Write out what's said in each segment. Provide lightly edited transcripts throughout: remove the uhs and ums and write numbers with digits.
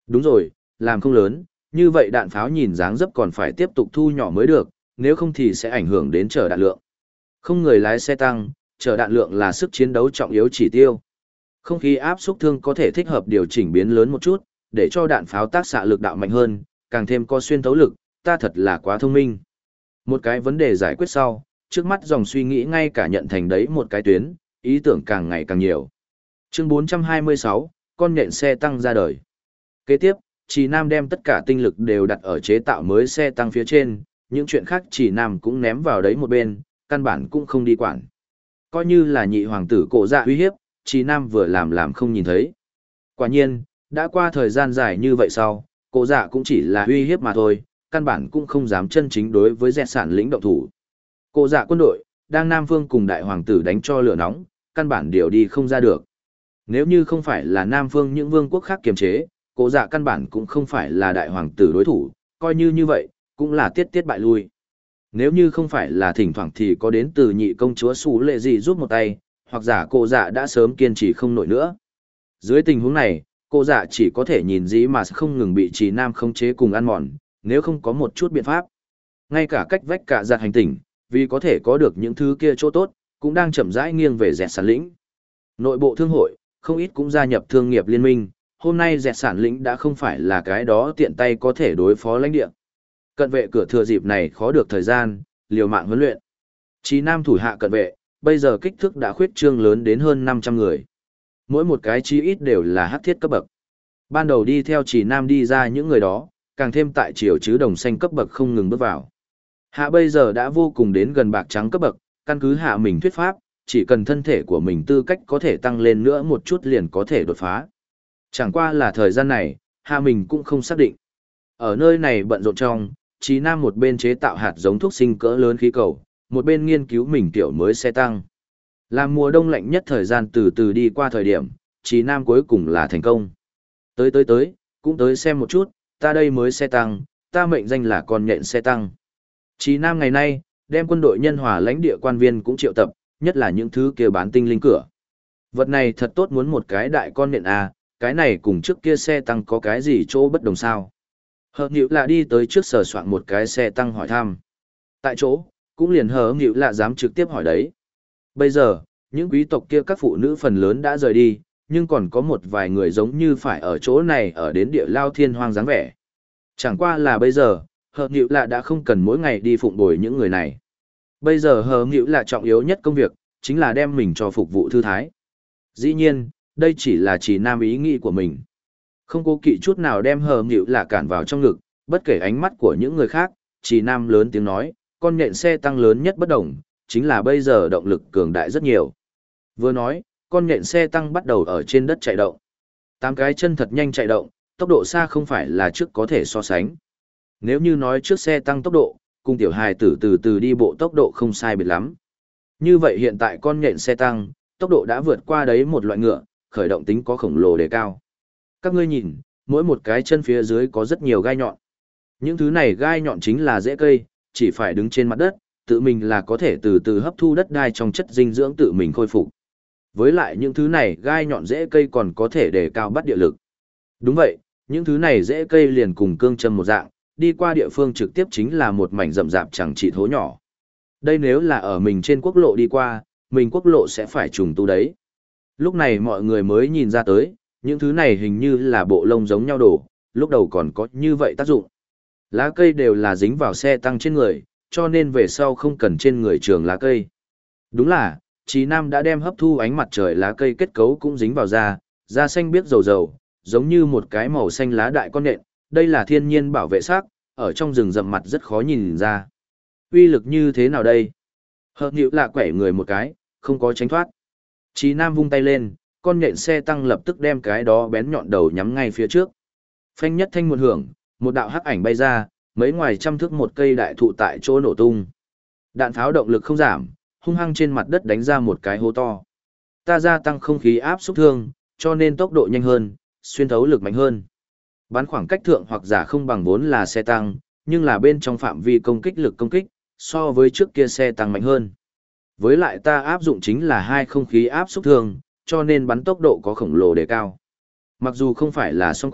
Đúng rồi, làm không lớn, như vậy đạn pháo nhìn dáng dấp còn phải tiếp tục thu nhỏ mới được, nếu không thì sẽ ảnh hưởng đến chở đạn lượng. Không người lái xe tăng, chở đạn lượng là sức chiến đấu trọng yếu chỉ tiêu. Không khí áp xúc thương có thể thích hợp điều chỉnh biến lớn một chút, để cho đạn pháo tác xạ lực đạo mạnh hơn, càng thêm có xuyên thấu lực, ta thật là quá thông minh. Một cái vấn đề giải quyết sau, trước mắt dòng suy nghĩ ngay cả nhận thành đấy một cái tuyến, ý tưởng càng ngày càng nhiều. Chương 426, con nhện xe tăng ra đời. Kế tiếp, Trì Nam đem tất cả tinh lực đều đặt ở chế tạo mới xe tăng phía trên, những chuyện khác Trì Nam cũng ném vào đấy một bên, căn bản cũng không đi quản. Coi như là nhị hoàng tử cổ dạ uy hiếp, Trì Nam vừa làm không nhìn thấy. Quả nhiên, đã qua thời gian dài như vậy sau, cổ dạ cũng chỉ là uy hiếp mà thôi, căn bản cũng không dám chân chính đối với dẹt sản lĩnh động thủ. Cổ dạ quân đội, đang Nam Vương cùng đại hoàng tử đánh cho lửa nóng, căn bản điều đi không ra được. Nếu như không phải là Nam Vương những vương quốc khác kiềm chế, cổ dạ căn bản cũng không phải là đại hoàng tử đối thủ, coi như vậy, cũng là tiết bại lui. Nếu như không phải là thỉnh thoảng thì có đến từ nhị công chúa Sú Lệ gì giúp một tay, hoặc giả cổ dạ đã sớm kiên trì không nổi nữa. Dưới tình huống này, cổ dạ chỉ có thể nhìn dĩ mà không ngừng bị Trì Nam khống chế cùng ăn mòn, nếu không có một chút biện pháp. Ngay cả cách vách cả giặt hành tỉnh, vì có thể có được những thứ kia chỗ tốt, cũng đang chậm rãi nghiêng về dẹt sản lĩnh. Nội bộ thương hội, không ít cũng gia nhập thương nghiệp liên minh, hôm nay dẹt sản lĩnh đã không phải là cái đó tiện tay có thể đối phó lãnh địa. Cận vệ cửa thừa dịp này khó được thời gian, liều mạng huấn luyện. Chí Nam thủ hạ cận vệ, bây giờ kích thước đã khuyết trương lớn đến hơn 500 người. Mỗi một cái chí ít đều là hắc thiết cấp bậc. Ban đầu đi theo Chí Nam đi ra những người đó, càng thêm tại triều chứ đồng xanh cấp bậc không ngừng bước vào. Hạ bây giờ đã vô cùng đến gần bạc trắng cấp bậc, căn cứ hạ mình thuyết pháp, chỉ cần thân thể của mình tư cách có thể tăng lên nữa một chút liền có thể đột phá. Chẳng qua là thời gian này, hạ mình cũng không xác định. Ở nơi này bận rộn trong, Chí Nam một bên chế tạo hạt giống thuốc sinh cỡ lớn khí cầu, một bên nghiên cứu mình kiểu mới xe tăng. Làm mùa đông lạnh nhất thời gian từ từ đi qua thời điểm, Chí Nam cuối cùng là thành công. Tới, cũng tới xem một chút, ta đây mới xe tăng, ta mệnh danh là con nhện xe tăng. Chí Nam ngày nay, đem quân đội nhân hòa lãnh địa quan viên cũng triệu tập, nhất là những thứ kia bán tinh linh cửa. Vật này thật tốt muốn một cái đại con nhện à, cái này cùng trước kia xe tăng có cái gì chỗ bất đồng sao? Hờ Nghịu là đi tới trước sờ soạn một cái xe tăng hỏi thăm. Tại chỗ, cũng liền Hờ Nghịu là dám trực tiếp hỏi đấy. Bây giờ, những quý tộc kia các phụ nữ phần lớn đã rời đi, nhưng còn có một vài người giống như phải ở chỗ này ở đến địa lao thiên hoang dáng vẻ. Chẳng qua là bây giờ, Hờ Nghịu là đã không cần mỗi ngày đi phụng bồi những người này. Bây giờ Hờ Nghịu là trọng yếu nhất công việc, chính là đem mình cho phục vụ thư thái. Dĩ nhiên, đây chỉ là chỉ nam ý nghĩ của mình. Không cố kỵ chút nào đem Hờ Nghịu là cản vào trong ngực, bất kể ánh mắt của những người khác, chỉ nam lớn tiếng nói, con nhện xe tăng lớn nhất bất đồng, chính là bây giờ động lực cường đại rất nhiều. Vừa nói, con nhện xe tăng bắt đầu ở trên đất chạy động. 8 cái chân thật nhanh chạy động, tốc độ xa không phải là trước có thể so sánh. Nếu như nói trước xe tăng tốc độ, cùng tiểu hài tử từ từ đi bộ tốc độ không sai biệt lắm. Như vậy hiện tại con nhện xe tăng, tốc độ đã vượt qua đấy một loại ngựa, khởi động tính có khổng lồ đề cao. Các ngươi nhìn, mỗi một cái chân phía dưới có rất nhiều gai nhọn. Những thứ này gai nhọn chính là rễ cây, chỉ phải đứng trên mặt đất, tự mình là có thể từ từ hấp thu đất đai trong chất dinh dưỡng tự mình khôi phục. Với lại những thứ này gai nhọn rễ cây còn có thể đề cao bắt địa lực. Đúng vậy, những thứ này rễ cây liền cùng cương châm một dạng, đi qua địa phương trực tiếp chính là một mảnh rậm rạp chẳng chỉ thố nhỏ. Đây nếu là ở mình trên quốc lộ đi qua, mình quốc lộ sẽ phải trùng tu đấy. Lúc này mọi người mới nhìn ra tới, những thứ này hình như là bộ lông giống nhau đổ, lúc đầu còn có như vậy tác dụng. Lá cây đều là dính vào xe tăng trên người, cho nên về sau không cần trên người trường lá cây. Đúng là, Chí Nam đã đem hấp thu ánh mặt trời lá cây kết cấu cũng dính vào da xanh biếc dầu dầu, giống như một cái màu xanh lá đại con nện, đây là thiên nhiên bảo vệ sắc, ở trong rừng rậm mặt rất khó nhìn ra. Uy lực như thế nào đây? Hờ Nghịu là quẻ người một cái, không có tránh thoát. Chí Nam vung tay lên, con nhện xe tăng lập tức đem cái đó bén nhọn đầu nhắm ngay phía trước. Phanh nhất thanh một hưởng, một đạo hắc ảnh bay ra, mấy ngoài trăm thước một cây đại thụ tại chỗ nổ tung. Đạn pháo động lực không giảm, hung hăng trên mặt đất đánh ra một cái hố to. Ta gia tăng không khí áp xúc thương, cho nên tốc độ nhanh hơn, xuyên thấu lực mạnh hơn. Bắn khoảng cách thượng hoặc giả không bằng vốn là xe tăng, nhưng là bên trong phạm vi công kích lực công kích, so với trước kia xe tăng mạnh hơn. Với lại ta áp dụng chính là hai không khí áp xúc thương, cho nên bắn tốc độ có khổng lồ đề cao. Mặc dù không phải là song quản,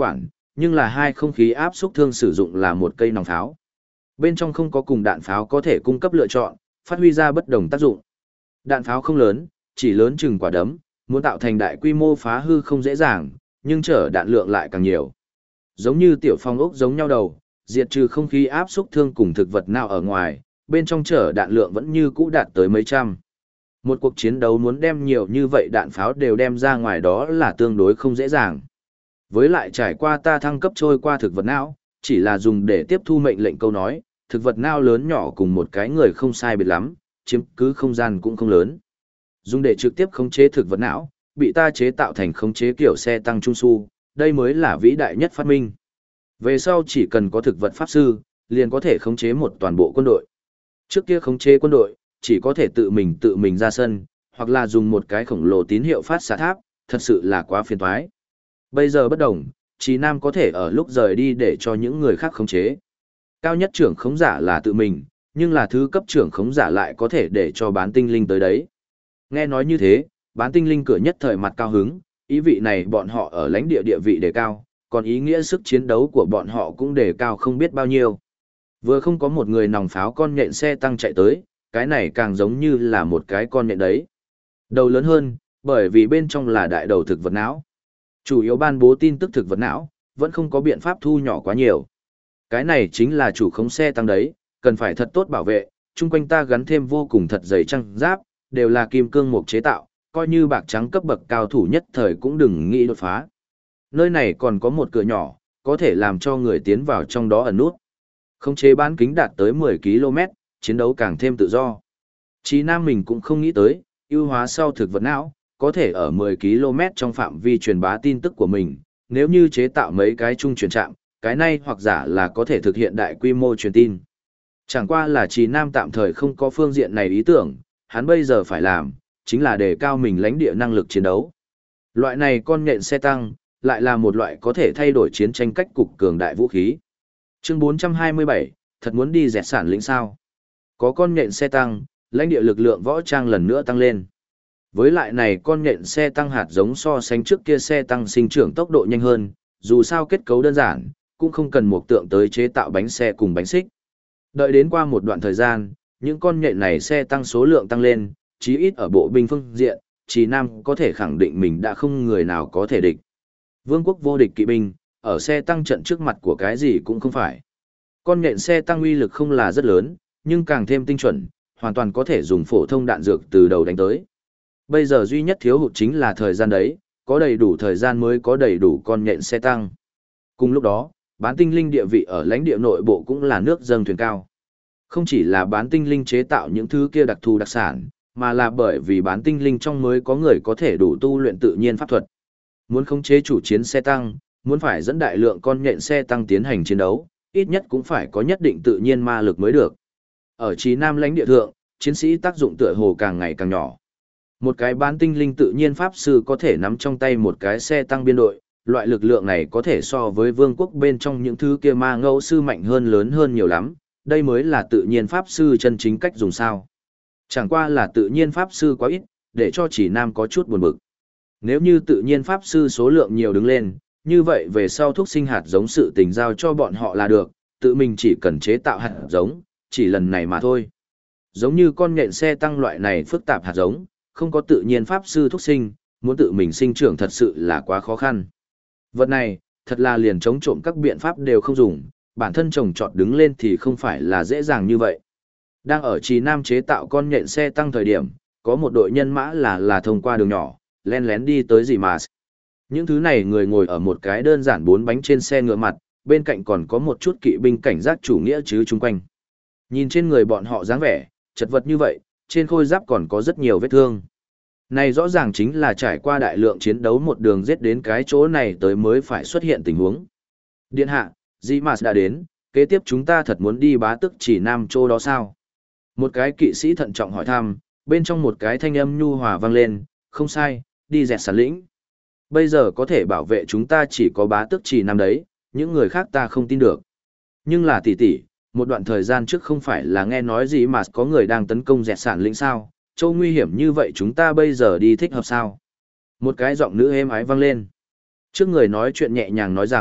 nhưng là hai không khí áp xúc thương sử dụng là một cây nòng pháo. Bên trong không có cùng đạn pháo có thể cung cấp lựa chọn, phát huy ra bất đồng tác dụng. Đạn pháo không lớn, chỉ lớn chừng quả đấm, muốn tạo thành đại quy mô phá hư không dễ dàng, nhưng chở đạn lượng lại càng nhiều. Giống như tiểu phong ốc giống nhau đầu, diệt trừ không khí áp xúc thương cùng thực vật nào ở ngoài, bên trong chở đạn lượng vẫn như cũ đạt tới mấy trăm. Một cuộc chiến đấu muốn đem nhiều như vậy đạn pháo đều đem ra ngoài đó là tương đối không dễ dàng. Với lại trải qua ta thăng cấp trôi qua thực vật não, chỉ là dùng để tiếp thu mệnh lệnh câu nói, thực vật não lớn nhỏ cùng một cái người không sai biệt lắm, chiếm cứ không gian cũng không lớn. Dùng để trực tiếp khống chế thực vật não, bị ta chế tạo thành khống chế kiểu xe tăng trung su, đây mới là vĩ đại nhất phát minh. Về sau chỉ cần có thực vật pháp sư, liền có thể khống chế một toàn bộ quân đội. Trước kia khống chế quân đội, chỉ có thể tự mình ra sân, hoặc là dùng một cái khổng lồ tín hiệu phát xạ tháp, thật sự là quá phiền toái. Bây giờ bất đồng, Chí Nam có thể ở lúc rời đi để cho những người khác khống chế. Cao nhất trưởng khống giả là tự mình, nhưng là thứ cấp trưởng khống giả lại có thể để cho bán tinh linh tới đấy. Nghe nói như thế, bán tinh linh cửa nhất thời mặt cao hứng, ý vị này bọn họ ở lãnh địa địa vị đề cao, còn ý nghĩa sức chiến đấu của bọn họ cũng đề cao không biết bao nhiêu. Vừa không có một người nòng pháo con nhện xe tăng chạy tới, cái này càng giống như là một cái con nhện đấy. Đầu lớn hơn, bởi vì bên trong là đại đầu thực vật não. Chủ yếu ban bố tin tức thực vật não, vẫn không có biện pháp thu nhỏ quá nhiều. Cái này chính là chủ khống xe tăng đấy, cần phải thật tốt bảo vệ, chung quanh ta gắn thêm vô cùng thật dày trang giáp, đều là kim cương mục chế tạo, coi như bạc trắng cấp bậc cao thủ nhất thời cũng đừng nghĩ đột phá. Nơi này còn có một cửa nhỏ, có thể làm cho người tiến vào trong đó ẩn nút. Khống chế bán kính đạt tới 10 km, chiến đấu càng thêm tự do. Chí Nam mình cũng không nghĩ tới, ưu hóa sau thực vật não, có thể ở 10 km trong phạm vi truyền bá tin tức của mình, nếu như chế tạo mấy cái chung truyền trạm, cái này hoặc giả là có thể thực hiện đại quy mô truyền tin. Chẳng qua là Chí Nam tạm thời không có phương diện này ý tưởng, hắn bây giờ phải làm, chính là đề cao mình lãnh địa năng lực chiến đấu. Loại này con nhện xe tăng, lại là một loại có thể thay đổi chiến tranh cách cục cường đại vũ khí. Chương 427, thật muốn đi dẹt sản lĩnh sao? Có con nhện xe tăng, lãnh địa lực lượng võ trang lần nữa tăng lên. Với lại này con nhện xe tăng hạt giống so sánh trước kia xe tăng sinh trưởng tốc độ nhanh hơn, dù sao kết cấu đơn giản, cũng không cần một tượng tới chế tạo bánh xe cùng bánh xích. Đợi đến qua một đoạn thời gian, những con nhện này xe tăng số lượng tăng lên, chí ít ở bộ binh phương diện, Chí Nam có thể khẳng định mình đã không người nào có thể địch. Vương quốc vô địch kỵ binh, ở xe tăng trận trước mặt của cái gì cũng không phải. Con nhện xe tăng uy lực không là rất lớn, nhưng càng thêm tinh chuẩn, hoàn toàn có thể dùng phổ thông đạn dược từ đầu đánh tới. Bây giờ duy nhất thiếu hụt chính là thời gian đấy, có đầy đủ thời gian mới có đầy đủ con nhện xe tăng. Cùng lúc đó, bán tinh linh địa vị ở lãnh địa nội bộ cũng là nước dâng thuyền cao. Không chỉ là bán tinh linh chế tạo những thứ kia đặc thù đặc sản, mà là bởi vì bán tinh linh trong mới có người có thể đủ tu luyện tự nhiên pháp thuật. Muốn khống chế chủ chiến xe tăng, muốn phải dẫn đại lượng con nhện xe tăng tiến hành chiến đấu, ít nhất cũng phải có nhất định tự nhiên ma lực mới được. Ở Chí Nam lãnh địa thượng, chiến sĩ tác dụng tựa hồ càng ngày càng nhỏ. Một cái bán tinh linh tự nhiên pháp sư có thể nắm trong tay một cái xe tăng biên đội, loại lực lượng này có thể so với vương quốc bên trong những thứ kia ma ngẫu sư mạnh hơn lớn hơn nhiều lắm, đây mới là tự nhiên pháp sư chân chính cách dùng sao. Chẳng qua là tự nhiên pháp sư quá ít, để cho Chí Nam có chút buồn bực. Nếu như tự nhiên pháp sư số lượng nhiều đứng lên, như vậy về sau thuốc sinh hạt giống sự tình giao cho bọn họ là được, tự mình chỉ cần chế tạo hạt giống, chỉ lần này mà thôi. Giống như con nhện xe tăng loại này phức tạp hạt giống, không có tự nhiên pháp sư thuốc sinh, muốn tự mình sinh trưởng thật sự là quá khó khăn. Vật này, thật là liền chống trộm các biện pháp đều không dùng, bản thân trồng trọt đứng lên thì không phải là dễ dàng như vậy. Đang ở Chí Nam chế tạo con nhện xe tăng thời điểm, có một đội nhân mã là thông qua đường nhỏ, len lén đi tới dì mà. Những thứ này người ngồi ở một cái đơn giản 4 bánh trên xe ngựa mặt, bên cạnh còn có một chút kỵ binh cảnh giác chủ nghĩa chứ chung quanh. Nhìn trên người bọn họ dáng vẻ, chật vật như vậy, trên khôi giáp còn có rất nhiều vết thương. Này rõ ràng chính là trải qua đại lượng chiến đấu một đường giết đến cái chỗ này tới mới phải xuất hiện tình huống. Điện hạ, Dimas đã đến, kế tiếp chúng ta thật muốn đi bá tức chỉ Nam Châu đó sao? Một cái kỵ sĩ thận trọng hỏi thăm, bên trong một cái thanh âm nhu hòa vang lên, không sai, đi dẹt sản lĩnh. Bây giờ có thể bảo vệ chúng ta chỉ có bá tức chỉ Nam đấy, những người khác ta không tin được. Nhưng là tỷ tỷ, một đoạn thời gian trước không phải là nghe nói gì mà có người đang tấn công dẹt sản lĩnh sao, châu nguy hiểm như vậy chúng ta bây giờ đi thích hợp sao? Một cái giọng nữ êm ái vang lên. Trước người nói chuyện nhẹ nhàng nói rằng,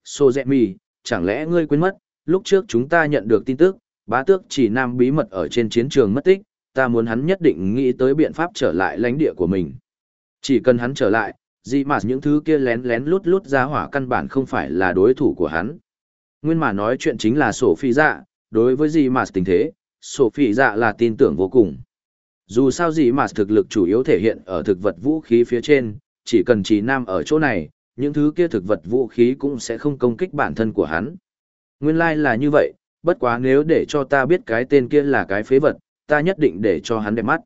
Sô Dẹ Mì, chẳng lẽ ngươi quên mất, lúc trước chúng ta nhận được tin tức, bá tước chỉ nam bí mật ở trên chiến trường mất tích, ta muốn hắn nhất định nghĩ tới biện pháp trở lại lãnh địa của mình. Chỉ cần hắn trở lại, gì mà những thứ kia lén lén lút lút ra hỏa căn bản không phải là đối thủ của hắn. Nguyên mà nói chuyện chính là sổ phi dạ, đối với gì mà tình thế, sổ phi dạ là tin tưởng vô cùng. Dù sao gì mà thực lực chủ yếu thể hiện ở thực vật vũ khí phía trên, chỉ cần chỉ nam ở chỗ này, những thứ kia thực vật vũ khí cũng sẽ không công kích bản thân của hắn. Nguyên lai là như vậy, bất quá nếu để cho ta biết cái tên kia là cái phế vật, ta nhất định để cho hắn đẹp mắt.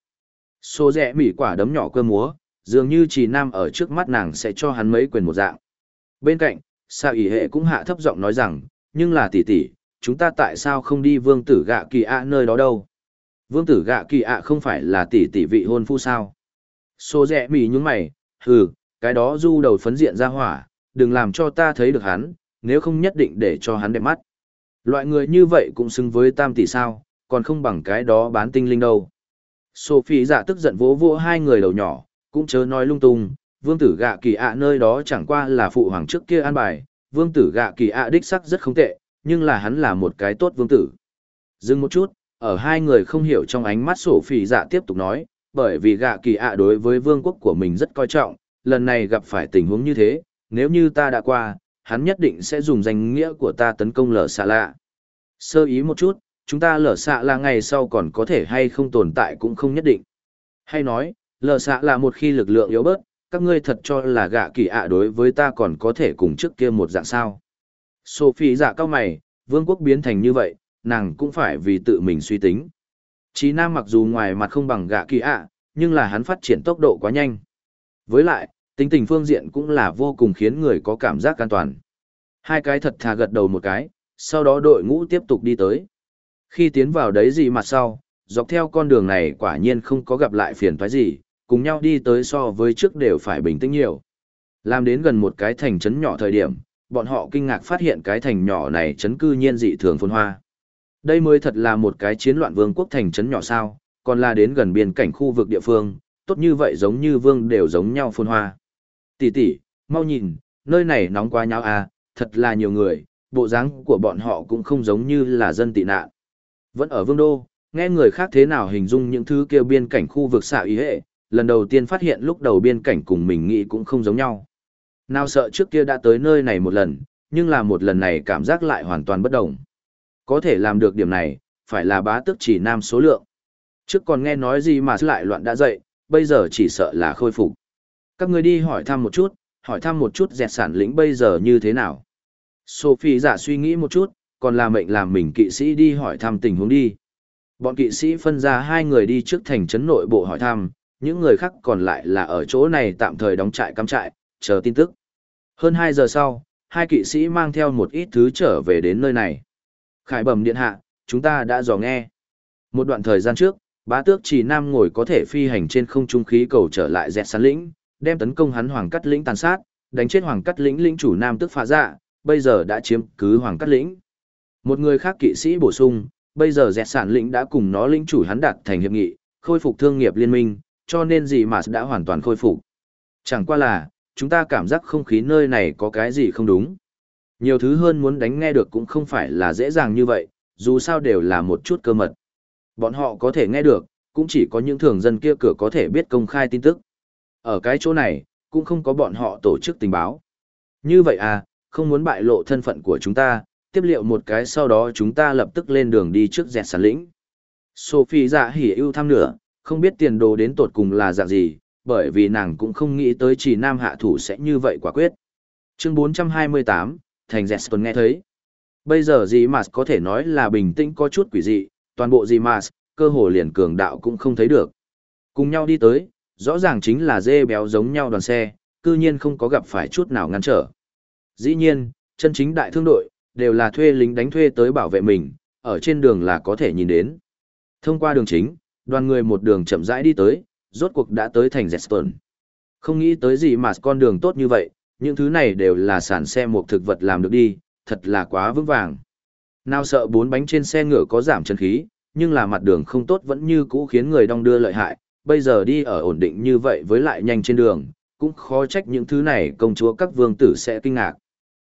Xô rẽ mỉ quả đấm nhỏ cơ múa, dường như chỉ nam ở trước mắt nàng sẽ cho hắn mấy quyền một dạng. Bên cạnh, Sa ỷ hệ cũng hạ thấp giọng nói rằng, nhưng là tỷ tỷ, chúng ta tại sao không đi vương tử gạ kỳ ạ nơi đó đâu? Vương tử gạ kỳ ạ không phải là tỷ tỷ vị hôn phu sao? Xô rẽ mỉ nhúng mày, hừ, cái đó du đầu phấn diện ra hỏa, đừng làm cho ta thấy được hắn, nếu không nhất định để cho hắn đẹp mắt. Loại người như vậy cũng xứng với tam tỷ sao, còn không bằng cái đó bán tinh linh đâu. Sophie dạ tức giận vỗ vỗ hai người đầu nhỏ, cũng chớ nói lung tung, vương tử gạ kỳ ạ nơi đó chẳng qua là phụ hoàng trước kia an bài, vương tử gạ kỳ ạ đích sắc rất không tệ, nhưng là hắn là một cái tốt vương tử. Dừng một chút, ở hai người không hiểu trong ánh mắt Sophie dạ tiếp tục nói, bởi vì gạ kỳ ạ đối với vương quốc của mình rất coi trọng, lần này gặp phải tình huống như thế, nếu như ta đã qua, hắn nhất định sẽ dùng danh nghĩa của ta tấn công lở xạ lạ. Sơ ý một chút, chúng ta lở xạ là ngày sau còn có thể hay không tồn tại cũng không nhất định. Hay nói, lở xạ là một khi lực lượng yếu bớt, các ngươi thật cho là gạ kỳ ạ đối với ta còn có thể cùng trước kia một dạng sao. Sophie dạ cao mày, vương quốc biến thành như vậy, nàng cũng phải vì tự mình suy tính. Chí Nam mặc dù ngoài mặt không bằng gạ kỳ ạ, nhưng là hắn phát triển tốc độ quá nhanh. Với lại, tính tình phương diện cũng là vô cùng khiến người có cảm giác an toàn. Hai cái thật thà gật đầu một cái, sau đó đội ngũ tiếp tục đi tới. Khi tiến vào đấy gì mặt sau, dọc theo con đường này quả nhiên không có gặp lại phiền toái gì, cùng nhau đi tới so với trước đều phải bình tĩnh nhiều. Làm đến gần một cái thành trấn nhỏ thời điểm, bọn họ kinh ngạc phát hiện cái thành nhỏ này trấn cư nhiên dị thường phồn hoa. Đây mới thật là một cái chiến loạn vương quốc thành trấn nhỏ sao, còn là đến gần biên cảnh khu vực địa phương, tốt như vậy giống như vương đều giống nhau phồn hoa. Tỷ tỷ, mau nhìn, nơi này nóng quá nháo à, thật là nhiều người, bộ dáng của bọn họ cũng không giống như là dân tị nạn. Vẫn ở vương đô, nghe người khác thế nào hình dung những thứ kêu biên cảnh khu vực xạ ý hệ, lần đầu tiên phát hiện lúc đầu biên cảnh cùng mình nghĩ cũng không giống nhau. Nào sợ trước kia đã tới nơi này một lần, nhưng là một lần này cảm giác lại hoàn toàn bất đồng. Có thể làm được điểm này, phải là bá tước chỉ nam số lượng. Trước còn nghe nói gì mà lại loạn đã dậy, bây giờ chỉ sợ là khôi phục. Các người đi hỏi thăm một chút dẹt sản lĩnh bây giờ như thế nào. Sophie giả suy nghĩ một chút, còn là mệnh làm mình kỵ sĩ đi hỏi thăm tình huống đi. Bọn kỵ sĩ phân ra hai người đi trước thành trấn nội bộ hỏi thăm, những người khác còn lại là ở chỗ này tạm thời đóng trại cắm trại, chờ tin tức. Hơn 2 giờ sau, hai kỵ sĩ mang theo một ít thứ trở về đến nơi này. Khải bẩm điện hạ, chúng ta đã dò nghe. Một đoạn thời gian trước, bá tước chỉ nam ngồi có thể phi hành trên không trung khí cầu trở lại dẹt sản lĩnh, đem tấn công hắn Hoàng Cắt Lĩnh tàn sát, đánh chết Hoàng Cắt Lĩnh lĩnh chủ nam tức phá dạ, bây giờ đã chiếm cứ Hoàng Cắt Lĩnh. Một người khác kỵ sĩ bổ sung, bây giờ dẹt sản lĩnh đã cùng nó lĩnh chủ hắn đạt thành hiệp nghị, khôi phục thương nghiệp liên minh, cho nên gì mà đã hoàn toàn khôi phục. Chẳng qua là, chúng ta cảm giác không khí nơi này có cái gì không đúng. Nhiều thứ hơn muốn đánh nghe được cũng không phải là dễ dàng như vậy, dù sao đều là một chút cơ mật. Bọn họ có thể nghe được, cũng chỉ có những thường dân kia cửa có thể biết công khai tin tức. Ở cái chỗ này, cũng không có bọn họ tổ chức tình báo. Như vậy à, không muốn bại lộ thân phận của chúng ta, tiếp liệu một cái sau đó chúng ta lập tức lên đường đi trước dẹt sản lĩnh. Sophie dạ hỉ ưu tham nửa, không biết tiền đồ đến tột cùng là dạng gì, bởi vì nàng cũng không nghĩ tới chỉ nam hạ thủ sẽ như vậy quả quyết. Chương 428, thành Zetton nghe thấy. Bây giờ gì mà có thể nói là bình tĩnh có chút quỷ dị, toàn bộ gì mà, cơ hồ liền cường đạo cũng không thấy được. Cùng nhau đi tới, rõ ràng chính là dê béo giống nhau đoàn xe, cư nhiên không có gặp phải chút nào ngăn trở. Dĩ nhiên, chân chính đại thương đội, đều là thuê lính đánh thuê tới bảo vệ mình, ở trên đường là có thể nhìn đến. Thông qua đường chính, đoàn người một đường chậm rãi đi tới, rốt cuộc đã tới thành Zetton. Không nghĩ tới gì mà con đường tốt như vậy, những thứ này đều là sản xe một thực vật làm được đi, thật là quá vững vàng. Nào sợ 4 bánh trên xe ngựa có giảm chân khí, nhưng là mặt đường không tốt vẫn như cũ khiến người đong đưa lợi hại, bây giờ đi ở ổn định như vậy với lại nhanh trên đường, cũng khó trách những thứ này công chúa các vương tử sẽ kinh ngạc.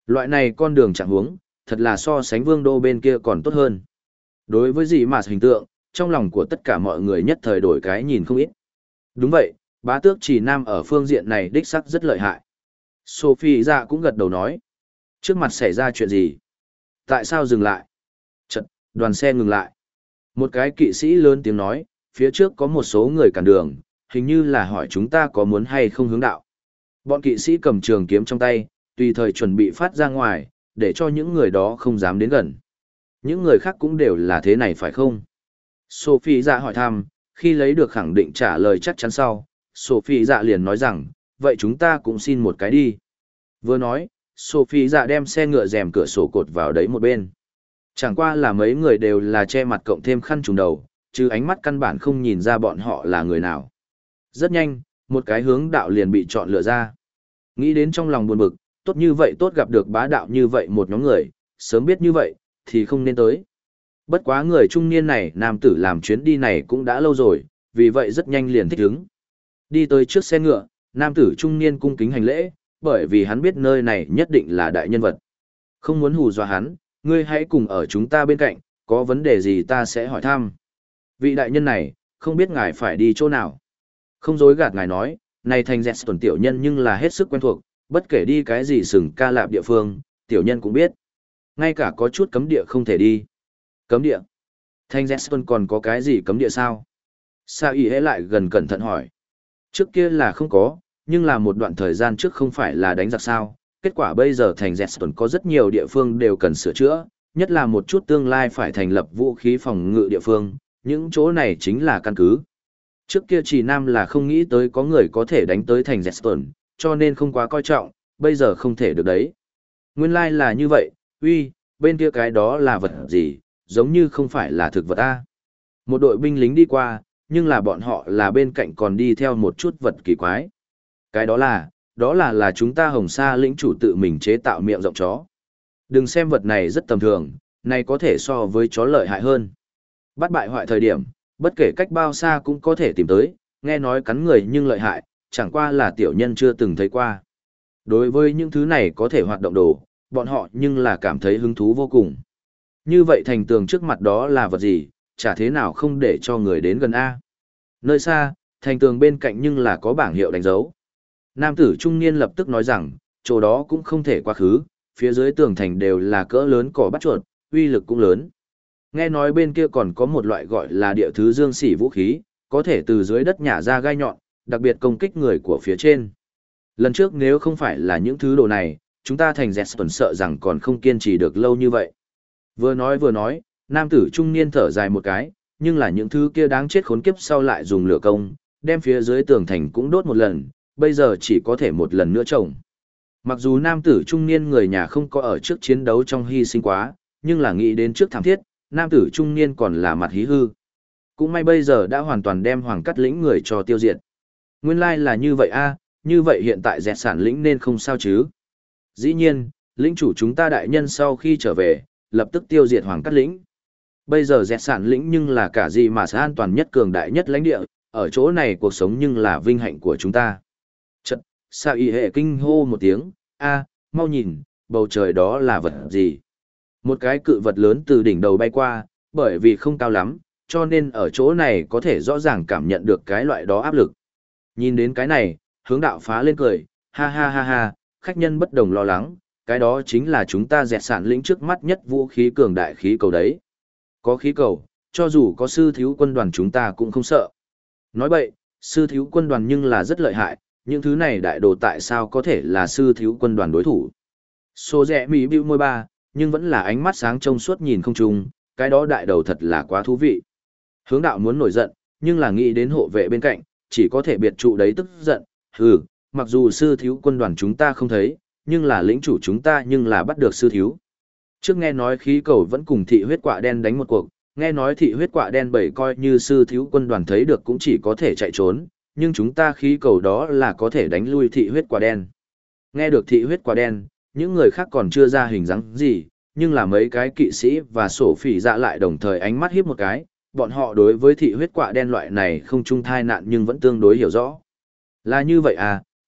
Loại này con đường chẳng hướng, thật là so sánh vương đô bên kia còn tốt hơn. Đối với gì mà hình tượng, trong lòng của tất cả mọi người nhất thời đổi cái nhìn không ít. Đúng vậy, bá tước chỉ nam ở phương diện này đích sắc rất lợi hại. Sophie ra cũng gật đầu nói. Trước mặt xảy ra chuyện gì? Tại sao dừng lại? Chật, đoàn xe ngừng lại. Một cái kỵ sĩ lớn tiếng nói, phía trước có một số người cản đường, hình như là hỏi chúng ta có muốn hay không hướng đạo. Bọn kỵ sĩ cầm trường kiếm trong tay, tùy thời chuẩn bị phát ra ngoài, để cho những người đó không dám đến gần. Những người khác cũng đều là thế này phải không? Sophie dạ hỏi thăm, khi lấy được khẳng định trả lời chắc chắn sau, Sophie dạ liền nói rằng, vậy chúng ta cũng xin một cái đi. Vừa nói, Sophie dạ đem xe ngựa rèm cửa sổ cột vào đấy một bên. Chẳng qua là mấy người đều là che mặt cộng thêm khăn trùm đầu, chứ ánh mắt căn bản không nhìn ra bọn họ là người nào. Rất nhanh, một cái hướng đạo liền bị chọn lựa ra. Nghĩ đến trong lòng buồn bực, tốt như vậy tốt gặp được bá đạo như vậy một nhóm người, sớm biết như vậy, thì không nên tới. Bất quá người trung niên này, nam tử làm chuyến đi này cũng đã lâu rồi, vì vậy rất nhanh liền thích ứng. Đi tới trước xe ngựa, nam tử trung niên cung kính hành lễ, bởi vì hắn biết nơi này nhất định là đại nhân vật. Không muốn hù dọa hắn, ngươi hãy cùng ở chúng ta bên cạnh, có vấn đề gì ta sẽ hỏi thăm. Vị đại nhân này, không biết ngài phải đi chỗ nào. Không dối gạt ngài nói, này thành dẹt tuần tiểu nhân nhưng là hết sức quen thuộc, bất kể đi cái gì sừng ca lạp địa phương, tiểu nhân cũng biết. Ngay cả có chút cấm địa không thể đi. Cấm địa? Thành dẹt tuần còn có cái gì cấm địa sao? Sa y hễ lại gần cẩn thận hỏi. Trước kia là không có, nhưng là một đoạn thời gian trước không phải là đánh giặc sao. Kết quả bây giờ thành dẹt tuần có rất nhiều địa phương đều cần sửa chữa, nhất là một chút tương lai phải thành lập vũ khí phòng ngự địa phương, những chỗ này chính là căn cứ. Trước kia chỉ nam là không nghĩ tới có người có thể đánh tới thành Zetton, cho nên không quá coi trọng, bây giờ không thể được đấy. Nguyên lai là như vậy, uy, bên kia cái đó là vật gì, giống như không phải là thực vật a. Một đội binh lính đi qua, nhưng là bọn họ là bên cạnh còn đi theo một chút vật kỳ quái. Cái đó là chúng ta Hồng Sa lĩnh chủ tự mình chế tạo miệng rộng chó. Đừng xem vật này rất tầm thường, này có thể so với chó lợi hại hơn. Bắt bại hoại thời điểm, bất kể cách bao xa cũng có thể tìm tới, nghe nói cắn người nhưng lợi hại, chẳng qua là tiểu nhân chưa từng thấy qua. Đối với những thứ này có thể hoạt động đồ, bọn họ nhưng là cảm thấy hứng thú vô cùng. Như vậy thành tường trước mặt đó là vật gì, chả thế nào không để cho người đến gần A. Nơi xa, thành tường bên cạnh nhưng là có bảng hiệu đánh dấu. Nam tử trung niên lập tức nói rằng, chỗ đó cũng không thể quá khứ, phía dưới tường thành đều là cỡ lớn cỏ bắt chuột, uy lực cũng lớn. Nghe nói bên kia còn có một loại gọi là địa thứ dương sỉ vũ khí, có thể từ dưới đất nhả ra gai nhọn, đặc biệt công kích người của phía trên. Lần trước nếu không phải là những thứ đồ này, chúng ta thành dẹt tuần sợ rằng còn không kiên trì được lâu như vậy. Vừa nói, nam tử trung niên thở dài một cái, nhưng là những thứ kia đáng chết khốn kiếp sau lại dùng lửa công, đem phía dưới tường thành cũng đốt một lần, bây giờ chỉ có thể một lần nữa trồng. Mặc dù nam tử trung niên người nhà không có ở trước chiến đấu trong hy sinh quá, nhưng là nghĩ đến trước thảm thiết, nam tử trung niên còn là mặt hí hư. Cũng may bây giờ đã hoàn toàn đem hoàng cắt lĩnh người cho tiêu diệt. Nguyên lai là như vậy a, như vậy hiện tại dẹt sản lĩnh nên không sao chứ. Dĩ nhiên, lĩnh chủ chúng ta đại nhân sau khi trở về, lập tức tiêu diệt hoàng cắt lĩnh. Bây giờ dẹt sản lĩnh nhưng là cả gì mà sẽ an toàn nhất cường đại nhất lãnh địa, ở chỗ này cuộc sống nhưng là vinh hạnh của chúng ta. Chật, Sa y hệ kinh hô một tiếng, a, mau nhìn, bầu trời đó là vật gì? Một cái cự vật lớn từ đỉnh đầu bay qua, bởi vì không cao lắm, cho nên ở chỗ này có thể rõ ràng cảm nhận được cái loại đó áp lực. Nhìn đến cái này, hướng đạo phá lên cười, ha ha ha ha, khách nhân bất đồng lo lắng, cái đó chính là chúng ta dẹt sản lĩnh trước mắt nhất vũ khí cường đại khí cầu đấy. Có khí cầu, cho dù có sư thiếu quân đoàn chúng ta cũng không sợ. Nói vậy, sư thiếu quân đoàn nhưng là rất lợi hại, những thứ này đại đồ tại sao có thể là sư thiếu quân đoàn đối thủ. Số rẻ mỹ bĩu môi ba, nhưng vẫn là ánh mắt sáng trông suốt nhìn không trùng, cái đó đại đầu thật là quá thú vị. Hướng đạo muốn nổi giận, nhưng là nghĩ đến hộ vệ bên cạnh, chỉ có thể biệt trụ đấy tức giận, hừ, mặc dù sư thiếu quân đoàn chúng ta không thấy, nhưng là lĩnh chủ chúng ta nhưng là bắt được sư thiếu. Trước nghe nói khí cầu vẫn cùng thị huyết quạ đen đánh một cuộc, nghe nói thị huyết quạ đen bảy coi như sư thiếu quân đoàn thấy được cũng chỉ có thể chạy trốn, nhưng chúng ta khí cầu đó là có thể đánh lui thị huyết quạ đen. Nghe được thị huyết quạ đen, những người khác còn chưa ra hình dáng gì, nhưng là mấy cái kỵ sĩ và sổ phỉ dạ lại đồng thời ánh mắt hiếp một cái, bọn họ đối với thị huyết quạ đen loại này không chung thai nạn nhưng vẫn tương đối hiểu rõ. Là như vậy à,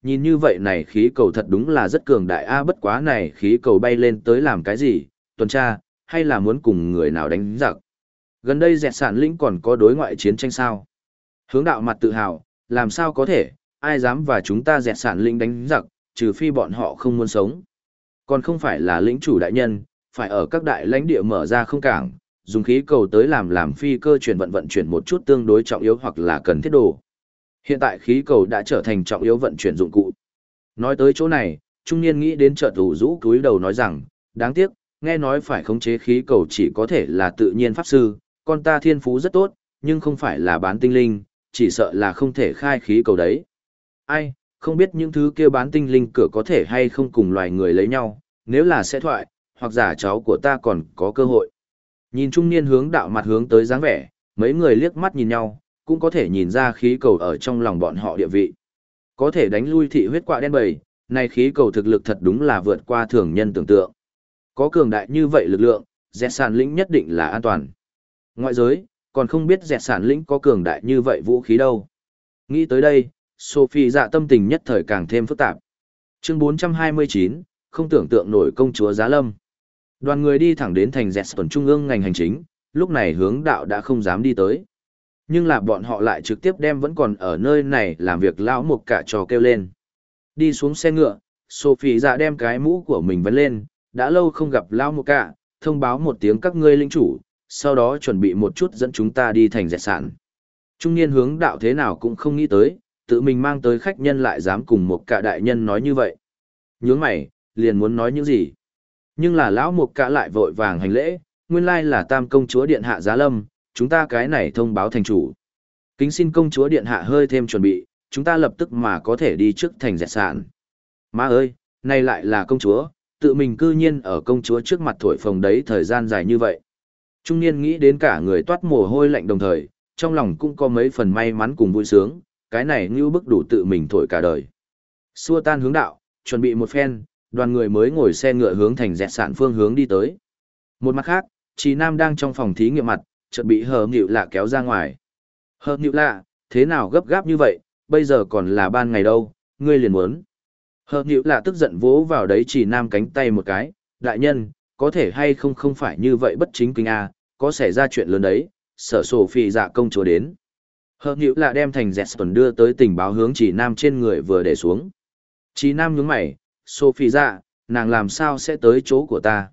Nhìn như vậy này khí cầu thật đúng là rất cường đại a, bất quá này khí cầu bay lên tới làm cái gì, tuần tra, hay là muốn cùng người nào đánh giặc. Gần đây dẹt sản lĩnh còn có đối ngoại chiến tranh sao? Hướng đạo mặt tự hào, làm sao có thể, ai dám và chúng ta dẹt sản lĩnh đánh giặc, trừ phi bọn họ không muốn sống. Còn không phải là lĩnh chủ đại nhân, phải ở các đại lãnh địa mở ra không cảng, dùng khí cầu tới làm phi cơ chuyển vận chuyển một chút tương đối trọng yếu hoặc là cần thiết đồ. Hiện tại khí cầu đã trở thành trọng yếu vận chuyển dụng cụ. Nói tới chỗ này, trung niên nghĩ đến chợt ủ rũ cúi đầu nói rằng, đáng tiếc, nghe nói phải khống chế khí cầu chỉ có thể là tự nhiên pháp sư, con ta thiên phú rất tốt, nhưng không phải là bán tinh linh, chỉ sợ là không thể khai khí cầu đấy. Ai, không biết những thứ kia bán tinh linh cửa có thể hay không cùng loài người lấy nhau, nếu là sẽ thoại, hoặc giả cháu của ta còn có cơ hội. Nhìn trung niên hướng đạo mặt hướng tới dáng vẻ, mấy người liếc mắt nhìn nhau, cũng có thể nhìn ra khí cầu ở trong lòng bọn họ địa vị. Có thể đánh lui thị huyết quạ đen bầy, này khí cầu thực lực thật đúng là vượt qua thường nhân tưởng tượng. Có cường đại như vậy lực lượng, dẹt sản lĩnh nhất định là an toàn. Ngoại giới, còn không biết dẹt sản lĩnh có cường đại như vậy vũ khí đâu. Nghĩ tới đây, Sophie dạ tâm tình nhất thời càng thêm phức tạp. Chương 429, không tưởng tượng nổi công chúa Giá Lâm. Đoàn người đi thẳng đến thành dẹt tuần trung ương ngành hành chính, lúc này hướng đạo đã không dám đi tới. Nhưng là bọn họ lại trực tiếp đem vẫn còn ở nơi này làm việc lão mục cả trò kêu lên. Đi xuống xe ngựa, Sophie dạ đem cái mũ của mình vấn lên, đã lâu không gặp lão mục cả, thông báo một tiếng các ngươi linh chủ, sau đó chuẩn bị một chút dẫn chúng ta đi thành dẹt sản. Trung niên hướng đạo thế nào cũng không nghĩ tới, tự mình mang tới khách nhân lại dám cùng một cả đại nhân nói như vậy. Nhướng mày, liền muốn nói những gì. Nhưng là lão mục cả lại vội vàng hành lễ, nguyên lai là tam công chúa điện hạ Giá Lâm, chúng ta cái này thông báo thành chủ. Kính xin công chúa điện hạ hơi thêm chuẩn bị, chúng ta lập tức mà có thể đi trước thành dẹt sản. Má ơi, này lại là công chúa, tự mình cư nhiên ở công chúa trước mặt thổi phồng đấy thời gian dài như vậy. Trung niên nghĩ đến cả người toát mồ hôi lạnh đồng thời, trong lòng cũng có mấy phần may mắn cùng vui sướng, cái này như bức đủ tự mình thổi cả đời. Xua tan hướng đạo, chuẩn bị một phen, đoàn người mới ngồi xe ngựa hướng thành dẹt sản phương hướng đi tới. Một mặt khác, Trì Nam đang trong phòng thí nghiệm mặt, chợt bị Hờ Nhựu Lạ kéo ra ngoài. Hờ Nhựu Lạ, thế nào gấp gáp như vậy, bây giờ còn là ban ngày đâu, ngươi liền muốn. Hờ Nhựu Lạ tức giận vỗ vào đấy Trì Nam cánh tay một cái, đại nhân, có thể hay không không phải như vậy bất chính kinh a, có xảy ra chuyện lớn đấy, sở sổ phi dạ công chúa đến. Hờ Nhựu Lạ đem thành dẹt tuần đưa tới tình báo hướng Trì Nam trên người vừa để xuống. Trì Nam nhướng mày, Sophie dạ, nàng làm sao sẽ tới chỗ của ta?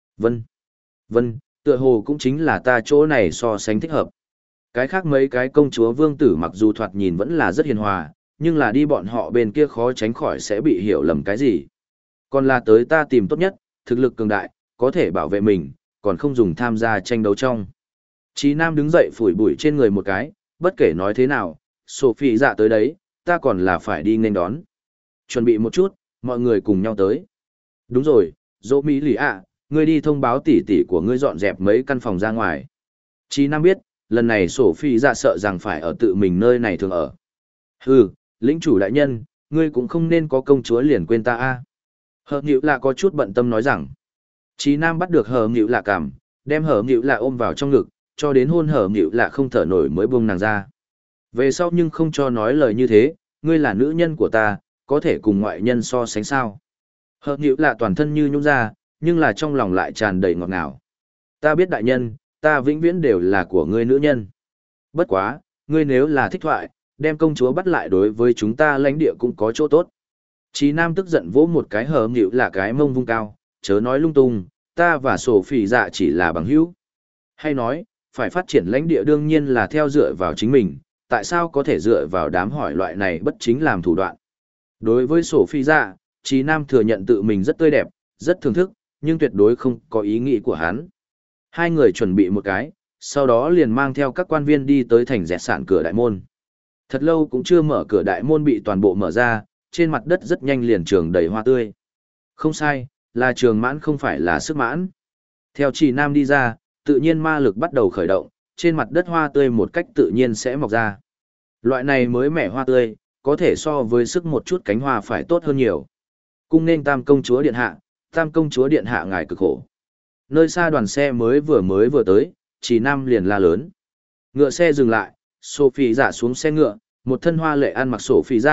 Vân, tựa hồ cũng chính là ta chỗ này so sánh thích hợp. Cái khác mấy cái công chúa vương tử mặc dù thoạt nhìn vẫn là rất hiền hòa, nhưng là đi bọn họ bên kia khó tránh khỏi sẽ bị hiểu lầm cái gì. Còn là tới ta tìm tốt nhất, thực lực cường đại, có thể bảo vệ mình, còn không dùng tham gia tranh đấu trong. Chí Nam đứng dậy phủi bụi trên người một cái, bất kể nói thế nào, Sophie dạ tới đấy, ta còn là phải đi nên đón. Chuẩn bị một chút, mọi người cùng nhau tới. Đúng rồi, dỗ Mỹ lì ạ, ngươi đi thông báo tỉ tỉ của ngươi dọn dẹp mấy căn phòng ra ngoài. Chí Nam biết, lần này Sophie dạ sợ rằng phải ở tự mình nơi này thường ở. Hừ, lĩnh chủ đại nhân, ngươi cũng không nên có công chúa liền quên ta a. Hờ Nhựu Lạ có chút bận tâm nói rằng. Chí Nam bắt được Hờ Nhựu Lạ cảm, đem Hờ Nhựu Lạ ôm vào trong ngực, cho đến hôn Hờ Nhựu Lạ không thở nổi mới buông nàng ra. Về sau nhưng không cho nói lời như thế, ngươi là nữ nhân của ta, có thể cùng ngoại nhân so sánh sao. Hờ Nhựu Lạ toàn thân như nhũn ra, nhưng là trong lòng lại tràn đầy ngọt ngào. Ta biết đại nhân, ta vĩnh viễn đều là của ngươi nữ nhân. Bất quá, ngươi nếu là thích thoại, đem công chúa bắt lại đối với chúng ta lãnh địa cũng có chỗ tốt. Chí Nam tức giận vỗ một cái Hờ Nhựu Lạ cái mông vung cao, chớ nói lung tung, ta và Sophie dạ chỉ là bằng hữu. Hay nói, phải phát triển lãnh địa đương nhiên là theo dựa vào chính mình, tại sao có thể dựa vào đám hỏi loại này bất chính làm thủ đoạn. Đối với Sophie dạ, Chí Nam thừa nhận tự mình rất tươi đẹp, rất thưởng thức, nhưng tuyệt đối không có ý nghĩ của hắn. Hai người chuẩn bị một cái, sau đó liền mang theo các quan viên đi tới thành dẹt sản cửa đại môn. Thật lâu cũng chưa mở cửa đại môn bị toàn bộ mở ra, trên mặt đất rất nhanh liền trường đầy hoa tươi. Không sai, là trường mãn không phải là sức mãn. Theo Trì Nam đi ra, tự nhiên ma lực bắt đầu khởi động, trên mặt đất hoa tươi một cách tự nhiên sẽ mọc ra. Loại này mới mẻ hoa tươi, có thể so với sức một chút cánh hoa phải tốt hơn nhiều. Cung nên tam công chúa điện hạ, tam công chúa điện hạ ngài cực khổ. Nơi xa đoàn xe mới vừa tới, Trì Nam liền la lớn. Ngựa xe dừng lại, Sophie dạ xuống xe ngựa, một thân hoa lệ ăn mặc Sophie dạ,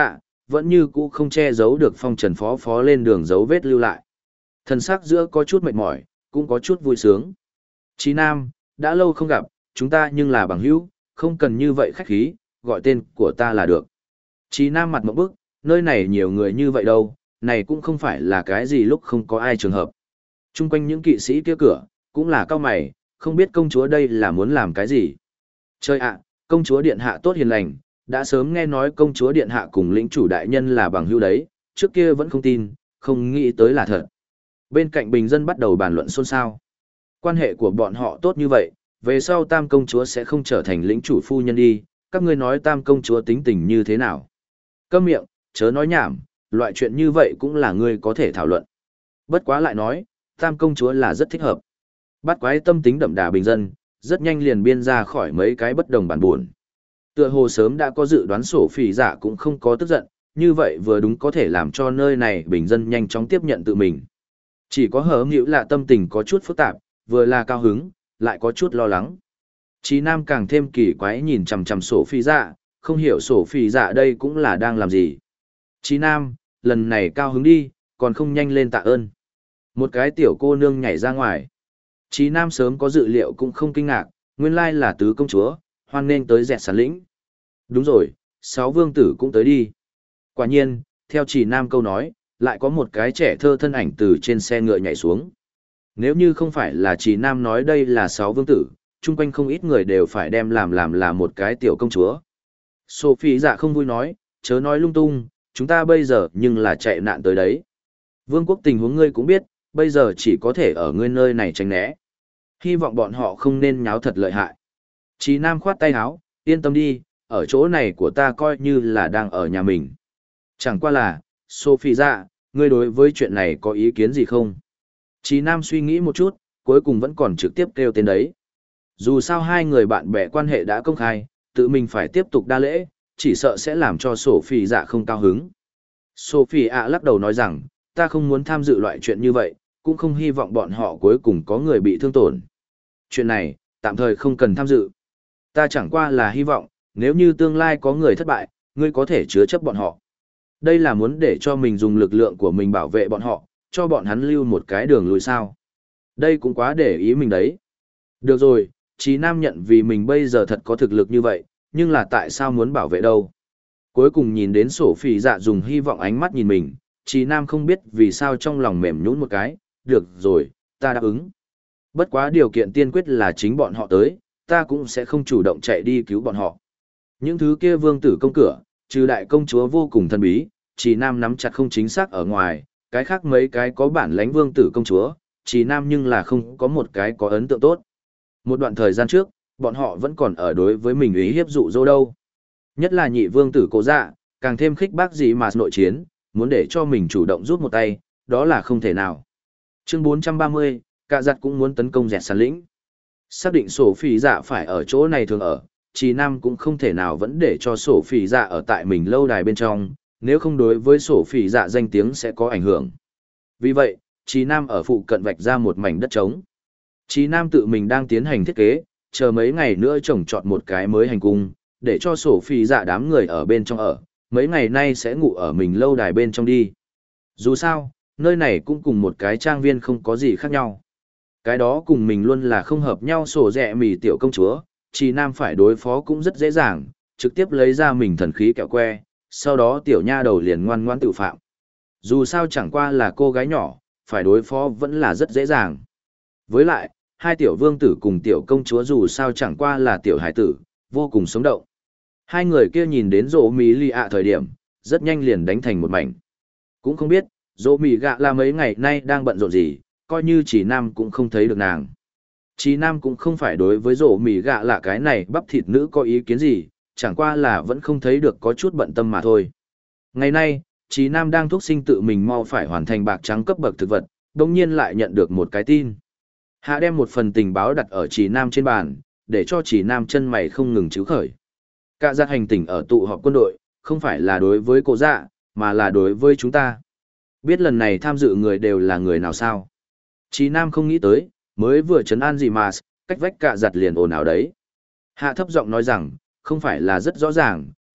vẫn như cũ không che giấu được phong trần phó phó lên đường dấu vết lưu lại. Thần sắc giữa có chút mệt mỏi, cũng có chút vui sướng. Chí Nam, đã lâu không gặp, chúng ta nhưng là bằng hữu, không cần như vậy khách khí, gọi tên của ta là được. Chí Nam mặt mộng bức, nơi này nhiều người như vậy đâu, này cũng không phải là cái gì lúc không có ai trường hợp. Trung quanh những kỵ sĩ kia cửa, cũng là cao mày, không biết công chúa đây là muốn làm cái gì. Chơi ạ, công chúa điện hạ tốt hiền lành, đã sớm nghe nói công chúa điện hạ cùng lĩnh chủ đại nhân là bằng hữu đấy, trước kia vẫn không tin, không nghĩ tới là thật. Bên cạnh bình dân bắt đầu bàn luận xôn xao. Quan hệ của bọn họ tốt như vậy, về sau tam công chúa sẽ không trở thành lĩnh chủ phu nhân đi, các ngươi nói tam công chúa tính tình như thế nào. Câm miệng, chớ nói nhảm, loại chuyện như vậy cũng là ngươi có thể thảo luận. Bất quá lại nói, tam công chúa là rất thích hợp. Bắt quái tâm tính đậm đà bình dân, rất nhanh liền biên ra khỏi mấy cái bất đồng bản buồn. Tựa hồ sớm đã có dự đoán sổ phỉ dạ cũng không có tức giận, như vậy vừa đúng có thể làm cho nơi này bình dân nhanh chóng tiếp nhận tự mình. Chỉ có hở nghĩu là tâm tình có chút phức tạp, vừa là cao hứng, lại có chút lo lắng. Chí Nam càng thêm kỳ quái nhìn chằm chằm sổ phỉ dạ, không hiểu sổ phỉ dạ đây cũng là đang làm gì. Chí Nam, lần này cao hứng đi, còn không nhanh lên tạ ơn. Một cái tiểu cô nương nhảy ra ngoài. Chí Nam sớm có dự liệu cũng không kinh ngạc, nguyên lai là tứ công chúa, hoan nên tới dẹt sản lĩnh. Đúng rồi, 6 vương tử cũng tới đi. Quả nhiên, theo Chí Nam câu nói, lại có một cái trẻ thơ thân ảnh từ trên xe ngựa nhảy xuống. Nếu như không phải là Chí Nam nói đây là 6 vương tử, chung quanh không ít người đều phải đem làm là một cái tiểu công chúa. Sophie dạ không vui nói, chớ nói lung tung, chúng ta bây giờ nhưng là chạy nạn tới đấy. Vương quốc tình huống ngươi cũng biết, bây giờ chỉ có thể ở ngươi nơi này tránh né. Hy vọng bọn họ không nên nháo thật lợi hại. Chí Nam khoát tay áo, yên tâm đi, ở chỗ này của ta coi như là đang ở nhà mình. Chẳng qua là, Sophie dạ, ngươi đối với chuyện này có ý kiến gì không? Chí Nam suy nghĩ một chút, cuối cùng vẫn còn trực tiếp kêu tên đấy. Dù sao hai người bạn bè quan hệ đã công khai, tự mình phải tiếp tục đa lễ, chỉ sợ sẽ làm cho Sophie dạ không cao hứng. Sophie ạ lắc đầu nói rằng, ta không muốn tham dự loại chuyện như vậy, cũng không hy vọng bọn họ cuối cùng có người bị thương tổn. Chuyện này, tạm thời không cần tham dự. Ta chẳng qua là hy vọng, nếu như tương lai có người thất bại, ngươi có thể chứa chấp bọn họ. Đây là muốn để cho mình dùng lực lượng của mình bảo vệ bọn họ, cho bọn hắn lưu một cái đường lùi sao. Đây cũng quá để ý mình đấy. Được rồi, Chí Nam nhận vì mình bây giờ thật có thực lực như vậy, nhưng là tại sao muốn bảo vệ đâu. Cuối cùng nhìn đến Sophie dạ dùng hy vọng ánh mắt nhìn mình, Chí Nam không biết vì sao trong lòng mềm nhũn một cái, được rồi, ta đáp ứng. Bất quá điều kiện tiên quyết là chính bọn họ tới, ta cũng sẽ không chủ động chạy đi cứu bọn họ. Những thứ kia vương tử công cửa, trừ đại công chúa vô cùng thân bí, Chí Nam nắm chặt không chính xác ở ngoài, cái khác mấy cái có bản lãnh vương tử công chúa, Chí Nam nhưng là không có một cái có ấn tượng tốt. Một đoạn thời gian trước, bọn họ vẫn còn ở đối với mình ý hiếp dụ dỗ đâu. Nhất là nhị vương tử Cố Dạ, càng thêm khích bác gì mà nội chiến, muốn để cho mình chủ động rút một tay, đó là không thể nào. Chương 430, Cạ Giặt cũng muốn tấn công dẹt sàn lĩnh. Xác định sổ phỉ dạ phải ở chỗ này thường ở, Chí Nam cũng không thể nào vẫn để cho sổ phỉ dạ ở tại mình lâu đài bên trong, nếu không đối với sổ phỉ dạ danh tiếng sẽ có ảnh hưởng. Vì vậy, Chí Nam ở phụ cận vạch ra một mảnh đất trống. Chí Nam tự mình đang tiến hành thiết kế, chờ mấy ngày nữa trồng trọt một cái mới hành cung, để cho sổ phỉ dạ đám người ở bên trong ở, mấy ngày nay sẽ ngủ ở mình lâu đài bên trong đi. Dù sao, nơi này cũng cùng một cái trang viên không có gì khác nhau. Cái đó cùng mình luôn là không hợp nhau sổ rẹ mì tiểu công chúa, Chí Nam phải đối phó cũng rất dễ dàng, trực tiếp lấy ra mình thần khí kẹo que, sau đó tiểu nha đầu liền ngoan ngoãn tự phạm. Dù sao chẳng qua là cô gái nhỏ, phải đối phó vẫn là rất dễ dàng. Với lại, hai tiểu vương tử cùng tiểu công chúa dù sao chẳng qua là tiểu hải tử, vô cùng sống động. Hai người kia nhìn đến rỗ mì lì ạ thời điểm, rất nhanh liền đánh thành một mảnh. Cũng không biết, rỗ mì gạ là mấy ngày nay đang bận rộn gì, coi như Chí Nam cũng không thấy được nàng. Chí Nam cũng không phải đối với rỗ mì gạ là cái này bắp thịt nữ có ý kiến gì, chẳng qua là vẫn không thấy được có chút bận tâm mà thôi. Ngày nay, Chí Nam đang thúc sinh tự mình mau phải hoàn thành bạc trắng cấp bậc thực vật, đồng nhiên lại nhận được một cái tin. Hạ đem một phần tình báo đặt ở Chí Nam trên bàn, để cho Chí Nam chân mày không ngừng chíu khởi. Cả giặt hành tỉnh ở tụ họp quân đội, không phải là đối với cô dạ, mà là đối với chúng ta. Biết lần này tham dự người đều là người nào sao? Chí Nam không nghĩ tới, mới vừa trấn an gì mà, cách vách cả giặt liền ồn ào đấy. Hạ thấp giọng nói rằng, không phải là rất rõ ràng,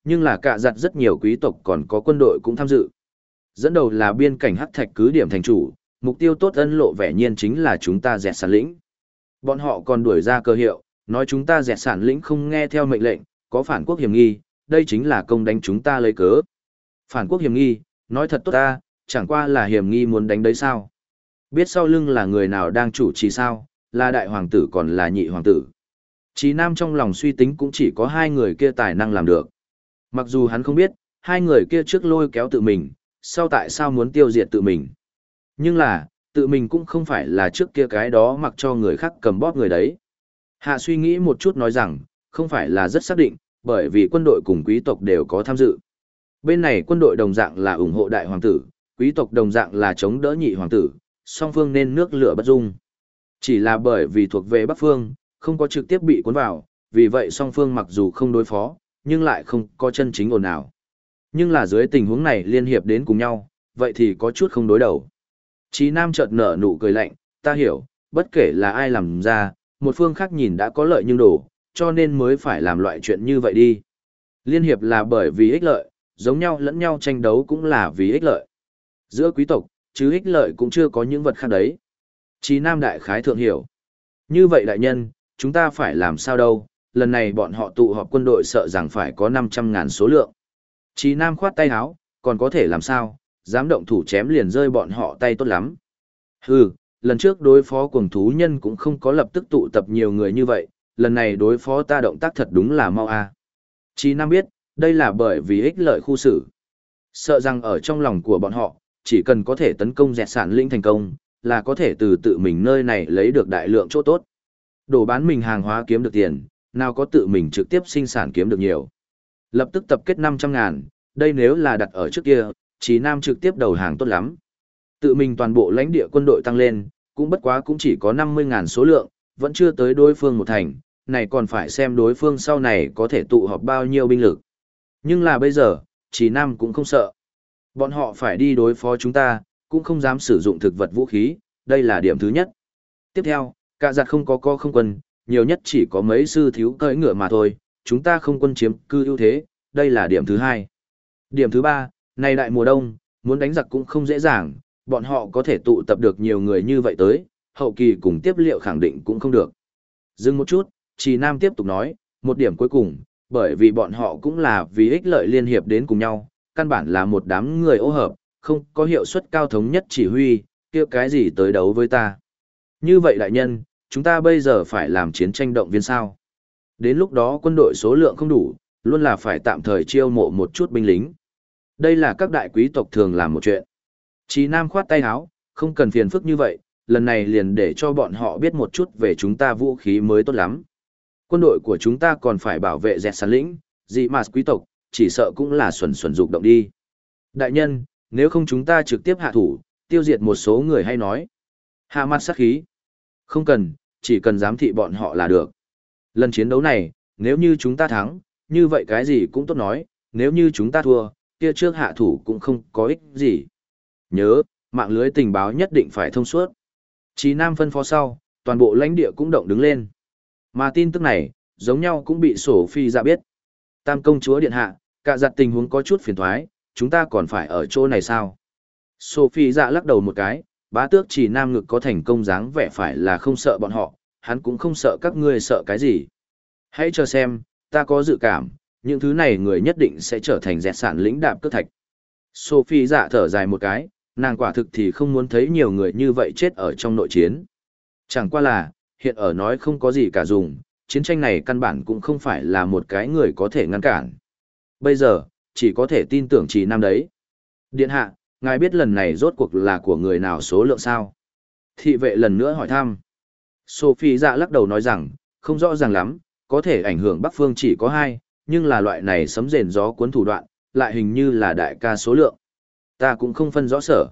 nhưng là cả giặt rất nhiều quý tộc còn có quân đội cũng tham dự. Dẫn đầu là biên cảnh hắc thạch cứ điểm thành chủ, mục tiêu tốt ân lộ vẻ nhiên chính là chúng ta dẹt sản lĩnh. Bọn họ còn đuổi ra cơ hiệu, nói chúng ta dẹt sản lĩnh không nghe theo mệnh lệnh, có phản quốc hiểm nghi, đây chính là công đánh chúng ta lấy cớ. Phản quốc hiểm nghi, nói thật tốt ta, chẳng qua là hiểm nghi muốn đánh đấy sao. Biết sau lưng là người nào đang chủ trì sao, là đại hoàng tử còn là nhị hoàng tử. Chí Nam trong lòng suy tính cũng chỉ có hai người kia tài năng làm được. Mặc dù hắn không biết, hai người kia trước lôi kéo tự mình, sau tại sao muốn tiêu diệt tự mình. Nhưng là, tự mình cũng không phải là trước kia cái đó mặc cho người khác cầm bóp người đấy. Hạ suy nghĩ một chút nói rằng, không phải là rất xác định, bởi vì quân đội cùng quý tộc đều có tham dự. Bên này quân đội đồng dạng là ủng hộ đại hoàng tử, quý tộc đồng dạng là chống đỡ nhị hoàng tử, song phương nên nước lửa bất dung. Chỉ là bởi vì thuộc về Bắc phương, không có trực tiếp bị cuốn vào, vì vậy song phương mặc dù không đối phó, nhưng lại không có chân chính ồn nào. Nhưng là dưới tình huống này liên hiệp đến cùng nhau, vậy thì có chút không đối đầu. Chí Nam chợt nở nụ cười lạnh, ta hiểu, bất kể là ai làm ra, một phương khác nhìn đã có lợi nhưng đổ, cho nên mới phải làm loại chuyện như vậy đi. Liên hiệp là bởi vì ích lợi, giống nhau lẫn nhau tranh đấu cũng là vì ích lợi. Giữa quý tộc, chứ ích lợi cũng chưa có những vật khác đấy. Chí Nam đại khái thượng hiểu. Như vậy đại nhân, chúng ta phải làm sao đâu, lần này bọn họ tụ họp quân đội sợ rằng phải có 500.000 số lượng. Chí Nam khoát tay áo, còn có thể làm sao, dám động thủ chém liền rơi bọn họ tay tốt lắm. Hừ, lần trước đối phó cuồng thú nhân cũng không có lập tức tụ tập nhiều người như vậy, lần này đối phó ta động tác thật đúng là mau a. Chí Nam biết, đây là bởi vì ích lợi khu xử. Sợ rằng ở trong lòng của bọn họ, chỉ cần có thể tấn công dẹt sản linh thành công, là có thể từ tự mình nơi này lấy được đại lượng chỗ tốt. Đổ bán mình hàng hóa kiếm được tiền, nào có tự mình trực tiếp sinh sản kiếm được nhiều. Lập tức tập kết 500.000, đây nếu là đặt ở trước kia, Chí Nam trực tiếp đầu hàng tốt lắm. Tự mình toàn bộ lãnh địa quân đội tăng lên, cũng bất quá cũng chỉ có 50.000 số lượng, vẫn chưa tới đối phương một thành, này còn phải xem đối phương sau này có thể tụ họp bao nhiêu binh lực. Nhưng là bây giờ, Chí Nam cũng không sợ. Bọn họ phải đi đối phó chúng ta, cũng không dám sử dụng thực vật vũ khí, đây là điểm thứ nhất. Tiếp theo, cả giặt không có không quân, nhiều nhất chỉ có mấy sư thiếu cưỡi ngựa mà thôi, chúng ta không quân chiếm cư ưu thế, đây là điểm thứ hai. Điểm thứ ba, này đại mùa đông, muốn đánh giặc cũng không dễ dàng, bọn họ có thể tụ tập được nhiều người như vậy tới, hậu kỳ cùng tiếp liệu khẳng định cũng không được. Dừng một chút, Chí Nam tiếp tục nói, một điểm cuối cùng, bởi vì bọn họ cũng là vì ích lợi liên hiệp đến cùng nhau, căn bản là một đám người ô hợp, không có hiệu suất cao thống nhất chỉ huy, kia cái gì tới đấu với ta. Như vậy đại nhân, chúng ta bây giờ phải làm chiến tranh động viên sao? Đến lúc đó quân đội số lượng không đủ, luôn là phải tạm thời chiêu mộ một chút binh lính. Đây là các đại quý tộc thường làm một chuyện. Chí Nam khoát tay áo, không cần phiền phức như vậy, lần này liền để cho bọn họ biết một chút về chúng ta vũ khí mới tốt lắm. Quân đội của chúng ta còn phải bảo vệ dẹt sản lĩnh, dị mà quý tộc, chỉ sợ cũng là xuẩn xuẩn dục động đi. Đại nhân, nếu không chúng ta trực tiếp hạ thủ, tiêu diệt một số người hay nói. Hạ mặt sát khí. Không cần, chỉ cần giám thị bọn họ là được. Lần chiến đấu này, nếu như chúng ta thắng, như vậy cái gì cũng tốt nói, nếu như chúng ta thua, kia trước hạ thủ cũng không có ích gì. Nhớ, mạng lưới tình báo nhất định phải thông suốt. Chí Nam phân phó sau, toàn bộ lãnh địa cũng động đứng lên. Mà tin tức này, giống nhau cũng bị Sophie dạ biết. Tam công chúa điện hạ, cả giặt tình huống có chút phiền thoái, chúng ta còn phải ở chỗ này sao? Sophie dạ lắc đầu một cái, bá tước Chỉ Nam ngực có thành công dáng vẻ phải là không sợ bọn họ, hắn cũng không sợ các ngươi sợ cái gì. Hãy chờ xem, ta có dự cảm, những thứ này người nhất định sẽ trở thành dẹt sản lĩnh đạp cước thạch. Sophie dạ thở dài một cái, nàng quả thực thì không muốn thấy nhiều người như vậy chết ở trong nội chiến. Chẳng qua là, hiện ở nói không có gì cả dùng, chiến tranh này căn bản cũng không phải là một cái người có thể ngăn cản. Bây giờ, chỉ có thể tin tưởng Chỉ Nam đấy. Điện hạ, ngài biết lần này rốt cuộc là của người nào số lượng sao? Thị vệ lần nữa hỏi thăm. Sophie dạ lắc đầu nói rằng, không rõ ràng lắm, có thể ảnh hưởng Bắc Phương chỉ có 2, nhưng là loại này sấm rền gió cuốn thủ đoạn, lại hình như là đại ca số lượng. Ta cũng không phân rõ sở.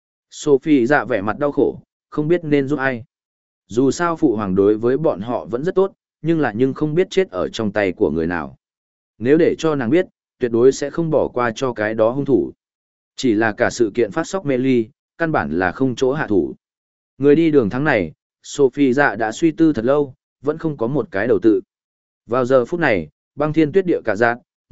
Sophie dạ vẻ mặt đau khổ, không biết nên giúp ai. Dù sao phụ hoàng đối với bọn họ vẫn rất tốt, nhưng không biết chết ở trong tay của người nào. Nếu để cho nàng biết, tuyệt đối sẽ không bỏ qua cho cái đó hung thủ. Chỉ là cả sự kiện phát sóc mê ly, căn bản là không chỗ hạ thủ. Người đi đường tháng này, Sophie dạ đã suy tư thật lâu, vẫn không có một cái đầu tự. Vào giờ phút này, băng thiên tuyết địa cả giác,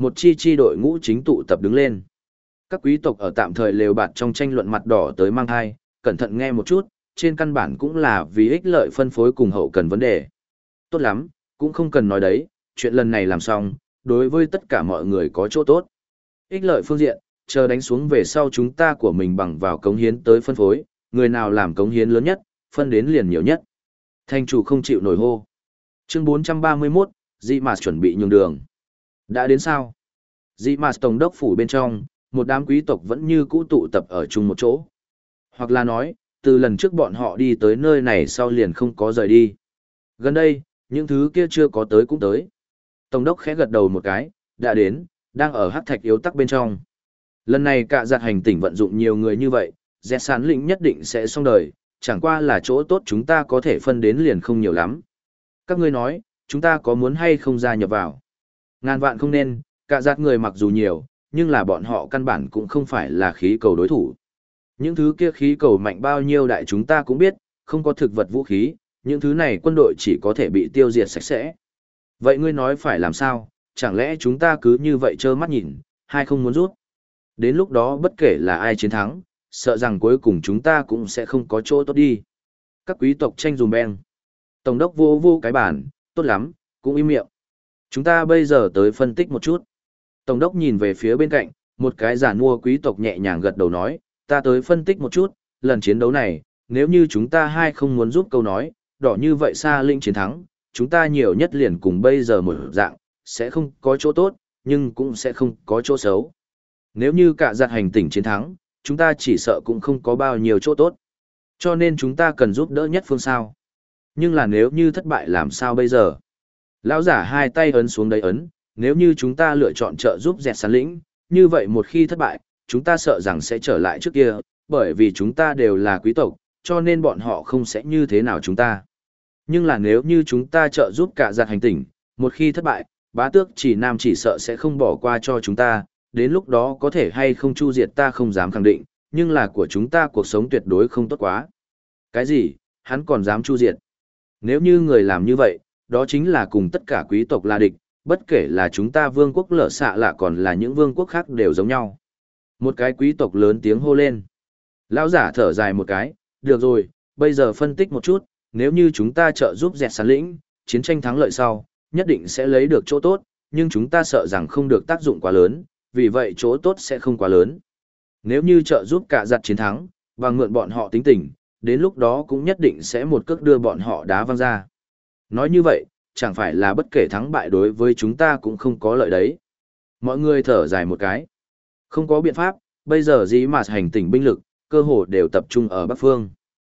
một chi đội ngũ chính tụ tập đứng lên. Các quý tộc ở tạm thời lều bạt trong tranh luận mặt đỏ tới mang thai, cẩn thận nghe một chút, trên căn bản cũng là vì ích lợi phân phối cùng hậu cần vấn đề. Tốt lắm, cũng không cần nói đấy, chuyện lần này làm xong, đối với tất cả mọi người có chỗ tốt. Ích lợi phương diện, chờ đánh xuống về sau chúng ta của mình bằng vào cống hiến tới phân phối, người nào làm cống hiến lớn nhất, phân đến liền nhiều nhất. Thành chủ không chịu nổi hô. Chương 431, Dị Mạt chuẩn bị nhường đường. Đã đến sao? Dị Mạt tổng đốc phủ bên trong, một đám quý tộc vẫn như cũ tụ tập ở chung một chỗ. Hoặc là nói, từ lần trước bọn họ đi tới nơi này sau liền không có rời đi. Gần đây, những thứ kia chưa có tới cũng tới. Tổng đốc khẽ gật đầu một cái, đã đến, đang ở hắc thạch yếu tắc bên trong. Lần này cả giặt hành tỉnh vận dụng nhiều người như vậy, dẹt sán lĩnh nhất định sẽ xong đời, chẳng qua là chỗ tốt chúng ta có thể phân đến liền không nhiều lắm. Các ngươi nói, chúng ta có muốn hay không gia nhập vào? Ngàn vạn không nên, cả giặt người mặc dù nhiều, nhưng là bọn họ căn bản cũng không phải là khí cầu đối thủ. Những thứ kia khí cầu mạnh bao nhiêu đại chúng ta cũng biết, không có thực vật vũ khí, những thứ này quân đội chỉ có thể bị tiêu diệt sạch sẽ. Vậy ngươi nói phải làm sao, chẳng lẽ chúng ta cứ như vậy trơ mắt nhìn, hay không muốn rút? Đến lúc đó bất kể là ai chiến thắng, sợ rằng cuối cùng chúng ta cũng sẽ không có chỗ tốt đi. Các quý tộc tranh dùm beng. Tổng đốc vô vô cái bản, tốt lắm, cũng im miệng. Chúng ta bây giờ tới phân tích một chút. Tổng đốc nhìn về phía bên cạnh, một cái giản mua quý tộc nhẹ nhàng gật đầu nói, ta tới phân tích một chút, lần chiến đấu này, nếu như chúng ta hai không muốn giúp câu nói, đỏ như vậy xa linh chiến thắng, chúng ta nhiều nhất liền cùng bây giờ một dạng, sẽ không có chỗ tốt, nhưng cũng sẽ không có chỗ xấu. Nếu như cả giặt hành tỉnh chiến thắng, chúng ta chỉ sợ cũng không có bao nhiêu chỗ tốt. Cho nên chúng ta cần giúp đỡ nhất phương sao. Nhưng là nếu như thất bại làm sao bây giờ? Lão giả hai tay ấn xuống đấy ấn, nếu như chúng ta lựa chọn trợ giúp dẹt sán lĩnh, như vậy một khi thất bại, chúng ta sợ rằng sẽ trở lại trước kia, bởi vì chúng ta đều là quý tộc, cho nên bọn họ không sẽ như thế nào chúng ta. Nhưng là nếu như chúng ta trợ giúp cả giặt hành tỉnh, một khi thất bại, bá tước chỉ nam chỉ sợ sẽ không bỏ qua cho chúng ta, đến lúc đó có thể hay không chu diệt ta không dám khẳng định, nhưng là của chúng ta cuộc sống tuyệt đối không tốt quá. Cái gì, hắn còn dám chu diệt? Nếu như người làm như vậy, đó chính là cùng tất cả quý tộc là địch, bất kể là chúng ta vương quốc lở xạ lạ còn là những vương quốc khác đều giống nhau. Một cái quý tộc lớn tiếng hô lên. Lão giả thở dài một cái, được rồi, bây giờ phân tích một chút, nếu như chúng ta trợ giúp dẹt sán lĩnh, chiến tranh thắng lợi sau, nhất định sẽ lấy được chỗ tốt, nhưng chúng ta sợ rằng không được tác dụng quá lớn, vì vậy chỗ tốt sẽ không quá lớn. Nếu như trợ giúp cả giặt chiến thắng, và mượn bọn họ tính tình, đến lúc đó cũng nhất định sẽ một cước đưa bọn họ đá văng ra. Nói như vậy, chẳng phải là bất kể thắng bại đối với chúng ta cũng không có lợi đấy. Mọi người thở dài một cái. Không có biện pháp, bây giờ dĩ mà hành tỉnh binh lực, cơ hồ đều tập trung ở Bắc Phương.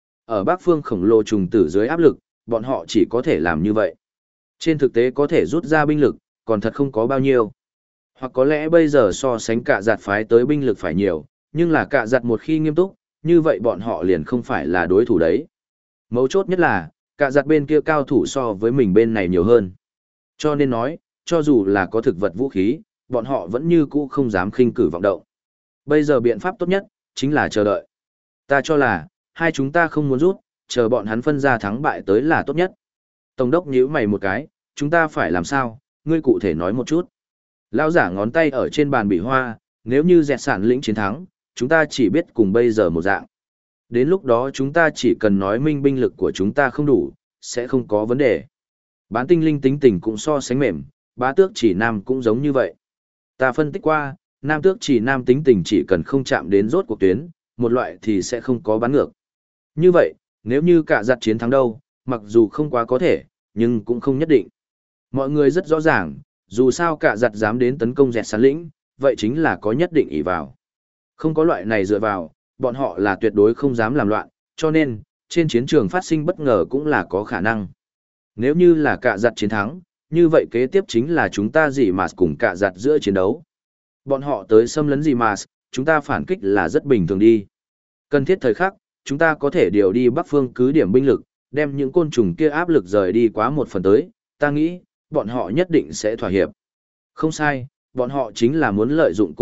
Ở Bắc Phương khổng lồ trùng tử dưới áp lực, bọn họ chỉ có thể làm như vậy. Trên thực tế có thể rút ra binh lực, còn thật không có bao nhiêu. Hoặc có lẽ bây giờ so sánh cả giặt phái tới binh lực phải nhiều, nhưng là cả giặt một khi nghiêm túc, như vậy bọn họ liền không phải là đối thủ đấy. Mấu chốt nhất là, cả giặt bên kia cao thủ so với mình bên này nhiều hơn. Cho nên nói, cho dù là có thực vật vũ khí, bọn họ vẫn như cũ không dám khinh cử vọng động. Bây giờ biện pháp tốt nhất, chính là chờ đợi. Ta cho là, hai chúng ta không muốn rút, chờ bọn hắn phân ra thắng bại tới là tốt nhất. Tổng đốc nhíu mày một cái, chúng ta phải làm sao, ngươi cụ thể nói một chút. Lão giả ngón tay ở trên bàn bị hoa, nếu như dẹt sản lĩnh chiến thắng, chúng ta chỉ biết cùng bây giờ một dạng. Đến lúc đó chúng ta chỉ cần nói minh binh lực của chúng ta không đủ, sẽ không có vấn đề. Bán tinh linh tính tình cũng so sánh mềm, bá tước chỉ nam cũng giống như vậy. Ta phân tích qua, nam tước chỉ nam tính tình chỉ cần không chạm đến rốt cuộc tuyến, một loại thì sẽ không có bán ngược. Như vậy, nếu như cả giặt chiến thắng đâu, mặc dù không quá có thể, nhưng cũng không nhất định. Mọi người rất rõ ràng, dù sao cả giặt dám đến tấn công dẹt sán lĩnh, vậy chính là có nhất định ỷ vào. Không có loại này dựa vào, bọn họ là tuyệt đối không dám làm loạn, cho nên, trên chiến trường phát sinh bất ngờ cũng là có khả năng. Nếu như là cả giặt chiến thắng, như vậy kế tiếp chính là chúng ta dì mà cùng cả giặt giữa chiến đấu. Bọn họ tới xâm lấn dì mà, chúng ta phản kích là rất bình thường đi. Cần thiết thời khắc, chúng ta có thể điều đi Bắc Phương cứ điểm binh lực, đem những côn trùng kia áp lực rời đi quá một phần tới, ta nghĩ, bọn họ nhất định sẽ thỏa hiệp. Không sai, bọn họ chính là muốn lợi dụng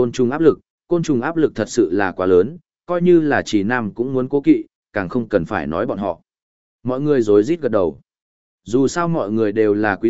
côn trùng áp lực thật sự là quá lớn, coi như là chỉ nam cũng muốn cố kỵ, càng không cần phải nói bọn họ. Mọi người rối rít gật đầu. Dù sao mọi người đều là quý tộc,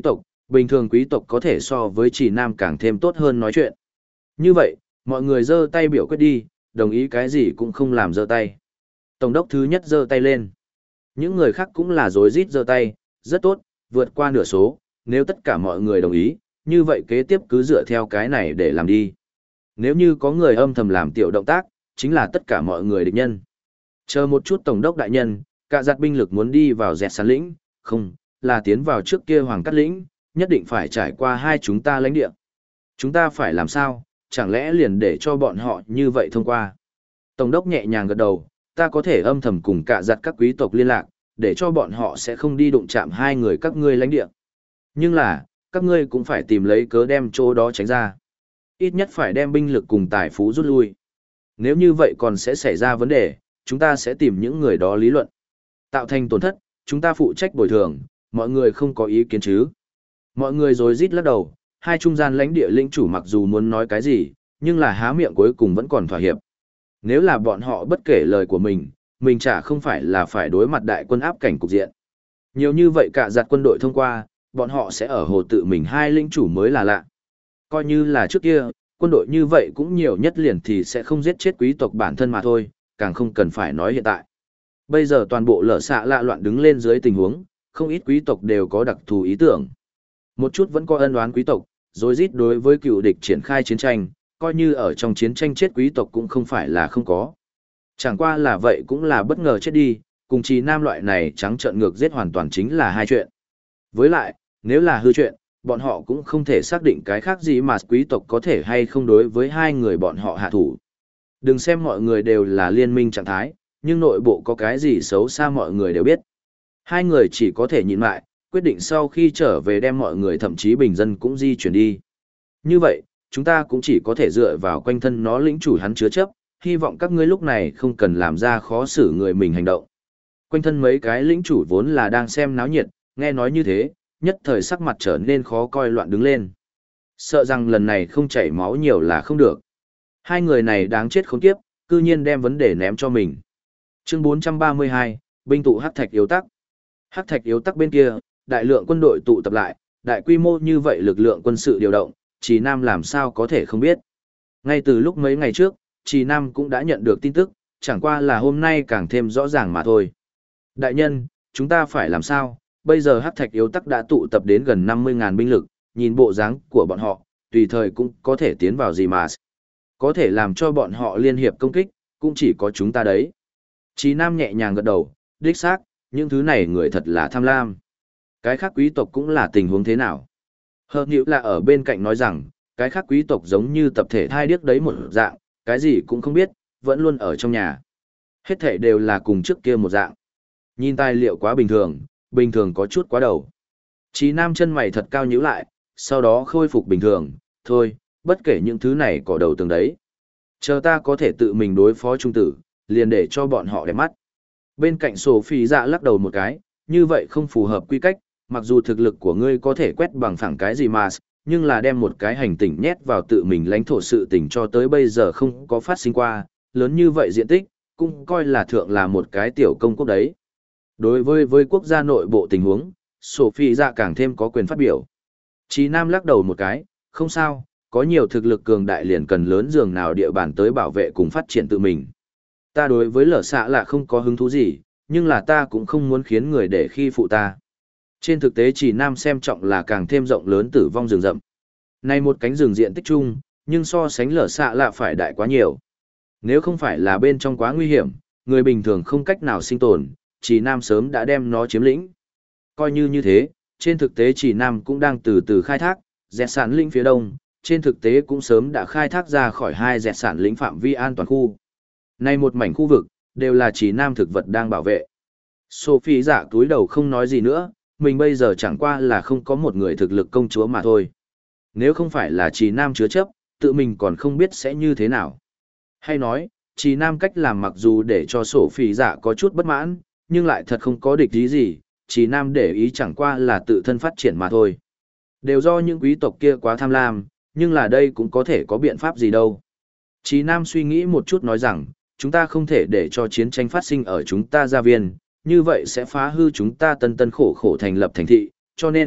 Bình thường quý tộc có thể so với Trì Nam càng thêm tốt hơn nói chuyện. Như vậy, mọi người giơ tay biểu quyết đi, đồng ý cái gì cũng không làm giơ tay. Tổng đốc thứ nhất giơ tay lên. Những người khác cũng là rối rít giơ tay, rất tốt, vượt qua nửa số, nếu tất cả mọi người đồng ý, như vậy kế tiếp cứ dựa theo cái này để làm đi. Nếu như có người âm thầm làm tiểu động tác, chính là tất cả mọi người địch nhân. Chờ một chút tổng đốc đại nhân, cả giặt binh lực muốn đi vào dẹt sàn lĩnh, không, là tiến vào trước kia hoàng cát lĩnh, nhất định phải trải qua hai chúng ta lãnh địa. Chúng ta phải làm sao, chẳng lẽ liền để cho bọn họ như vậy thông qua. Tổng đốc nhẹ nhàng gật đầu, ta có thể âm thầm cùng cả giặt các quý tộc liên lạc, để cho bọn họ sẽ không đi đụng chạm hai người các ngươi lãnh địa. Nhưng là, các ngươi cũng phải tìm lấy cớ đem chỗ đó tránh ra. Ít nhất phải đem binh lực cùng tài phú rút lui. Nếu như vậy còn sẽ xảy ra vấn đề, chúng ta sẽ tìm những người đó lý luận. Tạo thành tổn thất, chúng ta phụ trách bồi thường, mọi người không có ý kiến chứ. Mọi người rồi rít lắc đầu, hai trung gian lãnh địa lĩnh chủ mặc dù muốn nói cái gì, nhưng là há miệng cuối cùng vẫn còn thỏa hiệp. Nếu là bọn họ bất kể lời của mình chả không phải là phải đối mặt đại quân áp cảnh cục diện. Nhiều như vậy cả giặt quân đội thông qua, bọn họ sẽ ở hồ tự mình hai lĩnh chủ mới là lạ. Coi như là trước kia, quân đội như vậy cũng nhiều nhất liền thì sẽ không giết chết quý tộc bản thân mà thôi, càng không cần phải nói hiện tại. Bây giờ toàn bộ lở xạ lạ loạn đứng lên dưới tình huống, không ít quý tộc đều có đặc thù ý tưởng. Một chút vẫn có ân oán quý tộc, rồi rít đối với cựu địch triển khai chiến tranh, coi như ở trong chiến tranh chết quý tộc cũng không phải là không có. Chẳng qua là vậy cũng là bất ngờ chết đi, cùng Trì Nam loại này trắng trợn ngược giết hoàn toàn chính là hai chuyện. Với lại, nếu là hư chuyện, bọn họ cũng không thể xác định cái khác gì mà quý tộc có thể hay không đối với hai người bọn họ hạ thủ. Đừng xem mọi người đều là liên minh trạng thái, nhưng nội bộ có cái gì xấu xa mọi người đều biết. Hai người chỉ có thể nhịn lại, quyết định sau khi trở về đem mọi người thậm chí bình dân cũng di chuyển đi. Như vậy, chúng ta cũng chỉ có thể dựa vào quanh thân nó lĩnh chủ hắn chứa chấp, hy vọng các ngươi lúc này không cần làm ra khó xử người mình hành động. Quanh thân mấy cái lĩnh chủ vốn là đang xem náo nhiệt, nghe nói như thế, nhất thời sắc mặt trở nên khó coi loạn đứng lên. Sợ rằng lần này không chảy máu nhiều là không được. Hai người này đáng chết khốn kiếp, cư nhiên đem vấn đề ném cho mình. Chương 432, binh tụ Hắc Thạch yếu tắc. Hắc Thạch yếu tắc bên kia, đại lượng quân đội tụ tập lại, đại quy mô như vậy lực lượng quân sự điều động, Trì Nam làm sao có thể không biết. Ngay từ lúc mấy ngày trước, Trì Nam cũng đã nhận được tin tức, chẳng qua là hôm nay càng thêm rõ ràng mà thôi. Đại nhân, chúng ta phải làm sao? Bây giờ Hắc Thạch yếu tắc đã tụ tập đến gần 50.000 binh lực, nhìn bộ dáng của bọn họ, tùy thời cũng có thể tiến vào gì mà. Có thể làm cho bọn họ liên hiệp công kích, cũng chỉ có chúng ta đấy. Trì Nam nhẹ nhàng gật đầu, đích xác, những thứ này người thật là tham lam. Cái khác quý tộc cũng là tình huống thế nào? Hợp nhữ là ở bên cạnh nói rằng, cái khác quý tộc giống như tập thể thai điếc đấy một dạng, cái gì cũng không biết, vẫn luôn ở trong nhà. Hết thể đều là cùng trước kia một dạng. Nhìn tài liệu quá bình thường có chút quá đầu. Chí Nam chân mày thật cao nhíu lại, sau đó khôi phục bình thường, thôi, bất kể những thứ này có đầu tường đấy. Chờ ta có thể tự mình đối phó trung tử, liền để cho bọn họ đẹp mắt. Bên cạnh Sophie dạ lắc đầu một cái, như vậy không phù hợp quy cách, mặc dù thực lực của ngươi có thể quét bằng phẳng cái gì mà, nhưng là đem một cái hành tinh nhét vào tự mình lãnh thổ sự tình cho tới bây giờ không có phát sinh qua, lớn như vậy diện tích, cũng coi là thượng là một cái tiểu công quốc đấy. Đối với quốc gia nội bộ tình huống, Sophie dạ càng thêm có quyền phát biểu. Chí Nam lắc đầu một cái, không sao, có nhiều thực lực cường đại liền cần lớn dường nào địa bàn tới bảo vệ cùng phát triển tự mình. Ta đối với lở xạ là không có hứng thú gì, nhưng là ta cũng không muốn khiến người để khi phụ ta. Trên thực tế Chí Nam xem trọng là càng thêm rộng lớn tử vong rừng rậm. Này một cánh rừng diện tích chung, nhưng so sánh lở xạ là phải đại quá nhiều. Nếu không phải là bên trong quá nguy hiểm, người bình thường không cách nào sinh tồn, Chí Nam sớm đã đem nó chiếm lĩnh. Coi như thế, trên thực tế Chí Nam cũng đang từ từ khai thác, dẹt sản lĩnh phía đông, trên thực tế cũng sớm đã khai thác ra khỏi hai dẹt sản lĩnh phạm vi an toàn khu. Này một mảnh khu vực, đều là Chí Nam thực vật đang bảo vệ. Sophie dạ túi đầu không nói gì nữa, mình bây giờ chẳng qua là không có một người thực lực công chúa mà thôi. Nếu không phải là Chí Nam chứa chấp, tự mình còn không biết sẽ như thế nào. Hay nói, Chí Nam cách làm mặc dù để cho Sophie dạ có chút bất mãn, nhưng lại thật không có địch ý gì, Chí Nam để ý chẳng qua là tự thân phát triển mà thôi. Đều do những quý tộc kia quá tham lam, nhưng là đây cũng có thể có biện pháp gì đâu. Chí Nam suy nghĩ một chút nói rằng, chúng ta không thể để cho chiến tranh phát sinh ở chúng ta gia viên, như vậy sẽ phá hư chúng ta tân khổ thành lập thành thị, cho nên,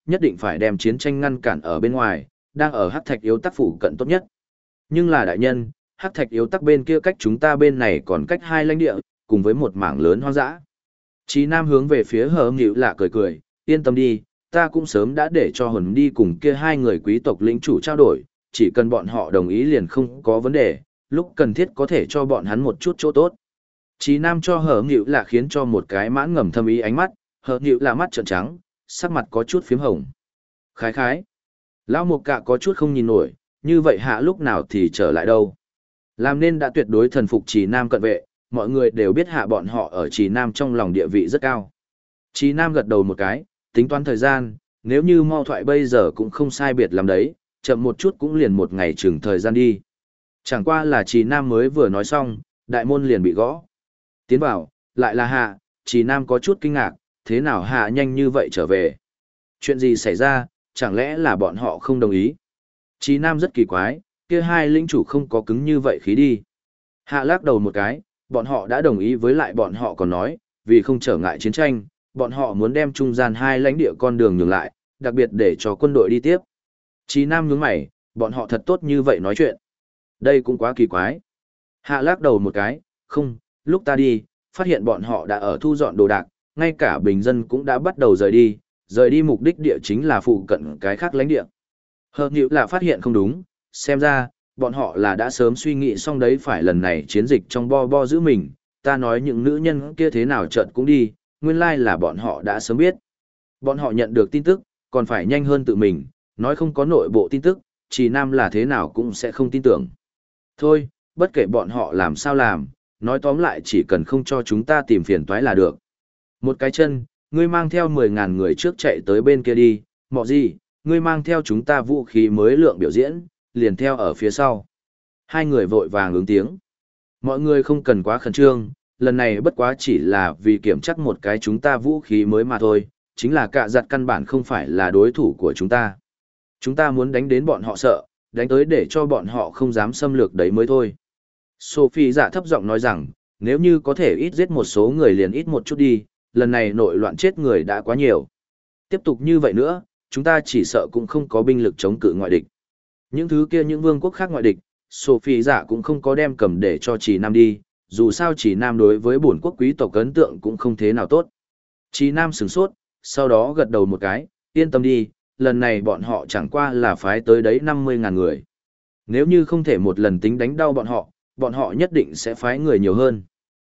nhất định phải đem chiến tranh ngăn cản ở bên ngoài, đang ở Hắc Thạch Yếu Tắc phủ cận tốt nhất. Nhưng là đại nhân, Hắc Thạch Yếu Tắc bên kia cách chúng ta bên này còn cách 2 lãnh địa, cùng với một mảng lớn hoang dã. Chí Nam hướng về phía Hờ Nghịu Lạ cười cười, yên tâm đi, ta cũng sớm đã để cho hồn đi cùng kia 2 người quý tộc lĩnh chủ trao đổi, chỉ cần bọn họ đồng ý liền không có vấn đề, lúc cần thiết có thể cho bọn hắn một chút chỗ tốt. Chí Nam cho Hờ Nghịu Lạ khiến cho một cái mãn ngầm thâm ý ánh mắt, Hờ Nghịu Lạ mắt trợn trắng, sắc mặt có chút phím hồng. Khái khái. Lão Mục Cạ có chút không nhìn nổi, như vậy hạ lúc nào thì trở lại đâu. Làm nên đã tuyệt đối thần phục Chí Nam cận vệ, mọi người đều biết hạ bọn họ ở Chí Nam trong lòng địa vị rất cao. Chí Nam gật đầu một cái, tính toán thời gian, nếu như mau thoại bây giờ cũng không sai biệt lắm đấy, chậm một chút cũng liền một ngày chừng thời gian đi. Chẳng qua là Chí Nam mới vừa nói xong, đại môn liền bị gõ. Tiến vào, lại là hạ, Chí Nam có chút kinh ngạc, thế nào hạ nhanh như vậy trở về? Chuyện gì xảy ra, chẳng lẽ là bọn họ không đồng ý? Chí Nam rất kỳ quái, kia 2 lĩnh chủ không có cứng như vậy khí đi. Hạ lắc đầu một cái, bọn họ đã đồng ý với lại bọn họ còn nói, vì không trở ngại chiến tranh, bọn họ muốn đem trung gian 2 lãnh địa con đường nhường lại, đặc biệt để cho quân đội đi tiếp. Chí Nam nhướng mày, bọn họ thật tốt như vậy nói chuyện. Đây cũng quá kỳ quái. Hạ lắc đầu một cái, không, lúc ta đi, phát hiện bọn họ đã ở thu dọn đồ đạc, ngay cả bình dân cũng đã bắt đầu rời đi mục đích địa chính là phụ cận cái khác lãnh địa. Hợp nhữ là phát hiện không đúng, xem ra, bọn họ là đã sớm suy nghĩ xong đấy phải lần này chiến dịch trong bo giữ mình, ta nói những nữ nhân kia thế nào chợt cũng đi, nguyên lai là bọn họ đã sớm biết. Bọn họ nhận được tin tức, còn phải nhanh hơn tự mình, nói không có nội bộ tin tức, chỉ Nam là thế nào cũng sẽ không tin tưởng. Thôi, bất kể bọn họ làm sao làm, nói tóm lại chỉ cần không cho chúng ta tìm phiền toái là được. Một cái chân, ngươi mang theo 10.000 người trước chạy tới bên kia đi, mọ gì, ngươi mang theo chúng ta vũ khí mới lượng biểu diễn, liền theo ở phía sau. 2 người vội vàng ứng tiếng. Mọi người không cần quá khẩn trương, lần này bất quá chỉ là vì kiểm chắc một cái chúng ta vũ khí mới mà thôi, chính là cạ giặt căn bản không phải là đối thủ của chúng ta. Chúng ta muốn đánh đến bọn họ sợ, đánh tới để cho bọn họ không dám xâm lược đấy mới thôi. Sophie giả thấp giọng nói rằng, nếu như có thể ít giết một số người liền ít một chút đi, lần này nội loạn chết người đã quá nhiều. Tiếp tục như vậy nữa, chúng ta chỉ sợ cũng không có binh lực chống cự ngoại địch. Những thứ kia những vương quốc khác ngoại địch, Sophie giả cũng không có đem cầm để cho Chỉ Nam đi, dù sao Chỉ Nam đối với bổn quốc quý tộc ấn tượng cũng không thế nào tốt. Chỉ Nam sửng sốt, sau đó gật đầu một cái, yên tâm đi, lần này bọn họ chẳng qua là phái tới đấy 50.000 người. Nếu như không thể một lần tính đánh đau bọn họ nhất định sẽ phái người nhiều hơn.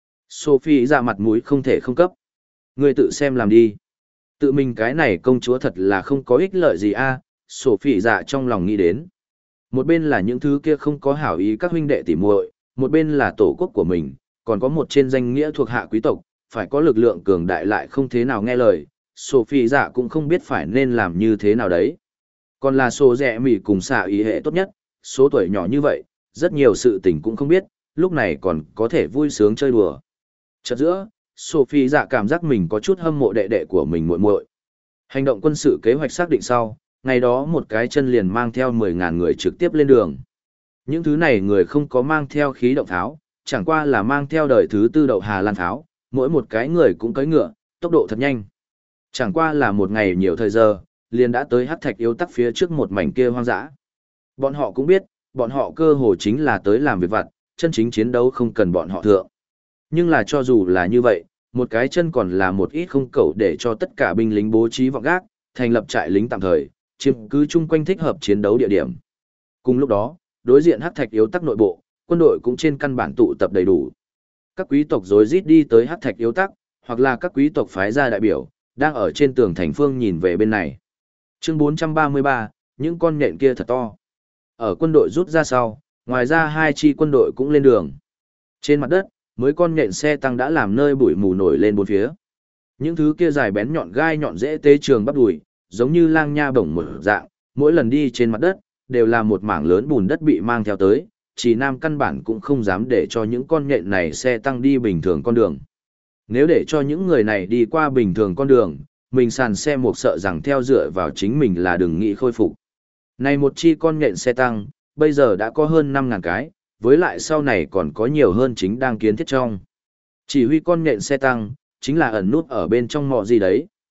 Sophie ra mặt mũi không thể không cấp. Người tự xem làm đi. Tự mình cái này công chúa thật là không có ích lợi gì a. Sophie dạ trong lòng nghĩ đến. Một bên là những thứ kia không có hảo ý các huynh đệ tỉ muội, một bên là tổ quốc của mình, còn có một trên danh nghĩa thuộc hạ quý tộc, phải có lực lượng cường đại lại không thế nào nghe lời. Sophie dạ cũng không biết phải nên làm như thế nào đấy. Còn là số rẻ mỉ cùng xạ ý hệ tốt nhất, số tuổi nhỏ như vậy, rất nhiều sự tình cũng không biết, lúc này còn có thể vui sướng chơi đùa. Chợt giữa, Sophie dạ cảm giác mình có chút hâm mộ đệ đệ của mình muội muội. Hành động quân sự kế hoạch xác định sau, ngày đó một cái chân liền mang theo 10.000 người trực tiếp lên đường. Những thứ này người không có mang theo khí động pháo, chẳng qua là mang theo đời thứ 4 đậu Hà Lan pháo, mỗi một cái người cũng cưỡi ngựa, tốc độ thật nhanh. Chẳng qua là một ngày nhiều thời giờ, liền đã tới Hắc Thạch Yếu Tắc phía trước một mảnh kia hoang dã. Bọn họ cũng biết, bọn họ cơ hồ chính là tới làm việc vặt, chân chính chiến đấu không cần bọn họ thượng. Nhưng là cho dù là như vậy, một cái chân còn là một ít không cẩu để cho tất cả binh lính bố trí vọng gác, thành lập trại lính tạm thời, chiếm cứ chung quanh thích hợp chiến đấu địa điểm. Cùng lúc đó, đối diện Hắc Thạch Yếu Tắc nội bộ, quân đội cũng trên căn bản tụ tập đầy đủ. Các quý tộc rối rít đi tới Hắc Thạch Yếu Tắc, hoặc là các quý tộc phái ra đại biểu, đang ở trên tường thành phương nhìn về bên này. Chương 433, những con nhện kia thật to. Ở quân đội rút ra sau, ngoài ra 2 chi quân đội cũng lên đường. Trên mặt đất, mới con nhện xe tăng đã làm nơi bụi mù nổi lên bốn phía. Những thứ kia dài bén nhọn gai nhọn dễ tế trường bắp đùi, giống như lang nha bổng một dạng, mỗi lần đi trên mặt đất, đều là một mảng lớn bùn đất bị mang theo tới, chỉ Nam căn bản cũng không dám để cho những con nhện này xe tăng đi bình thường con đường. Nếu để cho những người này đi qua bình thường con đường, mình sàn xe một sợ rằng theo dựa vào chính mình là đừng nghĩ khôi phục. Này một chi con nhện xe tăng, bây giờ đã có hơn 5.000 cái, với lại sau này còn có nhiều hơn chính đang kiến thiết trong. Chỉ huy con nhện xe tăng, chính là ẩn nút ở bên trong mọ gì đấy.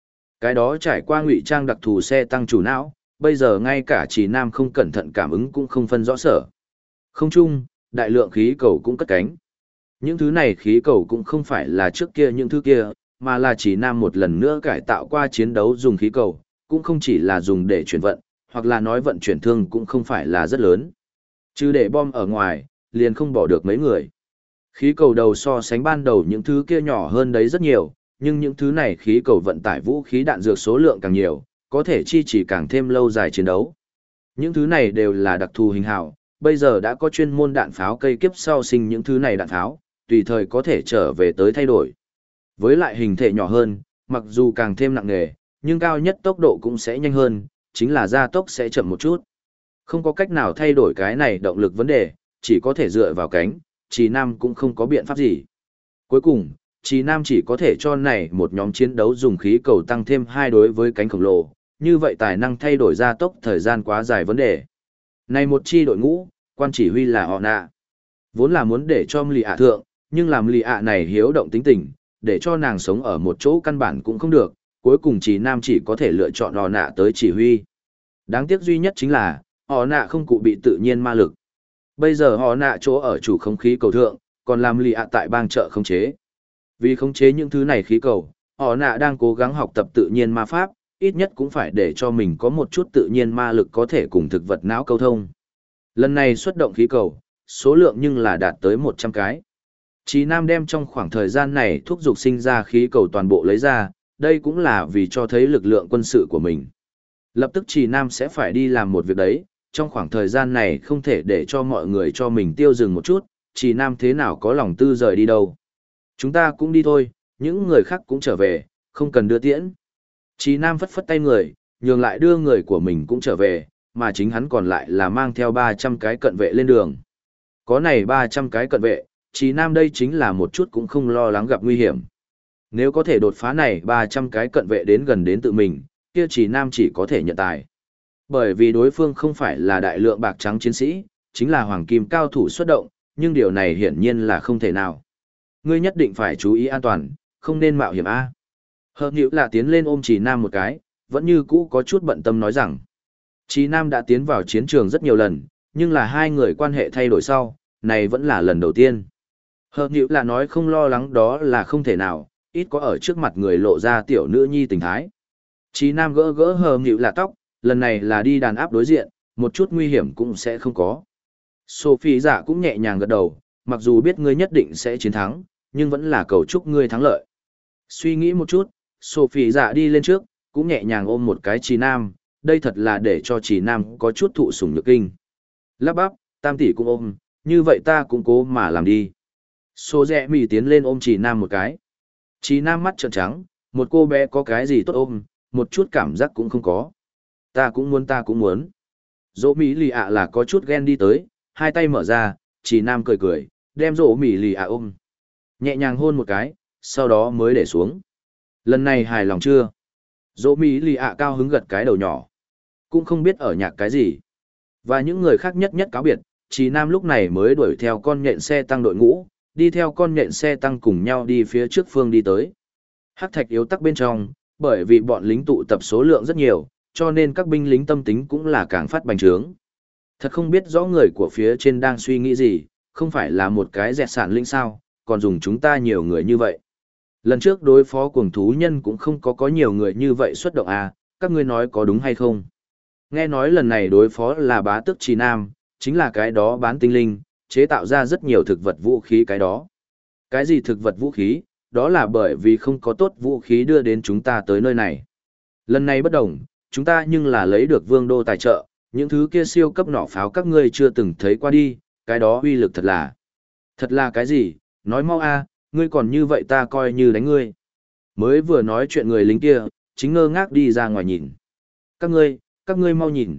Cái đó trải qua ngụy trang đặc thù xe tăng chủ não, bây giờ ngay cả Trì Nam không cẩn thận cảm ứng cũng không phân rõ sở. Không chung, đại lượng khí cầu cũng cất cánh. Những thứ này khí cầu cũng không phải là trước kia những thứ kia, mà là Trì Nam một lần nữa cải tạo qua chiến đấu dùng khí cầu, cũng không chỉ là dùng để chuyển vận, hoặc là nói vận chuyển thương cũng không phải là rất lớn. Chứ để bom ở ngoài, liền không bỏ được mấy người. Khí cầu đầu so sánh ban đầu những thứ kia nhỏ hơn đấy rất nhiều, nhưng những thứ này khí cầu vận tải vũ khí đạn dược số lượng càng nhiều, có thể chi trì càng thêm lâu dài chiến đấu. Những thứ này đều là đặc thù hình hào, bây giờ đã có chuyên môn đạn pháo cây kiếp sau sinh những thứ này đạn pháo, tùy thời có thể trở về tới thay đổi. Với lại hình thể nhỏ hơn, mặc dù càng thêm nặng nề, nhưng cao nhất tốc độ cũng sẽ nhanh hơn, chính là gia tốc sẽ chậm một chút. Không có cách nào thay đổi cái này động lực vấn đề, chỉ có thể dựa vào cánh, Trì Nam cũng không có biện pháp gì. Cuối cùng, Trì Nam chỉ có thể cho này một nhóm chiến đấu dùng khí cầu tăng thêm 2 đối với cánh khổng lồ, như vậy tài năng thay đổi gia tốc thời gian quá dài vấn đề. Này một chi đội ngũ, quan chỉ huy là họ nạ. Vốn là muốn để cho Lì ạ thượng, nhưng làm Lì ạ này hiếu động tính tình, để cho nàng sống ở một chỗ căn bản cũng không được, cuối cùng Trì Nam chỉ có thể lựa chọn họ nạ tới chỉ huy. Đáng tiếc duy nhất chính là, họ nạ không cụ bị tự nhiên ma lực. Bây giờ họ nạ chỗ ở chủ không khí cầu thượng, còn làm Lì ạ tại bang chợ khống chế. Vì khống chế những thứ này khí cầu, họ nạ đang cố gắng học tập tự nhiên ma pháp, ít nhất cũng phải để cho mình có một chút tự nhiên ma lực có thể cùng thực vật não câu thông. Lần này xuất động khí cầu, số lượng nhưng là đạt tới 100 cái. Chí Nam đem trong khoảng thời gian này thúc giục sinh ra khí cầu toàn bộ lấy ra, đây cũng là vì cho thấy lực lượng quân sự của mình. Lập tức Chí Nam sẽ phải đi làm một việc đấy, trong khoảng thời gian này không thể để cho mọi người cho mình tiêu dừng một chút, Chí Nam thế nào có lòng tư rời đi đâu. Chúng ta cũng đi thôi, những người khác cũng trở về, không cần đưa tiễn. Chí Nam phất phất tay người, nhường lại đưa người của mình cũng trở về, mà chính hắn còn lại là mang theo 300 cái cận vệ lên đường. Có này 300 cái cận vệ, Chí Nam đây chính là một chút cũng không lo lắng gặp nguy hiểm. Nếu có thể đột phá này 300 cái cận vệ đến gần đến tự mình, kia Chí Nam chỉ có thể nhận tài. Bởi vì đối phương không phải là đại lượng bạc trắng chiến sĩ, chính là hoàng kim cao thủ xuất động, nhưng điều này hiển nhiên là không thể nào. Ngươi nhất định phải chú ý an toàn, không nên mạo hiểm A. Hợp nhữ là tiến lên ôm Chí Nam một cái, vẫn như cũ có chút bận tâm nói rằng. Chí Nam đã tiến vào chiến trường rất nhiều lần, nhưng là hai người quan hệ thay đổi sau, này vẫn là lần đầu tiên. Hợp nhữ là nói không lo lắng đó là không thể nào, ít có ở trước mặt người lộ ra tiểu nữ nhi tình thái. Chí Nam gỡ gỡ hợp nhữ là tóc, lần này là đi đàn áp đối diện, một chút nguy hiểm cũng sẽ không có. Sophie giả cũng nhẹ nhàng gật đầu, mặc dù biết ngươi nhất định sẽ chiến thắng, nhưng vẫn là cầu chúc ngươi thắng lợi. Suy nghĩ một chút, Sophie giả đi lên trước, cũng nhẹ nhàng ôm một cái Chí Nam, đây thật là để cho Chí Nam có chút thụ sủng nhược kinh. Lắp bắp, Tam tỷ cũng ôm, như vậy ta cũng cố mà làm đi. Số rẽ mì tiến lên ôm Chí Nam một cái. Chí Nam mắt trợn trắng, một cô bé có cái gì tốt ôm, một chút cảm giác cũng không có. Ta cũng muốn. Dỗ Mỹ lì ạ là có chút ghen đi tới, hai tay mở ra, Chí Nam cười cười, đem dỗ Mỹ lì ạ ôm. Nhẹ nhàng hôn một cái, sau đó mới để xuống. Lần này hài lòng chưa? Dỗ Mỹ lì ạ cao hứng gật cái đầu nhỏ. Cũng không biết ở nhạc cái gì. Và những người khác nhất nhất cáo biệt, Chí Nam lúc này mới đuổi theo con nhện xe tăng đội ngũ, đi theo con nhện xe tăng cùng nhau đi phía trước phương đi tới. Hắc thạch yếu tắc bên trong, bởi vì bọn lính tụ tập số lượng rất nhiều, cho nên các binh lính tâm tính cũng là càng phát bành trướng. Thật không biết rõ người của phía trên đang suy nghĩ gì, không phải là một cái dẹt sản linh sao, còn dùng chúng ta nhiều người như vậy. Lần trước đối phó cuồng thú nhân cũng không có nhiều người như vậy xuất động à, các ngươi nói có đúng hay không? Nghe nói lần này đối phó là bá tước Chí Nam, chính là cái đó bán tinh linh, chế tạo ra rất nhiều thực vật vũ khí cái đó. Cái gì thực vật vũ khí, đó là bởi vì không có tốt vũ khí đưa đến chúng ta tới nơi này. Lần này bất đồng, chúng ta nhưng là lấy được vương đô tài trợ, những thứ kia siêu cấp nỏ pháo các ngươi chưa từng thấy qua đi, cái đó uy lực thật là. Thật là cái gì, nói mau a, ngươi còn như vậy ta coi như đánh ngươi. Mới vừa nói chuyện người lính kia, chính ngơ ngác đi ra ngoài nhìn. Các ngươi mau nhìn,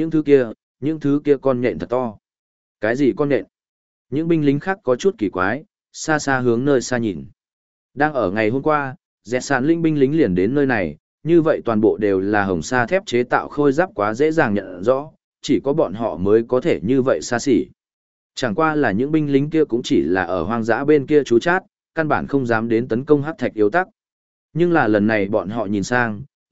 những thứ kia con nhện thật to. Cái gì con nhện? Những binh lính khác có chút kỳ quái, xa xa hướng nơi xa nhìn. Đang ở ngày hôm qua, dẹt sàn linh binh lính liền đến nơi này, như vậy toàn bộ đều là hồng sa thép chế tạo khôi giáp quá dễ dàng nhận rõ, chỉ có bọn họ mới có thể như vậy xa xỉ. Chẳng qua là những binh lính kia cũng chỉ là ở hoang dã bên kia trú chát, căn bản không dám đến tấn công hắc thạch yếu tắc. Nhưng là lần này bọn họ nhìn sang,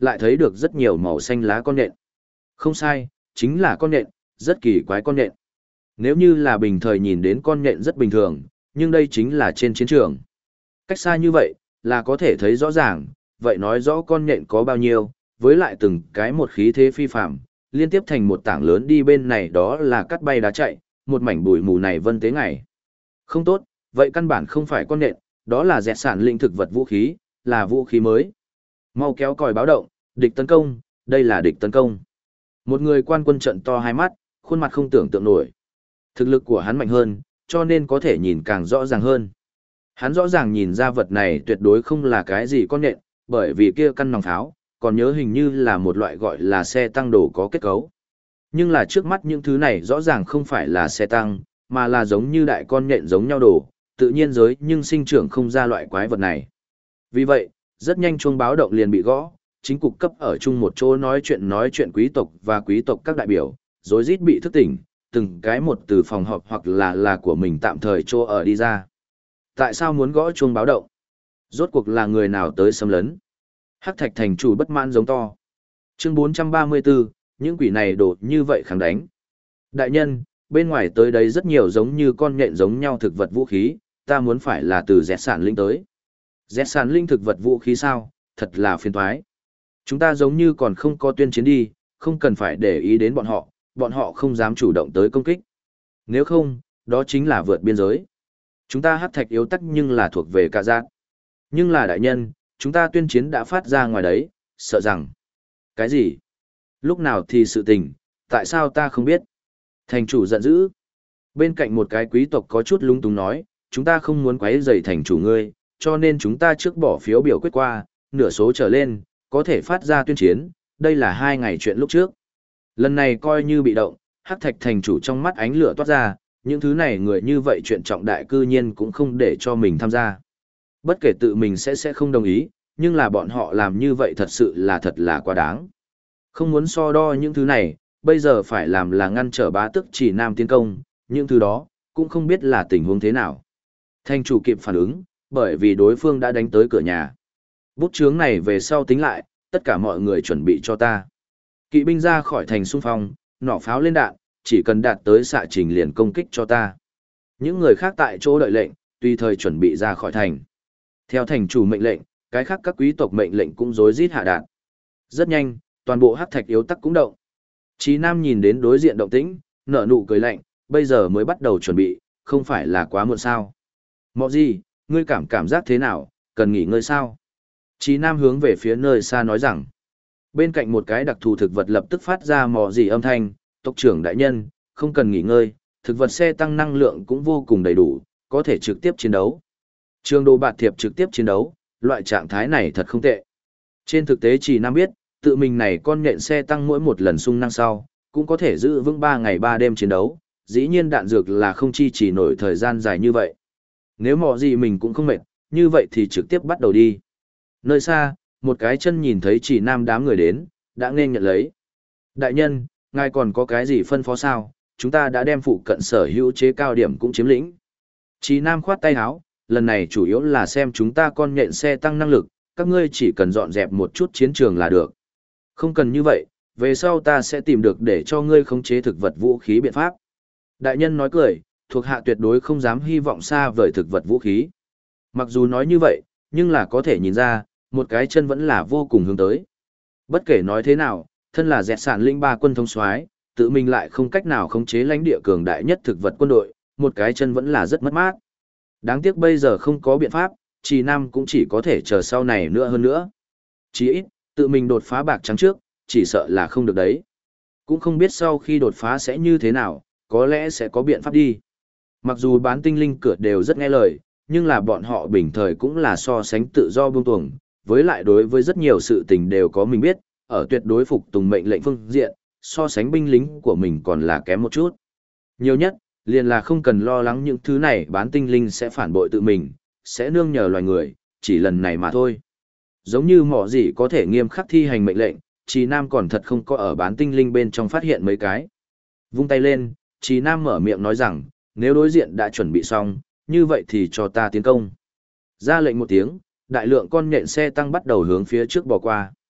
lại thấy được rất nhiều màu xanh lá con nhện. Không sai, chính là con nhện, rất kỳ quái con nhện. Nếu như là bình thời nhìn đến con nhện rất bình thường, nhưng đây chính là trên chiến trường. Cách xa như vậy, là có thể thấy rõ ràng, vậy nói rõ con nhện có bao nhiêu, với lại từng cái một khí thế phi phạm, liên tiếp thành một tảng lớn đi bên này đó là cắt bay đá chạy, một mảnh bụi mù này vân tế ngày. Không tốt, vậy căn bản không phải con nhện, đó là dẹt sản linh thực vật vũ khí, là vũ khí mới. Mau kéo còi báo động, địch tấn công, đây là địch tấn công. Một người quan quân trận to hai mắt, khuôn mặt không tưởng tượng nổi. Thực lực của hắn mạnh hơn, cho nên có thể nhìn càng rõ ràng hơn. Hắn rõ ràng nhìn ra vật này tuyệt đối không là cái gì con nhện, bởi vì kia căn nòng pháo, còn nhớ hình như là một loại gọi là xe tăng đồ có kết cấu. Nhưng là trước mắt những thứ này rõ ràng không phải là xe tăng, mà là giống như đại con nhện giống nhau đồ, tự nhiên giới nhưng sinh trưởng không ra loại quái vật này. Vì vậy, rất nhanh chuông báo động liền bị gõ, chính cục cấp ở chung một chỗ nói chuyện quý tộc và quý tộc các đại biểu, rối rít bị thức tỉnh, từng cái một từ phòng họp hoặc là của mình tạm thời chỗ ở đi ra. Tại sao muốn gõ chuông báo động? Rốt cuộc là người nào tới xâm lấn? Hắc Thạch thành chủ bất mãn giống to. Chương 434, những quỷ này đột như vậy kháng đánh. Đại nhân, bên ngoài tới đây rất nhiều giống như con nhện giống nhau thực vật vũ khí, ta muốn phải là từ dẹt sản linh tới. Dẹt sản linh thực vật vũ khí sao, thật là phiền toái. Chúng ta giống như còn không có tuyên chiến đi, không cần phải để ý đến bọn họ không dám chủ động tới công kích. Nếu không, đó chính là vượt biên giới. Chúng ta hắc thạch yếu tắc nhưng là thuộc về cả giác. Nhưng là đại nhân, chúng ta tuyên chiến đã phát ra ngoài đấy, sợ rằng. Cái gì? Lúc nào thì sự tình, tại sao ta không biết? Thành chủ giận dữ. Bên cạnh một cái quý tộc có chút lung túng nói, chúng ta không muốn quấy rầy thành chủ ngươi, cho nên chúng ta trước bỏ phiếu biểu quyết qua, nửa số trở lên, có thể phát ra tuyên chiến, đây là 2 ngày chuyện lúc trước. Lần này coi như bị động, hắc thạch thành chủ trong mắt ánh lửa toát ra, những thứ này người như vậy chuyện trọng đại cư nhiên cũng không để cho mình tham gia. Bất kể tự mình sẽ không đồng ý, nhưng là bọn họ làm như vậy thật là quá đáng. Không muốn so đo những thứ này, bây giờ phải làm là ngăn trở bá tức chỉ nam tiến công, những thứ đó, cũng không biết là tình huống thế nào. Thành chủ kịp phản ứng, bởi vì đối phương đã đánh tới cửa nhà. Bút chướng này về sau tính lại, tất cả mọi người chuẩn bị cho ta. Kỵ binh ra khỏi thành xung phong, nỏ pháo lên đạn, chỉ cần đạt tới xạ trình liền công kích cho ta. Những người khác tại chỗ đợi lệnh, tùy thời chuẩn bị ra khỏi thành. Theo thành chủ mệnh lệnh, cái khác các quý tộc mệnh lệnh cũng rối rít hạ đạn. Rất nhanh, toàn bộ hắc thạch yếu tắc cũng động. Chí Nam nhìn đến đối diện động tĩnh, nở nụ cười lạnh, bây giờ mới bắt đầu chuẩn bị, không phải là quá muộn sao. Mọ gì, ngươi cảm giác thế nào, cần nghỉ ngơi sao? Chí Nam hướng về phía nơi xa nói rằng, bên cạnh một cái đặc thù thực vật lập tức phát ra mọ gì âm thanh, tộc trưởng đại nhân, không cần nghỉ ngơi, thực vật xe tăng năng lượng cũng vô cùng đầy đủ, có thể trực tiếp chiến đấu. Trường đồ bạt thiệp trực tiếp chiến đấu, loại trạng thái này thật không tệ. Trên thực tế Chỉ Nam biết, tự mình này con nhện xe tăng mỗi một lần xung năng sau, cũng có thể giữ vững 3 ngày 3 đêm chiến đấu, dĩ nhiên đạn dược là không chi chỉ nổi thời gian dài như vậy. Nếu mọ gì mình cũng không mệt, như vậy thì trực tiếp bắt đầu đi. Nơi xa, một cái chân nhìn thấy Chỉ Nam đám người đến, đã nên nhận lấy. Đại nhân, ngài còn có cái gì phân phó sao, chúng ta đã đem phụ cận sở hữu chế cao điểm cũng chiếm lĩnh. Chỉ Nam khoát tay áo, lần này chủ yếu là xem chúng ta con nhện xe tăng năng lực, các ngươi chỉ cần dọn dẹp một chút chiến trường là được. Không cần như vậy, về sau ta sẽ tìm được để cho ngươi khống chế thực vật vũ khí biện pháp. Đại nhân nói cười, thuộc hạ tuyệt đối không dám hy vọng xa vời thực vật vũ khí. Mặc dù nói như vậy, nhưng là có thể nhìn ra, một cái chân vẫn là vô cùng hướng tới. Bất kể nói thế nào, thân là dẹt sản linh ba quân thống soái, tự mình lại không cách nào khống chế lãnh địa cường đại nhất thực vật quân đội, một cái chân vẫn là rất mất mát. Đáng tiếc bây giờ không có biện pháp, Trì Nam cũng chỉ có thể chờ sau này nữa hơn nữa. Chỉ ít, tự mình đột phá bạc trắng trước, chỉ sợ là không được đấy. Cũng không biết sau khi đột phá sẽ như thế nào, có lẽ sẽ có biện pháp đi. Mặc dù bán tinh linh cửa đều rất nghe lời, nhưng là bọn họ bình thời cũng là so sánh tự do buông tuồng, với lại đối với rất nhiều sự tình đều có mình biết, ở tuyệt đối phục tùng mệnh lệnh phương diện, so sánh binh lính của mình còn là kém một chút. Nhiều nhất, liền là không cần lo lắng những thứ này bán tinh linh sẽ phản bội tự mình, sẽ nương nhờ loài người, chỉ lần này mà thôi. Giống như mỏ gì có thể nghiêm khắc thi hành mệnh lệnh, Trì Nam còn thật không có ở bán tinh linh bên trong phát hiện mấy cái. Vung tay lên, Trì Nam mở miệng nói rằng, nếu đối diện đã chuẩn bị xong, như vậy thì cho ta tiến công. Ra lệnh một tiếng, đại lượng con nhện xe tăng bắt đầu hướng phía trước bò qua.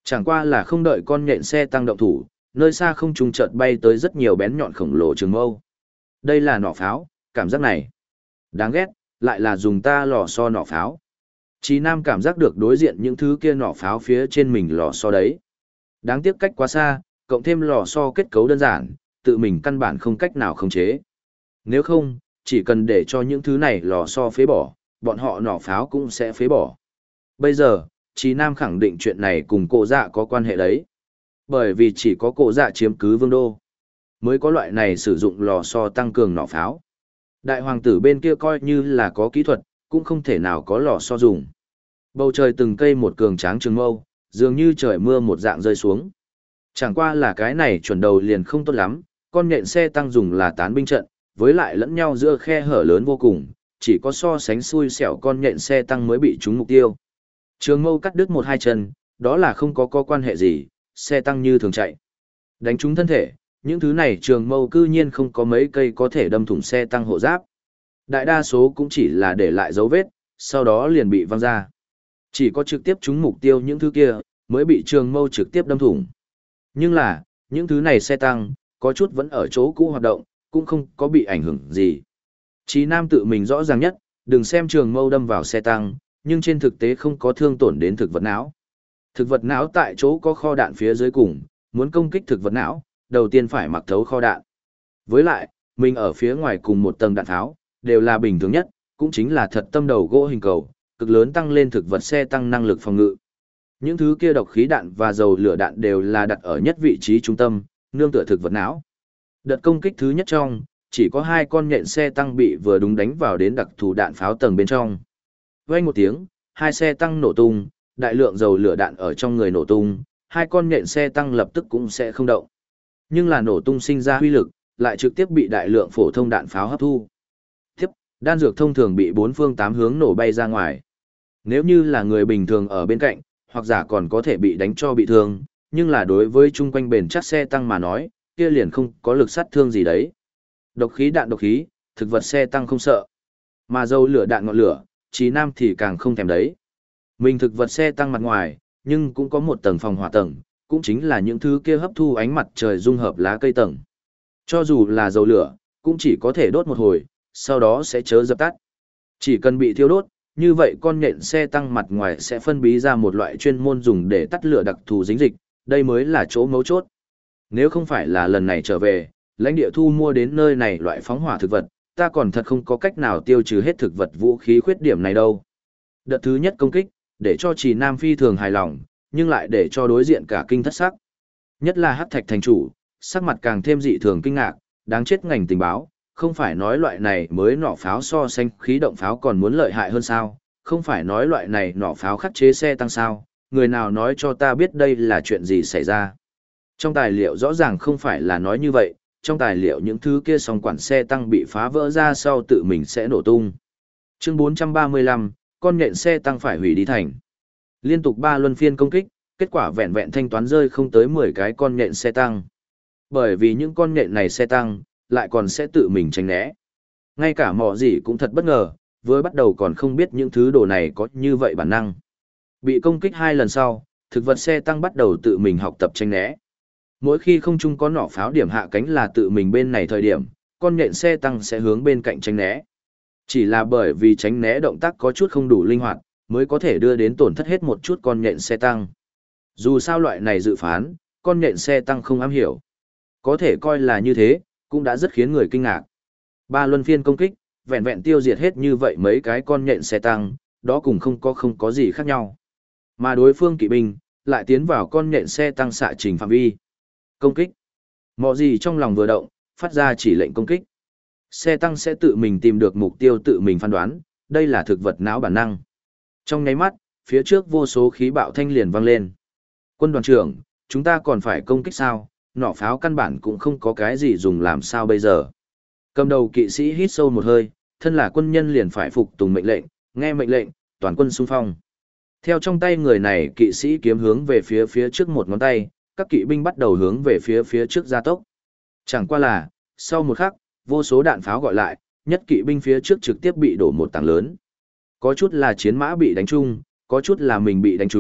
Chẳng qua là không đợi con nhện xe tăng động thủ, nơi xa không trung chợt bay tới rất nhiều bén nhọn khổng lồ trường mâu. Đây là nỏ pháo, cảm giác này. Đáng ghét, lại là dùng ta lò xo nỏ pháo. Chí Nam cảm giác được đối diện những thứ kia nỏ pháo phía trên mình lò xo đấy. Đáng tiếc cách quá xa, cộng thêm lò xo kết cấu đơn giản, tự mình căn bản không cách nào khống chế. Nếu không, chỉ cần để cho những thứ này lò xo phế bỏ, bọn họ nỏ pháo cũng sẽ phế bỏ. Bây giờ, Chí Nam khẳng định chuyện này cùng cổ dạ có quan hệ đấy. Bởi vì chỉ có cổ dạ chiếm cứ vương đô, mới có loại này sử dụng lò xo tăng cường nỏ pháo. Đại hoàng tử bên kia coi như là có kỹ thuật, cũng không thể nào có lò xo dùng. Bầu trời từng cây một cường tráng trường mâu, dường như trời mưa một dạng rơi xuống. Chẳng qua là cái này chuẩn đầu liền không tốt lắm, con nhện xe tăng dùng là tán binh trận, với lại lẫn nhau giữa khe hở lớn vô cùng, chỉ có so sánh xui xẻo con nhện xe tăng mới bị trúng mục tiêu. Trường mâu cắt đứt một hai chân, đó là không có quan hệ gì, xe tăng như thường chạy. Đánh trúng thân thể, những thứ này trường mâu cư nhiên không có mấy cây có thể đâm thủng xe tăng hộ giáp. Đại đa số cũng chỉ là để lại dấu vết, sau đó liền bị văng ra. Chỉ có trực tiếp trúng mục tiêu những thứ kia, mới bị trường mâu trực tiếp đâm thủng. Nhưng là, những thứ này xe tăng, có chút vẫn ở chỗ cũ hoạt động, cũng không có bị ảnh hưởng gì. Chí Nam tự mình rõ ràng nhất, đừng xem trường mâu đâm vào xe tăng, nhưng trên thực tế không có thương tổn đến thực vật não. Thực vật não tại chỗ có kho đạn phía dưới cùng, muốn công kích thực vật não, đầu tiên phải mặc thấu kho đạn. Với lại, mình ở phía ngoài cùng một tầng đạn tháo, đều là bình thường nhất, cũng chính là thật tâm đầu gỗ hình cầu, cực lớn tăng lên thực vật xe tăng năng lực phòng ngự. Những thứ kia độc khí đạn và dầu lửa đạn đều là đặt ở nhất vị trí trung tâm, nương tựa thực vật não. Đợt công kích thứ nhất trong, chỉ có 2 con nhện xe tăng bị vừa đúng đánh vào đến đặc thù đạn pháo tầng bên trong. Vang một tiếng, 2 xe tăng nổ tung, đại lượng dầu lửa đạn ở trong người nổ tung, 2 con nhện xe tăng lập tức cũng sẽ không động. Nhưng là nổ tung sinh ra huy lực, lại trực tiếp bị đại lượng phổ thông đạn pháo hấp thu. Tiếp, đan dược thông thường bị 4 phương 8 hướng nổ bay ra ngoài. Nếu như là người bình thường ở bên cạnh, hoặc giả còn có thể bị đánh cho bị thương, nhưng là đối với chung quanh bền chắc xe tăng mà nói, kia liền không có lực sát thương gì đấy. Độc khí đạn độc khí, thực vật xe tăng không sợ. Mà dầu lửa đạn ngọn lửa, Chí Nam thì càng không thèm đấy. Mình thực vật xe tăng mặt ngoài, nhưng cũng có một tầng phòng hỏa tầng, cũng chính là những thứ kia hấp thu ánh mặt trời dung hợp lá cây tầng. Cho dù là dầu lửa, cũng chỉ có thể đốt một hồi, sau đó sẽ chớ dập tắt. Chỉ cần bị thiêu đốt, như vậy con nhện xe tăng mặt ngoài sẽ phân bí ra một loại chuyên môn dùng để tắt lửa đặc thù dính dịch, đây mới là chỗ mấu chốt. Nếu không phải là lần này trở về, lãnh địa thu mua đến nơi này loại phóng hỏa thực vật, ta còn thật không có cách nào tiêu trừ hết thực vật vũ khí khuyết điểm này đâu. Đợt thứ nhất công kích, để cho Trì Nam phi thường hài lòng, nhưng lại để cho đối diện cả kinh thất sắc. Nhất là Hắc Thạch thành chủ, sắc mặt càng thêm dị thường kinh ngạc, đáng chết ngành tình báo, không phải nói loại này mới nỏ pháo so sánh khí động pháo còn muốn lợi hại hơn sao, không phải nói loại này nỏ pháo khắc chế xe tăng sao, người nào nói cho ta biết đây là chuyện gì xảy ra. Trong tài liệu rõ ràng không phải là nói như vậy, trong tài liệu những thứ kia song quản xe tăng bị phá vỡ ra sau tự mình sẽ nổ tung. Chương 435, con nhện xe tăng phải hủy đi thành. Liên tục 3 luân phiên công kích, kết quả vẹn vẹn thanh toán rơi không tới 10 cái con nhện xe tăng. Bởi vì những con nhện này xe tăng, lại còn sẽ tự mình tránh né. Ngay cả mỏ gì cũng thật bất ngờ, với bắt đầu còn không biết những thứ đồ này có như vậy bản năng. Bị công kích 2 lần sau, thực vật xe tăng bắt đầu tự mình học tập tránh né. Mỗi khi không trung có nỏ pháo điểm hạ cánh là tự mình bên này thời điểm, con nhện xe tăng sẽ hướng bên cạnh tránh né. Chỉ là bởi vì tránh né động tác có chút không đủ linh hoạt, mới có thể đưa đến tổn thất hết một chút con nhện xe tăng. Dù sao loại này dự phán, con nhện xe tăng không am hiểu. Có thể coi là như thế, cũng đã rất khiến người kinh ngạc. 3 luân phiên công kích, vẹn vẹn tiêu diệt hết như vậy mấy cái con nhện xe tăng, đó cũng không có gì khác nhau. Mà đối phương kỵ binh, lại tiến vào con nhện xe tăng xạ trình phạm vi. Công kích. Mọ gì trong lòng vừa động, phát ra chỉ lệnh công kích. Xe tăng sẽ tự mình tìm được mục tiêu tự mình phán đoán, đây là thực vật não bản năng. Trong nháy mắt, phía trước vô số khí bạo thanh liền vang lên. Quân đoàn trưởng, chúng ta còn phải công kích sao? Nỏ pháo căn bản cũng không có cái gì dùng làm sao bây giờ. Cầm đầu kỵ sĩ hít sâu một hơi, thân là quân nhân liền phải phục tùng mệnh lệnh, nghe mệnh lệnh, toàn quân xung phong. Theo trong tay người này kỵ sĩ kiếm hướng về phía trước một ngón tay, các kỵ binh bắt đầu hướng về phía trước gia tốc. Chẳng qua là, sau một khắc, vô số đạn pháo gọi lại, nhất kỵ binh phía trước trực tiếp bị đổ một tảng lớn. Có chút là chiến mã bị đánh trúng, có chút là mình bị đánh trúng,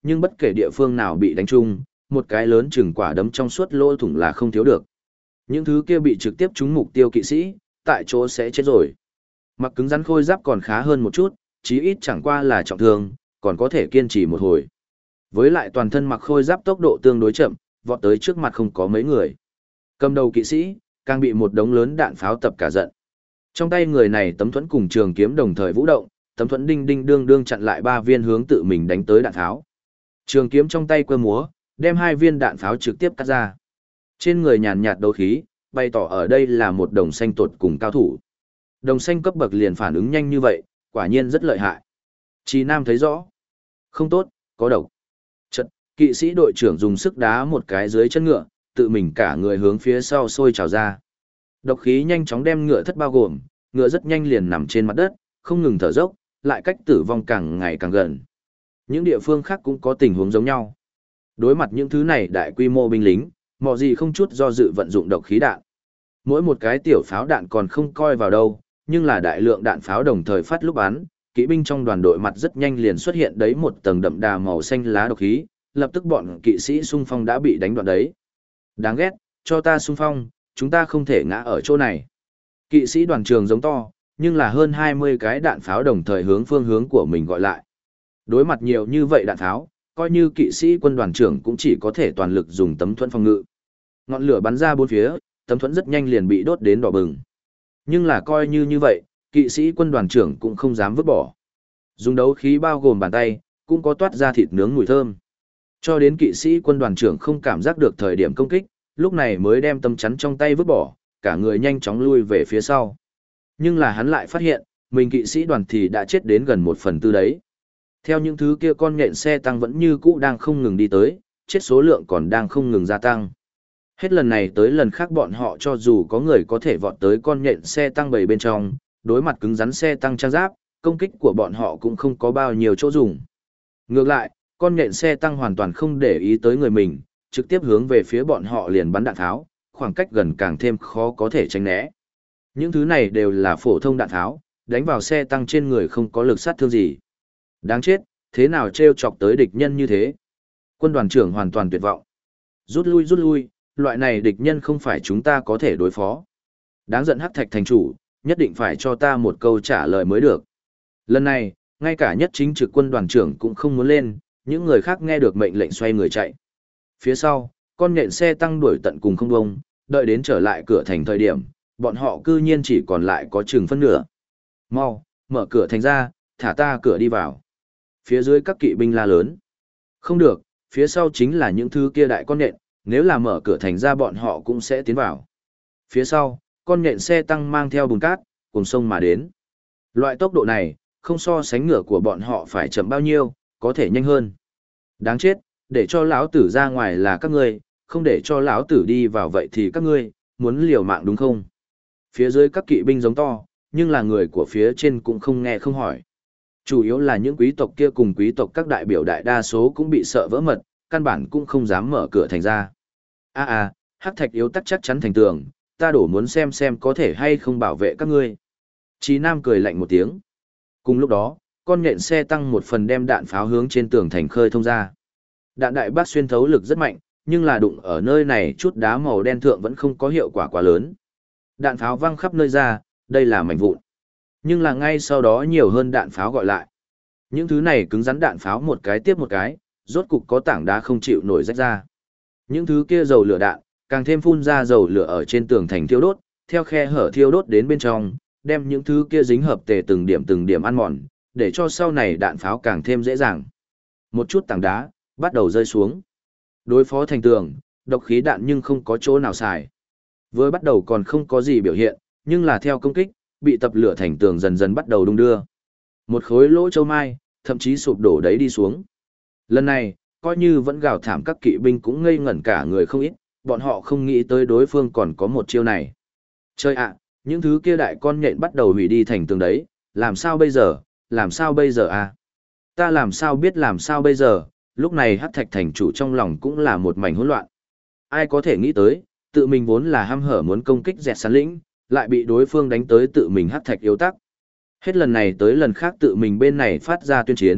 nhưng bất kể địa phương nào bị đánh trúng, một cái lớn chừng quả đấm trong suốt lỗ thủng là không thiếu được. Những thứ kia bị trực tiếp trúng mục tiêu kỵ sĩ, tại chỗ sẽ chết rồi. Mặc cứng rắn khôi giáp còn khá hơn một chút, chí ít chẳng qua là trọng thương, còn có thể kiên trì một hồi. Với lại toàn thân mặc khôi giáp tốc độ tương đối chậm, vọt tới trước mặt không có mấy người. Cầm đầu kỵ sĩ, càng bị một đống lớn đạn pháo tập cả giận. Trong tay người này tấm thuẫn cùng trường kiếm đồng thời vũ động, tấm thuẫn đinh đinh đương đương chặn lại 3 viên hướng tự mình đánh tới đạn pháo. Trường kiếm trong tay quơ múa, đem 2 viên đạn pháo trực tiếp cắt ra. Trên người nhàn nhạt đấu khí, bày tỏ ở đây là một đồng xanh tuột cùng cao thủ. Đồng xanh cấp bậc liền phản ứng nhanh như vậy, quả nhiên rất lợi hại. Chí Nam thấy rõ. Không tốt, có độc. Chật, kỵ sĩ đội trưởng dùng sức đá một cái dưới chân ngựa, tự mình cả người hướng phía sau sôi trào ra. Độc khí nhanh chóng đem ngựa thất bao gồm, ngựa rất nhanh liền nằm trên mặt đất, không ngừng thở dốc, lại cách tử vong càng ngày càng gần. Những địa phương khác cũng có tình huống giống nhau. Đối mặt những thứ này đại quy mô binh lính, mọi gì không chút do dự vận dụng độc khí đạn. Mỗi một cái tiểu pháo đạn còn không coi vào đâu, nhưng là đại lượng đạn pháo đồng thời phát lúc bắn, kỵ binh trong đoàn đội mặt rất nhanh liền xuất hiện đấy một tầng đậm đà màu xanh lá độc khí, lập tức bọn kỵ sĩ xung phong đã bị đánh đoạn đấy. Đáng ghét, cho ta xung phong, chúng ta không thể ngã ở chỗ này. Kỵ sĩ đoàn trường giống to, nhưng là hơn 20 cái đạn pháo đồng thời hướng phương hướng của mình gọi lại. Đối mặt nhiều như vậy đạn pháo, coi như kỵ sĩ quân đoàn trưởng cũng chỉ có thể toàn lực dùng tấm thuẫn phòng ngự. Ngọn lửa bắn ra bốn phía, tấm thuẫn rất nhanh liền bị đốt đến đỏ bừng. Nhưng là coi như vậy, kỵ sĩ quân đoàn trưởng cũng không dám vứt bỏ. Dùng đấu khí bao gồm bàn tay, cũng có toát ra thịt nướng mùi thơm. Cho đến kỵ sĩ quân đoàn trưởng không cảm giác được thời điểm công kích, lúc này mới đem tấm chắn trong tay vứt bỏ, cả người nhanh chóng lui về phía sau. Nhưng là hắn lại phát hiện, mình kỵ sĩ đoàn thì đã chết đến gần 1/4 đấy. Theo những thứ kia con nhện xe tăng vẫn như cũ đang không ngừng đi tới, chết số lượng còn đang không ngừng gia tăng. Hết lần này tới lần khác bọn họ cho dù có người có thể vọt tới con nhện xe tăng bầy bên trong, đối mặt cứng rắn xe tăng trang giáp, công kích của bọn họ cũng không có bao nhiêu chỗ dùng. Ngược lại, con nhện xe tăng hoàn toàn không để ý tới người mình, trực tiếp hướng về phía bọn họ liền bắn đạn tháo, khoảng cách gần càng thêm khó có thể tránh né. Những thứ này đều là phổ thông đạn tháo, đánh vào xe tăng trên người không có lực sát thương gì. Đáng chết, thế nào trêu chọc tới địch nhân như thế? Quân đoàn trưởng hoàn toàn tuyệt vọng. Rút lui, loại này địch nhân không phải chúng ta có thể đối phó. Đáng giận Hắc Thạch thành chủ, nhất định phải cho ta một câu trả lời mới được. Lần này, ngay cả nhất chính trực quân đoàn trưởng cũng không muốn lên, những người khác nghe được mệnh lệnh xoay người chạy. Phía sau, con nhện xe tăng đuổi tận cùng không bông, đợi đến trở lại cửa thành thời điểm, bọn họ cư nhiên chỉ còn lại có chừng phân nửa. Mau, mở cửa thành ra, thả ta cửa đi vào. Phía dưới các kỵ binh la lớn. Không được, phía sau chính là những thứ kia đại con nhện, nếu là mở cửa thành ra bọn họ cũng sẽ tiến vào. Phía sau, con nhện xe tăng mang theo bùn cát, cùng sông mà đến. Loại tốc độ này, không so sánh ngựa của bọn họ phải chậm bao nhiêu, có thể nhanh hơn. Đáng chết, để cho lão tử ra ngoài là các ngươi, không để cho lão tử đi vào vậy thì các ngươi, muốn liều mạng đúng không? Phía dưới các kỵ binh giống to, nhưng là người của phía trên cũng không nghe không hỏi. Chủ yếu là những quý tộc kia cùng quý tộc các đại biểu đại đa số cũng bị sợ vỡ mật, căn bản cũng không dám mở cửa thành ra. Hắc Thạch yếu tắc chắc chắn thành tường, ta đổ muốn xem có thể hay không bảo vệ các ngươi. Chí Nam cười lạnh một tiếng. Cùng lúc đó, con nhện xe tăng một phần đem đạn pháo hướng trên tường thành khơi thông ra. Đạn đại bác xuyên thấu lực rất mạnh, nhưng là đụng ở nơi này chút đá màu đen thượng vẫn không có hiệu quả quá lớn. Đạn pháo văng khắp nơi ra, đây là mảnh vụn. Nhưng là ngay sau đó nhiều hơn đạn pháo gọi lại. Những thứ này cứng rắn đạn pháo một cái tiếp một cái, rốt cục có tảng đá không chịu nổi rách ra. Những thứ kia dầu lửa đạn, càng thêm phun ra dầu lửa ở trên tường thành thiêu đốt, theo khe hở thiêu đốt đến bên trong, đem những thứ kia dính hợp tề từng điểm ăn mòn, để cho sau này đạn pháo càng thêm dễ dàng. Một chút tảng đá, bắt đầu rơi xuống. Đối phó thành tường, độc khí đạn nhưng không có chỗ nào xài. Với bắt đầu còn không có gì biểu hiện, nhưng là theo công kích, bị tập lửa thành tường dần dần bắt đầu đung đưa. Một khối lỗ châu mai, thậm chí sụp đổ đấy đi xuống. Lần này, coi như vẫn gào thảm các kỵ binh cũng ngây ngẩn cả người không ít, bọn họ không nghĩ tới đối phương còn có một chiêu này. Chơi ạ, những thứ kia đại con nhện bắt đầu hủy đi thành tường đấy, làm sao bây giờ à? Ta làm sao bây giờ, lúc này Hắc Thạch thành chủ trong lòng cũng là một mảnh hỗn loạn. Ai có thể nghĩ tới, tự mình vốn là hăm hở muốn công kích dẹt sán lĩnh, lại bị đối phương đánh tới tự mình Hắc Thạch yếu tắc. Hết lần này tới lần khác tự mình bên này phát ra tuyên chiến,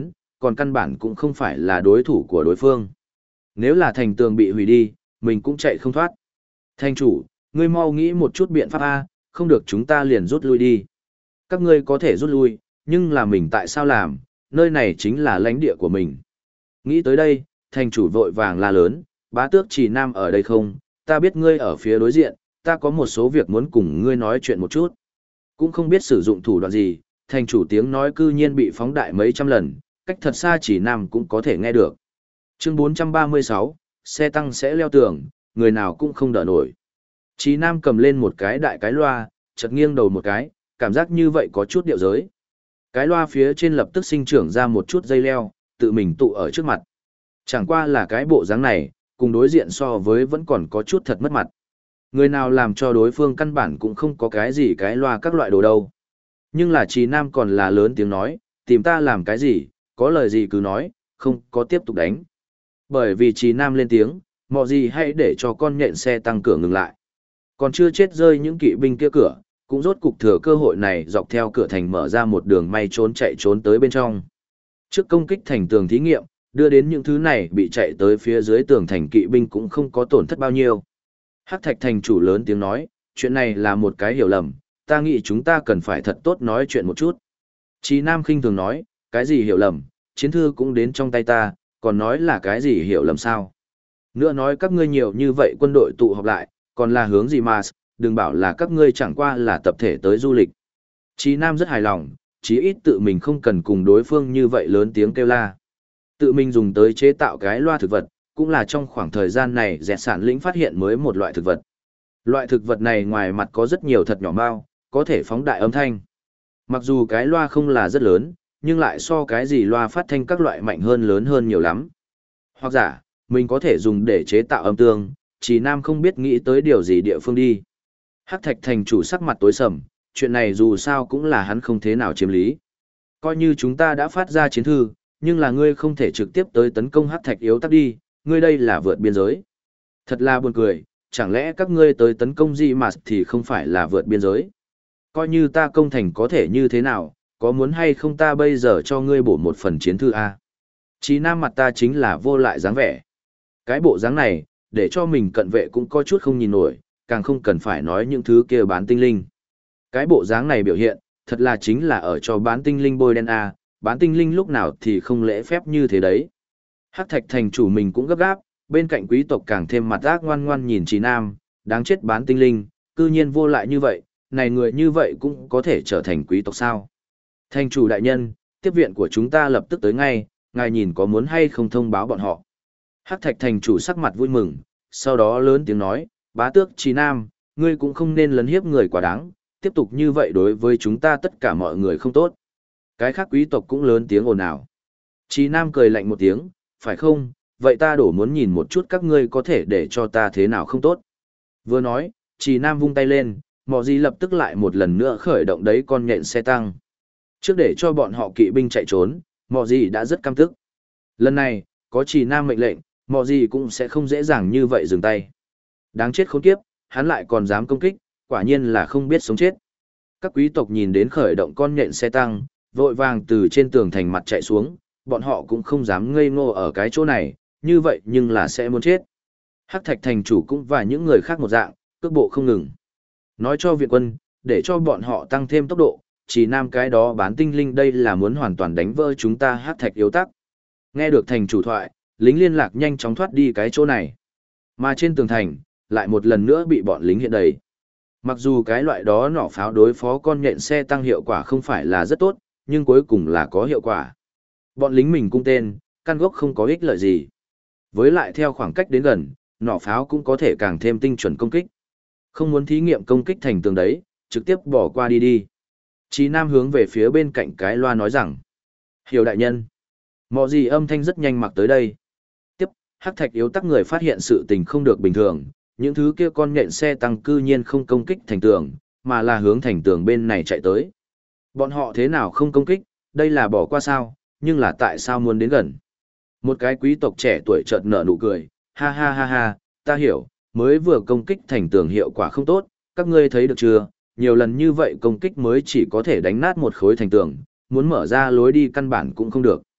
còn căn bản cũng không phải là đối thủ của đối phương. Nếu là thành tường bị hủy đi, mình cũng chạy không thoát. Thành chủ, ngươi mau nghĩ một chút biện pháp A, không được chúng ta liền rút lui đi. Các ngươi có thể rút lui, nhưng là mình tại sao làm, nơi này chính là lãnh địa của mình. Nghĩ tới đây, thành chủ vội vàng la lớn, Bá Tước Trì Nam ở đây không, ta biết ngươi ở phía đối diện, ta có một số việc muốn cùng ngươi nói chuyện một chút. Cũng không biết sử dụng thủ đoạn gì, thành chủ tiếng nói cư nhiên bị phóng đại mấy trăm lần, cách thật xa Trì Nam cũng có thể nghe được. Chương 436, xe tăng sẽ leo tường, người nào cũng không đỡ nổi. Trì Nam cầm lên một cái đại cái loa, chợt nghiêng đầu một cái, cảm giác như vậy có chút điệu giới. Cái loa phía trên lập tức sinh trưởng ra một chút dây leo, tự mình tụ ở trước mặt. Chẳng qua là cái bộ dáng này, cùng đối diện so với vẫn còn có chút thật mất mặt. Người nào làm cho đối phương căn bản cũng không có cái gì cái loa các loại đồ đâu. Nhưng là Trì Nam còn là lớn tiếng nói, tìm ta làm cái gì, có lời gì cứ nói, không có tiếp tục đánh. Bởi vì Trì Nam lên tiếng, mọi gì hãy để cho con nhện xe tăng cửa ngừng lại. Còn chưa chết rơi những kỵ binh kia cửa, cũng rốt cục thừa cơ hội này dọc theo cửa thành mở ra một đường may trốn chạy trốn tới bên trong. Trước công kích thành tường thí nghiệm, đưa đến những thứ này bị chạy tới phía dưới tường thành kỵ binh cũng không có tổn thất bao nhiêu. Hắc Thạch thành chủ lớn tiếng nói, chuyện này là một cái hiểu lầm, ta nghĩ chúng ta cần phải thật tốt nói chuyện một chút. Chí Nam khinh thường nói, cái gì hiểu lầm, chiến thư cũng đến trong tay ta, còn nói là cái gì hiểu lầm sao. Nữa nói các ngươi nhiều như vậy quân đội tụ họp lại, còn là hướng gì mà, đừng bảo là các ngươi chẳng qua là tập thể tới du lịch. Chí Nam rất hài lòng, chí ít tự mình không cần cùng đối phương như vậy lớn tiếng kêu la. Tự mình dùng tới chế tạo cái loa thực vật, cũng là trong khoảng thời gian này dẹt sản lĩnh phát hiện mới một loại thực vật. Loại thực vật này ngoài mặt có rất nhiều thật nhỏ mao, có thể phóng đại âm thanh. Mặc dù cái loa không là rất lớn, nhưng lại so cái gì loa phát thanh các loại mạnh hơn lớn hơn nhiều lắm. Hoặc giả, mình có thể dùng để chế tạo âm tương, Chí Nam không biết nghĩ tới điều gì địa phương đi. Hắc Thạch thành chủ sắc mặt tối sầm, chuyện này dù sao cũng là hắn không thế nào chiếm lý. Coi như chúng ta đã phát ra chiến thư, nhưng là ngươi không thể trực tiếp tới tấn công Hắc Thạch yếu tắc đi, ngươi đây là vượt biên giới. Thật là buồn cười, chẳng lẽ các ngươi tới tấn công gì mà thì không phải là vượt biên giới. Coi như ta công thành có thể như thế nào, có muốn hay không ta bây giờ cho ngươi bổ một phần chiến thư A. Chí Nam mặt ta chính là vô lại dáng vẻ. Cái bộ dáng này, để cho mình cận vệ cũng có chút không nhìn nổi, càng không cần phải nói những thứ kia bán tinh linh. Cái bộ dáng này biểu hiện, thật là chính là ở cho bán tinh linh bôi đen A, bán tinh linh lúc nào thì không lễ phép như thế đấy. Hắc Thạch thành chủ mình cũng gấp gáp, bên cạnh quý tộc càng thêm mặt ác ngoan ngoan nhìn Chí Nam, đáng chết bán tinh linh, cư nhiên vô lại như vậy, này người như vậy cũng có thể trở thành quý tộc sao. Thành chủ đại nhân, tiếp viện của chúng ta lập tức tới ngay, ngài nhìn có muốn hay không thông báo bọn họ. Hắc Thạch thành chủ sắc mặt vui mừng, sau đó lớn tiếng nói, Bá Tước Chí Nam, ngươi cũng không nên lấn hiếp người quá đáng, tiếp tục như vậy đối với chúng ta tất cả mọi người không tốt. Cái khác quý tộc cũng lớn tiếng ồn ào. Chí Nam cười lạnh một tiếng, phải không, vậy ta đổ muốn nhìn một chút các ngươi có thể để cho ta thế nào không tốt. Vừa nói, Chí Nam vung tay lên, Mọ Gì lập tức lại một lần nữa khởi động đấy con nhện xe tăng. Trước để cho bọn họ kỵ binh chạy trốn, Mọ Gì đã rất căm tức. Lần này, có Chí Nam mệnh lệnh, Mọ Gì cũng sẽ không dễ dàng như vậy dừng tay. Đáng chết khốn kiếp, hắn lại còn dám công kích, quả nhiên là không biết sống chết. Các quý tộc nhìn đến khởi động con nhện xe tăng, vội vàng từ trên tường thành mặt chạy xuống, bọn họ cũng không dám ngây ngô ở cái chỗ này, như vậy nhưng là sẽ muốn chết. Hắc Thạch thành chủ cũng và những người khác một dạng, cước bộ không ngừng. Nói cho viện quân, để cho bọn họ tăng thêm tốc độ, Chí Nam cái đó bán tinh linh đây là muốn hoàn toàn đánh vỡ chúng ta Hắc Thạch yếu tắc. Nghe được thành chủ thoại, lính liên lạc nhanh chóng thoát đi cái chỗ này. Mà trên tường thành, lại một lần nữa bị bọn lính hiện đầy. Mặc dù cái loại đó nỏ pháo đối phó con nhện xe tăng hiệu quả không phải là rất tốt, nhưng cuối cùng là có hiệu quả. Bọn lính mình cung tên, căn gốc không có ích lợi gì. Với lại theo khoảng cách đến gần, nỏ pháo cũng có thể càng thêm tinh chuẩn công kích. Không muốn thí nghiệm công kích thành tường đấy, trực tiếp bỏ qua đi đi. Chí Nam hướng về phía bên cạnh cái loa nói rằng, hiểu đại nhân. Mọ Gì âm thanh rất nhanh mặc tới đây. Tiếp, Hắc Thạch yếu tắc người phát hiện sự tình không được bình thường, những thứ kia con nhện xe tăng cư nhiên không công kích thành tường, mà là hướng thành tường bên này chạy tới. Bọn họ thế nào không công kích, đây là bỏ qua sao, nhưng là tại sao muốn đến gần. Một cái quý tộc trẻ tuổi chợt nở nụ cười, ha ha ha ha, ta hiểu, mới vừa công kích thành tường hiệu quả không tốt, các ngươi thấy được chưa, nhiều lần như vậy công kích mới chỉ có thể đánh nát một khối thành tường, muốn mở ra lối đi căn bản cũng không được.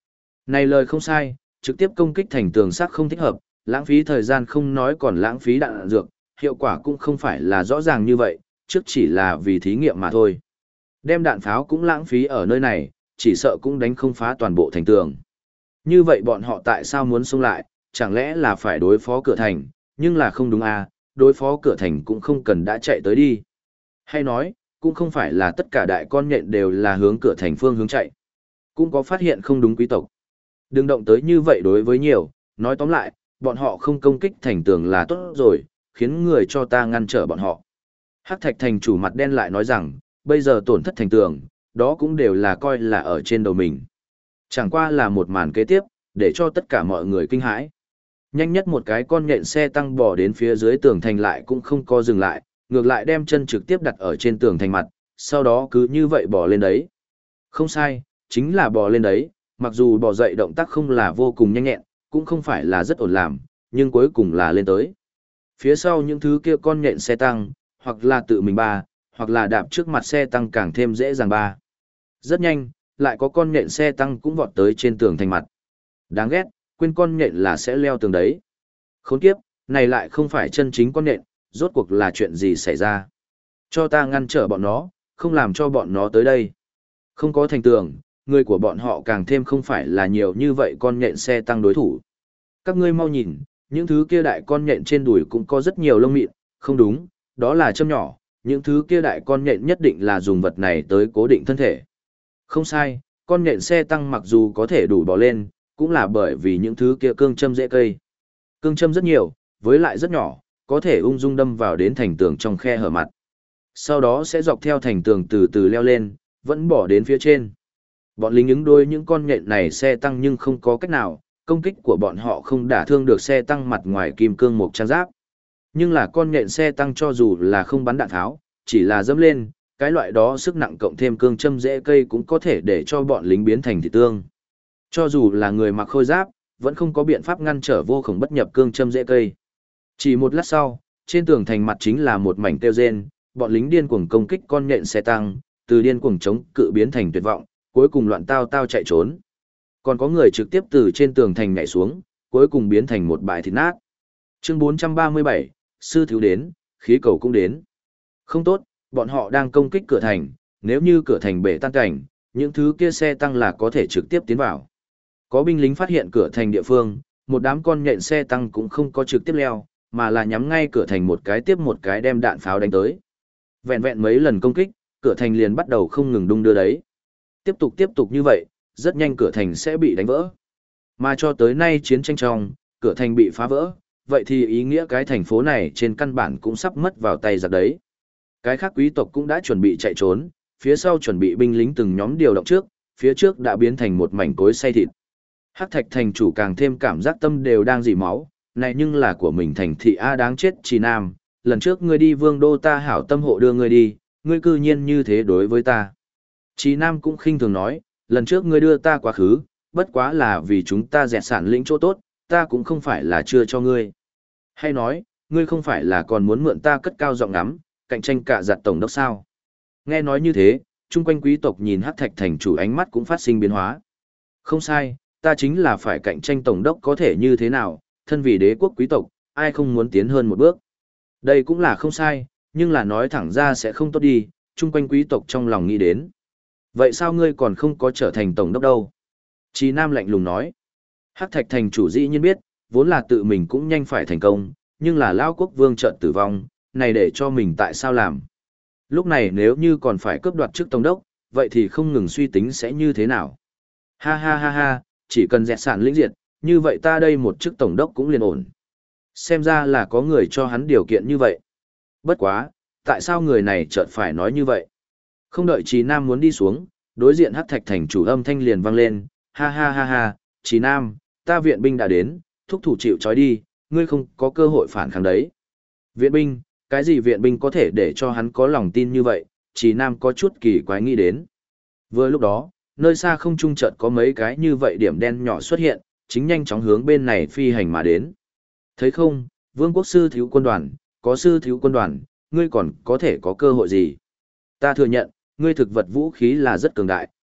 Này lời không sai, trực tiếp công kích thành tường sắt không thích hợp, lãng phí thời gian không nói còn lãng phí đạn dược, hiệu quả cũng không phải là rõ ràng như vậy, trước chỉ là vì thí nghiệm mà thôi. Đem đạn pháo cũng lãng phí ở nơi này, chỉ sợ cũng đánh không phá toàn bộ thành tường. Như vậy bọn họ tại sao muốn xông lại, chẳng lẽ là phải đối phó cửa thành, nhưng là không đúng à, đối phó cửa thành cũng không cần đã chạy tới đi. Hay nói, cũng không phải là tất cả đại con nhện đều là hướng cửa thành phương hướng chạy. Cũng có phát hiện không đúng quý tộc. Đừng động tới như vậy đối với nhiều, nói tóm lại, bọn họ không công kích thành tường là tốt rồi, khiến người cho ta ngăn trở bọn họ. Hắc Thạch thành chủ mặt đen lại nói rằng, bây giờ tổn thất thành tường, đó cũng đều là coi là ở trên đầu mình. Chẳng qua là một màn kế tiếp, để cho tất cả mọi người kinh hãi. Nhanh nhất một cái con nhện xe tăng bò đến phía dưới tường thành lại cũng không có dừng lại, ngược lại đem chân trực tiếp đặt ở trên tường thành mặt, sau đó cứ như vậy bò lên đấy. Không sai, chính là bò lên đấy, mặc dù bò dậy động tác không là vô cùng nhanh nhẹn, cũng không phải là rất ổn làm, nhưng cuối cùng là lên tới. Phía sau những thứ kia con nhện xe tăng, hoặc là tự mình ba, hoặc là đạp trước mặt xe tăng càng thêm dễ dàng ba. Rất nhanh, lại có con nhện xe tăng cũng vọt tới trên tường thành mặt. Đáng ghét, quên con nhện là sẽ leo tường đấy. Khốn kiếp, này lại không phải chân chính con nhện, rốt cuộc là chuyện gì xảy ra. Cho ta ngăn trở bọn nó, không làm cho bọn nó tới đây. Không có thành tường, người của bọn họ càng thêm không phải là nhiều như vậy con nhện xe tăng đối thủ. Các ngươi mau nhìn, những thứ kia đại con nhện trên đùi cũng có rất nhiều lông mịn, không đúng, đó là châm nhỏ, những thứ kia đại con nhện nhất định là dùng vật này tới cố định thân thể. Không sai, con nhện xe tăng mặc dù có thể đủ bò lên, cũng là bởi vì những thứ kia cương châm dễ cây. Cương châm rất nhiều, với lại rất nhỏ, có thể ung dung đâm vào đến thành tường trong khe hở mặt. Sau đó sẽ dọc theo thành tường từ từ leo lên, vẫn bỏ đến phía trên. Bọn lính ứng đối những con nhện này xe tăng nhưng không có cách nào, công kích của bọn họ không đả thương được xe tăng mặt ngoài kim cương một trang giáp. Nhưng là con nhện xe tăng cho dù là không bắn đạn tháo, chỉ là dẫm lên, cái loại đó sức nặng cộng thêm cương châm dễ cây cũng có thể để cho bọn lính biến thành thịt tương. Cho dù là người mặc khôi giáp, vẫn không có biện pháp ngăn trở vô khổng bất nhập cương châm dễ cây. Chỉ một lát sau, trên tường thành mặt chính là một mảnh kêu rên, bọn lính điên cuồng công kích con nhện xe tăng, từ điên cuồng chống cự biến thành tuyệt vọng, cuối cùng loạn tao tao chạy trốn. Còn có người trực tiếp từ trên tường thành nhảy xuống, cuối cùng biến thành một bãi thịt nát. Chương 437, sư thiếu đến, khí cầu cũng đến. Không tốt, bọn họ đang công kích cửa thành, nếu như cửa thành bể tan cảnh, những thứ kia xe tăng là có thể trực tiếp tiến vào. Có binh lính phát hiện cửa thành địa phương, một đám con nhện xe tăng cũng không có trực tiếp leo, mà là nhắm ngay cửa thành một cái tiếp một cái đem đạn pháo đánh tới. Vẹn vẹn mấy lần công kích, cửa thành liền bắt đầu không ngừng đung đưa đấy. Tiếp tục như vậy, rất nhanh cửa thành sẽ bị đánh vỡ. Mà cho tới nay chiến tranh trong, cửa thành bị phá vỡ, vậy thì ý nghĩa cái thành phố này trên căn bản cũng sắp mất vào tay giặc đấy. Cái khác quý tộc cũng đã chuẩn bị chạy trốn, phía sau chuẩn bị binh lính từng nhóm điều động trước, phía trước đã biến thành một mảnh cối xay thịt. Hắc Thạch thành chủ càng thêm cảm giác tâm đều đang dỉ máu, này nhưng là của mình thành thị A đáng chết Trì Nam, lần trước ngươi đi vương đô ta hảo tâm hộ đưa ngươi đi, ngươi cư nhiên như thế đối với ta. Trì Nam cũng khinh thường nói, lần trước ngươi đưa ta quá khứ, bất quá là vì chúng ta dẹt sản lĩnh chỗ tốt, ta cũng không phải là chưa cho ngươi. Hay nói, ngươi không phải là còn muốn mượn ta cất cao giọng ngắm, cạnh tranh cả giặt tổng đốc sao. Nghe nói như thế, chung quanh quý tộc nhìn Hắc Thạch thành chủ ánh mắt cũng phát sinh biến hóa. Không sai, ta chính là phải cạnh tranh tổng đốc có thể như thế nào, thân vì đế quốc quý tộc, ai không muốn tiến hơn một bước. Đây cũng là không sai, nhưng là nói thẳng ra sẽ không tốt đi, chung quanh quý tộc trong lòng nghĩ đến. Vậy sao ngươi còn không có trở thành tổng đốc đâu? Chí Nam lạnh lùng nói. Hắc Thạch thành chủ dĩ nhiên biết, vốn là tự mình cũng nhanh phải thành công, nhưng là Lão quốc vương chợt tử vong, này để cho mình tại sao làm? Lúc này nếu như còn phải cướp đoạt chức tổng đốc, vậy thì không ngừng suy tính sẽ như thế nào? Ha ha ha ha, chỉ cần dẹt sản lĩnh diệt, như vậy ta đây một chức tổng đốc cũng liền ổn. Xem ra là có người cho hắn điều kiện như vậy. Bất quá, tại sao người này chợt phải nói như vậy? Không đợi Chí Nam muốn đi xuống, đối diện Hắc Thạch thành chủ âm thanh liền vang lên, ha ha ha ha, Chí Nam, ta viện binh đã đến, thúc thủ chịu trói đi, ngươi không có cơ hội phản kháng đấy. Viện binh, cái gì viện binh có thể để cho hắn có lòng tin như vậy, Chí Nam có chút kỳ quái nghĩ đến. Vừa lúc đó, nơi xa không trung chợt có mấy cái như vậy điểm đen nhỏ xuất hiện, chính nhanh chóng hướng bên này phi hành mà đến. Thấy không, Vương quốc sư thiếu quân đoàn, có sư thiếu quân đoàn, ngươi còn có thể có cơ hội gì? Ta thừa nhận, ngươi thực vật vũ khí là rất cường đại,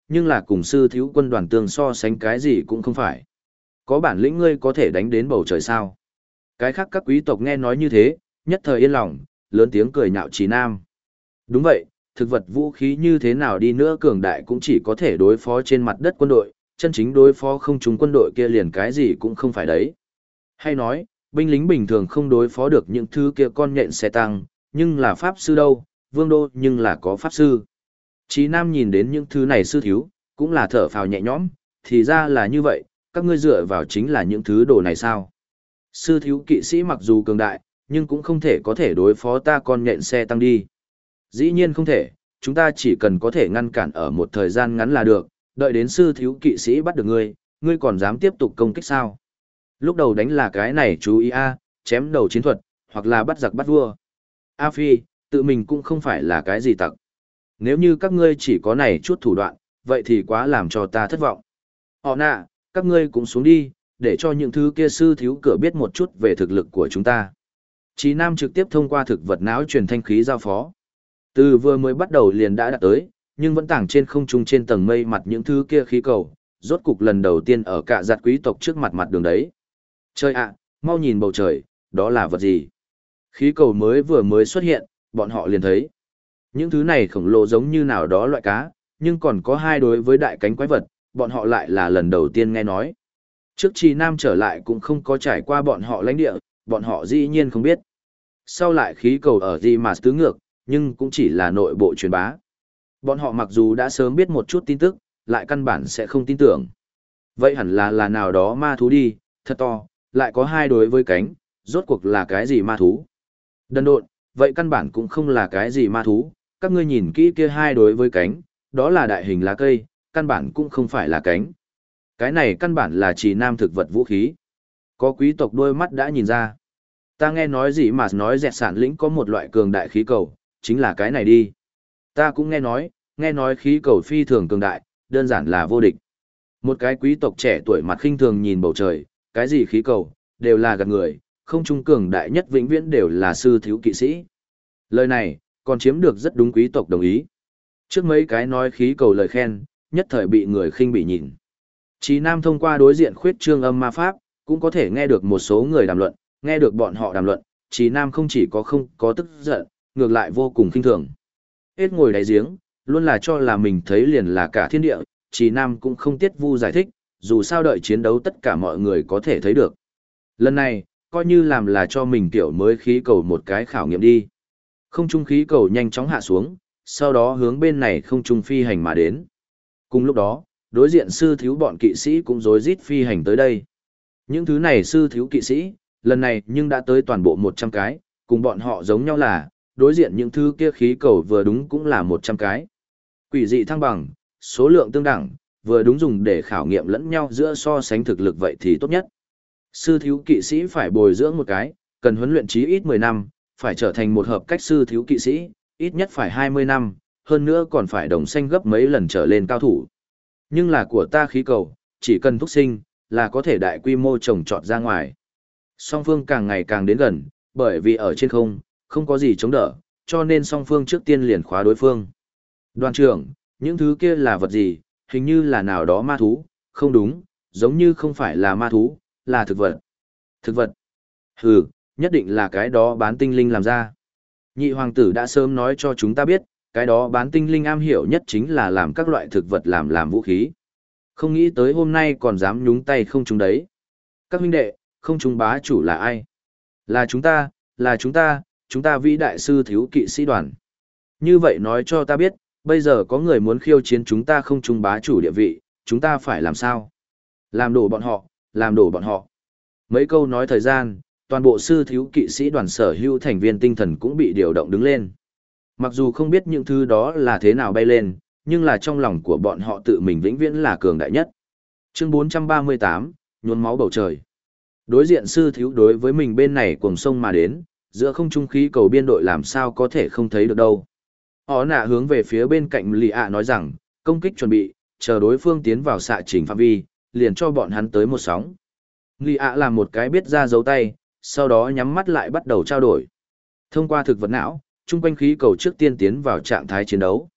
nhưng là cùng sư thiếu quân đoàn tương so sánh cái gì cũng không phải. Có bản lĩnh ngươi có thể đánh đến bầu trời sao? Cái khác các quý tộc nghe nói như thế, nhất thời yên lòng, lớn tiếng cười nhạo Trí Nam. Đúng vậy, thực vật vũ khí như thế nào đi nữa cường đại cũng chỉ có thể đối phó trên mặt đất quân đội, chân chính đối phó không trúng quân đội kia liền cái gì cũng không phải đấy. Hay nói, binh lính bình thường không đối phó được những thứ kia con nhện xe tăng, nhưng là pháp sư đâu, vương đô nhưng là có pháp sư. Chí Nam nhìn đến những thứ này sư thiếu, cũng là thở phào nhẹ nhõm, thì ra là như vậy, các ngươi dựa vào chính là những thứ đồ này sao. Sư thiếu kỵ sĩ mặc dù cường đại, nhưng cũng không thể có thể đối phó ta con nhện xe tăng đi. Dĩ nhiên không thể, chúng ta chỉ cần có thể ngăn cản ở một thời gian ngắn là được, đợi đến sư thiếu kỵ sĩ bắt được ngươi, ngươi còn dám tiếp tục công kích sao? Lúc đầu đánh là cái này chú ý a, chém đầu chiến thuật, hoặc là bắt giặc bắt vua. A Phi, tự mình cũng không phải là cái gì tặc. Nếu như các ngươi chỉ có này chút thủ đoạn, vậy thì quá làm cho ta thất vọng. Họ nạ, các ngươi cũng xuống đi, để cho những thứ kia sư thiếu cửa biết một chút về thực lực của chúng ta. Chí Nam trực tiếp thông qua thực vật não truyền thanh khí giao phó. Từ vừa mới bắt đầu liền đã đạt tới, nhưng vẫn tàng trên không trung trên tầng mây mặt những thứ kia khí cầu, rốt cục lần đầu tiên ở cả giặt quý tộc trước mặt mặt đường đấy. Trời ạ, mau nhìn bầu trời, đó là vật gì? Khí cầu vừa mới xuất hiện, bọn họ liền thấy. Những thứ này khổng lồ giống như nào đó loại cá, nhưng còn có hai đối với đại cánh quái vật, bọn họ lại là lần đầu tiên nghe nói. Trước Trì Nam trở lại cũng không có trải qua bọn họ lãnh địa, bọn họ dĩ nhiên không biết. Sau lại khí cầu ở gì mà tứ ngược, nhưng cũng chỉ là nội bộ truyền bá. Bọn họ mặc dù đã sớm biết một chút tin tức, lại căn bản sẽ không tin tưởng. Vậy hẳn là nào đó ma thú đi, thật to, lại có hai đối với cánh, rốt cuộc là cái gì ma thú? Đần độn, vậy căn bản cũng không là cái gì ma thú, các ngươi nhìn kỹ kia hai đối với cánh, đó là đại hình lá cây, căn bản cũng không phải là cánh. Cái này căn bản là chỉ nam thực vật vũ khí. Có quý tộc đôi mắt đã nhìn ra. Ta nghe nói gì mà nói dẹt sản lĩnh có một loại cường đại khí cầu, chính là cái này đi. Ta cũng nghe nói khí cầu phi thường cường đại, đơn giản là vô địch. Một cái quý tộc trẻ tuổi mặt khinh thường nhìn bầu trời, cái gì khí cầu, đều là gạt người, không trung cường đại nhất vĩnh viễn đều là sư thiếu kỵ sĩ. Lời này, còn chiếm được rất đúng quý tộc đồng ý. Trước mấy cái nói khí cầu lời khen, nhất thời bị người khinh bị nhìn. Chí Nam thông qua đối diện khuyết trương âm ma pháp, cũng có thể nghe được một số người đàm luận, nghe được bọn họ đàm luận, Chí Nam không chỉ có không có tức giận, ngược lại vô cùng khinh thường. Hết ngồi đáy giếng, luôn là cho là mình thấy liền là cả thiên địa, Chí Nam cũng không tiết vu giải thích, dù sao đợi chiến đấu tất cả mọi người có thể thấy được. Lần này, coi như làm là cho mình tiểu mới khí cầu một cái khảo nghiệm đi. Không trung khí cầu nhanh chóng hạ xuống, sau đó hướng bên này không trung phi hành mà đến. Cùng lúc đó, đối diện sư thiếu bọn kỵ sĩ cũng rối rít phi hành tới đây. Những thứ này sư thiếu kỵ sĩ, lần này nhưng đã tới toàn bộ 100 cái, cùng bọn họ giống nhau là, đối diện những thứ kia khí cầu vừa đúng cũng là 100 cái. Quỷ dị thăng bằng, số lượng tương đẳng, vừa đúng dùng để khảo nghiệm lẫn nhau giữa so sánh thực lực vậy thì tốt nhất. Sư thiếu kỵ sĩ phải bồi dưỡng một cái, cần huấn luyện chí ít 10 năm, phải trở thành một hợp cách sư thiếu kỵ sĩ, ít nhất phải 20 năm, hơn nữa còn phải đồng xanh gấp mấy lần trở lên cao thủ. Nhưng là của ta khí cầu, chỉ cần thúc sinh, là có thể đại quy mô trồng trọt ra ngoài. Song phương càng ngày càng đến gần, bởi vì ở trên không có gì chống đỡ, cho nên song phương trước tiên liền khóa đối phương. Đoàn trưởng, những thứ kia là vật gì, hình như là nào đó ma thú, không đúng, giống như không phải là ma thú, là thực vật. Thực vật? Hừ, nhất định là cái đó bán tinh linh làm ra. Nhị hoàng tử đã sớm nói cho chúng ta biết, cái đó bán tinh linh am hiểu nhất chính là làm các loại thực vật làm vũ khí. Không nghĩ tới hôm nay còn dám nhúng tay không chúng đấy. Các huynh đệ, không chúng bá chủ là ai? Là chúng ta vĩ đại sư thiếu kỵ sĩ đoàn. Như vậy nói cho ta biết, bây giờ có người muốn khiêu chiến chúng ta không chúng bá chủ địa vị, chúng ta phải làm sao? Làm đổ bọn họ. Mấy câu nói thời gian, toàn bộ sư thiếu kỵ sĩ đoàn sở hữu thành viên tinh thần cũng bị điều động đứng lên. Mặc dù không biết những thứ đó là thế nào bay lên, nhưng là trong lòng của bọn họ tự mình vĩnh viễn là cường đại nhất. Chương 438, nhuốm máu bầu trời. Đối diện sư thiếu đối với mình bên này cuồng sông mà đến, giữa không trung khí cầu biên đội làm sao có thể không thấy được đâu. Họ nạ hướng về phía bên cạnh Lì ạ nói rằng, công kích chuẩn bị, chờ đối phương tiến vào xạ trình phạm vi, liền cho bọn hắn tới một sóng. Lì ạ làm một cái biết ra dấu tay, sau đó nhắm mắt lại bắt đầu trao đổi. Thông qua thực vật não, chung quanh khí cầu trước tiên tiến vào trạng thái chiến đấu.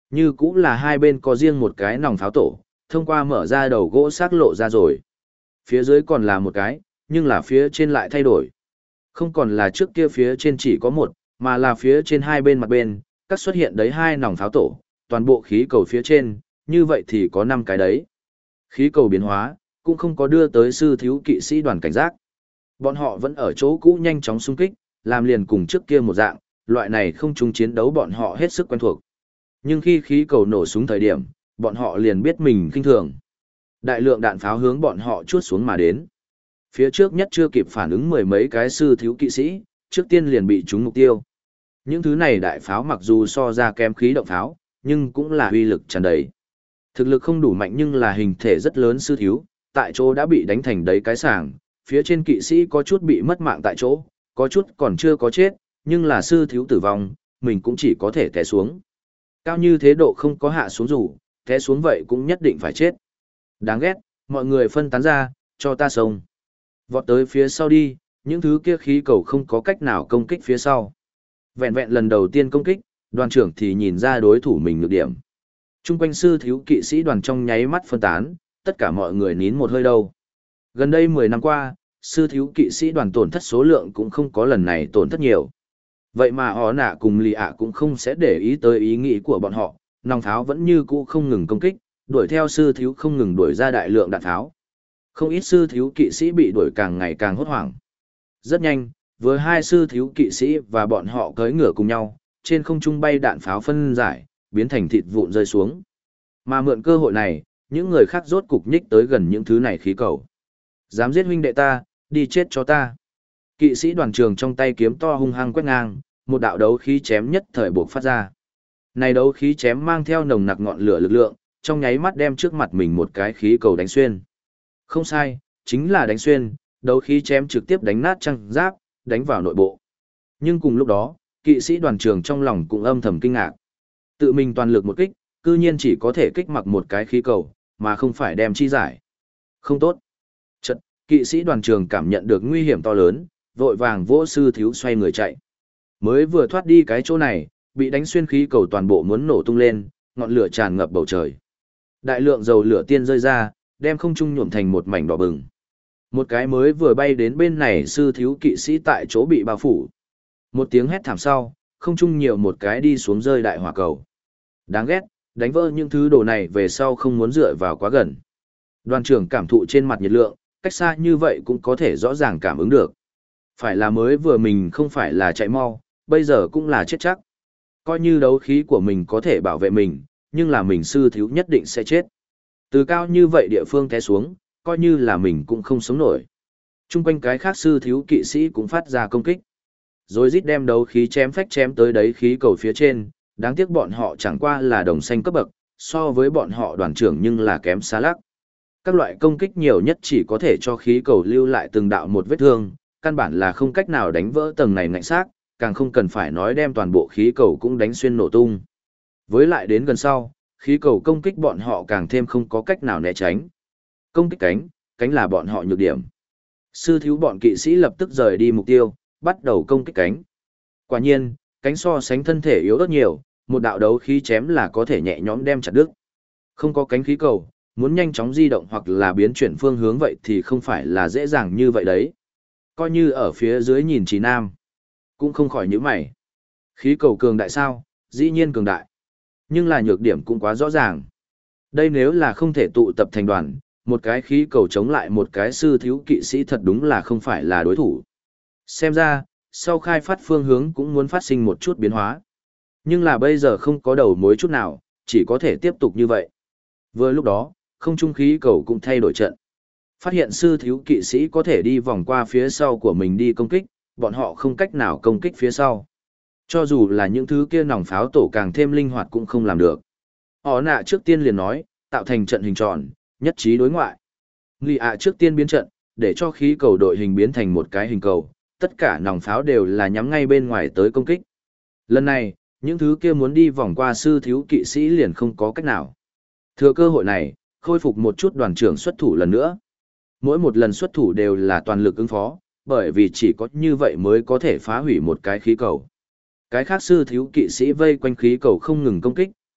Như cũng là hai bên có riêng một cái nòng pháo tổ, thông qua mở ra đầu gỗ xác lộ ra rồi. Phía dưới còn là một cái, nhưng là phía trên lại thay đổi. Không còn là trước kia phía trên chỉ có một, mà là phía trên hai bên mặt bên, các xuất hiện đấy hai nòng pháo tổ, toàn bộ khí cầu phía trên, như vậy thì có 5 cái đấy. Khí cầu biến hóa, cũng không có đưa tới sư thiếu kỵ sĩ đoàn cảnh giác. Bọn họ vẫn ở chỗ cũ nhanh chóng xung kích, làm liền cùng trước kia một dạng, loại này không chung chiến đấu bọn họ hết sức quen thuộc. Nhưng khi khí cầu nổ súng thời điểm, bọn họ liền biết mình khinh thường. Đại lượng đạn pháo hướng bọn họ chuốt xuống mà đến. Phía trước nhất chưa kịp phản ứng mười mấy cái sư thiếu kỵ sĩ, trước tiên liền bị trúng mục tiêu. Những thứ này đại pháo mặc dù so ra kém khí động pháo, nhưng cũng là uy lực tràn đầy. Thực lực không đủ mạnh nhưng là hình thể rất lớn sư thiếu, tại chỗ đã bị đánh thành đấy cái sàng, phía trên kỵ sĩ có chút bị mất mạng tại chỗ, có chút còn chưa có chết, nhưng là sư thiếu tử vong, mình cũng chỉ có thể té xuống. Cao như thế độ không có hạ xuống rủ, té xuống vậy cũng nhất định phải chết. Đáng ghét, mọi người phân tán ra, cho ta sống. Vọt tới phía sau đi, những thứ kia khí cầu không có cách nào công kích phía sau. Vẹn vẹn lần đầu tiên công kích, đoàn trưởng thì nhìn ra đối thủ mình nhược điểm. Trung quanh sư thiếu kỵ sĩ đoàn trong nháy mắt phân tán, tất cả mọi người nín một hơi đâu. Gần đây 10 năm qua, sư thiếu kỵ sĩ đoàn tổn thất số lượng cũng không có lần này tổn thất nhiều. Vậy mà họ nạ cùng lì ạ cũng không sẽ để ý tới ý nghĩ của bọn họ, nòng pháo vẫn như cũ không ngừng công kích, đuổi theo sư thiếu không ngừng đuổi ra đại lượng đạn pháo. Không ít sư thiếu kỵ sĩ bị đuổi càng ngày càng hốt hoảng. Rất nhanh, với hai sư thiếu kỵ sĩ và bọn họ cưỡi ngựa cùng nhau, trên không trung bay đạn pháo phân giải, biến thành thịt vụn rơi xuống. Mà mượn cơ hội này, những người khác rốt cục nhích tới gần những thứ này khí cầu. Dám giết huynh đệ ta, đi chết cho ta. Kỵ sĩ đoàn trường trong tay kiếm to hung hăng quét ngang, một đạo đấu khí chém nhất thời buộc phát ra. Này đấu khí chém mang theo nồng nặc ngọn lửa lực lượng, trong nháy mắt đem trước mặt mình một cái khí cầu đánh xuyên. Không sai, chính là đánh xuyên, đấu khí chém trực tiếp đánh nát trang giáp, đánh vào nội bộ. Nhưng cùng lúc đó, kỵ sĩ đoàn trường trong lòng cũng âm thầm kinh ngạc. Tự mình toàn lực một kích, cư nhiên chỉ có thể kích mặc một cái khí cầu, mà không phải đem chi giải. Không tốt. Chật, kỵ sĩ đoàn trường cảm nhận được nguy hiểm to lớn, vội vàng vỗ sư thiếu xoay người chạy. Mới vừa thoát đi cái chỗ này, bị đánh xuyên khí cầu toàn bộ muốn nổ tung lên, ngọn lửa tràn ngập bầu trời. Đại lượng dầu lửa tiên rơi ra, đem không trung nhuộm thành một mảnh đỏ bừng. Một cái mới vừa bay đến bên này sư thiếu kỵ sĩ tại chỗ bị bao phủ. Một tiếng hét thảm sau, không trung nhiều một cái đi xuống rơi đại hỏa cầu. Đáng ghét, đánh vỡ những thứ đồ này về sau không muốn dựa vào quá gần. Đoàn trưởng cảm thụ trên mặt nhiệt lượng, cách xa như vậy cũng có thể rõ ràng cảm ứng được. Phải là mới vừa mình không phải là chạy mau, bây giờ cũng là chết chắc. Coi như đấu khí của mình có thể bảo vệ mình, nhưng là mình sư thiếu nhất định sẽ chết. Từ cao như vậy địa phương té xuống, coi như là mình cũng không sống nổi. Trung quanh cái khác sư thiếu kỵ sĩ cũng phát ra công kích. Rồi rít đem đấu khí chém phách chém tới đấy khí cầu phía trên, đáng tiếc bọn họ chẳng qua là đồng xanh cấp bậc, so với bọn họ đoàn trưởng nhưng là kém xa lắc. Các loại công kích nhiều nhất chỉ có thể cho khí cầu lưu lại từng đạo một vết thương, căn bản là không cách nào đánh vỡ tầng này ngạnh xác, càng không cần phải nói đem toàn bộ khí cầu cũng đánh xuyên nổ tung. Với lại đến gần sau, khí cầu công kích bọn họ càng thêm không có cách nào né tránh. Công kích cánh, cánh là bọn họ nhược điểm. Sư thiếu bọn kỵ sĩ lập tức rời đi mục tiêu, bắt đầu công kích cánh. Quả nhiên, cánh so sánh thân thể yếu ớt nhiều, một đạo đấu khí chém là có thể nhẹ nhõm đem chặt đứt. Không có cánh khí cầu, muốn nhanh chóng di động hoặc là biến chuyển phương hướng vậy thì không phải là dễ dàng như vậy đấy. Coi như ở phía dưới nhìn Trí Nam, cũng không khỏi nhíu mày. Khí cầu cường đại sao? Dĩ nhiên cường đại. Nhưng là nhược điểm cũng quá rõ ràng. Đây nếu là không thể tụ tập thành đoàn, một cái khí cầu chống lại một cái sư thiếu kỵ sĩ thật đúng là không phải là đối thủ. Xem ra, sau khai phát phương hướng cũng muốn phát sinh một chút biến hóa. Nhưng là bây giờ không có đầu mối chút nào, chỉ có thể tiếp tục như vậy. Vừa lúc đó, không trung khí cầu cũng thay đổi trận. Phát hiện sư thiếu kỵ sĩ có thể đi vòng qua phía sau của mình đi công kích, bọn họ không cách nào công kích phía sau. Cho dù là những thứ kia nòng pháo tổ càng thêm linh hoạt cũng không làm được. Họ nạ trước tiên liền nói, tạo thành trận hình tròn, nhất trí đối ngoại. Lì ạ trước tiên biến trận, để cho khí cầu đội hình biến thành một cái hình cầu, tất cả nòng pháo đều là nhắm ngay bên ngoài tới công kích. Lần này, những thứ kia muốn đi vòng qua sư thiếu kỵ sĩ liền không có cách nào. Thừa cơ hội này, khôi phục một chút đoàn trưởng xuất thủ lần nữa. Mỗi một lần xuất thủ đều là toàn lực ứng phó, bởi vì chỉ có như vậy mới có thể phá hủy một cái khí cầu. Cái khác sư thiếu kỵ sĩ vây quanh khí cầu không ngừng công kích,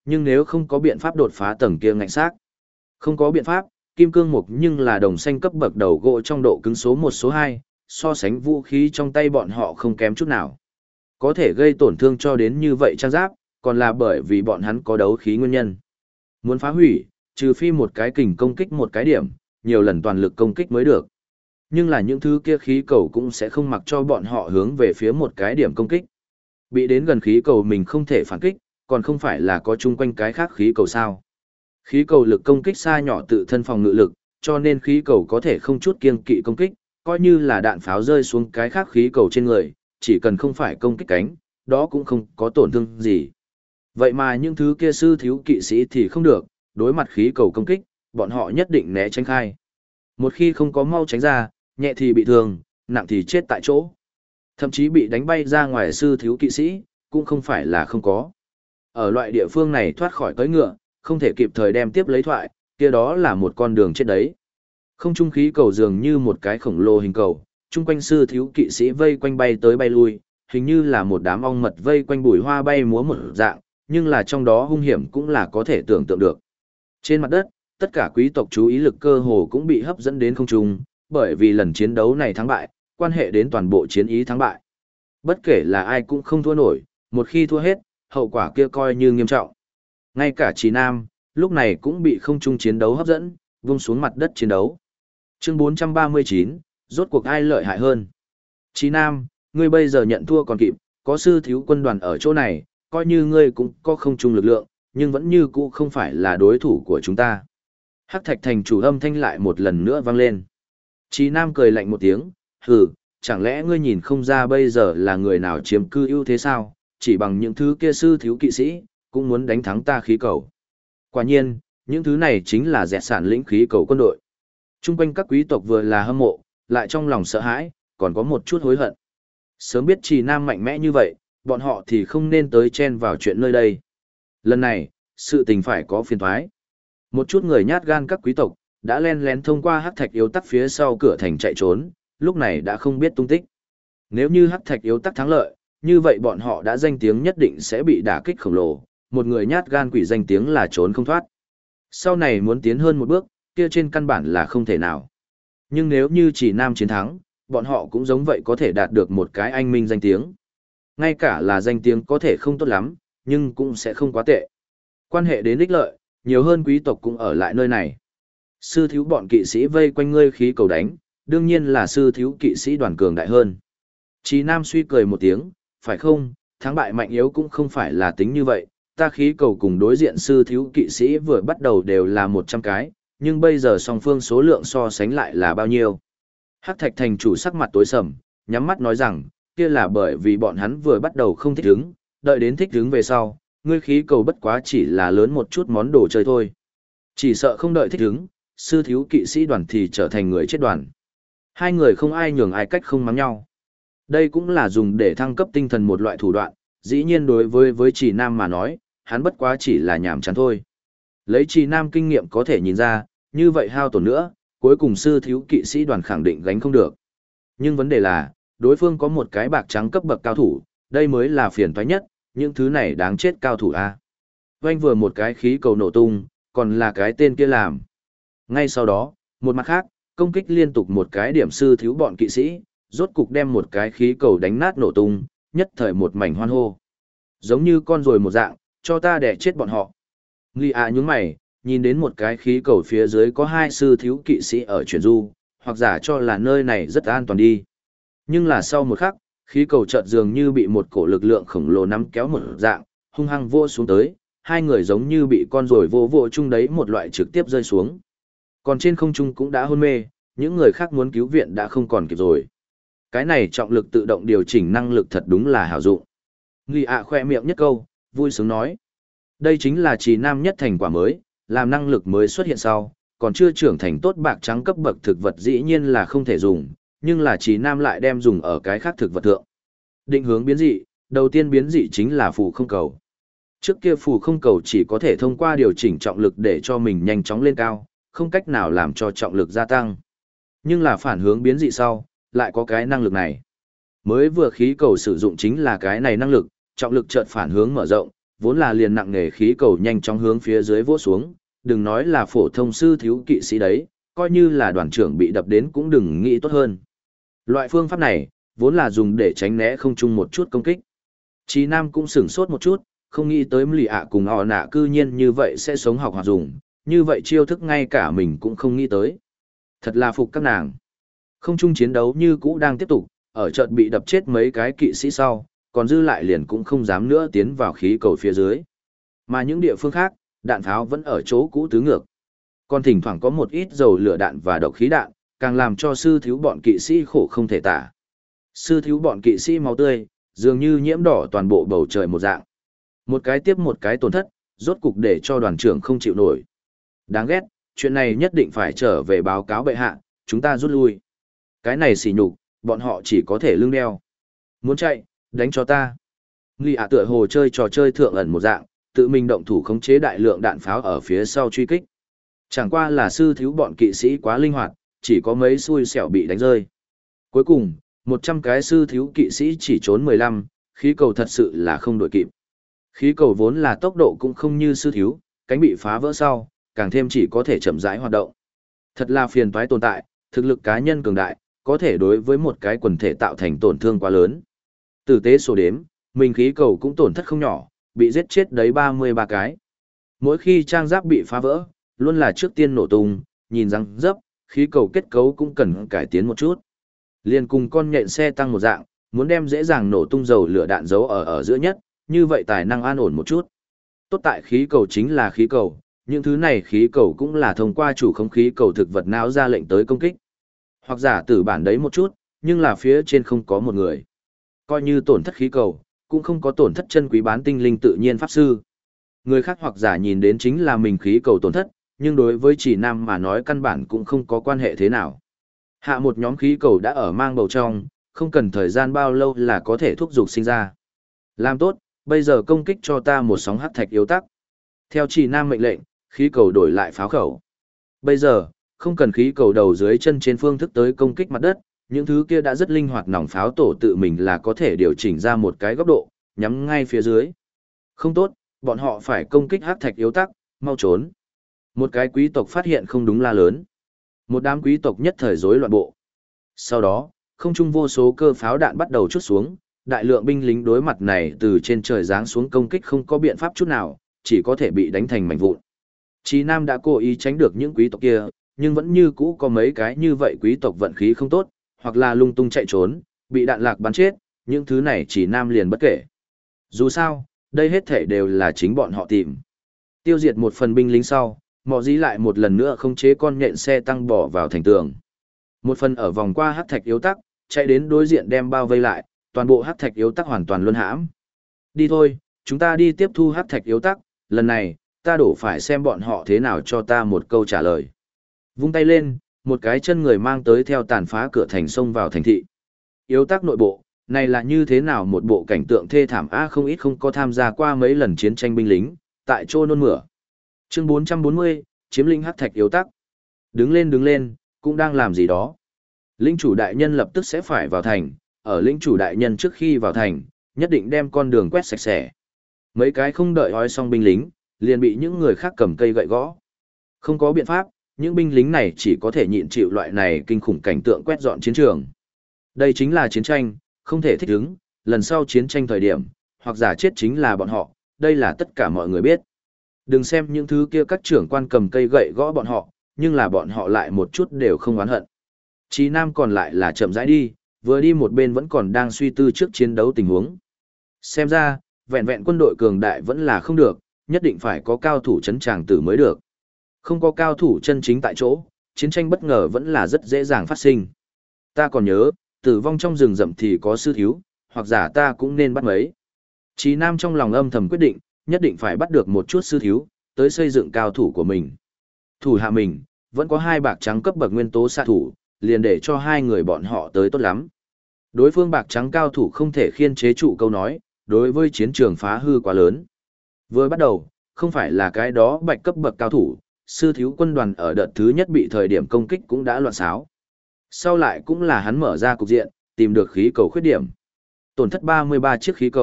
nhưng nếu không có biện pháp đột phá tầng kia ngạnh xác. Không có biện pháp, kim cương mục nhưng là đồng xanh cấp bậc đầu gỗ trong độ cứng số 1 số 2, so sánh vũ khí trong tay bọn họ không kém chút nào. Có thể gây tổn thương cho đến như vậy trang giáp, còn là bởi vì bọn hắn có đấu khí nguyên nhân. Muốn phá hủy, trừ phi một cái kình công kích một cái điểm, nhiều lần toàn lực công kích mới được. Nhưng là những thứ kia khí cầu cũng sẽ không mặc cho bọn họ hướng về phía một cái điểm công kích. Bị đến gần khí cầu mình không thể phản kích, còn không phải là có chung quanh cái khác khí cầu sao. Khí cầu lực công kích xa nhỏ tự thân phòng ngự lực, cho nên khí cầu có thể không chút kiêng kỵ công kích, coi như là đạn pháo rơi xuống cái khác khí cầu trên người, chỉ cần không phải công kích cánh, đó cũng không có tổn thương gì. Vậy mà những thứ kia sư thiếu kỵ sĩ thì không được, đối mặt khí cầu công kích, bọn họ nhất định né tránh khai. Một khi không có mau tránh ra, nhẹ thì bị thương, nặng thì chết tại chỗ. Thậm chí bị đánh bay ra ngoài sư thiếu kỵ sĩ, cũng không phải là không có. Ở loại địa phương này thoát khỏi cưỡi ngựa, không thể kịp thời đem tiếp lấy thoại, kia đó là một con đường chết đấy. Không trung khí cầu dường như một cái khổng lồ hình cầu, chung quanh sư thiếu kỵ sĩ vây quanh bay tới bay lui, hình như là một đám ong mật vây quanh bụi hoa bay múa một dạng, nhưng là trong đó hung hiểm cũng là có thể tưởng tượng được. Trên mặt đất, tất cả quý tộc chú ý lực cơ hồ cũng bị hấp dẫn đến không trung, bởi vì lần chiến đấu này thắng bại, quan hệ đến toàn bộ chiến ý thắng bại. Bất kể là ai cũng không thua nổi, một khi thua hết, hậu quả kia coi như nghiêm trọng. Ngay cả Trì Nam, lúc này cũng bị không trung chiến đấu hấp dẫn, vung xuống mặt đất chiến đấu. Chương 439, rốt cuộc ai lợi hại hơn? Trì Nam, ngươi bây giờ nhận thua còn kịp, có sư thiếu quân đoàn ở chỗ này, coi như ngươi cũng có không trung lực lượng, nhưng vẫn như cũ không phải là đối thủ của chúng ta. Hắc Thạch thành chủ âm thanh lại một lần nữa vang lên. Trì Nam cười lạnh một tiếng, hừ, chẳng lẽ ngươi nhìn không ra bây giờ là người nào chiếm cư ưu thế sao, chỉ bằng những thứ kia sư thiếu kỵ sĩ, cũng muốn đánh thắng ta khí cầu. Quả nhiên, những thứ này chính là dẹt sản lĩnh khí cầu quân đội. Trung quanh các quý tộc vừa là hâm mộ, lại trong lòng sợ hãi, còn có một chút hối hận. Sớm biết Trì Nam mạnh mẽ như vậy, bọn họ thì không nên tới chen vào chuyện nơi đây. Lần này, sự tình phải có phiền thoái. Một chút người nhát gan các quý tộc, đã len lén thông qua hắc thạch yếu tắc phía sau cửa thành chạy trốn, lúc này đã không biết tung tích. Nếu như hắc thạch yếu tắc thắng lợi, như vậy bọn họ đã danh tiếng nhất định sẽ bị đả kích khổng lồ, một người nhát gan quỷ danh tiếng là trốn không thoát. Sau này muốn tiến hơn một bước, kia trên căn bản là không thể nào. Nhưng nếu như chỉ Nam chiến thắng, bọn họ cũng giống vậy có thể đạt được một cái anh minh danh tiếng. Ngay cả là danh tiếng có thể không tốt lắm, nhưng cũng sẽ không quá tệ. Quan hệ đến ích lợi, nhiều hơn quý tộc cũng ở lại nơi này. Sư thiếu bọn kỵ sĩ vây quanh ngươi khí cầu đánh, đương nhiên là sư thiếu kỵ sĩ đoàn cường đại hơn. Chí Nam suy cười một tiếng, phải không, thắng bại mạnh yếu cũng không phải là tính như vậy, ta khí cầu cùng đối diện sư thiếu kỵ sĩ vừa bắt đầu đều là 100 cái, nhưng bây giờ song phương số lượng so sánh lại là bao nhiêu. Hắc Thạch thành chủ sắc mặt tối sầm, nhắm mắt nói rằng, kia là bởi vì bọn hắn vừa bắt đầu không thích ứng, đợi đến thích ứng về sau, ngươi khí cầu bất quá chỉ là lớn một chút món đồ chơi thôi. Chỉ sợ không đợi thích ứng, sư thiếu kỵ sĩ đoàn thì trở thành người chết đoàn. Hai người không ai nhường ai cách không mắng nhau. Đây cũng là dùng để thăng cấp tinh thần một loại thủ đoạn, dĩ nhiên đối với Trì Nam mà nói, hắn bất quá chỉ là nhảm chán thôi. Lấy Trì Nam kinh nghiệm có thể nhìn ra, như vậy hao tổn nữa, cuối cùng sư thiếu kỵ sĩ đoàn khẳng định gánh không được. Nhưng vấn đề là, đối phương có một cái bạc trắng cấp bậc cao thủ, đây mới là phiền toái nhất, những thứ này đáng chết cao thủ a. Vanh vừa một cái khí cầu nổ tung, còn là cái tên kia làm. Ngay sau đó, một mặt khác, công kích liên tục một cái điểm sư thiếu bọn kỵ sĩ, rốt cục đem một cái khí cầu đánh nát nổ tung, nhất thời một mảnh hoan hô. Giống như con ruồi một dạng, cho ta đẻ chết bọn họ. Nghi ạ nhướng mày, nhìn đến một cái khí cầu phía dưới có hai sư thiếu kỵ sĩ ở chuyển du, hoặc giả cho là nơi này rất an toàn đi. Nhưng là sau một khắc, khí cầu chợt dường như bị một cổ lực lượng khổng lồ nắm kéo một dạng, hung hăng vô xuống tới, hai người giống như bị con ruồi vô chung đấy một loại trực tiếp rơi xuống. Còn trên không trung cũng đã hôn mê, những người khác muốn cứu viện đã không còn kịp rồi. Cái này trọng lực tự động điều chỉnh năng lực thật đúng là hảo dụng. Nghi ạ khoe miệng nhất câu, vui sướng nói. Đây chính là Trì Nam nhất thành quả mới, làm năng lực mới xuất hiện sau, còn chưa trưởng thành tốt bạc trắng cấp bậc thực vật dĩ nhiên là không thể dùng, nhưng là Trì Nam lại đem dùng ở cái khác thực vật thượng. Định hướng biến dị, đầu tiên biến dị chính là phù không cầu. Trước kia phù không cầu chỉ có thể thông qua điều chỉnh trọng lực để cho mình nhanh chóng lên cao, không cách nào làm cho trọng lực gia tăng. Nhưng là phản hướng biến dị sau, lại có cái năng lực này. Mới vừa khí cầu sử dụng chính là cái này năng lực, trọng lực chợt phản hướng mở rộng, vốn là liền nặng nề khí cầu nhanh chóng hướng phía dưới vỗ xuống, đừng nói là phổ thông sư thiếu kỵ sĩ đấy, coi như là đoàn trưởng bị đập đến cũng đừng nghĩ tốt hơn. Loại phương pháp này, vốn là dùng để tránh né không chung một chút công kích. Chí Nam cũng sửng sốt một chút, không nghĩ tới lì ạ cùng họ nạ cư nhiên như vậy sẽ sống học hoạt dùng, như vậy chiêu thức ngay cả mình cũng không nghĩ tới. Thật là phục các nàng. Không chung chiến đấu như cũ đang tiếp tục, ở chợt bị đập chết mấy cái kỵ sĩ sau, còn dư lại liền cũng không dám nữa tiến vào khí cầu phía dưới. Mà những địa phương khác, đạn pháo vẫn ở chỗ cũ tứ ngược. Còn thỉnh thoảng có một ít dầu lửa đạn và độc khí đạn, càng làm cho sư thiếu bọn kỵ sĩ khổ không thể tả. Sư thiếu bọn kỵ sĩ máu tươi, dường như nhiễm đỏ toàn bộ bầu trời một dạng. Một cái tiếp một cái tổn thất, rốt cục để cho đoàn trưởng không chịu nổi. Đáng ghét, chuyện này nhất định phải trở về báo cáo bệ hạ, chúng ta rút lui. Cái này xỉ nhục, bọn họ chỉ có thể lưng đeo. Muốn chạy, đánh cho ta. Nghi ạ tựa hồ chơi trò chơi thượng ẩn một dạng, tự mình động thủ khống chế đại lượng đạn pháo ở phía sau truy kích. Chẳng qua là sư thiếu bọn kỵ sĩ quá linh hoạt, chỉ có mấy xui xẻo bị đánh rơi. Cuối cùng, 100 cái sư thiếu kỵ sĩ chỉ trốn 15, khí cầu thật sự là không đội kịp. Khí cầu vốn là tốc độ cũng không như sư thiếu, cánh bị phá vỡ sau, càng thêm chỉ có thể chậm rãi hoạt động. Thật là phiền toái tồn tại, thực lực cá nhân cường đại, có thể đối với một cái quần thể tạo thành tổn thương quá lớn. Tử tế số đếm, mình khí cầu cũng tổn thất không nhỏ, bị giết chết đấy 33 cái. Mỗi khi trang giáp bị phá vỡ, luôn là trước tiên nổ tung, nhìn răng dấp, khí cầu kết cấu cũng cần cải tiến một chút. Liên cùng con nhện xe tăng một dạng, muốn đem dễ dàng nổ tung dầu lửa đạn giấu ở giữa nhất, như vậy tài năng an ổn một chút. Tốt tại khí cầu chính là khí cầu, những thứ này khí cầu cũng là thông qua chủ không khí cầu thực vật não ra lệnh tới công kích. Hoặc giả tử bản đấy một chút, nhưng là phía trên không có một người. Coi như tổn thất khí cầu, cũng không có tổn thất chân quý bán tinh linh tự nhiên pháp sư. Người khác hoặc giả nhìn đến chính là mình khí cầu tổn thất, nhưng đối với chỉ nam mà nói căn bản cũng không có quan hệ thế nào. Hạ một nhóm khí cầu đã ở mang bầu trong, không cần thời gian bao lâu là có thể thúc giục sinh ra. Làm tốt, bây giờ công kích cho ta một sóng hắc thạch yếu tắc. Theo chỉ nam mệnh lệnh, khí cầu đổi lại pháo khẩu. Bây giờ, không cần khí cầu đầu dưới chân trên phương thức tới công kích mặt đất, những thứ kia đã rất linh hoạt nòng pháo tổ tự mình là có thể điều chỉnh ra một cái góc độ, nhắm ngay phía dưới. Không tốt, bọn họ phải công kích hắc thạch yếu tắc, mau trốn. Một cái quý tộc phát hiện không đúng la lớn. Một đám quý tộc nhất thời rối loạn bộ. Sau đó, không trung vô số cơ pháo đạn bắt đầu trút xuống, đại lượng binh lính đối mặt này từ trên trời giáng xuống công kích không có biện pháp chút nào, chỉ có thể bị đánh thành mảnh vụn. Chí Nam đã cố ý tránh được những quý tộc kia, nhưng vẫn như cũ có mấy cái như vậy quý tộc vận khí không tốt, hoặc là lung tung chạy trốn, bị đạn lạc bắn chết, những thứ này Chí Nam liền bất kể. Dù sao, đây hết thể đều là chính bọn họ tìm. Tiêu diệt một phần binh lính sau, Mọ Dĩ lại một lần nữa khống chế con nhện xe tăng bỏ vào thành tường. Một phần ở vòng qua hắc thạch yếu tắc, chạy đến đối diện đem bao vây lại, toàn bộ hắc thạch yếu tắc hoàn toàn luân hãm. Đi thôi, chúng ta đi tiếp thu hắc thạch yếu tắc, lần này, ta đổ phải xem bọn họ thế nào cho ta một câu trả lời. Vung tay lên, một cái chân người mang tới theo tàn phá cửa thành sông vào thành thị. Yếu tắc nội bộ, này là như thế nào một bộ cảnh tượng thê thảm không ít không có tham gia qua mấy lần chiến tranh binh lính, tại chỗ nôn mửa. Chương 440, chiếm lĩnh hắc thạch yếu tắc. Đứng lên, cũng đang làm gì đó. Lĩnh chủ đại nhân lập tức sẽ phải vào thành, ở lĩnh chủ đại nhân trước khi vào thành, nhất định đem con đường quét sạch sẽ. Mấy cái không đợi ói xong binh lính, liền bị những người khác cầm cây gậy gõ. Không có biện pháp, những binh lính này chỉ có thể nhịn chịu loại này kinh khủng cảnh tượng quét dọn chiến trường. Đây chính là chiến tranh, không thể thích ứng, lần sau chiến tranh thời điểm, hoặc giả chết chính là bọn họ, đây là tất cả mọi người biết. Đừng xem những thứ kia các trưởng quan cầm cây gậy gõ bọn họ, nhưng là bọn họ lại một chút đều không oán hận. Chí Nam còn lại là chậm rãi đi, vừa đi một bên vẫn còn đang suy tư trước chiến đấu tình huống. Xem ra, vẹn vẹn quân đội cường đại vẫn là không được, nhất định phải có cao thủ chấn tràng tử mới được. Không có cao thủ chân chính tại chỗ, chiến tranh bất ngờ vẫn là rất dễ dàng phát sinh. Ta còn nhớ, tử vong trong rừng rậm thì có sư thiếu, hoặc giả ta cũng nên bắt mấy. Chí Nam trong lòng âm thầm quyết định, nhất định phải bắt được một chút sư thiếu, tới xây dựng cao thủ của mình. Thủ hạ mình, vẫn có hai bạc trắng cấp bậc nguyên tố xạ thủ, liền để cho hai người bọn họ tới tốt lắm. Đối phương bạc trắng cao thủ không thể khiên chế trụ câu nói, đối với chiến trường phá hư quá lớn. Vừa bắt đầu, không phải là cái đó bạch cấp bậc cao thủ, sư thiếu quân đoàn ở đợt thứ nhất bị thời điểm công kích cũng đã loạn xáo. Sau lại cũng là hắn mở ra cục diện, tìm được khí cầu khuyết điểm. Tổn thất 33 chiếc khí cầu,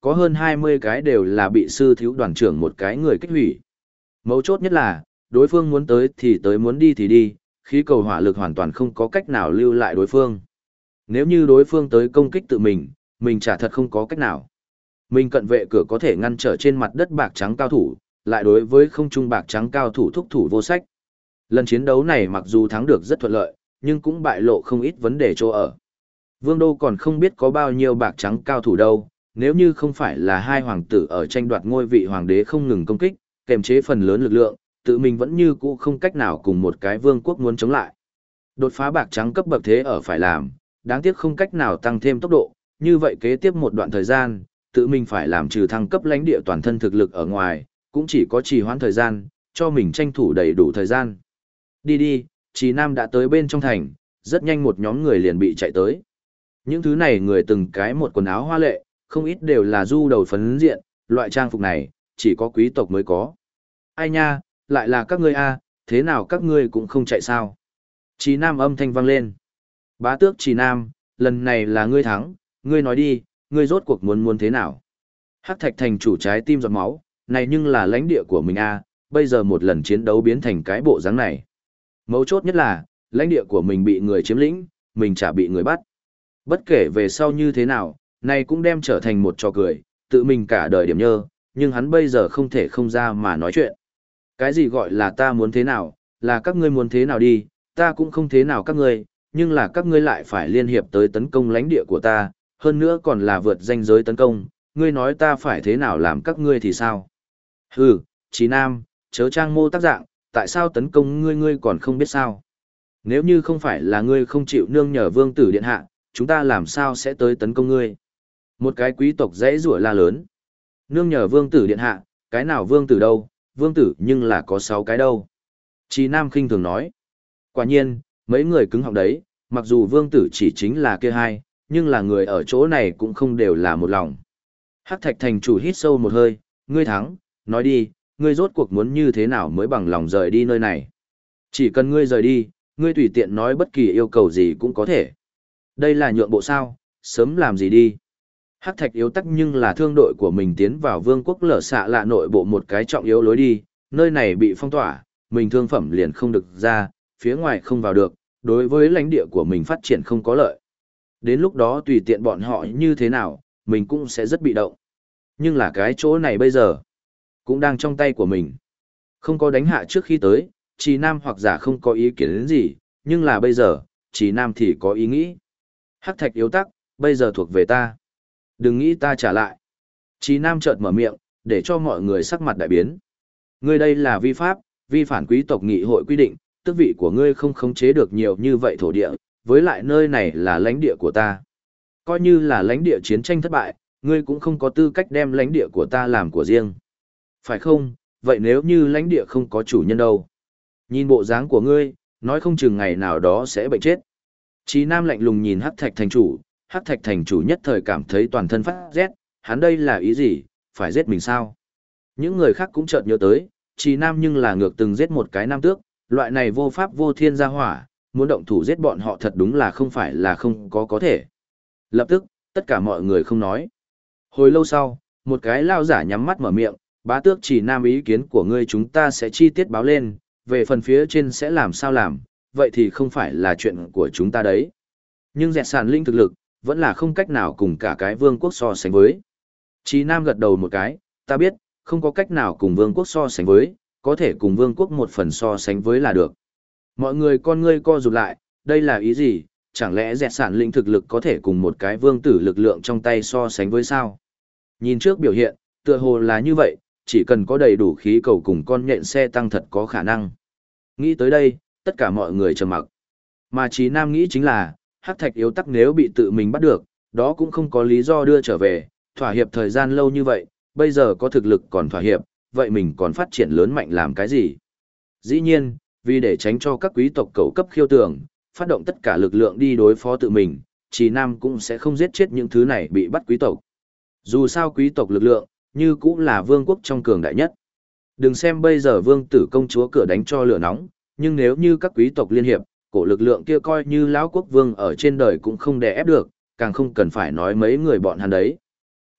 có hơn 20 cái đều là bị sư thiếu đoàn trưởng một cái người kích hủy. Mấu chốt nhất là, đối phương muốn tới thì tới, muốn đi thì đi, khí cầu hỏa lực hoàn toàn không có cách nào lưu lại đối phương. Nếu như đối phương tới công kích tự mình chả thật không có cách nào. Mình cận vệ cửa có thể ngăn trở trên mặt đất bạc trắng cao thủ, lại đối với không trung bạc trắng cao thủ thúc thủ vô sách. Lần chiến đấu này mặc dù thắng được rất thuận lợi, nhưng cũng bại lộ không ít vấn đề chỗ ở. Vương Đô còn không biết có bao nhiêu bạc trắng cao thủ đâu, nếu như không phải là hai hoàng tử ở tranh đoạt ngôi vị hoàng đế không ngừng công kích, kềm chế phần lớn lực lượng, tự mình vẫn như cũ không cách nào cùng một cái vương quốc muốn chống lại. Đột phá bạc trắng cấp bậc thế ở phải làm, đáng tiếc không cách nào tăng thêm tốc độ, như vậy kế tiếp một đoạn thời gian, tự mình phải làm trừ thăng cấp lãnh địa toàn thân thực lực ở ngoài, cũng chỉ có trì hoãn thời gian, cho mình tranh thủ đầy đủ thời gian. Đi đi, Trì Nam đã tới bên trong thành, rất nhanh một nhóm người liền bị chạy tới. Những thứ này người từng cái một quần áo hoa lệ, không ít đều là du đầu phấn diện, loại trang phục này, chỉ có quý tộc mới có. Ai nha, lại là các ngươi a, thế nào các ngươi cũng không chạy sao? Trì Nam âm thanh vang lên. Bá tước Trì Nam, lần này là ngươi thắng, ngươi nói đi, ngươi rốt cuộc muốn thế nào? Hắc Thạch thành chủ trái tim giọt máu, này nhưng là lãnh địa của mình a, bây giờ một lần chiến đấu biến thành cái bộ dáng này. Mấu chốt nhất là, lãnh địa của mình bị người chiếm lĩnh, mình chả bị người bắt. Bất kể về sau như thế nào, này cũng đem trở thành một trò cười, tự mình cả đời điểm nhơ, nhưng hắn bây giờ không thể không ra mà nói chuyện. Cái gì gọi là ta muốn thế nào, là các ngươi muốn thế nào đi, ta cũng không thế nào các ngươi, nhưng là các ngươi lại phải liên hiệp tới tấn công lãnh địa của ta, hơn nữa còn là vượt ranh giới tấn công, ngươi nói ta phải thế nào làm các ngươi thì sao? Hừ, Chí Nam, chớ trang mô tác dạng, tại sao tấn công ngươi còn không biết sao? Nếu như không phải là ngươi không chịu nương nhờ vương tử điện hạ, chúng ta làm sao sẽ tới tấn công ngươi? Một cái quý tộc dãy rủa la lớn. Nương nhờ vương tử điện hạ, cái nào vương tử đâu, vương tử nhưng là có 6 cái đâu. Chí Nam khinh thường nói. Quả nhiên, mấy người cứng họng đấy, mặc dù vương tử chỉ chính là kia hai, nhưng là người ở chỗ này cũng không đều là một lòng. Hắc Thạch thành chủ hít sâu một hơi, ngươi thắng, nói đi, ngươi rốt cuộc muốn như thế nào mới bằng lòng rời đi nơi này. Chỉ cần ngươi rời đi, ngươi tùy tiện nói bất kỳ yêu cầu gì cũng có thể. Đây là nhượng bộ sao, sớm làm gì đi. Hắc Thạch yếu tắc nhưng là thương đội của mình tiến vào vương quốc lở xạ lạ nội bộ một cái trọng yếu lối đi, nơi này bị phong tỏa, mình thương phẩm liền không được ra, phía ngoài không vào được, đối với lãnh địa của mình phát triển không có lợi. Đến lúc đó tùy tiện bọn họ như thế nào, mình cũng sẽ rất bị động. Nhưng là cái chỗ này bây giờ, cũng đang trong tay của mình. Không có đánh hạ trước khi tới, Trì Nam hoặc giả không có ý kiến đến gì, nhưng là bây giờ, Trì Nam thì có ý nghĩ. Hắc Thạch yếu tắc, bây giờ thuộc về ta. Đừng nghĩ ta trả lại. Trì Nam chợt mở miệng, để cho mọi người sắc mặt đại biến. Ngươi đây là vi pháp, vi phản quý tộc nghị hội quy định, tước vị của ngươi không khống chế được nhiều như vậy thổ địa, với lại nơi này là lãnh địa của ta. Coi như là lãnh địa chiến tranh thất bại, ngươi cũng không có tư cách đem lãnh địa của ta làm của riêng. Phải không? Vậy nếu như lãnh địa không có chủ nhân đâu? Nhìn bộ dáng của ngươi, nói không chừng ngày nào đó sẽ bệnh chết. Chí Nam lạnh lùng nhìn Hắc Thạch thành chủ, Hắc Thạch thành chủ nhất thời cảm thấy toàn thân phát rét, hắn đây là ý gì, phải giết mình sao? Những người khác cũng chợt nhớ tới, Chí Nam nhưng là ngược từng giết một cái nam tước, loại này vô pháp vô thiên gia hỏa, muốn động thủ giết bọn họ thật đúng là không phải là không có thể. Lập tức, tất cả mọi người không nói. Hồi lâu sau, một cái lao giả nhắm mắt mở miệng, bá tước Chỉ Nam, ý kiến của ngươi chúng ta sẽ chi tiết báo lên, về phần phía trên sẽ làm sao làm, vậy thì không phải là chuyện của chúng ta đấy. Nhưng dẹt sàn linh thực lực, vẫn là không cách nào cùng cả cái vương quốc so sánh với. Chỉ Nam gật đầu một cái, ta biết, không có cách nào cùng vương quốc so sánh với, có thể cùng vương quốc một phần so sánh với là được. Mọi người con ngươi co rụt lại, đây là ý gì, chẳng lẽ dẹt sản linh thực lực có thể cùng một cái vương tử lực lượng trong tay so sánh với sao? Nhìn trước biểu hiện, tựa hồ là như vậy, chỉ cần có đầy đủ khí cầu cùng con nhện xe tăng thật có khả năng. Nghĩ tới đây, tất cả mọi người trầm mặc. Mà Chí Nam nghĩ chính là, Hắc Thạch yếu tắc nếu bị tự mình bắt được, đó cũng không có lý do đưa trở về, thỏa hiệp thời gian lâu như vậy, bây giờ có thực lực còn thỏa hiệp, vậy mình còn phát triển lớn mạnh làm cái gì? Dĩ nhiên, vì để tránh cho các quý tộc cẩu cấp khiêu tưởng, phát động tất cả lực lượng đi đối phó tự mình, Chí Nam cũng sẽ không giết chết những thứ này bị bắt quý tộc. Dù sao quý tộc lực lượng, như cũng là vương quốc trong cường đại nhất. Đừng xem bây giờ vương tử công chúa cửa đánh cho lửa nóng, nhưng nếu như các quý tộc liên hiệp, cổ lực lượng kia coi như lão quốc vương ở trên đời cũng không đè ép được, càng không cần phải nói mấy người bọn hắn đấy.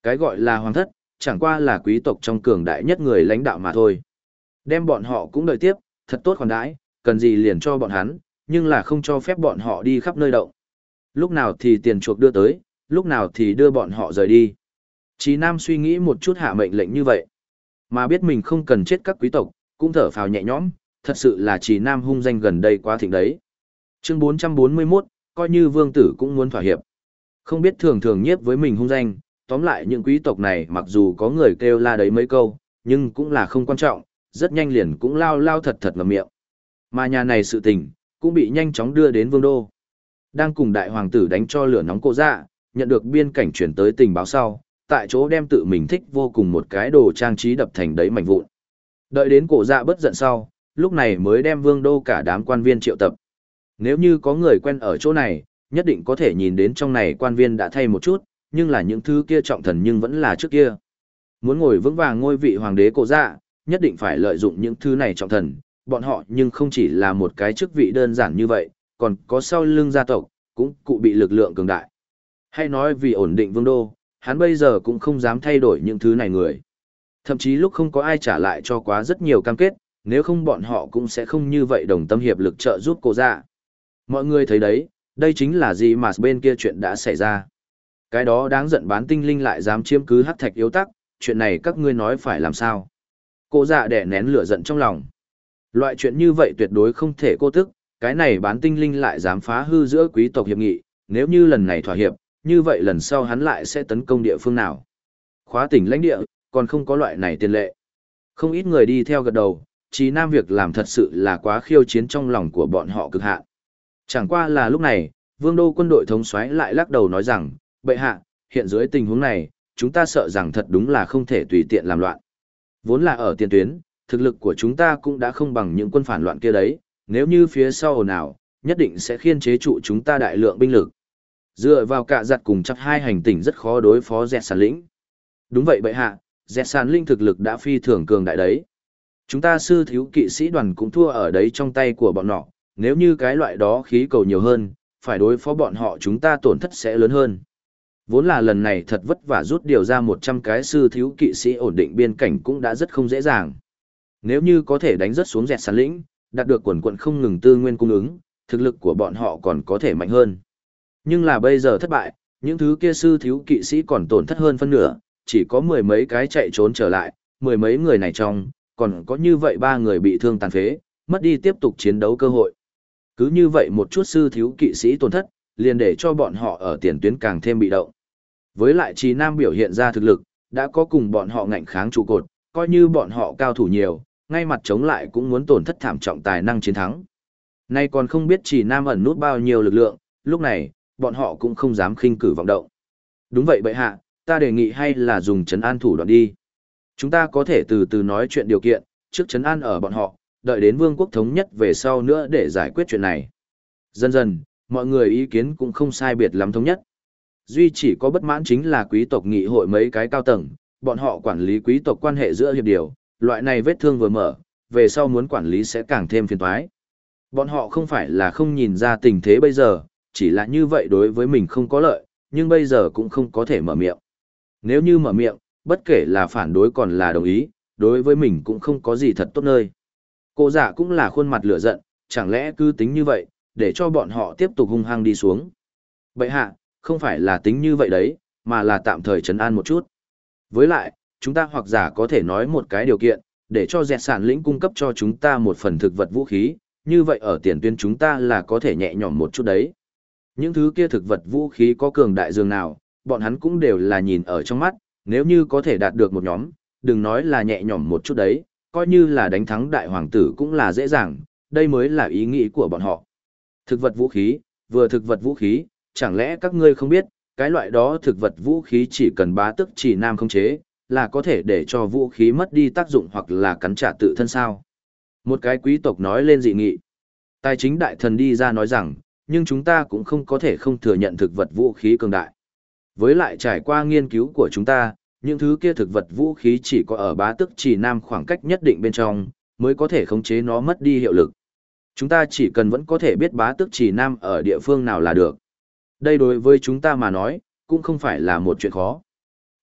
Cái gọi là hoàng thất, chẳng qua là quý tộc trong cường đại nhất người lãnh đạo mà thôi. Đem bọn họ cũng đợi tiếp, thật tốt khoản đãi, cần gì liền cho bọn hắn, nhưng là không cho phép bọn họ đi khắp nơi động. Lúc nào thì tiền chuộc đưa tới, lúc nào thì đưa bọn họ rời đi. Chí Nam suy nghĩ một chút hạ mệnh lệnh như vậy. Mà biết mình không cần chết các quý tộc, cũng thở phào nhẹ nhõm, thật sự là Chí Nam hung danh gần đây quá thịnh đấy. Chương 441, coi như vương tử cũng muốn thỏa hiệp. Không biết thường thường nhiếp với mình hung danh, tóm lại những quý tộc này mặc dù có người kêu la đấy mấy câu, nhưng cũng là không quan trọng, rất nhanh liền cũng lao lao thật thật ngậm miệng. Mà nhà này sự tình, cũng bị nhanh chóng đưa đến vương đô. Đang cùng đại hoàng tử đánh cho lửa nóng cô dạ, nhận được biên cảnh chuyển tới tình báo sau, tại chỗ đem tự mình thích vô cùng một cái đồ trang trí đập thành đấy mảnh vụn. Đợi đến cổ dạ bất giận sau, lúc này mới đem vương đô cả đám quan viên triệu tập. Nếu như có người quen ở chỗ này, nhất định có thể nhìn đến trong này quan viên đã thay một chút, nhưng là những thứ kia trọng thần nhưng vẫn là trước kia. Muốn ngồi vững vàng ngôi vị hoàng đế cổ dạ, nhất định phải lợi dụng những thứ này trọng thần, bọn họ nhưng không chỉ là một cái chức vị đơn giản như vậy, còn có sau lưng gia tộc, cũng cụ bị lực lượng cường đại. Hay nói vì ổn định vương đô, hắn bây giờ cũng không dám thay đổi những thứ này người. Thậm chí lúc không có ai trả lại cho quá rất nhiều cam kết, nếu không bọn họ cũng sẽ không như vậy đồng tâm hiệp lực trợ giúp cô dạ. Mọi người thấy đấy, đây chính là gì mà bên kia chuyện đã xảy ra. Cái đó đáng giận bán tinh linh lại dám chiếm cứ hắc thạch yếu tắc, chuyện này các ngươi nói phải làm sao. Cô dạ đẻ nén lửa giận trong lòng. Loại chuyện như vậy tuyệt đối không thể cô tức, cái này bán tinh linh lại dám phá hư giữa quý tộc hiệp nghị, nếu như lần này thỏa hiệp, như vậy lần sau hắn lại sẽ tấn công địa phương nào. Khóa tỉnh lãnh địa, còn không có loại này tiền lệ. Không ít người đi theo gật đầu, Chí Nam việc làm thật sự là quá khiêu chiến trong lòng của bọn họ cực hạn. Chẳng qua là lúc này, vương đô quân đội thống soái lại lắc đầu nói rằng, bệ hạ, hiện dưới tình huống này, chúng ta sợ rằng thật đúng là không thể tùy tiện làm loạn. Vốn là ở tiền tuyến, thực lực của chúng ta cũng đã không bằng những quân phản loạn kia đấy, nếu như phía sau ồn ào, nhất định sẽ khiên chế trụ chúng ta đại lượng binh lực. Dựa vào cả giặt cùng chắc hai hành tinh rất khó đối phó dẹt sàn lĩnh. Đúng vậy bệ hạ, dẹt sàn linh thực lực đã phi thường cường đại đấy. Chúng ta sư thiếu kỵ sĩ đoàn cũng thua ở đấy trong tay của bọn họ, nếu như cái loại đó khí cầu nhiều hơn, phải đối phó bọn họ chúng ta tổn thất sẽ lớn hơn. Vốn là lần này thật vất vả rút điều ra 100 cái sư thiếu kỵ sĩ ổn định biên cảnh cũng đã rất không dễ dàng. Nếu như có thể đánh rất xuống dẹt sàn lĩnh, đạt được quần quận không ngừng tư nguyên cung ứng, thực lực của bọn họ còn có thể mạnh hơn. Nhưng là bây giờ thất bại, những thứ kia sư thiếu kỵ sĩ còn tổn thất hơn phân nửa, chỉ có mười mấy cái chạy trốn trở lại, mười mấy người này trong, còn có như vậy 3 người bị thương tàn phế, mất đi tiếp tục chiến đấu cơ hội. Cứ như vậy một chút sư thiếu kỵ sĩ tổn thất, liền để cho bọn họ ở tiền tuyến càng thêm bị động. Với lại Chí Nam biểu hiện ra thực lực, đã có cùng bọn họ ngạnh kháng trụ cột, coi như bọn họ cao thủ nhiều, ngay mặt chống lại cũng muốn tổn thất thảm trọng tài năng chiến thắng. Nay còn không biết Chí Nam ẩn nút bao nhiêu lực lượng, lúc này, bọn họ cũng không dám khinh cử vọng động. Đúng vậy bệ hạ, ta đề nghị hay là dùng trấn an thủ đoạn đi. Chúng ta có thể từ từ nói chuyện điều kiện, trước trấn an ở bọn họ, đợi đến vương quốc thống nhất về sau nữa để giải quyết chuyện này. Dần dần, mọi người ý kiến cũng không sai biệt lắm thống nhất. Duy chỉ có bất mãn chính là quý tộc nghị hội mấy cái cao tầng, bọn họ quản lý quý tộc quan hệ giữa hiệp điều, loại này vết thương vừa mở, về sau muốn quản lý sẽ càng thêm phiền toái. Bọn họ không phải là không nhìn ra tình thế bây giờ, chỉ là như vậy đối với mình không có lợi, nhưng bây giờ cũng không có thể mở miệng. Nếu như mở miệng, bất kể là phản đối còn là đồng ý, đối với mình cũng không có gì thật tốt nơi. Cô giả cũng là khuôn mặt lửa giận, chẳng lẽ cứ tính như vậy, để cho bọn họ tiếp tục hung hăng đi xuống. Bậy hạ, không phải là tính như vậy đấy, mà là tạm thời trấn an một chút. Với lại, chúng ta hoặc giả có thể nói một cái điều kiện, để cho dẹt sản lĩnh cung cấp cho chúng ta một phần thực vật vũ khí, như vậy ở tiền tuyến chúng ta là có thể nhẹ nhõm một chút đấy. Những thứ kia thực vật vũ khí có cường đại dường nào, bọn hắn cũng đều là nhìn ở trong mắt, nếu như có thể đạt được một nhóm, đừng nói là nhẹ nhõm một chút đấy, coi như là đánh thắng đại hoàng tử cũng là dễ dàng, đây mới là ý nghĩ của bọn họ. Thực vật vũ khí, vừa thực vật vũ khí, chẳng lẽ các ngươi không biết, cái loại đó thực vật vũ khí chỉ cần bá tức chỉ nam không chế, là có thể để cho vũ khí mất đi tác dụng hoặc là cắn trả tự thân sao. Một cái quý tộc nói lên dị nghị. Tài chính đại thần đi ra nói rằng, nhưng chúng ta cũng không có thể không thừa nhận thực vật vũ khí cường đại. Với lại trải qua nghiên cứu của chúng ta, những thứ kia thực vật vũ khí chỉ có ở bá tức chỉ nam khoảng cách nhất định bên trong, mới có thể khống chế nó mất đi hiệu lực. Chúng ta chỉ cần vẫn có thể biết bá tức chỉ nam ở địa phương nào là được. Đây đối với chúng ta mà nói, cũng không phải là một chuyện khó.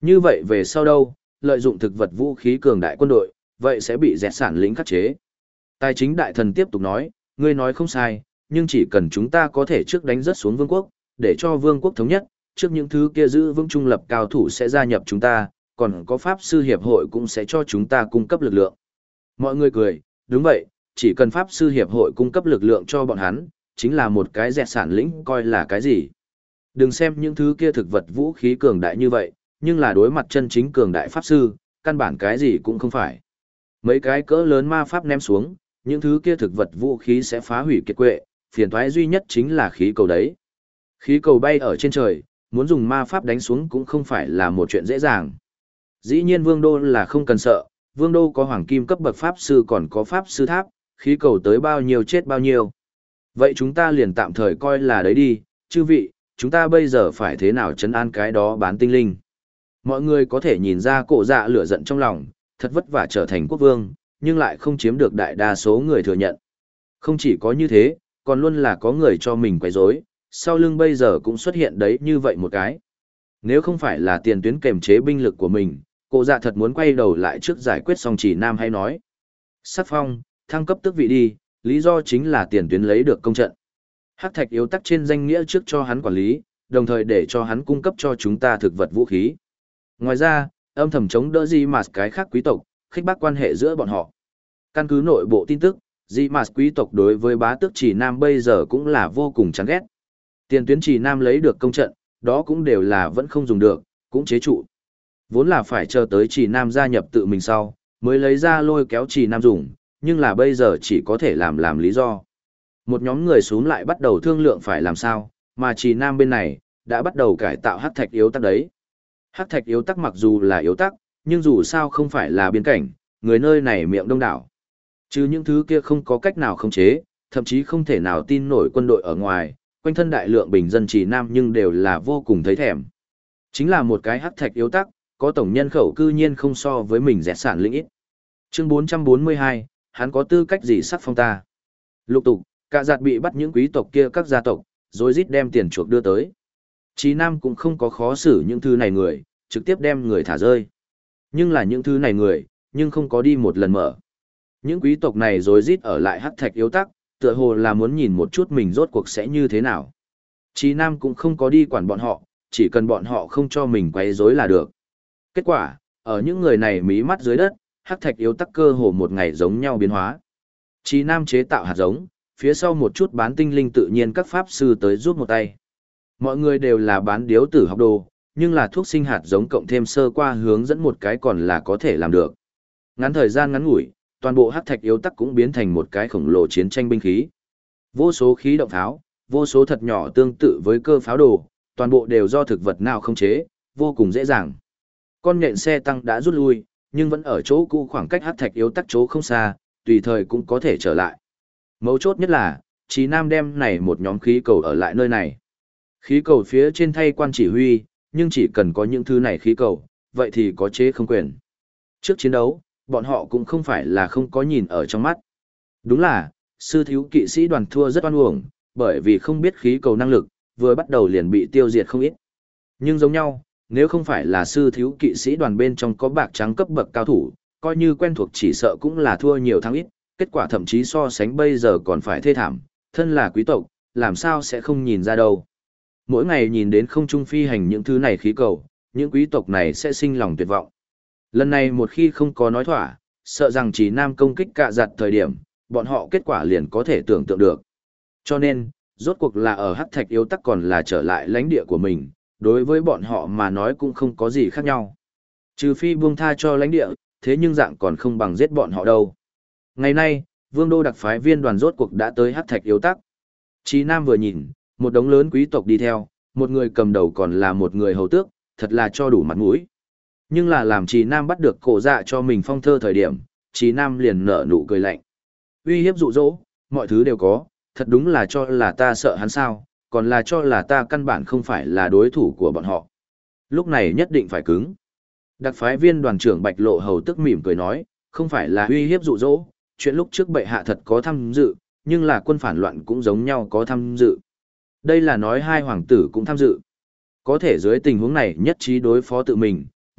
Như vậy về sau đâu, lợi dụng thực vật vũ khí cường đại quân đội, vậy sẽ bị dẹt sản lính khắc chế. Tài chính đại thần tiếp tục nói, ngươi nói không sai, nhưng chỉ cần chúng ta có thể trước đánh rớt xuống vương quốc, để cho vương quốc thống nhất, trước những thứ kia giữ vững trung lập cao thủ sẽ gia nhập chúng ta, còn có pháp sư hiệp hội cũng sẽ cho chúng ta cung cấp lực lượng. Mọi người cười, đúng vậy, chỉ cần pháp sư hiệp hội cung cấp lực lượng cho bọn hắn, chính là một cái dẹt sản lĩnh coi là cái gì. Đừng xem những thứ kia thực vật vũ khí cường đại như vậy, nhưng là đối mặt chân chính cường đại pháp sư, căn bản cái gì cũng không phải. Mấy cái cỡ lớn ma pháp ném xuống, những thứ kia thực vật vũ khí sẽ phá hủy kiệt quệ, phiền toái duy nhất chính là khí cầu đấy. Khí cầu bay ở trên trời, muốn dùng ma pháp đánh xuống cũng không phải là một chuyện dễ dàng. Dĩ nhiên Vương Đô là không cần sợ, Vương Đô có hoàng kim cấp bậc pháp sư còn có pháp sư tháp, khí cầu tới bao nhiêu chết bao nhiêu. Vậy chúng ta liền tạm thời coi là đấy đi, chư vị, chúng ta bây giờ phải thế nào trấn an cái đó bán tinh linh. Mọi người có thể nhìn ra cổ dạ lửa giận trong lòng, thật vất vả trở thành quốc vương, nhưng lại không chiếm được đại đa số người thừa nhận. Không chỉ có như thế, còn luôn là có người cho mình quấy rối, sau lưng bây giờ cũng xuất hiện đấy như vậy một cái. Nếu không phải là tiền tuyến kềm chế binh lực của mình, cổ dạ thật muốn quay đầu lại trước giải quyết xong chỉ nam hay nói. Sắc phong, thăng cấp tước vị đi, lý do chính là tiền tuyến lấy được công trận. Hắc thạch yếu tắc trên danh nghĩa trước cho hắn quản lý, đồng thời để cho hắn cung cấp cho chúng ta thực vật vũ khí. Ngoài ra, âm thầm chống đỡ Di Mạt cái khác quý tộc, khích bác quan hệ giữa bọn họ. Căn cứ nội bộ tin tức, Di Mạt quý tộc đối với bá tước Chỉ Nam bây giờ cũng là vô cùng chán ghét. Tiền tuyến Chỉ Nam lấy được công trận, đó cũng đều là vẫn không dùng được, cũng chế trụ. Vốn là phải chờ tới Chỉ Nam gia nhập tự mình sau, mới lấy ra lôi kéo Chỉ Nam dùng, nhưng là bây giờ chỉ có thể làm lý do. Một nhóm người xuống lại bắt đầu thương lượng phải làm sao, mà Chỉ Nam bên này, đã bắt đầu cải tạo hắc thạch yếu tắc đấy. Hắc thạch yếu tắc mặc dù là yếu tắc, nhưng dù sao không phải là biên cảnh, người nơi này miệng đông đảo. Chứ những thứ kia không có cách nào khống chế, thậm chí không thể nào tin nổi quân đội ở ngoài, quanh thân đại lượng bình dân Chỉ Nam nhưng đều là vô cùng thấy thèm. Chính là một cái hắc thạch yếu tắc, có tổng nhân khẩu cư nhiên không so với mình dẹt sản lĩnh ít. Chương 442, hắn có tư cách gì sắc phong ta? Lục tục, cả giạt bị bắt những quý tộc kia các gia tộc, rồi rít đem tiền chuộc đưa tới. Chí Nam cũng không có khó xử những thứ này người, trực tiếp đem người thả rơi. Nhưng là những thứ này người, nhưng không có đi một lần mở. Những quý tộc này rồi rít ở lại hắc thạch yếu tắc, tựa hồ là muốn nhìn một chút mình rốt cuộc sẽ như thế nào. Chí Nam cũng không có đi quản bọn họ, chỉ cần bọn họ không cho mình quấy rối là được. Kết quả, ở những người này mí mắt dưới đất, hắc thạch yếu tắc cơ hồ một ngày giống nhau biến hóa. Chí Nam chế tạo hạt giống, phía sau một chút bán tinh linh tự nhiên các pháp sư tới giúp một tay. Mọi người đều là bán điếu tử học đồ, nhưng là thuốc sinh hạt giống cộng thêm sơ qua hướng dẫn một cái còn là có thể làm được. Ngắn thời gian ngắn ngủi, toàn bộ hắc thạch yếu tắc cũng biến thành một cái khổng lồ chiến tranh binh khí. Vô số khí động pháo, vô số thật nhỏ tương tự với cơ pháo đồ, toàn bộ đều do thực vật nào không chế, vô cùng dễ dàng. Con nhện xe tăng đã rút lui, nhưng vẫn ở chỗ cũ khoảng cách hắc thạch yếu tắc chỗ không xa, tùy thời cũng có thể trở lại. Mấu chốt nhất là, Chí Nam đem này một nhóm khí cầu ở lại nơi này. Khí cầu phía trên thay quan chỉ huy, nhưng chỉ cần có những thứ này khí cầu, vậy thì có chế không quyền. Trước chiến đấu, bọn họ cũng không phải là không có nhìn ở trong mắt. Đúng là, sư thiếu kỵ sĩ đoàn thua rất oan uổng, bởi vì không biết khí cầu năng lực, vừa bắt đầu liền bị tiêu diệt không ít. Nhưng giống nhau, nếu không phải là sư thiếu kỵ sĩ đoàn bên trong có bạc trắng cấp bậc cao thủ, coi như quen thuộc chỉ sợ cũng là thua nhiều thắng ít, kết quả thậm chí so sánh bây giờ còn phải thê thảm, thân là quý tộc, làm sao sẽ không nhìn ra đâu. Mỗi ngày nhìn đến không trung phi hành những thứ này khí cầu, những quý tộc này sẽ sinh lòng tuyệt vọng. Lần này một khi không có nói thỏa, sợ rằng chỉ Nam công kích cạ giặt thời điểm, bọn họ kết quả liền có thể tưởng tượng được. Cho nên, rốt cuộc là ở hắc thạch yếu tắc còn là trở lại lãnh địa của mình, đối với bọn họ mà nói cũng không có gì khác nhau. Trừ phi buông tha cho lãnh địa, thế nhưng dạng còn không bằng giết bọn họ đâu. Ngày nay, Vương đô đặc phái viên đoàn rốt cuộc đã tới hắc thạch yếu tắc. Chí Nam vừa nhìn, một đống lớn quý tộc đi theo, một người cầm đầu còn là một người hầu tước, thật là cho đủ mặt mũi. Nhưng là làm Chí Nam bắt được cổ dạ cho mình phong thơ thời điểm, Chí Nam liền nở nụ cười lạnh. Uy hiếp dụ dỗ, mọi thứ đều có, thật đúng là cho là ta sợ hắn sao, còn là cho là ta căn bản không phải là đối thủ của bọn họ. Lúc này nhất định phải cứng. Đặc phái viên đoàn trưởng Bạch Lộ hầu tức mỉm cười nói, không phải là uy hiếp dụ dỗ, chuyện lúc trước bệ hạ thật có tham dự, nhưng là quân phản loạn cũng giống nhau có tham dự. Đây là nói hai hoàng tử cũng tham dự. Có thể dưới tình huống này nhất trí đối phó tự mình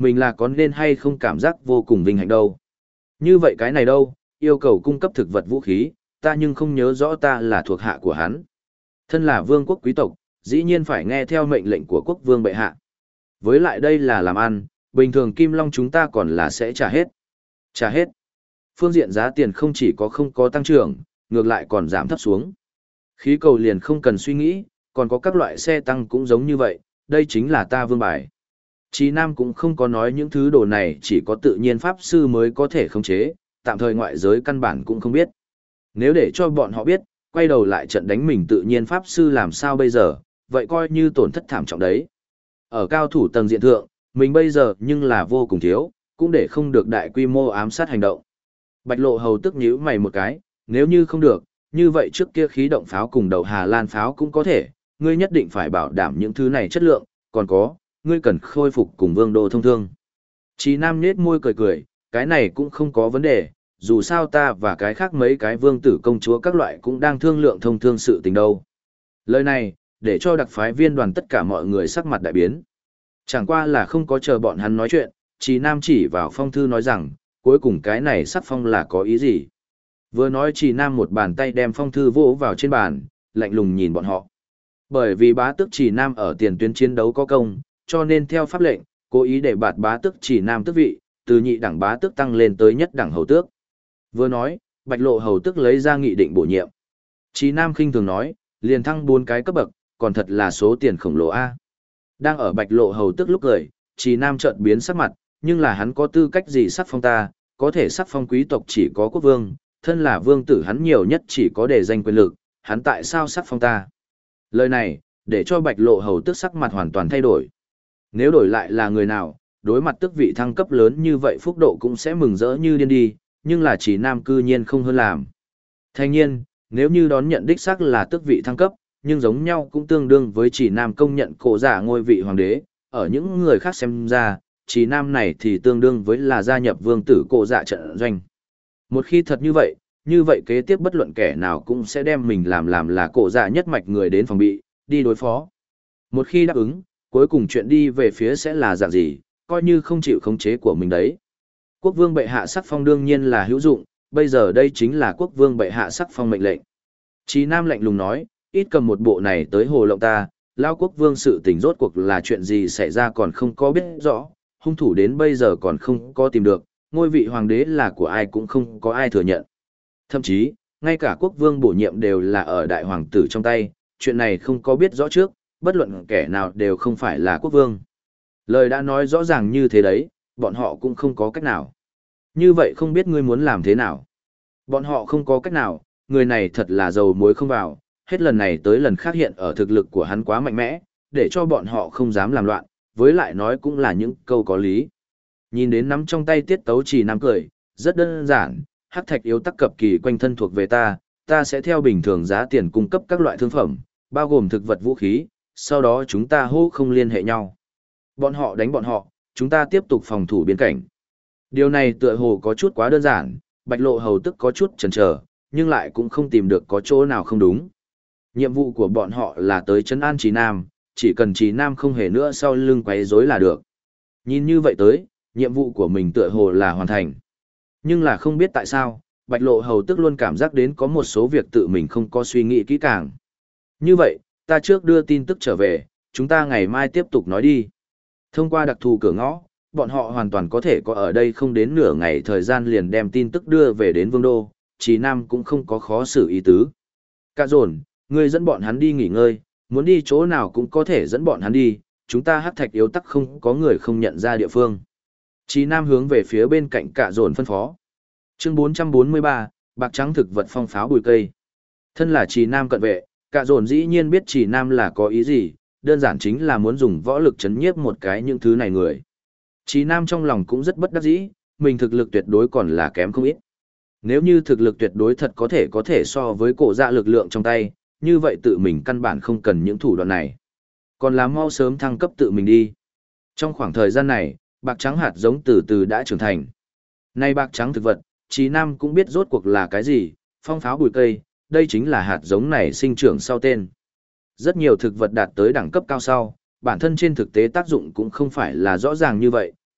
mình là có nên hay không cảm giác vô cùng vinh hạnh đâu. Như vậy cái này đâu, yêu cầu cung cấp thực vật vũ khí, ta nhưng không nhớ rõ ta là thuộc hạ của hắn. Thân là vương quốc quý tộc, dĩ nhiên phải nghe theo mệnh lệnh của quốc vương bệ hạ. Với lại đây là làm ăn, bình thường Kim Long chúng ta còn là sẽ trả hết. Trả hết. Phương diện giá tiền không chỉ có không có tăng trưởng, ngược lại còn giảm thấp xuống. Khí cầu liền không cần suy nghĩ, còn có các loại xe tăng cũng giống như vậy, đây chính là ta vương bài. Chí Nam cũng không có nói những thứ đồ này chỉ có tự nhiên pháp sư mới có thể khống chế, tạm thời ngoại giới căn bản cũng không biết. Nếu để cho bọn họ biết, quay đầu lại trận đánh mình tự nhiên pháp sư làm sao bây giờ, vậy coi như tổn thất thảm trọng đấy. Ở cao thủ tầng diện thượng, mình bây giờ nhưng là vô cùng thiếu, cũng để không được đại quy mô ám sát hành động. Bạch Lộ Hầu tức nhíu mày một cái, nếu như không được, như vậy trước kia khí động pháo cùng đầu Hà Lan pháo cũng có thể, ngươi nhất định phải bảo đảm những thứ này chất lượng, còn có, ngươi cần khôi phục cùng vương đô thông thương. Chí Nam nhếch môi cười cười, cái này cũng không có vấn đề, dù sao ta và cái khác mấy cái vương tử công chúa các loại cũng đang thương lượng thông thương sự tình đâu. Lời này, để cho đặc phái viên đoàn tất cả mọi người sắc mặt đại biến. Chẳng qua là không có chờ bọn hắn nói chuyện, Chí Nam chỉ vào phong thư nói rằng, cuối cùng cái này sắc phong là có ý gì. Vừa nói Chí Nam một bàn tay đem phong thư vỗ vào trên bàn, lạnh lùng nhìn bọn họ. Bởi vì bá tước Chí Nam ở tiền tuyến chiến đấu có công, cho nên theo pháp lệnh, cố ý để bạt bá tước Chí Nam tước vị, từ nhị đẳng bá tước tăng lên tới nhất đẳng hầu tước. Vừa nói, Bạch Lộ Hầu tước lấy ra nghị định bổ nhiệm. Chí Nam khinh thường nói, liền thăng 4 cái cấp bậc, còn thật là số tiền khổng lồ a. Đang ở Bạch Lộ Hầu tước lúc cười, Chí Nam chợt biến sắc mặt, nhưng là hắn có tư cách gì sắc phong ta, có thể sắc phong quý tộc chỉ có quốc vương, thân là vương tử hắn nhiều nhất chỉ có đề danh quyền lực, hắn tại sao sắc phong ta? Lời này, để cho Bạch Lộ Hầu tước sắc mặt hoàn toàn thay đổi. Nếu đổi lại là người nào, đối mặt tước vị thăng cấp lớn như vậy phúc độ cũng sẽ mừng rỡ như điên đi, nhưng là Chí Nam cư nhiên không hơn làm. Thành nhiên, nếu như đón nhận đích xác là tước vị thăng cấp, nhưng giống nhau cũng tương đương với Chí Nam công nhận cổ giả ngôi vị hoàng đế, ở những người khác xem ra, Chí Nam này thì tương đương với là gia nhập vương tử cổ giả trận doanh. Một khi thật như vậy kế tiếp bất luận kẻ nào cũng sẽ đem mình làm là cổ giả nhất mạch người đến phòng bị, đi đối phó. Một khi đáp ứng, cuối cùng chuyện đi về phía sẽ là dạng gì, coi như không chịu khống chế của mình đấy. Quốc vương bệ hạ sắc phong đương nhiên là hữu dụng, bây giờ đây chính là quốc vương bệ hạ sắc phong mệnh lệnh. Chí Nam lạnh lùng nói, ít cầm một bộ này tới hồ lộng ta, lao quốc vương sự tình rốt cuộc là chuyện gì xảy ra còn không có biết rõ, hung thủ đến bây giờ còn không có tìm được, ngôi vị hoàng đế là của ai cũng không có ai thừa nhận. Thậm chí, ngay cả quốc vương bổ nhiệm đều là ở đại hoàng tử trong tay, chuyện này không có biết rõ trước, bất luận kẻ nào đều không phải là quốc vương. Lời đã nói rõ ràng như thế đấy, bọn họ cũng không có cách nào. Như vậy không biết ngươi muốn làm thế nào. Bọn họ không có cách nào, người này thật là dầu muối không vào, hết lần này tới lần khác hiện ở thực lực của hắn quá mạnh mẽ, để cho bọn họ không dám làm loạn, với lại nói cũng là những câu có lý. Nhìn đến nắm trong tay Tiết Tấu Chỉ Nam cười, rất đơn giản, hắc thạch yếu tắc cập kỳ quanh thân thuộc về ta sẽ theo bình thường giá tiền cung cấp các loại thương phẩm, bao gồm thực vật vũ khí, sau đó chúng ta hô không liên hệ nhau. Bọn họ đánh bọn họ, chúng ta tiếp tục phòng thủ biên cảnh. Điều này tựa hồ có chút quá đơn giản, Bạch Lộ Hầu tức có chút chần chờ, nhưng lại cũng không tìm được có chỗ nào không đúng. Nhiệm vụ của bọn họ là tới trấn an Chí Nam, chỉ cần Chí Nam không hề nữa sau lưng quấy rối là được. Nhìn như vậy tới, nhiệm vụ của mình tựa hồ là hoàn thành. Nhưng là không biết tại sao, Bạch Lộ Hầu tức luôn cảm giác đến có một số việc tự mình không có suy nghĩ kỹ càng. Như vậy, ta trước đưa tin tức trở về, chúng ta ngày mai tiếp tục nói đi. Thông qua đặc thù cửa ngõ, bọn họ hoàn toàn có thể có ở đây không đến nửa ngày thời gian liền đem tin tức đưa về đến Vương Đô, Chí Nam cũng không có khó xử ý tứ. Cả dồn, ngươi dẫn bọn hắn đi nghỉ ngơi, muốn đi chỗ nào cũng có thể dẫn bọn hắn đi, chúng ta hắc thạch yếu tắc không có người không nhận ra địa phương. Chí Nam hướng về phía bên cạnh Cả dồn phân phó. Chương 443, bạc trắng thực vật phong pháo bùi cây. Thân là Chí Nam cận vệ, Cả dồn dĩ nhiên biết Chí Nam là có ý gì, đơn giản chính là muốn dùng võ lực chấn nhiếp một cái những thứ này người. Chí Nam trong lòng cũng rất bất đắc dĩ, mình thực lực tuyệt đối còn là kém không ít. Nếu như thực lực tuyệt đối thật có thể so với cổ dạ lực lượng trong tay, như vậy tự mình căn bản không cần những thủ đoạn này. Còn là mau sớm thăng cấp tự mình đi. Trong khoảng thời gian này, bạc trắng hạt giống từ từ đã trưởng thành. Nay bạc trắng thực vật, Chí Nam cũng biết rốt cuộc là cái gì, phong pháo bùi cây, đây chính là hạt giống này sinh trưởng sau tên. Rất nhiều thực vật đạt tới đẳng cấp cao sau, bản thân trên thực tế tác dụng cũng không phải là rõ ràng như vậy,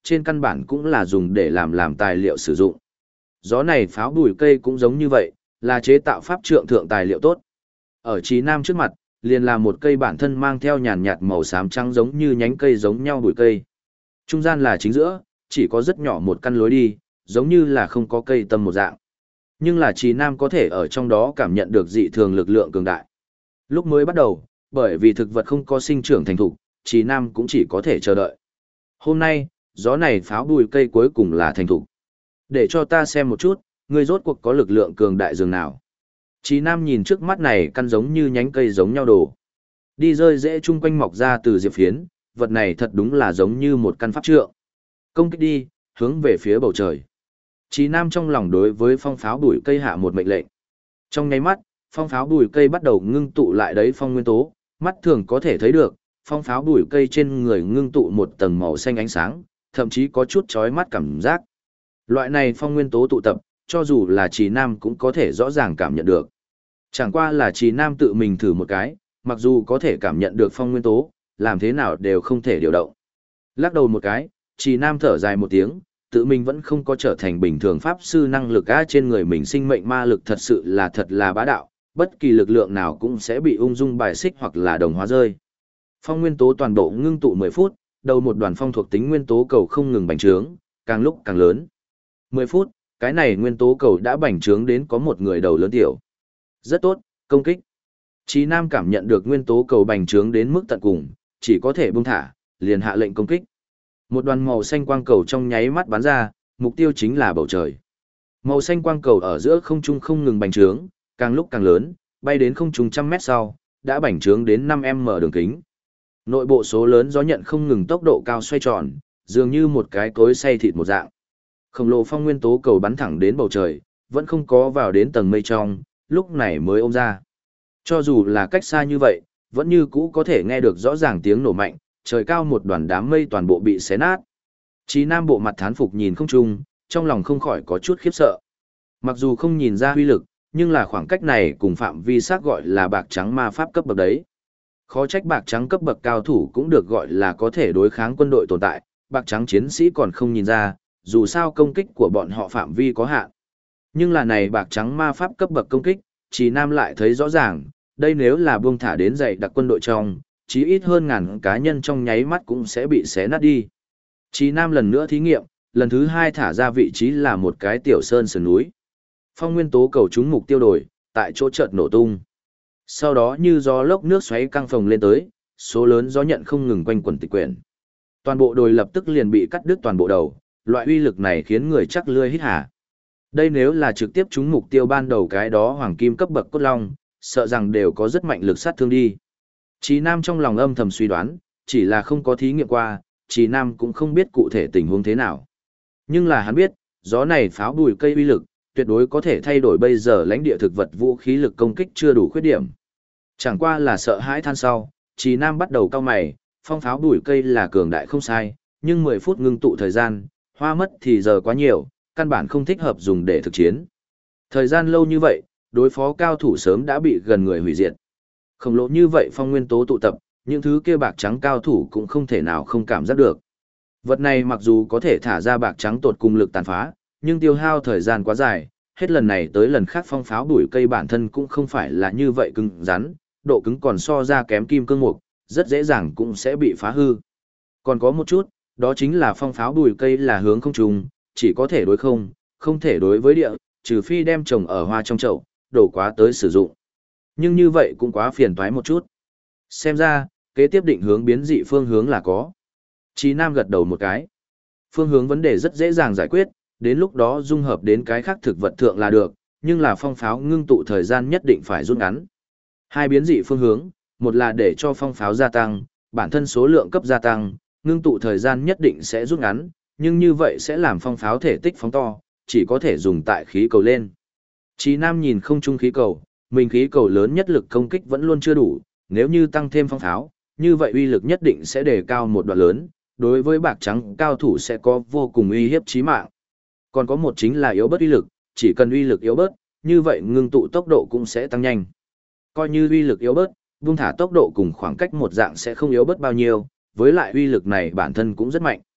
trên căn bản cũng là dùng để làm tài liệu sử dụng. Gió này pháo bùi cây cũng giống như vậy, là chế tạo pháp trượng thượng tài liệu tốt. Ở Trí Nam trước mặt, liền là một cây bản thân mang theo nhàn nhạt màu xám trắng giống như nhánh cây giống nhau bùi cây. Trung gian là chính giữa, chỉ có rất nhỏ một căn lối đi, giống như là không có cây tâm một dạng. Nhưng là Trí Nam có thể ở trong đó cảm nhận được dị thường lực lượng cường đại. Lúc mới bắt đầu, bởi vì thực vật không có sinh trưởng thành thục, Trí Nam cũng chỉ có thể chờ đợi. Hôm nay, gió này pháo bùi cây cuối cùng là thành thục. Để cho ta xem một chút, ngươi rốt cuộc có lực lượng cường đại dường nào. Trí Nam nhìn trước mắt này căn giống như nhánh cây giống nhau đồ. Đi rơi rễ chung quanh mọc ra từ diệp phiến, vật này thật đúng là giống như một căn pháp trượng. Công kích đi, hướng về phía bầu trời. Trí Nam trong lòng đối với phong pháo bùi cây hạ một mệnh lệnh. Trong nháy mắt, phong pháo bùi cây bắt đầu ngưng tụ lại đấy phong nguyên tố, mắt thường có thể thấy được, phong pháo bùi cây trên người ngưng tụ một tầng màu xanh ánh sáng, thậm chí có chút chói mắt cảm giác. Loại này phong nguyên tố tụ tập, cho dù là Trí Nam cũng có thể rõ ràng cảm nhận được. Chẳng qua là Trí Nam tự mình thử một cái, mặc dù có thể cảm nhận được phong nguyên tố, làm thế nào đều không thể điều động. Lắc đầu một cái, Trí Nam thở dài một tiếng, tự mình vẫn không có trở thành bình thường pháp sư năng lực trên người mình sinh mệnh ma lực thật sự là thật là bá đạo, bất kỳ lực lượng nào cũng sẽ bị ung dung bài xích hoặc là đồng hóa rơi. Phong nguyên tố toàn bộ ngưng tụ 10 phút, đầu một đoàn phong thuộc tính nguyên tố cầu không ngừng bành trướng, càng lúc càng lớn. 10 phút, cái này nguyên tố cầu đã bành trướng đến có một người đầu lớn tiểu. Rất tốt, công kích. Trí Nam cảm nhận được nguyên tố cầu bành trướng đến mức tận cùng, chỉ có thể buông thả, liền hạ lệnh công kích. Một đoàn màu xanh quang cầu trong nháy mắt bắn ra, mục tiêu chính là bầu trời. Màu xanh quang cầu ở giữa không trung không ngừng bành trướng, càng lúc càng lớn, bay đến không trung trăm mét sau, đã bành trướng đến 5m đường kính. Nội bộ số lớn gió nhận không ngừng tốc độ cao xoay tròn, dường như một cái cối xay thịt một dạng. Khổng lồ phong nguyên tố cầu bắn thẳng đến bầu trời, vẫn không có vào đến tầng mây trong, lúc này mới ôm ra. Cho dù là cách xa như vậy, vẫn như cũ có thể nghe được rõ ràng tiếng nổ mạnh, trời cao một đoàn đám mây toàn bộ bị xé nát. Trí Nam bộ mặt thán phục nhìn không trung, trong lòng không khỏi có chút khiếp sợ. Mặc dù không nhìn ra huy lực, nhưng là khoảng cách này cùng phạm vi xác gọi là bạc trắng ma pháp cấp bậc đấy. Khó trách bạc trắng cấp bậc cao thủ cũng được gọi là có thể đối kháng quân đội tồn tại, bạc trắng chiến sĩ còn không nhìn ra, dù sao công kích của bọn họ phạm vi có hạn. Nhưng là này bạc trắng ma pháp cấp bậc công kích, Trí Nam lại thấy rõ ràng, đây nếu là buông thả đến dày đặc quân đội trong, chí ít hơn ngàn cá nhân trong nháy mắt cũng sẽ bị xé nát đi. Trí Nam lần nữa thí nghiệm, lần thứ 2 thả ra vị trí là một cái tiểu sơn sườn núi. Phong nguyên tố cầu trúng mục tiêu đổi, tại chỗ chợt nổ tung. Sau đó như gió lốc nước xoáy căng phồng lên tới, số lớn gió nhận không ngừng quanh quẩn tịch quyển. Toàn bộ đồi lập tức liền bị cắt đứt toàn bộ đầu, loại uy lực này khiến người chắc lươi hít hà. Đây nếu là trực tiếp trúng mục tiêu ban đầu cái đó hoàng kim cấp bậc cốt long, sợ rằng đều có rất mạnh lực sát thương đi. Trí Nam trong lòng âm thầm suy đoán, chỉ là không có thí nghiệm qua, Trí Nam cũng không biết cụ thể tình huống thế nào. Nhưng là hắn biết, gió này pháo bùi cây uy lực, tuyệt đối có thể thay đổi bây giờ lãnh địa thực vật vũ khí lực công kích chưa đủ khuyết điểm. Chẳng qua là sợ hãi than sau, Trí Nam bắt đầu cau mày, phong pháo bùi cây là cường đại không sai, nhưng 10 phút ngưng tụ thời gian, hoa mất thì giờ quá nhiều, căn bản không thích hợp dùng để thực chiến. Thời gian lâu như vậy, đối phó cao thủ sớm đã bị gần người hủy diệt. Khổng lồ như vậy phong nguyên tố tụ tập, những thứ kia bạc trắng cao thủ cũng không thể nào không cảm giác được. Vật này mặc dù có thể thả ra bạc trắng tột cùng lực tàn phá, nhưng tiêu hao thời gian quá dài, hết lần này tới lần khác phong pháo bùi cây bản thân cũng không phải là như vậy cứng rắn, độ cứng còn so ra kém kim cương mục, rất dễ dàng cũng sẽ bị phá hư. Còn có một chút, đó chính là phong pháo bùi cây là hướng không trùng, chỉ có thể đối không, không thể đối với địa, trừ phi đem trồng ở hoa trong chậu, đổ quá tới sử dụng. Nhưng như vậy cũng quá phiền toái một chút. Xem ra, kế tiếp định hướng biến dị phương hướng là có. Trí Nam gật đầu một cái. Phương hướng vấn đề rất dễ dàng giải quyết, đến lúc đó dung hợp đến cái khác thực vật thượng là được, nhưng là phong pháo ngưng tụ thời gian nhất định phải rút ngắn. Hai biến dị phương hướng, một là để cho phong pháo gia tăng, bản thân số lượng cấp gia tăng, ngưng tụ thời gian nhất định sẽ rút ngắn, nhưng như vậy sẽ làm phong pháo thể tích phóng to, chỉ có thể dùng tại khí cầu lên. Trí Nam nhìn không trung khí cầu, mình khí cầu lớn nhất lực công kích vẫn luôn chưa đủ, nếu như tăng thêm phong pháo, như vậy uy lực nhất định sẽ đề cao một đoạn lớn, đối với bạc trắng cao thủ sẽ có vô cùng uy hiếp chí mạng. Còn có một chính là yếu bớt uy lực, chỉ cần uy lực yếu bớt, như vậy ngưng tụ tốc độ cũng sẽ tăng nhanh. Coi như uy lực yếu bớt, buông thả tốc độ cùng khoảng cách một dạng sẽ không yếu bớt bao nhiêu, với lại uy lực này bản thân cũng rất mạnh.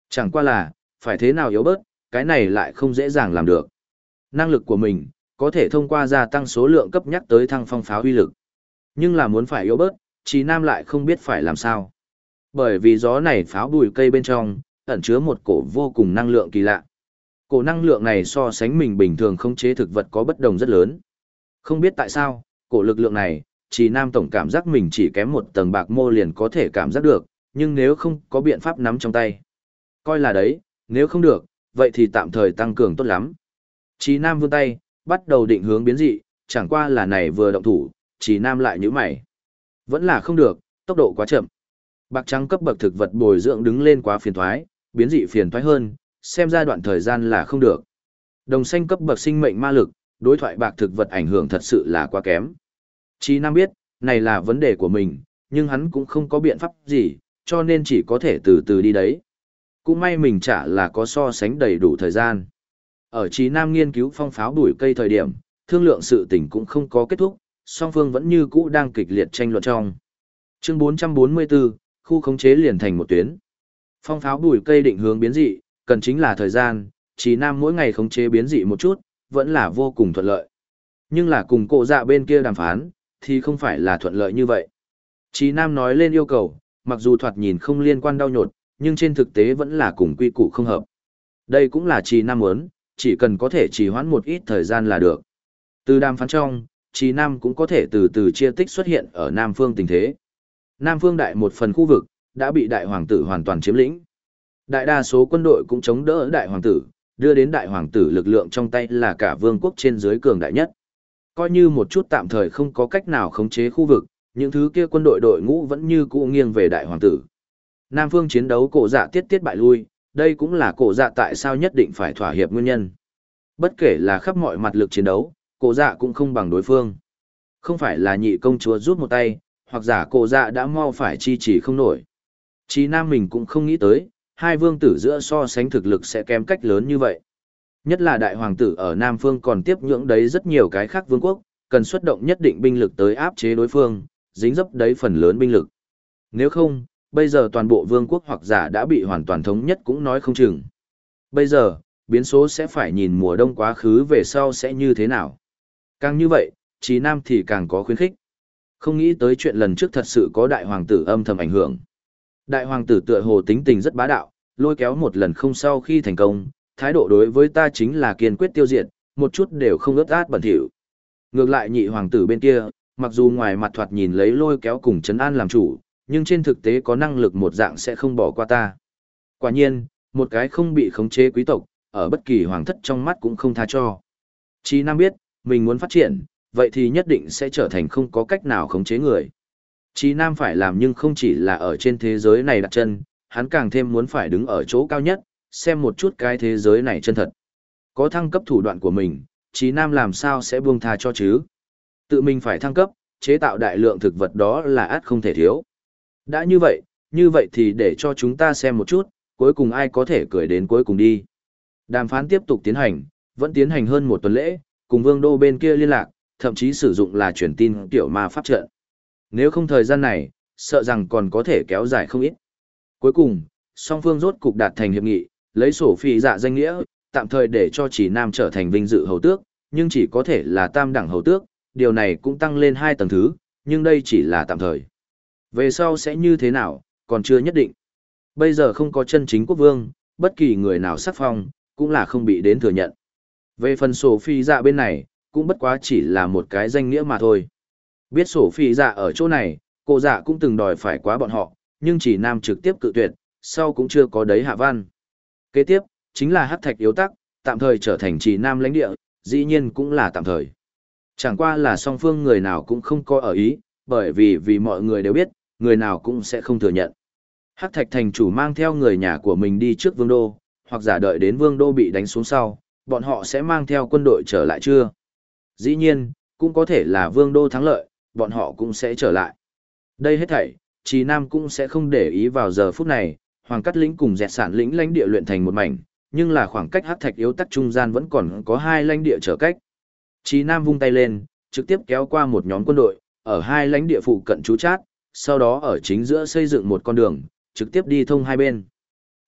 Chẳng qua là, phải thế nào yếu bớt, cái này lại không dễ dàng làm được. Năng lực của mình, có thể thông qua gia tăng số lượng cấp nhắc tới thăng phong pháo uy lực. Nhưng là muốn phải yếu bớt, Trí Nam lại không biết phải làm sao. Bởi vì gió này pháo bùi cây bên trong, ẩn chứa một cổ vô cùng năng lượng kỳ lạ. Cổ năng lượng này so sánh mình bình thường khống chế thực vật có bất đồng rất lớn. Không biết tại sao, cổ lực lượng này, Trí Nam tổng cảm giác mình chỉ kém một tầng bạc mô liền có thể cảm giác được, nhưng nếu không có biện pháp nắm trong tay. Coi là đấy, nếu không được, vậy thì tạm thời tăng cường tốt lắm. Trí Nam vươn tay, bắt đầu định hướng biến dị, chẳng qua là này vừa động thủ, Trí Nam lại nhíu mày. Vẫn là không được, tốc độ quá chậm. Bạc trắng cấp bậc thực vật bồi dưỡng đứng lên quá phiền thoái, biến dị phiền thoái hơn, xem ra đoạn thời gian là không được. Đồng xanh cấp bậc sinh mệnh ma lực, đối thoại bạc thực vật ảnh hưởng thật sự là quá kém. Trí Nam biết, này là vấn đề của mình, nhưng hắn cũng không có biện pháp gì, cho nên chỉ có thể từ từ đi đấy. Cũng may mình chả là có so sánh đầy đủ thời gian. Ở Trí Nam nghiên cứu phong pháo bùi cây thời điểm, thương lượng sự tình cũng không có kết thúc, song phương vẫn như cũ đang kịch liệt tranh luận trong. Chương 444, khu khống chế liền thành một tuyến. Phong pháo bùi cây định hướng biến dị, cần chính là thời gian, Trí Nam mỗi ngày khống chế biến dị một chút, vẫn là vô cùng thuận lợi. Nhưng là cùng cổ dạ bên kia đàm phán, thì không phải là thuận lợi như vậy. Trí Nam nói lên yêu cầu, mặc dù thoạt nhìn không liên quan đau nhột, nhưng trên thực tế vẫn là cùng quy củ không hợp. Đây cũng là Trí Nam muốn, chỉ cần có thể trì hoãn một ít thời gian là được. Từ đàm phán trong, Trí Nam cũng có thể từ từ chia tích xuất hiện ở Nam Phương tình thế. Nam Phương đại một phần khu vực, đã bị đại hoàng tử hoàn toàn chiếm lĩnh. Đại đa số quân đội cũng chống đỡ đại hoàng tử, đưa đến đại hoàng tử lực lượng trong tay là cả vương quốc trên dưới cường đại nhất. Coi như một chút tạm thời không có cách nào khống chế khu vực, những thứ kia quân đội đội ngũ vẫn như cũ nghiêng về đại hoàng tử. Nam Phương chiến đấu cổ dạ tiết tiết bại lui, đây cũng là cổ dạ tại sao nhất định phải thỏa hiệp nguyên nhân. Bất kể là khắp mọi mặt lực chiến đấu, cổ dạ cũng không bằng đối phương. Không phải là nhị công chúa rút một tay, hoặc giả cổ dạ đã mau phải chi chỉ không nổi. Chí Nam mình cũng không nghĩ tới, hai vương tử giữa so sánh thực lực sẽ kém cách lớn như vậy. Nhất là đại hoàng tử ở Nam Phương còn tiếp nhưỡng đấy rất nhiều cái khác vương quốc, cần xuất động nhất định binh lực tới áp chế đối phương, dính dấp đấy phần lớn binh lực. Nếu không, bây giờ toàn bộ vương quốc hoặc giả đã bị hoàn toàn thống nhất cũng nói không chừng. Bây giờ, biến số sẽ phải nhìn mùa đông quá khứ về sau sẽ như thế nào. Càng như vậy, Chí Nam thì càng có khuyến khích. Không nghĩ tới chuyện lần trước thật sự có đại hoàng tử âm thầm ảnh hưởng. Đại hoàng tử tựa hồ tính tình rất bá đạo, lôi kéo một lần không sau khi thành công, thái độ đối với ta chính là kiên quyết tiêu diệt, một chút đều không ướt át bẩn thỉu. Ngược lại nhị hoàng tử bên kia, mặc dù ngoài mặt thoạt nhìn lấy lôi kéo cùng trấn an làm chủ, nhưng trên thực tế có năng lực một dạng sẽ không bỏ qua ta. Quả nhiên, một cái không bị khống chế quý tộc, ở bất kỳ hoàng thất trong mắt cũng không tha cho. Chí Nam biết, mình muốn phát triển, vậy thì nhất định sẽ trở thành không có cách nào khống chế người. Chí Nam phải làm nhưng không chỉ là ở trên thế giới này đặt chân, hắn càng thêm muốn phải đứng ở chỗ cao nhất, xem một chút cái thế giới này chân thật. Có thăng cấp thủ đoạn của mình, Chí Nam làm sao sẽ buông tha cho chứ? Tự mình phải thăng cấp, chế tạo đại lượng thực vật đó là ắt không thể thiếu. Đã như vậy thì để cho chúng ta xem một chút, cuối cùng ai có thể cười đến cuối cùng đi. Đàm phán tiếp tục tiến hành, vẫn tiến hành hơn một tuần lễ, cùng vương đô bên kia liên lạc, thậm chí sử dụng là truyền tin tiểu ma pháp trận. Nếu không thời gian này, sợ rằng còn có thể kéo dài không ít. Cuối cùng, song phương rốt cục đạt thành hiệp nghị, lấy sổ phi dạ danh nghĩa, tạm thời để cho Chỉ Nam trở thành vinh dự hầu tước, nhưng chỉ có thể là tam đẳng hầu tước, điều này cũng tăng lên 2 tầng thứ, nhưng đây chỉ là tạm thời. Về sau sẽ như thế nào, còn chưa nhất định. Bây giờ không có chân chính quốc vương, bất kỳ người nào sắc phong, cũng là không bị đến thừa nhận. Về phần sổ phi dạ bên này, cũng bất quá chỉ là một cái danh nghĩa mà thôi. Biết sổ phi dạ ở chỗ này, cô dạ cũng từng đòi phải quá bọn họ, nhưng Chỉ Nam trực tiếp cự tuyệt, sau cũng chưa có đấy hạ văn. Kế tiếp, chính là hắc thạch yếu tắc, tạm thời trở thành Chỉ Nam lãnh địa, dĩ nhiên cũng là tạm thời. Chẳng qua là song phương người nào cũng không có ở ý, bởi vì mọi người đều biết, người nào cũng sẽ không thừa nhận. Hắc thạch thành chủ mang theo người nhà của mình đi trước vương đô, hoặc giả đợi đến vương đô bị đánh xuống sau, bọn họ sẽ mang theo quân đội trở lại chưa? Dĩ nhiên, cũng có thể là vương đô thắng lợi, bọn họ cũng sẽ trở lại. Đây hết thảy, Chí Nam cũng sẽ không để ý vào giờ phút này, Hoàng Cát lĩnh cùng Dẹt Sản lĩnh lãnh địa luyện thành một mảnh, nhưng là khoảng cách hắc thạch yếu tắc trung gian vẫn còn có 2 lãnh địa trở cách. Chí Nam vung tay lên, trực tiếp kéo qua một nhóm quân đội, ở 2 lãnh địa phụ cận trú chát, sau đó ở chính giữa xây dựng một con đường, trực tiếp đi thông hai bên.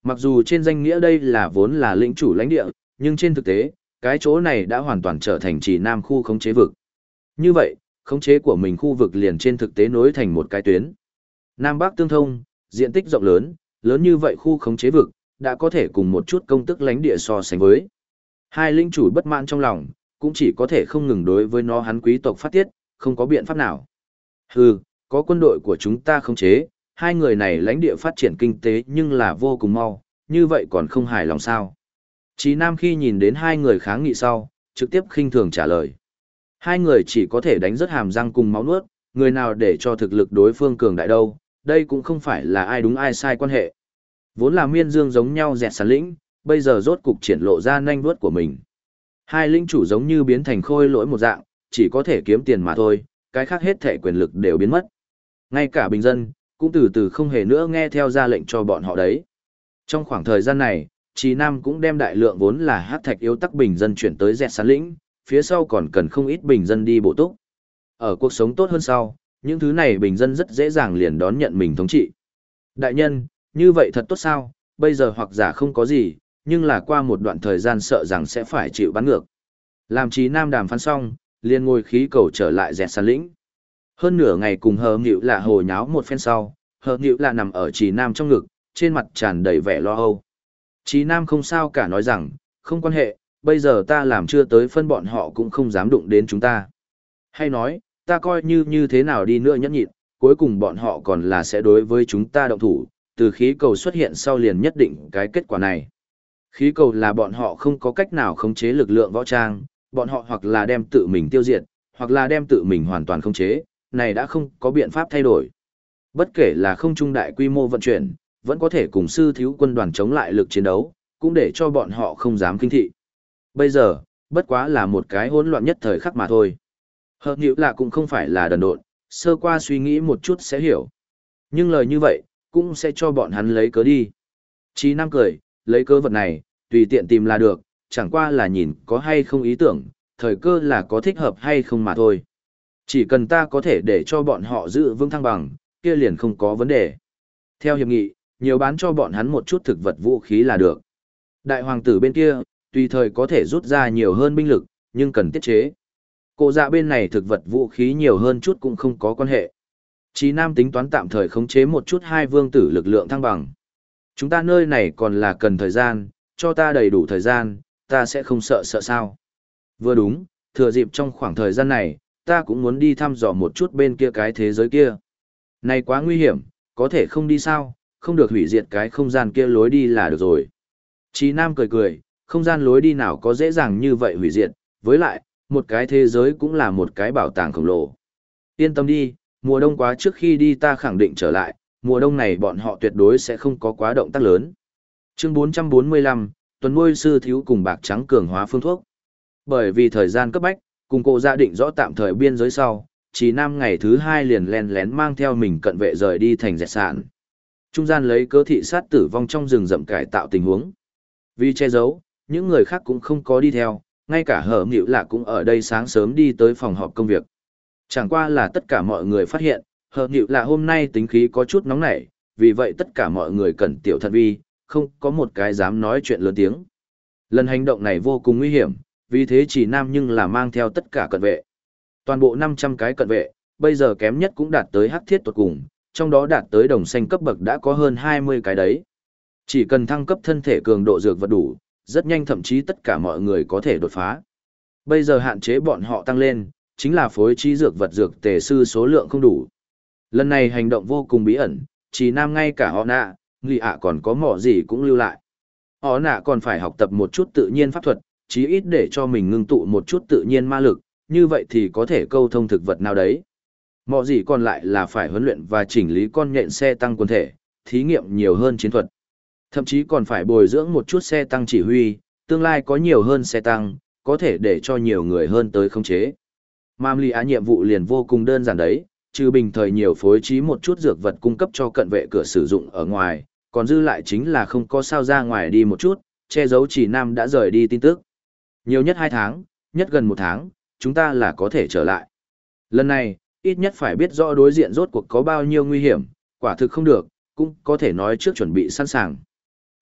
Mặc dù trên danh nghĩa đây là vốn là lĩnh chủ lãnh địa, nhưng trên thực tế, cái chỗ này đã hoàn toàn trở thành Trì Nam khu khống chế vực. Như vậy, khống chế của mình khu vực liền trên thực tế nối thành một cái tuyến. Nam Bắc tương thông, diện tích rộng lớn, lớn như vậy khu khống chế vực, đã có thể cùng một chút công tức lãnh địa so sánh với. Hai lĩnh chủ bất mãn trong lòng, cũng chỉ có thể không ngừng đối với nó hắn quý tộc phát tiết, không có biện pháp nào. Hừ, có quân đội của chúng ta khống chế, hai người này lãnh địa phát triển kinh tế nhưng là vô cùng mau, như vậy còn không hài lòng sao? Chí Nam khi nhìn đến hai người kháng nghị sau, trực tiếp khinh thường trả lời. Hai người chỉ có thể đánh rất hàm răng cùng máu nuốt, người nào để cho thực lực đối phương cường đại đâu, đây cũng không phải là ai đúng ai sai quan hệ. Vốn là miên dương giống nhau dẹt sàn lĩnh, bây giờ rốt cục triển lộ ra nanh vuốt của mình. Hai lĩnh chủ giống như biến thành khôi lỗi một dạng, chỉ có thể kiếm tiền mà thôi, cái khác hết thể quyền lực đều biến mất. Ngay cả bình dân, cũng từ từ không hề nữa nghe theo ra lệnh cho bọn họ đấy. Trong khoảng thời gian này, Chí Nam cũng đem đại lượng vốn là hắc thạch yếu tắc bình dân chuyển tới dẹt sàn lĩnh, phía sau còn cần không ít bình dân đi bổ túc. Ở cuộc sống tốt hơn sau, những thứ này bình dân rất dễ dàng liền đón nhận mình thống trị. Đại nhân, như vậy thật tốt sao, bây giờ hoặc giả không có gì, nhưng là qua một đoạn thời gian sợ rằng sẽ phải chịu bắn ngược. Làm Chí Nam đàm phán xong, liền ngồi khí cầu trở lại dẹt sàn lĩnh. Hơn nửa ngày cùng Hờ Nghịu Lạ hồ nháo một phen sau, Hờ Nghịu Lạ nằm ở Chí Nam trong ngực, trên mặt tràn đầy vẻ lo âu. Chí Nam không sao cả nói rằng, không quan hệ, bây giờ ta làm chưa tới phân bọn họ cũng không dám đụng đến chúng ta. Hay nói, ta coi như thế nào đi nữa nhẫn nhịn, cuối cùng bọn họ còn là sẽ đối với chúng ta động thủ, từ khí cầu xuất hiện sau liền nhất định cái kết quả này. Khí cầu là bọn họ không có cách nào khống chế lực lượng võ trang, bọn họ hoặc là đem tự mình tiêu diệt, hoặc là đem tự mình hoàn toàn khống chế, này đã không có biện pháp thay đổi. Bất kể là không trung đại quy mô vận chuyển, vẫn có thể cùng sư thiếu quân đoàn chống lại lực chiến đấu, cũng để cho bọn họ không dám kinh thị. Bây giờ, bất quá là một cái hỗn loạn nhất thời khắc mà thôi. Hợp nhữ là cũng không phải là đần độn, sơ qua suy nghĩ một chút sẽ hiểu. Nhưng lời như vậy, cũng sẽ cho bọn hắn lấy cớ đi. Chí Nam cười, lấy cớ vật này, tùy tiện tìm là được, chẳng qua là nhìn có hay không ý tưởng, thời cơ là có thích hợp hay không mà thôi. Chỉ cần ta có thể để cho bọn họ giữ vững thăng bằng, kia liền không có vấn đề. Theo hiệp nghị, nhiều bán cho bọn hắn một chút thực vật vũ khí là được. Đại hoàng tử bên kia, tùy thời có thể rút ra nhiều hơn binh lực, nhưng cần tiết chế. Cổ dạ bên này thực vật vũ khí nhiều hơn chút cũng không có quan hệ. Chí Nam tính toán tạm thời khống chế một chút hai vương tử lực lượng thăng bằng. Chúng ta nơi này còn là cần thời gian, cho ta đầy đủ thời gian, ta sẽ không sợ sao. Vừa đúng, thừa dịp trong khoảng thời gian này, ta cũng muốn đi thăm dò một chút bên kia cái thế giới kia. Này quá nguy hiểm, có thể không đi sao, không được hủy diệt cái không gian kia lối đi là được rồi. Chí Nam cười cười, không gian lối đi nào có dễ dàng như vậy hủy diệt, với lại, một cái thế giới cũng là một cái bảo tàng khổng lồ. Yên tâm đi, mùa đông quá trước khi đi ta khẳng định trở lại, mùa đông này bọn họ tuyệt đối sẽ không có quá động tác lớn. Chương 445, tuần nuôi sư thiếu cùng bạc trắng cường hóa phương thuốc. Bởi vì thời gian cấp bách, cùng cô gia định rõ tạm thời biên giới sau, Chí Nam ngày thứ 2 liền lén lén mang theo mình cận vệ rời đi thành dẹt sạn. Trung gian lấy cớ thị sát tử vong trong rừng rậm cải tạo tình huống. Vì che giấu, những người khác cũng không có đi theo, ngay cả Hở Nghịu Lạ cũng ở đây sáng sớm đi tới phòng họp công việc. Chẳng qua là tất cả mọi người phát hiện, Hở Nghịu Lạ hôm nay tính khí có chút nóng nảy, vì vậy tất cả mọi người cẩn tiểu thận vi, không có một cái dám nói chuyện lớn tiếng. Lần hành động này vô cùng nguy hiểm, vì thế Chỉ Nam nhưng là mang theo tất cả cận vệ. Toàn bộ 500 cái cận vệ, bây giờ kém nhất cũng đạt tới hắc thiết tuột cùng, trong đó đạt tới đồng xanh cấp bậc đã có hơn 20 cái đấy. Chỉ cần thăng cấp thân thể cường độ dược vật đủ, rất nhanh thậm chí tất cả mọi người có thể đột phá. Bây giờ hạn chế bọn họ tăng lên, chính là phối trí dược vật dược tề sư số lượng không đủ. Lần này hành động vô cùng bí ẩn, Chỉ Nam ngay cả họ nạ, Nghị ạ còn có mỏ gì cũng lưu lại. Họ nạ còn phải học tập một chút tự nhiên pháp thuật, chí ít để cho mình ngưng tụ một chút tự nhiên ma lực, như vậy thì có thể câu thông thực vật nào đấy. Mỏ gì còn lại là phải huấn luyện và chỉnh lý con nhện xe tăng quân thể, thí nghiệm nhiều hơn chiến thuật. Thậm chí còn phải bồi dưỡng một chút xe tăng chỉ huy, tương lai có nhiều hơn xe tăng, có thể để cho nhiều người hơn tới khống chế. Mam Ly Á nhiệm vụ liền vô cùng đơn giản đấy, trừ bình thời nhiều phối trí một chút dược vật cung cấp cho cận vệ cửa sử dụng ở ngoài, còn dư lại chính là không có sao ra ngoài đi một chút, che giấu Chỉ Nam đã rời đi tin tức. Nhiều nhất 2 tháng, nhất gần 1 tháng, chúng ta là có thể trở lại. Lần này, ít nhất phải biết rõ đối diện rốt cuộc có bao nhiêu nguy hiểm, quả thực không được, cũng có thể nói trước chuẩn bị sẵn sàng.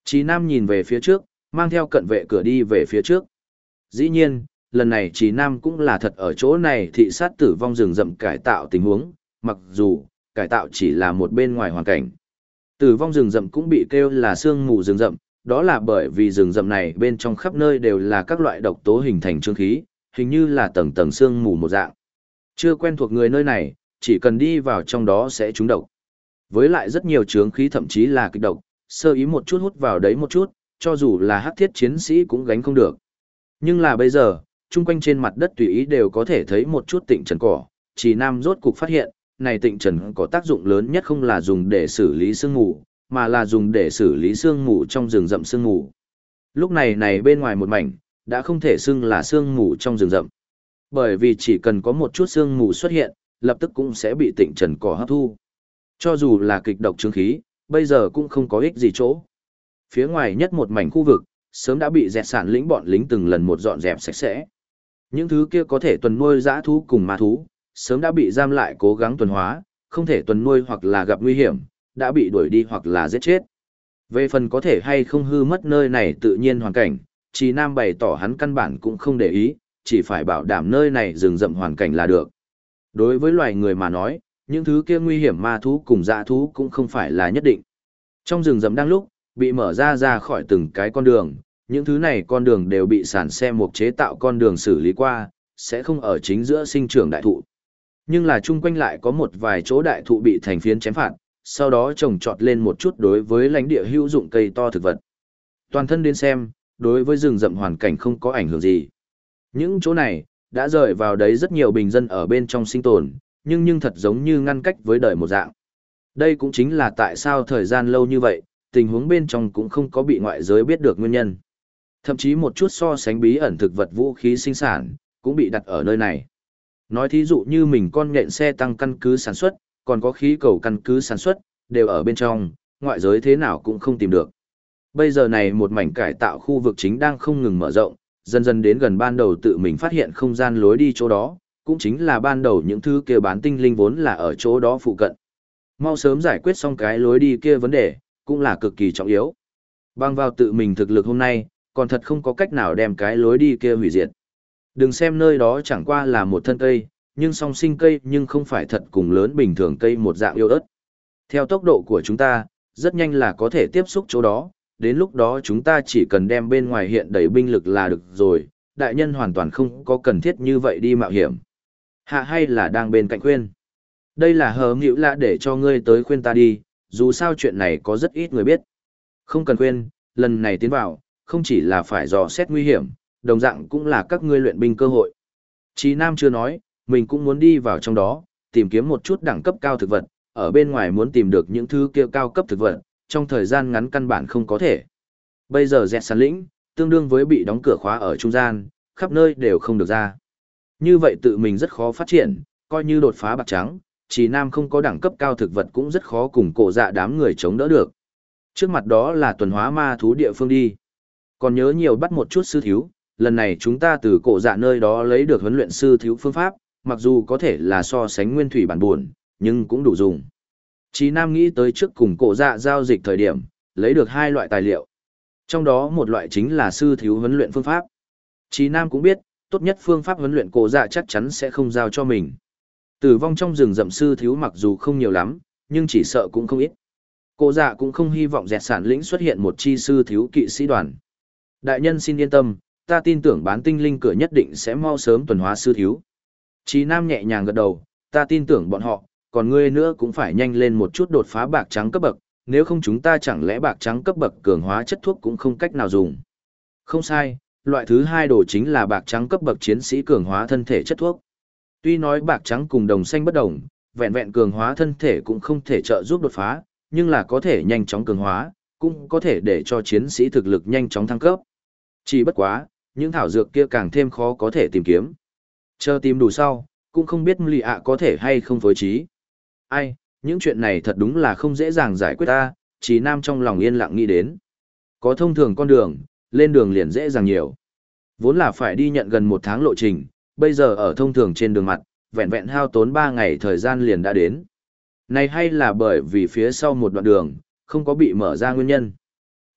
Chí Nam nhìn về phía trước, mang theo cận vệ cửa đi về phía trước. Dĩ nhiên, lần này Chí Nam cũng là thật ở chỗ này thị sát tử vong rừng rậm cải tạo tình huống, mặc dù cải tạo chỉ là một bên ngoài hoàn cảnh. Tử vong rừng rậm cũng bị kêu là sương mù rừng rậm, đó là bởi vì rừng rậm này bên trong khắp nơi đều là các loại độc tố hình thành trương khí, hình như là tầng tầng sương mù một dạng. Chưa quen thuộc người nơi này, chỉ cần đi vào trong đó sẽ trúng độc. Với lại rất nhiều trướng khí thậm chí là kịch độc, sơ ý một chút hút vào đấy một chút, cho dù là hắc thiết chiến sĩ cũng gánh không được. Nhưng là bây giờ, chung quanh trên mặt đất tùy ý đều có thể thấy một chút tịnh trần cỏ, Chỉ Nam rốt cục phát hiện, này tịnh trần có tác dụng lớn nhất không là dùng để xử lý sương mù, mà là dùng để xử lý sương mù trong rừng rậm sương mù. Lúc này này bên ngoài một mảnh, đã không thể xưng là sương mù trong rừng rậm. Bởi vì chỉ cần có một chút sương mù xuất hiện, lập tức cũng sẽ bị tịnh trần cỏ hấp thu. Cho dù là kịch độc chứng khí, bây giờ cũng không có ích gì chỗ. Phía ngoài nhất một mảnh khu vực, sớm đã bị dẹt sản lĩnh bọn lính từng lần một dọn dẹp sạch sẽ. Những thứ kia có thể tuần nuôi dã thú cùng ma thú, sớm đã bị giam lại cố gắng tuần hóa, không thể tuần nuôi hoặc là gặp nguy hiểm, đã bị đuổi đi hoặc là giết chết. Về phần có thể hay không hư mất nơi này tự nhiên hoàn cảnh, Chí Nam bày tỏ hắn căn bản cũng không để ý, chỉ phải bảo đảm nơi này rừng rậm hoàn cảnh là được. Đối với loài người mà nói, những thứ kia nguy hiểm ma thú cùng dã thú cũng không phải là nhất định. Trong rừng rậm đang lúc, bị mở ra khỏi từng cái con đường, những thứ này con đường đều bị sản xe mục chế tạo con đường xử lý qua, sẽ không ở chính giữa sinh trưởng đại thụ. Nhưng là chung quanh lại có một vài chỗ đại thụ bị thành phiến chém phạt, sau đó trồng trọt lên một chút đối với lãnh địa hữu dụng cây to thực vật. Toàn thân đến xem, đối với rừng rậm hoàn cảnh không có ảnh hưởng gì. Những chỗ này, đã rời vào đấy rất nhiều bình dân ở bên trong sinh tồn, nhưng thật giống như ngăn cách với đời một dạng. Đây cũng chính là tại sao thời gian lâu như vậy, tình huống bên trong cũng không có bị ngoại giới biết được nguyên nhân. Thậm chí một chút so sánh bí ẩn thực vật vũ khí sinh sản, cũng bị đặt ở nơi này. Nói thí dụ như mình con nhện xe tăng căn cứ sản xuất, còn có khí cầu căn cứ sản xuất, đều ở bên trong, ngoại giới thế nào cũng không tìm được. Bây giờ này một mảnh cải tạo khu vực chính đang không ngừng mở rộng, dần dần đến gần ban đầu tự mình phát hiện không gian lối đi chỗ đó, cũng chính là ban đầu những thứ kia bán tinh linh vốn là ở chỗ đó phụ cận. Mau sớm giải quyết xong cái lối đi kia vấn đề, cũng là cực kỳ trọng yếu. Bằng vào tự mình thực lực hôm nay, còn thật không có cách nào đem cái lối đi kia hủy diệt. Đừng xem nơi đó chẳng qua là một thân cây, nhưng song sinh cây nhưng không phải thật cùng lớn bình thường cây một dạng yêu ớt. Theo tốc độ của chúng ta, rất nhanh là có thể tiếp xúc chỗ đó, đến lúc đó chúng ta chỉ cần đem bên ngoài hiện đầy binh lực là được rồi, đại nhân hoàn toàn không có cần thiết như vậy đi mạo hiểm. Hạ hay là đang bên cạnh khuyên. Đây là hờ nghịu lạ để cho ngươi tới khuyên ta đi, dù sao chuyện này có rất ít người biết. Không cần khuyên, lần này tiến vào, không chỉ là phải dò xét nguy hiểm, đồng dạng cũng là các ngươi luyện binh cơ hội. Chí Nam chưa nói, mình cũng muốn đi vào trong đó, tìm kiếm một chút đẳng cấp cao thực vật, ở bên ngoài muốn tìm được những thứ kia cao cấp thực vật, trong thời gian ngắn căn bản không có thể. Bây giờ dẹt sàn lĩnh, tương đương với bị đóng cửa khóa ở trung gian, khắp nơi đều không được ra. Như vậy tự mình rất khó phát triển, coi như đột phá bạc trắng, Chí Nam không có đẳng cấp cao thực vật cũng rất khó cùng cổ dạ đám người chống đỡ được. Trước mặt đó là tuần hóa ma thú địa phương đi. Còn nhớ nhiều bắt một chút sư thiếu, lần này chúng ta từ cổ dạ nơi đó lấy được huấn luyện sư thiếu phương pháp, mặc dù có thể là so sánh nguyên thủy bản buồn, nhưng cũng đủ dùng. Chí Nam nghĩ tới trước cùng cổ dạ giao dịch thời điểm, lấy được hai loại tài liệu. Trong đó một loại chính là sư thiếu huấn luyện phương pháp. Chí Nam cũng biết, tốt nhất phương pháp huấn luyện cổ dạ chắc chắn sẽ không giao cho mình. Tử vong trong rừng rậm sư thiếu mặc dù không nhiều lắm, nhưng chỉ sợ cũng không ít. Cổ dạ cũng không hy vọng dẹt sản lĩnh xuất hiện một chi sư thiếu kỵ sĩ đoàn. Đại nhân xin yên tâm, ta tin tưởng bán tinh linh cửa nhất định sẽ mau sớm tuần hóa sư thiếu. Chí Nam nhẹ nhàng gật đầu, ta tin tưởng bọn họ, còn ngươi nữa cũng phải nhanh lên một chút đột phá bạc trắng cấp bậc, nếu không chúng ta chẳng lẽ bạc trắng cấp bậc cường hóa chất thuốc cũng không cách nào dùng. Không sai, loại thứ hai đồ chính là bạc trắng cấp bậc chiến sĩ cường hóa thân thể chất thuốc. Tuy nói bạc trắng cùng đồng xanh bất đồng, vẹn vẹn cường hóa thân thể cũng không thể trợ giúp đột phá, nhưng là có thể nhanh chóng cường hóa, cũng có thể để cho chiến sĩ thực lực nhanh chóng thăng cấp. Chỉ bất quá, những thảo dược kia càng thêm khó có thể tìm kiếm. Chờ tìm đủ sau, cũng không biết lì ạ có thể hay không phối trí. Ai, những chuyện này thật đúng là không dễ dàng giải quyết ta, Chí Nam trong lòng yên lặng nghĩ đến. Có thông thường con đường, lên đường liền dễ dàng nhiều. Vốn là phải đi nhận gần 1 tháng lộ trình, bây giờ ở thông thường trên đường mặt, vẹn vẹn hao tốn 3 ngày thời gian liền đã đến. Này hay là bởi vì phía sau một đoạn đường, không có bị mở ra nguyên nhân.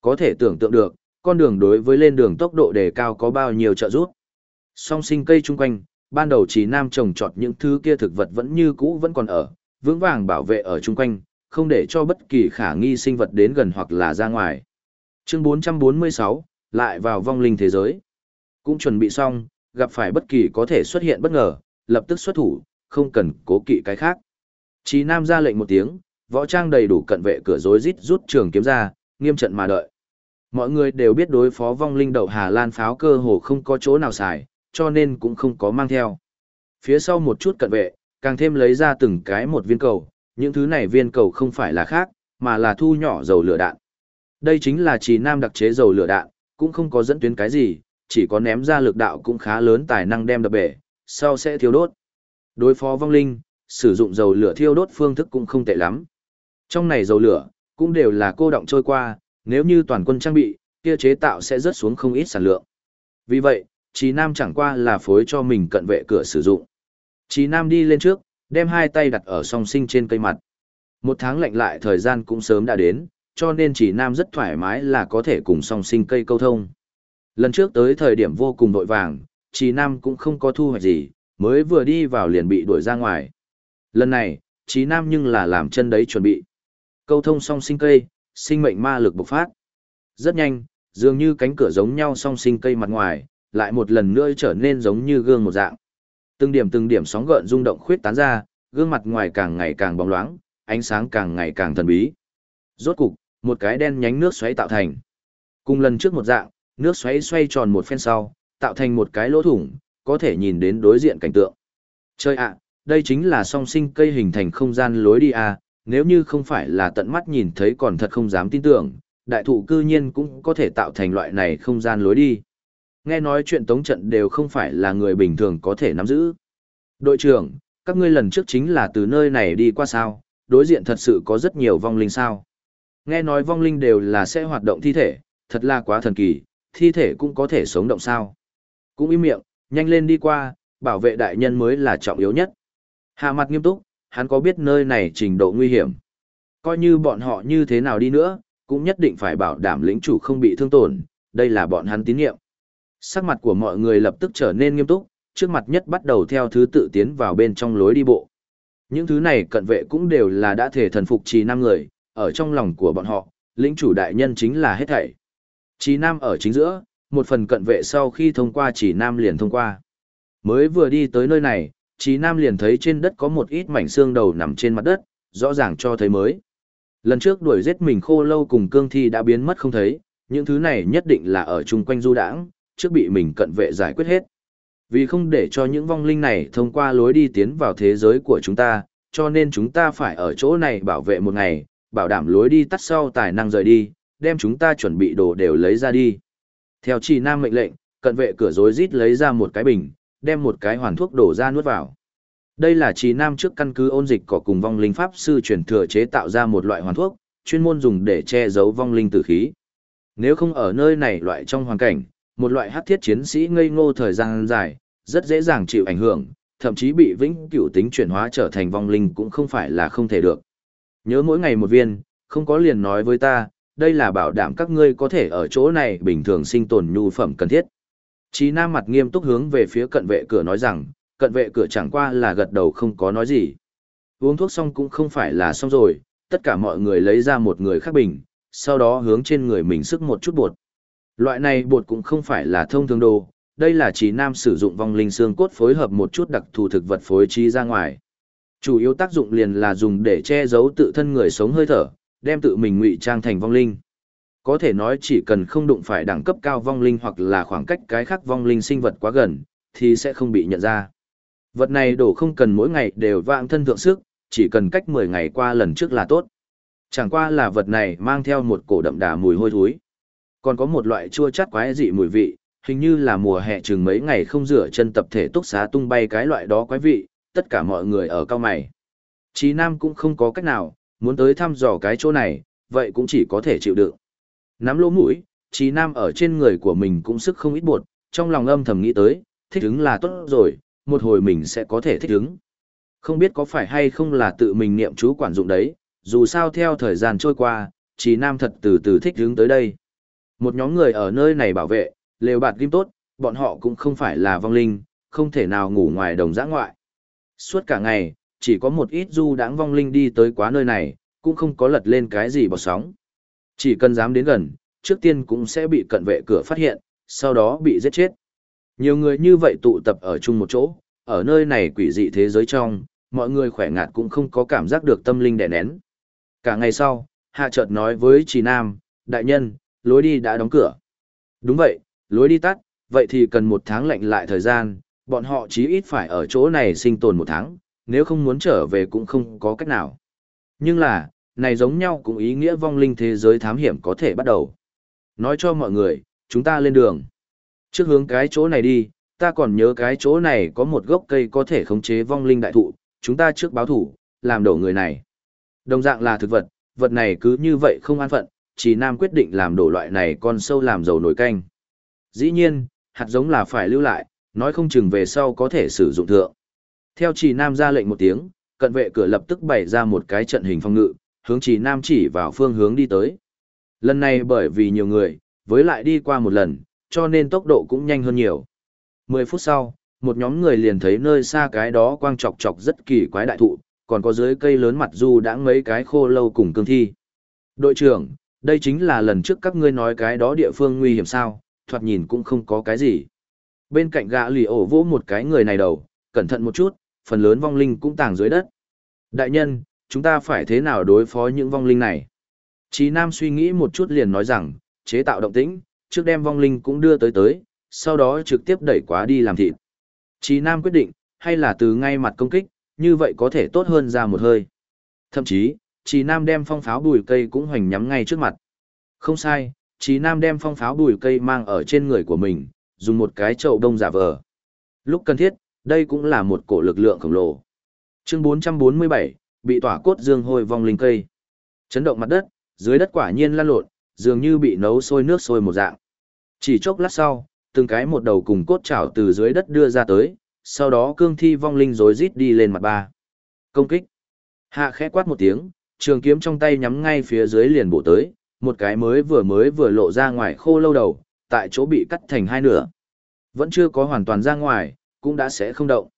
Có thể tưởng tượng được, con đường đối với lên đường tốc độ đề cao có bao nhiêu trợ giúp. Song sinh cây chung quanh, ban đầu Trì Nam trồng trọt những thứ kia thực vật vẫn như cũ vẫn còn ở, vững vàng bảo vệ ở chung quanh, không để cho bất kỳ khả nghi sinh vật đến gần hoặc là ra ngoài. Chương 446, lại vào vong linh thế giới. Cũng chuẩn bị xong, gặp phải bất kỳ có thể xuất hiện bất ngờ, lập tức xuất thủ, không cần cố kỵ cái khác. Trì Nam ra lệnh một tiếng, võ trang đầy đủ cận vệ cửa rối rít rút trường kiếm ra, nghiêm trận mà đợi. Mọi người đều biết đối phó vong linh đậu Hà Lan pháo cơ hồ không có chỗ nào xài, cho nên cũng không có mang theo. Phía sau một chút cận vệ, càng thêm lấy ra từng cái một viên cầu, những thứ này viên cầu không phải là khác, mà là thu nhỏ dầu lửa đạn. Đây chính là Trì Nam đặc chế dầu lửa đạn, cũng không có dẫn tuyến cái gì, chỉ có ném ra lực đạo cũng khá lớn tài năng đem đập bể, sau sẽ thiêu đốt. Đối phó vong linh, sử dụng dầu lửa thiêu đốt phương thức cũng không tệ lắm. Trong này dầu lửa, cũng đều là cô động trôi qua, nếu như toàn quân trang bị, kia chế tạo sẽ rớt xuống không ít sản lượng. Vì vậy, Trì Nam chẳng qua là phối cho mình cận vệ cửa sử dụng. Trì Nam đi lên trước, đem hai tay đặt ở song sinh trên cây mặt. Một tháng lạnh lại thời gian cũng sớm đã đến, cho nên Trì Nam rất thoải mái là có thể cùng song sinh cây câu thông. Lần trước tới thời điểm vô cùng vội vàng, Trì Nam cũng không có thu hoạch gì, mới vừa đi vào liền bị đuổi ra ngoài. Lần này, Trì Nam nhưng là làm chân đấy chuẩn bị. Câu thông song sinh cây, sinh mệnh ma lực bộc phát. Rất nhanh, dường như cánh cửa giống nhau song sinh cây mặt ngoài, lại một lần nữa trở nên giống như gương một dạng. Từng điểm sóng gợn rung động khuyết tán ra, gương mặt ngoài càng ngày càng bóng loáng, ánh sáng càng ngày càng thần bí. Rốt cục, một cái đen nhánh nước xoáy tạo thành. Cùng lần trước một dạng, nước xoáy xoay tròn một phen sau, tạo thành một cái lỗ thủng, có thể nhìn đến đối diện cảnh tượng. Chơi ạ, đây chính là song sinh cây hình thành không gian lối đi à, nếu như không phải là tận mắt nhìn thấy còn thật không dám tin tưởng, đại thụ cư nhiên cũng có thể tạo thành loại này không gian lối đi. Nghe nói chuyện tống trận đều không phải là người bình thường có thể nắm giữ. Đội trưởng, các ngươi lần trước chính là từ nơi này đi qua sao, đối diện thật sự có rất nhiều vong linh sao. Nghe nói vong linh đều là sẽ hoạt động thi thể, thật là quá thần kỳ, thi thể cũng có thể sống động sao. Cũng im miệng, nhanh lên đi qua, bảo vệ đại nhân mới là trọng yếu nhất. Hạ mặt nghiêm túc, hắn có biết nơi này trình độ nguy hiểm. Coi như bọn họ như thế nào đi nữa, cũng nhất định phải bảo đảm lĩnh chủ không bị thương tổn, đây là bọn hắn tín nhiệm. Sắc mặt của mọi người lập tức trở nên nghiêm túc, trước mặt nhất bắt đầu theo thứ tự tiến vào bên trong lối đi bộ. Những thứ này cận vệ cũng đều là đã thể thần phục Trì Nam người, ở trong lòng của bọn họ, lĩnh chủ đại nhân chính là hết thảy. Trì Nam ở chính giữa, một phần cận vệ sau khi thông qua Trì Nam liền thông qua. Mới vừa đi tới nơi này, Trì Nam liền thấy trên đất có một ít mảnh xương đầu nằm trên mặt đất, rõ ràng cho thấy mới. Lần trước đuổi giết mình Khô Lâu cùng cương thi đã biến mất không thấy, những thứ này nhất định là ở chung quanh du đãng, trước bị mình cận vệ giải quyết hết. Vì không để cho những vong linh này thông qua lối đi tiến vào thế giới của chúng ta, cho nên chúng ta phải ở chỗ này bảo vệ một ngày, bảo đảm lối đi tắt sau tài năng rời đi, đem chúng ta chuẩn bị đồ đều lấy ra đi. Theo Trì Nam mệnh lệnh, cận vệ cửa rối rít lấy ra một cái bình, đem một cái hoàn thuốc đổ ra nuốt vào. Đây là Trì Nam trước căn cứ ôn dịch cỏ cùng vong linh pháp sư truyền thừa chế tạo ra một loại hoàn thuốc, chuyên môn dùng để che giấu vong linh tử khí. Nếu không ở nơi này loại trong hoàn cảnh, một loại hắc thiết chiến sĩ ngây ngô thời gian dài, rất dễ dàng chịu ảnh hưởng, thậm chí bị vĩnh cửu tính chuyển hóa trở thành vong linh cũng không phải là không thể được. Nhớ mỗi ngày một viên, không có liền nói với ta, đây là bảo đảm các ngươi có thể ở chỗ này bình thường sinh tồn nhu phẩm cần thiết. Trì Nam mặt nghiêm túc hướng về phía cận vệ cửa nói rằng, cận vệ cửa chẳng qua là gật đầu không có nói gì. Uống thuốc xong cũng không phải là xong rồi, tất cả mọi người lấy ra một người khác bình, sau đó hướng trên người mình sức một chút bột. Loại này bột cũng không phải là thông thường đồ, đây là Trì Nam sử dụng vong linh xương cốt phối hợp một chút đặc thù thực vật phối trí ra ngoài. Chủ yếu tác dụng liền là dùng để che giấu tự thân người sống hơi thở, đem tự mình ngụy trang thành vong linh. Có thể nói chỉ cần không đụng phải đẳng cấp cao vong linh hoặc là khoảng cách cái khác vong linh sinh vật quá gần, thì sẽ không bị nhận ra. Vật này đổ không cần mỗi ngày đều vạng thân thượng sức, chỉ cần cách 10 ngày qua lần trước là tốt. Chẳng qua là vật này mang theo một cổ đậm đà mùi hôi thối. Còn có một loại chua chát quái dị mùi vị, hình như là mùa hè chừng mấy ngày không rửa chân tập thể túc xá tung bay cái loại đó quái vị, tất cả mọi người ở cao mày. Trì Nam cũng không có cách nào, muốn tới thăm dò cái chỗ này, vậy cũng chỉ có thể chịu đựng. Nắm lỗ mũi, Trì Nam ở trên người của mình cũng sức không ít bột, trong lòng âm thầm nghĩ tới, thích ứng là tốt rồi, một hồi mình sẽ có thể thích ứng. Không biết có phải hay không là tự mình niệm chú quản dụng đấy, dù sao theo thời gian trôi qua, Trì Nam thật từ từ thích ứng tới đây. Một nhóm người ở nơi này bảo vệ, lều bạt ghim tốt, bọn họ cũng không phải là vong linh, không thể nào ngủ ngoài đồng dã ngoại. Suốt cả ngày, chỉ có một ít du đãng vong linh đi tới quá nơi này, cũng không có lật lên cái gì bọt sóng. Chỉ cần dám đến gần, trước tiên cũng sẽ bị cận vệ cửa phát hiện, sau đó bị giết chết. Nhiều người như vậy tụ tập ở chung một chỗ, ở nơi này quỷ dị thế giới trong, mọi người khỏe ngạt cũng không có cảm giác được tâm linh đè nén. Cả ngày sau, Hạ chợt nói với Trì Nam, đại nhân, lối đi đã đóng cửa. Đúng vậy, lối đi tắt, vậy thì cần 1 tháng lạnh lại thời gian, bọn họ chí ít phải ở chỗ này sinh tồn 1 tháng, nếu không muốn trở về cũng không có cách nào. Nhưng là, này giống nhau cũng ý nghĩa vong linh thế giới thám hiểm có thể bắt đầu. Nói cho mọi người, chúng ta lên đường. Trước hướng cái chỗ này đi, ta còn nhớ cái chỗ này có một gốc cây có thể khống chế vong linh đại thụ, chúng ta trước báo thủ, làm đổ người này. Đồng dạng là thực vật, vật này cứ như vậy không an phận, Trì Nam quyết định làm đổ loại này con sâu làm dầu nồi canh. Dĩ nhiên, hạt giống là phải lưu lại, nói không chừng về sau có thể sử dụng thượng. Theo Trì Nam ra lệnh một tiếng, cận vệ cửa lập tức bày ra một cái trận hình phòng ngự, hướng Trì Nam chỉ vào phương hướng đi tới. Lần này bởi vì nhiều người, với lại đi qua một lần, cho nên tốc độ cũng nhanh hơn nhiều. 10 phút sau, một nhóm người liền thấy nơi xa cái đó quang chọc chọc rất kỳ quái đại thụ, còn có dưới cây lớn mặt du đã mấy cái khô lâu cùng cương thi. Đội trưởng, đây chính là lần trước các ngươi nói cái đó địa phương nguy hiểm sao, thoạt nhìn cũng không có cái gì. Bên cạnh gã lì ổ vỗ một cái người này đầu, cẩn thận một chút, phần lớn vong linh cũng tàng dưới đất. Đại nhân, chúng ta phải thế nào đối phó những vong linh này? Chí Nam suy nghĩ một chút liền nói rằng, chế tạo động tĩnh, trước đem vong linh cũng đưa tới, sau đó trực tiếp đẩy quá đi làm thịt. Chí Nam quyết định, hay là từ ngay mặt công kích, như vậy có thể tốt hơn ra một hơi. Thậm chí, Chí Nam đem phong pháo bùi cây cũng hoành nhắm ngay trước mặt. Không sai, Chí Nam đem phong pháo bùi cây mang ở trên người của mình, dùng một cái chậu đông giả vờ. Lúc cần thiết, đây cũng là một cổ lực lượng khổng lồ. Chương 447, bị tỏa cốt dương hôi vong linh cây. Chấn động mặt đất, dưới đất quả nhiên lăn lộn, dường như bị nấu sôi nước sôi một dạng. Chỉ chốc lát sau, từng cái một đầu cùng cốt chảo từ dưới đất đưa ra tới, sau đó cương thi vong linh rối rít đi lên mặt ba. Công kích. Hạ khẽ quát một tiếng, trường kiếm trong tay nhắm ngay phía dưới liền bổ tới, một cái mới vừa lộ ra ngoài khô lâu đầu, tại chỗ bị cắt thành hai nửa. Vẫn chưa có hoàn toàn ra ngoài, cũng đã sẽ không động.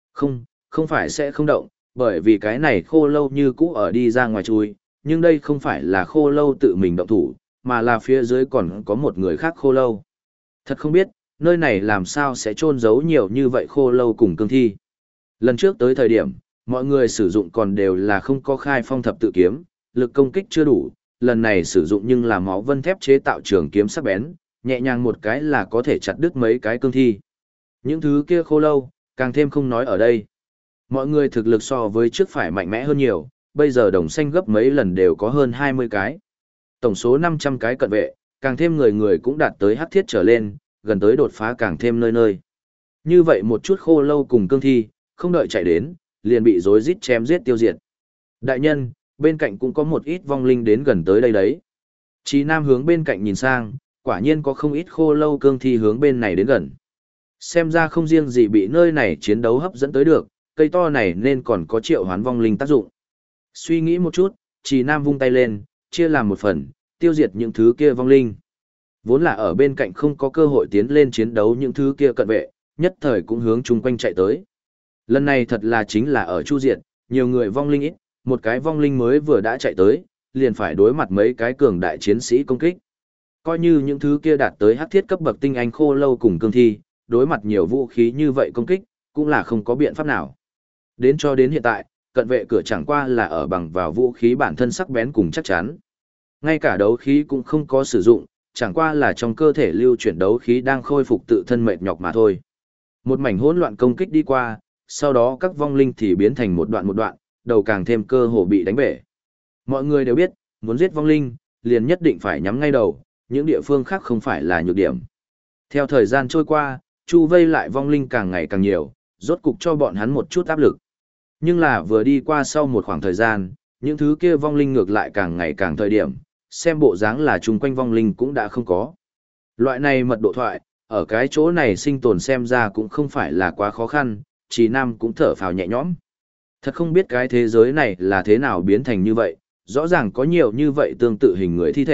Không phải sẽ không động, bởi vì cái này khô lâu như cũ ở đi ra ngoài chui, nhưng đây không phải là khô lâu tự mình động thủ, mà là phía dưới còn có một người khác khô lâu. Thật không biết, nơi này làm sao sẽ chôn giấu nhiều như vậy khô lâu cùng cương thi. Lần trước tới thời điểm, mọi người sử dụng còn đều là không có khai phong thập tự kiếm, lực công kích chưa đủ, lần này sử dụng nhưng là máu vân thép chế tạo trường kiếm sắc bén, nhẹ nhàng một cái là có thể chặt đứt mấy cái cương thi. Những thứ kia khô lâu, càng thêm không nói ở đây. Mọi người thực lực so với trước phải mạnh mẽ hơn nhiều, bây giờ đồng xanh gấp mấy lần đều có hơn 20 cái. Tổng số 500 cái cận vệ, càng thêm người người cũng đạt tới hắc thiết trở lên, gần tới đột phá càng thêm nơi nơi. Như vậy một chút khô lâu cùng cương thi, không đợi chạy đến, liền bị rối rít chém giết tiêu diệt. Đại nhân, bên cạnh cũng có một ít vong linh đến gần tới đây đấy. Chí Nam hướng bên cạnh nhìn sang, quả nhiên có không ít khô lâu cương thi hướng bên này đến gần. Xem ra không riêng gì bị nơi này chiến đấu hấp dẫn tới được, cây to này nên còn có triệu hoán vong linh tác dụng. Suy nghĩ một chút, Chí Nam vung tay lên, chia làm một phần, tiêu diệt những thứ kia vong linh. Vốn là ở bên cạnh không có cơ hội tiến lên chiến đấu những thứ kia cận vệ, nhất thời cũng hướng chung quanh chạy tới. Lần này thật là chính là ở chu diệt, nhiều người vong linh ít, một cái vong linh mới vừa đã chạy tới, liền phải đối mặt mấy cái cường đại chiến sĩ công kích. Coi như những thứ kia đạt tới hắc thiết cấp bậc tinh anh khô lâu cùng cương thi, đối mặt nhiều vũ khí như vậy công kích, cũng là không có biện pháp nào. Đến cho đến hiện tại, cận vệ cửa chẳng qua là ở bằng vào vũ khí bản thân sắc bén cùng chắc chắn. Ngay cả đấu khí cũng không có sử dụng, chẳng qua là trong cơ thể lưu chuyển đấu khí đang khôi phục tự thân mệt nhọc mà thôi. Một mảnh hỗn loạn công kích đi qua, sau đó các vong linh thì biến thành một đoạn, đầu càng thêm cơ hồ bị đánh bể. Mọi người đều biết, muốn giết vong linh, liền nhất định phải nhắm ngay đầu, những địa phương khác không phải là nhược điểm. Theo thời gian trôi qua, chu vây lại vong linh càng ngày càng nhiều, rốt cục cho bọn hắn một chút áp lực. Nhưng là vừa đi qua sau một khoảng thời gian, những thứ kia vong linh ngược lại càng ngày càng thời điểm, xem bộ dáng là chung quanh vong linh cũng đã không có. Loại này mật độ thoại, ở cái chỗ này sinh tồn xem ra cũng không phải là quá khó khăn, Chí Nam cũng thở phào nhẹ nhõm. Thật không biết cái thế giới này là thế nào biến thành như vậy, rõ ràng có nhiều như vậy tương tự hình người thi thể,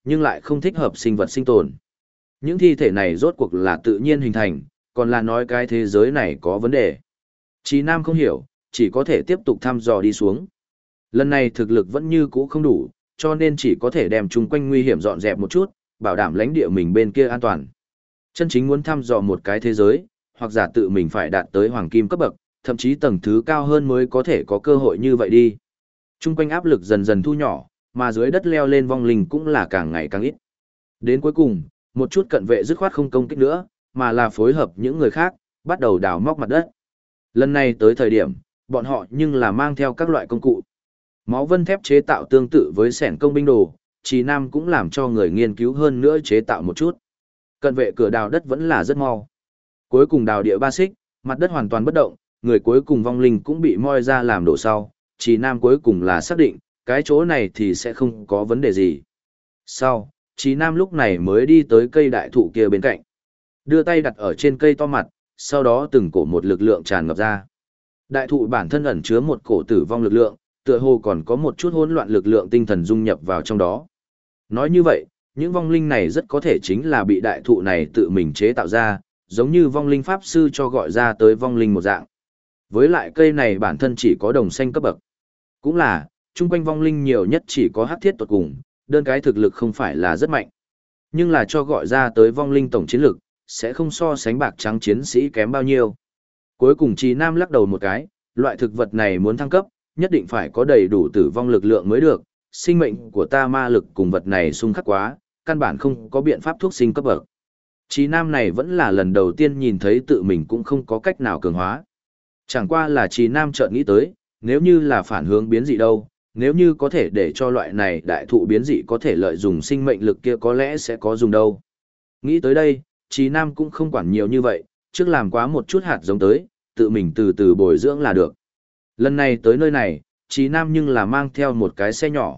nhưng lại không thích hợp sinh vật sinh tồn. Những thi thể này rốt cuộc là tự nhiên hình thành, còn là nói cái thế giới này có vấn đề. Chí Nam không hiểu, chỉ có thể tiếp tục thăm dò đi xuống. Lần này thực lực vẫn như cũ không đủ, cho nên chỉ có thể đem chung quanh nguy hiểm dọn dẹp một chút, bảo đảm lãnh địa mình bên kia an toàn. Chân chính muốn thăm dò một cái thế giới, hoặc giả tự mình phải đạt tới hoàng kim cấp bậc, thậm chí tầng thứ cao hơn mới có thể có cơ hội như vậy đi. Chung quanh áp lực dần dần thu nhỏ, mà dưới đất leo lên vong linh cũng là càng ngày càng ít. Đến cuối cùng, một chút cận vệ dứt khoát không công kích nữa, mà là phối hợp những người khác, bắt đầu đào móc mặt đất. Lần này tới thời điểm, bọn họ nhưng là mang theo các loại công cụ. Máu vân thép chế tạo tương tự với xẻng công binh đồ, Chí Nam cũng làm cho người nghiên cứu hơn nữa chế tạo một chút. Cận vệ cửa đào đất vẫn là rất mau. Cuối cùng đào địa 3 xích, mặt đất hoàn toàn bất động, người cuối cùng vong linh cũng bị moi ra làm đổ sau. Chí Nam cuối cùng là xác định, cái chỗ này thì sẽ không có vấn đề gì. Sau, Chí Nam lúc này mới đi tới cây đại thụ kia bên cạnh. Đưa tay đặt ở trên cây to mặt, sau đó từng cổ một lực lượng tràn ngập ra. Đại thụ bản thân ẩn chứa một cổ tử vong lực lượng, tựa hồ còn có một chút hỗn loạn lực lượng tinh thần dung nhập vào trong đó. Nói như vậy, những vong linh này rất có thể chính là bị đại thụ này tự mình chế tạo ra, giống như vong linh pháp sư cho gọi ra tới vong linh một dạng. Với lại cây này bản thân chỉ có đồng xanh cấp bậc. Cũng là, chung quanh vong linh nhiều nhất chỉ có hắc thiết tuột cùng, đơn cái thực lực không phải là rất mạnh. Nhưng là cho gọi ra tới vong linh tổng chiến lực, sẽ không so sánh bạc trắng chiến sĩ kém bao nhiêu. Cuối cùng Chí Nam lắc đầu một cái, loại thực vật này muốn thăng cấp, nhất định phải có đầy đủ tử vong lực lượng mới được, sinh mệnh của ta ma lực cùng vật này xung khắc quá, căn bản không có biện pháp thuốc sinh cấp bậc. Chí Nam này vẫn là lần đầu tiên nhìn thấy tự mình cũng không có cách nào cường hóa. Chẳng qua là Chí Nam chợt nghĩ tới, nếu như là phản hướng biến dị đâu, nếu như có thể để cho loại này đại thụ biến dị có thể lợi dụng sinh mệnh lực kia có lẽ sẽ có dùng đâu. Nghĩ tới đây, Chí Nam cũng không quản nhiều như vậy, trước làm quá một chút hạt giống tới, tự mình từ từ bồi dưỡng là được. Lần này tới nơi này, Chí Nam nhưng là mang theo một cái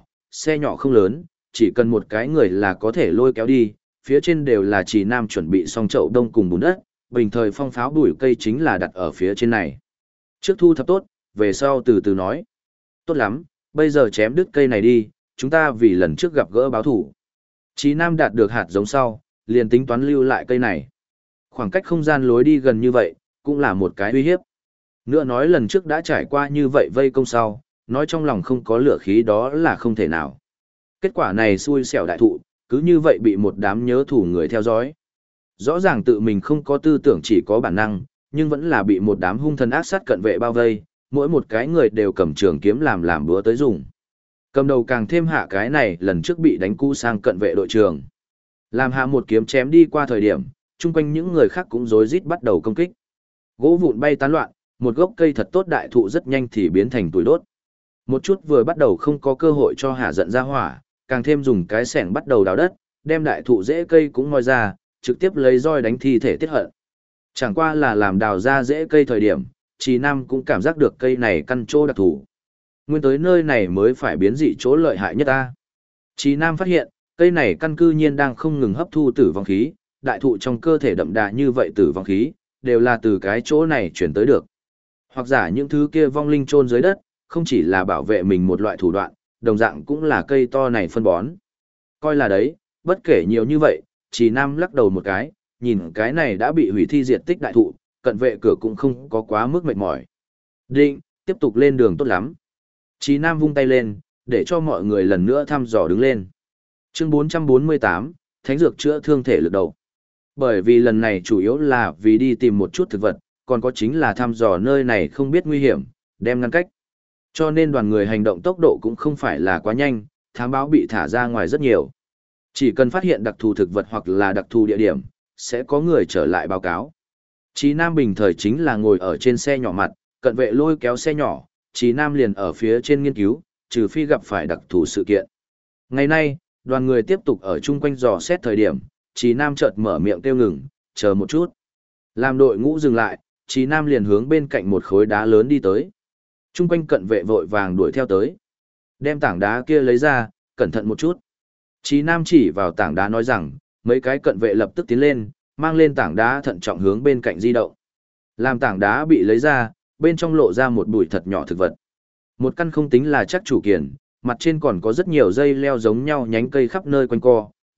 xe nhỏ không lớn, chỉ cần một cái người là có thể lôi kéo đi, phía trên đều là Chí Nam chuẩn bị xong chậu đông cùng bùn đất, bình thời phong pháo bụi cây chính là đặt ở phía trên này. Trước thu thập tốt, về sau từ từ nói. Tốt lắm, bây giờ chém đứt cây này đi, chúng ta vì lần trước gặp gỡ báo thủ. Chí Nam đạt được hạt giống sau, liền tính toán lưu lại cây này. Khoảng cách không gian lối đi gần như vậy, cũng là một cái uy hiếp. Nữa nói lần trước đã trải qua như vậy vây công sau, nói trong lòng không có lửa khí đó là không thể nào. Kết quả này xui xẻo đại thụ, cứ như vậy bị một đám nhớ thủ người theo dõi. Rõ ràng tự mình không có tư tưởng chỉ có bản năng, nhưng vẫn là bị một đám hung thần ác sát cận vệ bao vây, mỗi một cái người đều cầm trường kiếm làm búa tới dùng. Cầm đầu càng thêm hạ cái này lần trước bị đánh cú sang cận vệ đội trưởng. Làm hạ một kiếm chém đi qua thời điểm, chung quanh những người khác cũng rối rít bắt đầu công kích. Gỗ vụn bay tán loạn, một gốc cây thật tốt đại thụ rất nhanh thì biến thành tuổi đốt. Một chút vừa bắt đầu không có cơ hội cho hạ giận ra hỏa, càng thêm dùng cái xẻng bắt đầu đào đất, đem đại thụ rễ cây cũng moi ra, trực tiếp lấy roi đánh thi thể tiết hận. Chẳng qua là làm đào ra rễ cây thời điểm, Chí Nam cũng cảm giác được cây này căn chỗ đặc thù. Nguyên tới nơi này mới phải biến dị chỗ lợi hại nhất ta. Chí Nam phát hiện, cây này căn cư nhiên đang không ngừng hấp thu tử vong khí, đại thụ trong cơ thể đậm đà như vậy tử vong khí, đều là từ cái chỗ này chuyển tới được. Hoặc giả những thứ kia vong linh chôn dưới đất, không chỉ là bảo vệ mình một loại thủ đoạn, đồng dạng cũng là cây to này phân bón. Coi là đấy, bất kể nhiều như vậy, Chí Nam lắc đầu một cái, nhìn cái này đã bị hủy thi diệt tích đại thụ, cận vệ cửa cũng không có quá mức mệt mỏi. Định, tiếp tục lên đường tốt lắm. Chí Nam vung tay lên, để cho mọi người lần nữa thăm dò đứng lên. Chương 448, Thánh dược chữa thương thể lực đầu. Bởi vì lần này chủ yếu là vì đi tìm một chút thực vật, còn có chính là thăm dò nơi này không biết nguy hiểm, đem ngăn cách. Cho nên đoàn người hành động tốc độ cũng không phải là quá nhanh, thám báo bị thả ra ngoài rất nhiều. Chỉ cần phát hiện đặc thù thực vật hoặc là đặc thù địa điểm, sẽ có người trở lại báo cáo. Chí Nam bình thời chính là ngồi ở trên xe nhỏ mặt, cận vệ lôi kéo xe nhỏ, Chí Nam liền ở phía trên nghiên cứu, trừ phi gặp phải đặc thù sự kiện. Ngày nay, đoàn người tiếp tục ở chung quanh dò xét thời điểm, Chí Nam chợt mở miệng kêu ngừng, chờ một chút. Làm đội ngũ dừng lại, Chí Nam liền hướng bên cạnh một khối đá lớn đi tới. Chung quanh cận vệ vội vàng đuổi theo tới. Đem tảng đá kia lấy ra, cẩn thận một chút. Chí Nam chỉ vào tảng đá nói rằng, mấy cái cận vệ lập tức tiến lên, mang lên tảng đá thận trọng hướng bên cạnh di động. Làm tảng đá bị lấy ra, bên trong lộ ra một bụi thật nhỏ thực vật. Một căn không tính là chắc chủ kiền, mặt trên còn có rất nhiều dây leo giống nhau nhánh cây khắp nơi quanh co,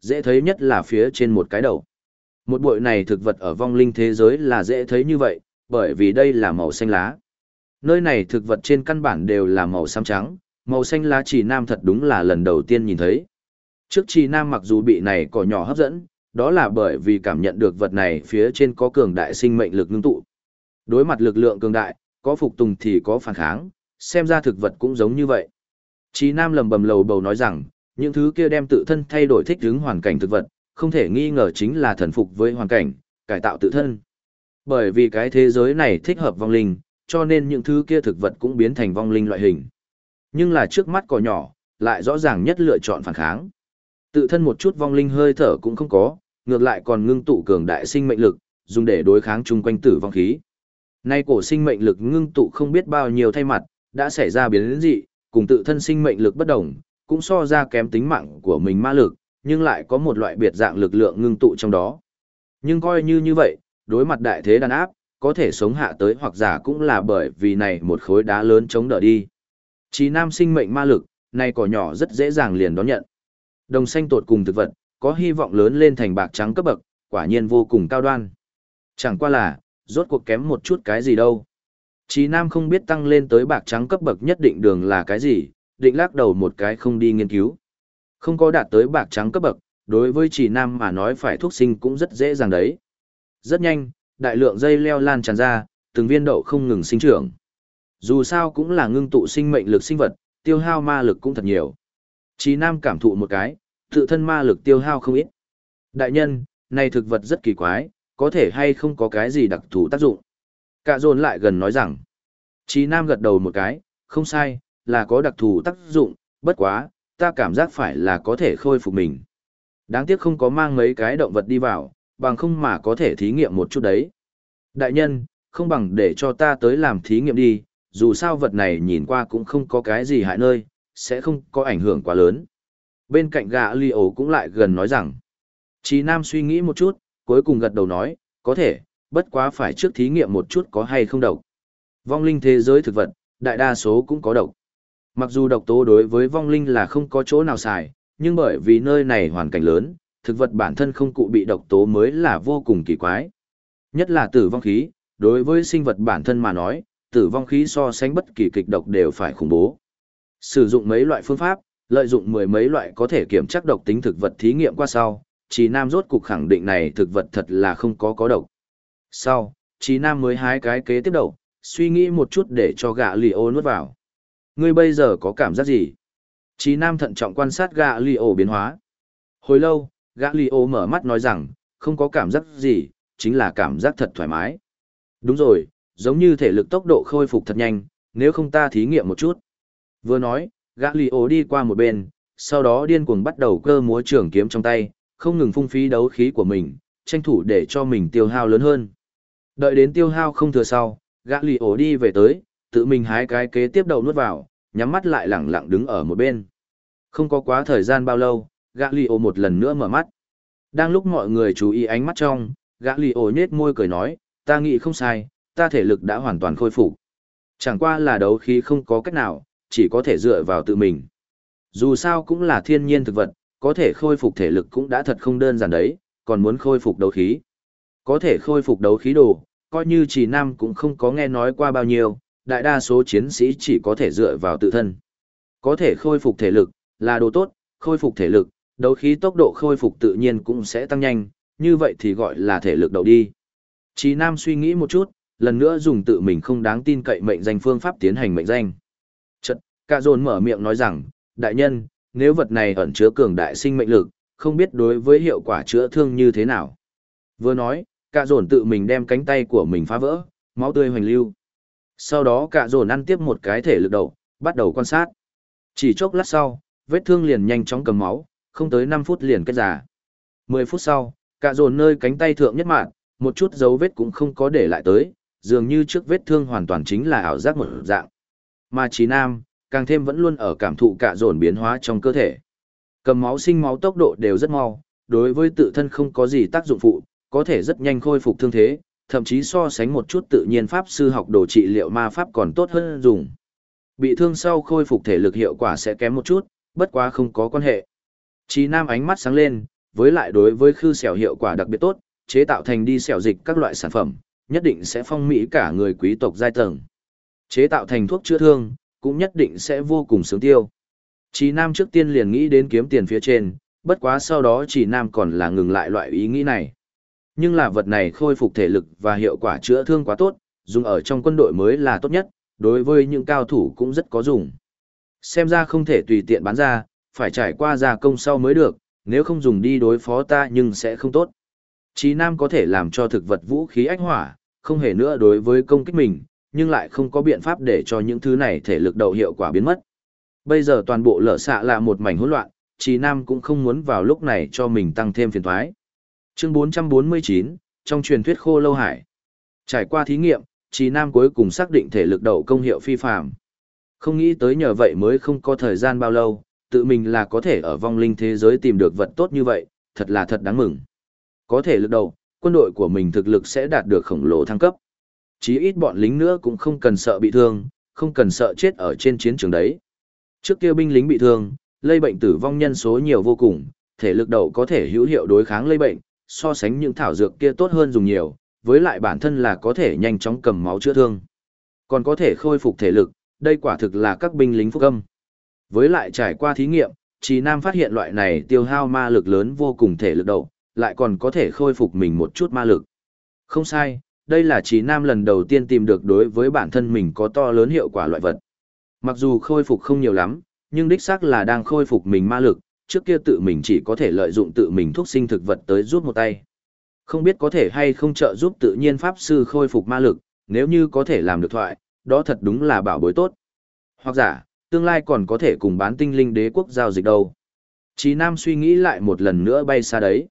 dễ thấy nhất là phía trên một cái đầu. Một bội này thực vật ở vong linh thế giới là dễ thấy như vậy, bởi vì đây là màu xanh lá. Nơi này thực vật trên căn bản đều là màu xám trắng, màu xanh lá Trì Nam thật đúng là lần đầu tiên nhìn thấy. Trước Trì Nam mặc dù bị này cỏ nhỏ hấp dẫn, đó là bởi vì cảm nhận được vật này phía trên có cường đại sinh mệnh lực ngưng tụ. Đối mặt lực lượng cường đại, có phục tùng thì có phản kháng, xem ra thực vật cũng giống như vậy. Trì Nam lầm bầm lầu bầu nói rằng, những thứ kia đem tự thân thay đổi thích ứng hoàn cảnh thực vật, không thể nghi ngờ chính là thần phục với hoàn cảnh, cải tạo tự thân. Bởi vì cái thế giới này thích hợp vong linh, cho nên những thứ kia thực vật cũng biến thành vong linh loại hình. Nhưng là trước mắt cỏ nhỏ, lại rõ ràng nhất lựa chọn phản kháng. Tự thân một chút vong linh hơi thở cũng không có, ngược lại còn ngưng tụ cường đại sinh mệnh lực, dùng để đối kháng chung quanh tử vong khí. Nay cổ sinh mệnh lực ngưng tụ không biết bao nhiêu thay mặt, đã xảy ra biến dị, cùng tự thân sinh mệnh lực bất đồng, cũng so ra kém tính mạng của mình ma lực, nhưng lại có một loại biệt dạng lực lượng ngưng tụ trong đó. Nhưng coi như vậy, đối mặt đại thế đàn áp, có thể sống hạ tới hoặc giả cũng là bởi vì này một khối đá lớn chống đỡ đi. Chí Nam sinh mệnh ma lực, này cỏ nhỏ rất dễ dàng liền đón nhận. Đồng xanh tột cùng thực vật, có hy vọng lớn lên thành bạc trắng cấp bậc, quả nhiên vô cùng cao đoan. Chẳng qua là, rốt cuộc kém một chút cái gì đâu. Chí Nam không biết tăng lên tới bạc trắng cấp bậc nhất định đường là cái gì, định lắc đầu một cái không đi nghiên cứu. Không có đạt tới bạc trắng cấp bậc, đối với Chí Nam mà nói phải thuốc sinh cũng rất dễ dàng đấy. Rất nhanh, đại lượng dây leo lan tràn ra, từng viên đậu không ngừng sinh trưởng. Dù sao cũng là ngưng tụ sinh mệnh lực sinh vật, tiêu hao ma lực cũng thật nhiều. Chí Nam cảm thụ một cái, tự thân ma lực tiêu hao không ít. Đại nhân, này thực vật rất kỳ quái, có thể hay không có cái gì đặc thù tác dụng. Cả dồn lại gần nói rằng. Chí Nam gật đầu một cái, không sai, là có đặc thù tác dụng, bất quá, ta cảm giác phải là có thể khôi phục mình. Đáng tiếc không có mang mấy cái động vật đi vào, bằng không mà có thể thí nghiệm một chút đấy. Đại nhân, không bằng để cho ta tới làm thí nghiệm đi, dù sao vật này nhìn qua cũng không có cái gì hại nơi, sẽ không có ảnh hưởng quá lớn. Bên cạnh gã Li ổ cũng lại gần nói rằng. Chí Nam suy nghĩ một chút, cuối cùng gật đầu nói, có thể, bất quá phải trước thí nghiệm một chút có hay không độc. Vong linh thế giới thực vật, đại đa số cũng có độc. Mặc dù độc tố đối với vong linh là không có chỗ nào xài, nhưng bởi vì nơi này hoàn cảnh lớn, thực vật bản thân không cụ bị độc tố mới là vô cùng kỳ quái. Nhất là tử vong khí, đối với sinh vật bản thân mà nói, tử vong khí so sánh bất kỳ kịch độc đều phải khủng bố. Sử dụng mấy loại phương pháp, lợi dụng mười mấy loại có thể kiểm chắc độc tính thực vật thí nghiệm qua sau, Chí Nam rốt cục khẳng định này thực vật thật là không có độc. Sau, Chí Nam mới hái cái kế tiếp đầu, suy nghĩ một chút để cho gã Li ổ nuốt vào. Ngươi bây giờ có cảm giác gì? Chí Nam thận trọng quan sát gã Li ổ biến hóa. Hồi lâu, gã Li ổ mở mắt nói rằng, không có cảm giác gì, chính là cảm giác thật thoải mái. Đúng rồi, giống như thể lực tốc độ khôi phục thật nhanh, nếu không ta thí nghiệm một chút. Vừa nói, gã Li ổ đi qua một bên, sau đó điên cuồng bắt đầu cơ múa trường kiếm trong tay, không ngừng phung phí đấu khí của mình, tranh thủ để cho mình tiêu hao lớn hơn. Đợi đến tiêu hao không thừa sau, gã Li ổ đi về tới, tự mình hái cái kế tiếp đầu nuốt vào, nhắm mắt lại lẳng lặng đứng ở một bên. Không có quá thời gian bao lâu, gã Li ổ một lần nữa mở mắt. Đang lúc mọi người chú ý ánh mắt trong, gã Li ổ nhếch môi cười nói, ta nghĩ không sai, ta thể lực đã hoàn toàn khôi phục. Chẳng qua là đấu khí không có cách nào, chỉ có thể dựa vào tự mình. Dù sao cũng là thiên nhiên thực vật, có thể khôi phục thể lực cũng đã thật không đơn giản đấy, còn muốn khôi phục đấu khí. Có thể khôi phục đấu khí đồ, coi như Chí Nam cũng không có nghe nói qua bao nhiêu, đại đa số chiến sĩ chỉ có thể dựa vào tự thân. Có thể khôi phục thể lực, là đồ tốt, khôi phục thể lực, đấu khí tốc độ khôi phục tự nhiên cũng sẽ tăng nhanh, như vậy thì gọi là thể lực đầu đi. Chí Nam suy nghĩ một chút, lần nữa dùng tự mình không đáng tin cậy mệnh danh phương pháp tiến hành mệnh danh. Chợt, Cả Dồn mở miệng nói rằng, đại nhân, nếu vật này ẩn chứa cường đại sinh mệnh lực, không biết đối với hiệu quả chữa thương như thế nào. Vừa nói, Cả Dồn tự mình đem cánh tay của mình phá vỡ, máu tươi hoành lưu. Sau đó Cả Dồn ăn tiếp một cái thể lực đầu, bắt đầu quan sát. Chỉ chốc lát sau, vết thương liền nhanh chóng cầm máu, không tới 5 phút liền kết giả. 10 phút sau, Cả Dồn nơi cánh tay thượng nhất mạn, một chút dấu vết cũng không có để lại tới, dường như trước vết thương hoàn toàn chính là ảo giác một dạng. Mà Chí Nam, càng thêm vẫn luôn ở cảm thụ Cả Dồn biến hóa trong cơ thể. Cầm máu sinh máu tốc độ đều rất mau, đối với tự thân không có gì tác dụng phụ, có thể rất nhanh khôi phục thương thế, thậm chí so sánh một chút tự nhiên pháp sư học đồ trị liệu ma pháp còn tốt hơn dùng. Bị thương sau khôi phục thể lực hiệu quả sẽ kém một chút, bất quá không có quan hệ. Chí Nam ánh mắt sáng lên, với lại đối với khư xẻo hiệu quả đặc biệt tốt, chế tạo thành đi xẻo dịch các loại sản phẩm, nhất định sẽ phong mỹ cả người quý tộc giai tầng. Chế tạo thành thuốc chữa thương, cũng nhất định sẽ vô cùng sướng tiêu. Chỉ Nam trước tiên liền nghĩ đến kiếm tiền phía trên, bất quá sau đó Chỉ Nam còn là ngừng lại loại ý nghĩ này. Nhưng là vật này khôi phục thể lực và hiệu quả chữa thương quá tốt, dùng ở trong quân đội mới là tốt nhất, đối với những cao thủ cũng rất có dùng. Xem ra không thể tùy tiện bán ra, phải trải qua gia công sau mới được, nếu không dùng đi đối phó ta nhưng sẽ không tốt. Chí Nam có thể làm cho thực vật vũ khí ách hỏa, không hề nữa đối với công kích mình, nhưng lại không có biện pháp để cho những thứ này thể lực đầu hiệu quả biến mất. Bây giờ toàn bộ lở xạ là một mảnh hỗn loạn, Chí Nam cũng không muốn vào lúc này cho mình tăng thêm phiền toái. Chương 449, trong truyền thuyết khô lâu hải. Trải qua thí nghiệm, Chí Nam cuối cùng xác định thể lực đầu công hiệu phi phàm. Không nghĩ tới nhờ vậy mới không có thời gian bao lâu, tự mình là có thể ở vong linh thế giới tìm được vật tốt như vậy, thật là thật đáng mừng. Có thể lực đầu, quân đội của mình thực lực sẽ đạt được khổng lồ thăng cấp. Chí ít bọn lính nữa cũng không cần sợ bị thương, không cần sợ chết ở trên chiến trường đấy. Trước kia binh lính bị thương, lây bệnh tử vong nhân số nhiều vô cùng, thể lực đầu có thể hữu hiệu đối kháng lây bệnh, so sánh những thảo dược kia tốt hơn dùng nhiều, với lại bản thân là có thể nhanh chóng cầm máu chữa thương. Còn có thể khôi phục thể lực, đây quả thực là các binh lính phúc âm. Với lại trải qua thí nghiệm, Chí Nam phát hiện loại này tiêu hao ma lực lớn vô cùng thể lực đầu, lại còn có thể khôi phục mình một chút ma lực. Không sai, đây là Chí Nam lần đầu tiên tìm được đối với bản thân mình có to lớn hiệu quả loại vật. Mặc dù khôi phục không nhiều lắm, nhưng đích xác là đang khôi phục mình ma lực, trước kia tự mình chỉ có thể lợi dụng tự mình thuốc sinh thực vật tới giúp một tay. Không biết có thể hay không trợ giúp tự nhiên pháp sư khôi phục ma lực, nếu như có thể làm được thoại, đó thật đúng là bảo bối tốt. Hoặc giả, tương lai còn có thể cùng bán tinh linh đế quốc giao dịch đâu. Chí Nam suy nghĩ lại một lần nữa bay xa đấy.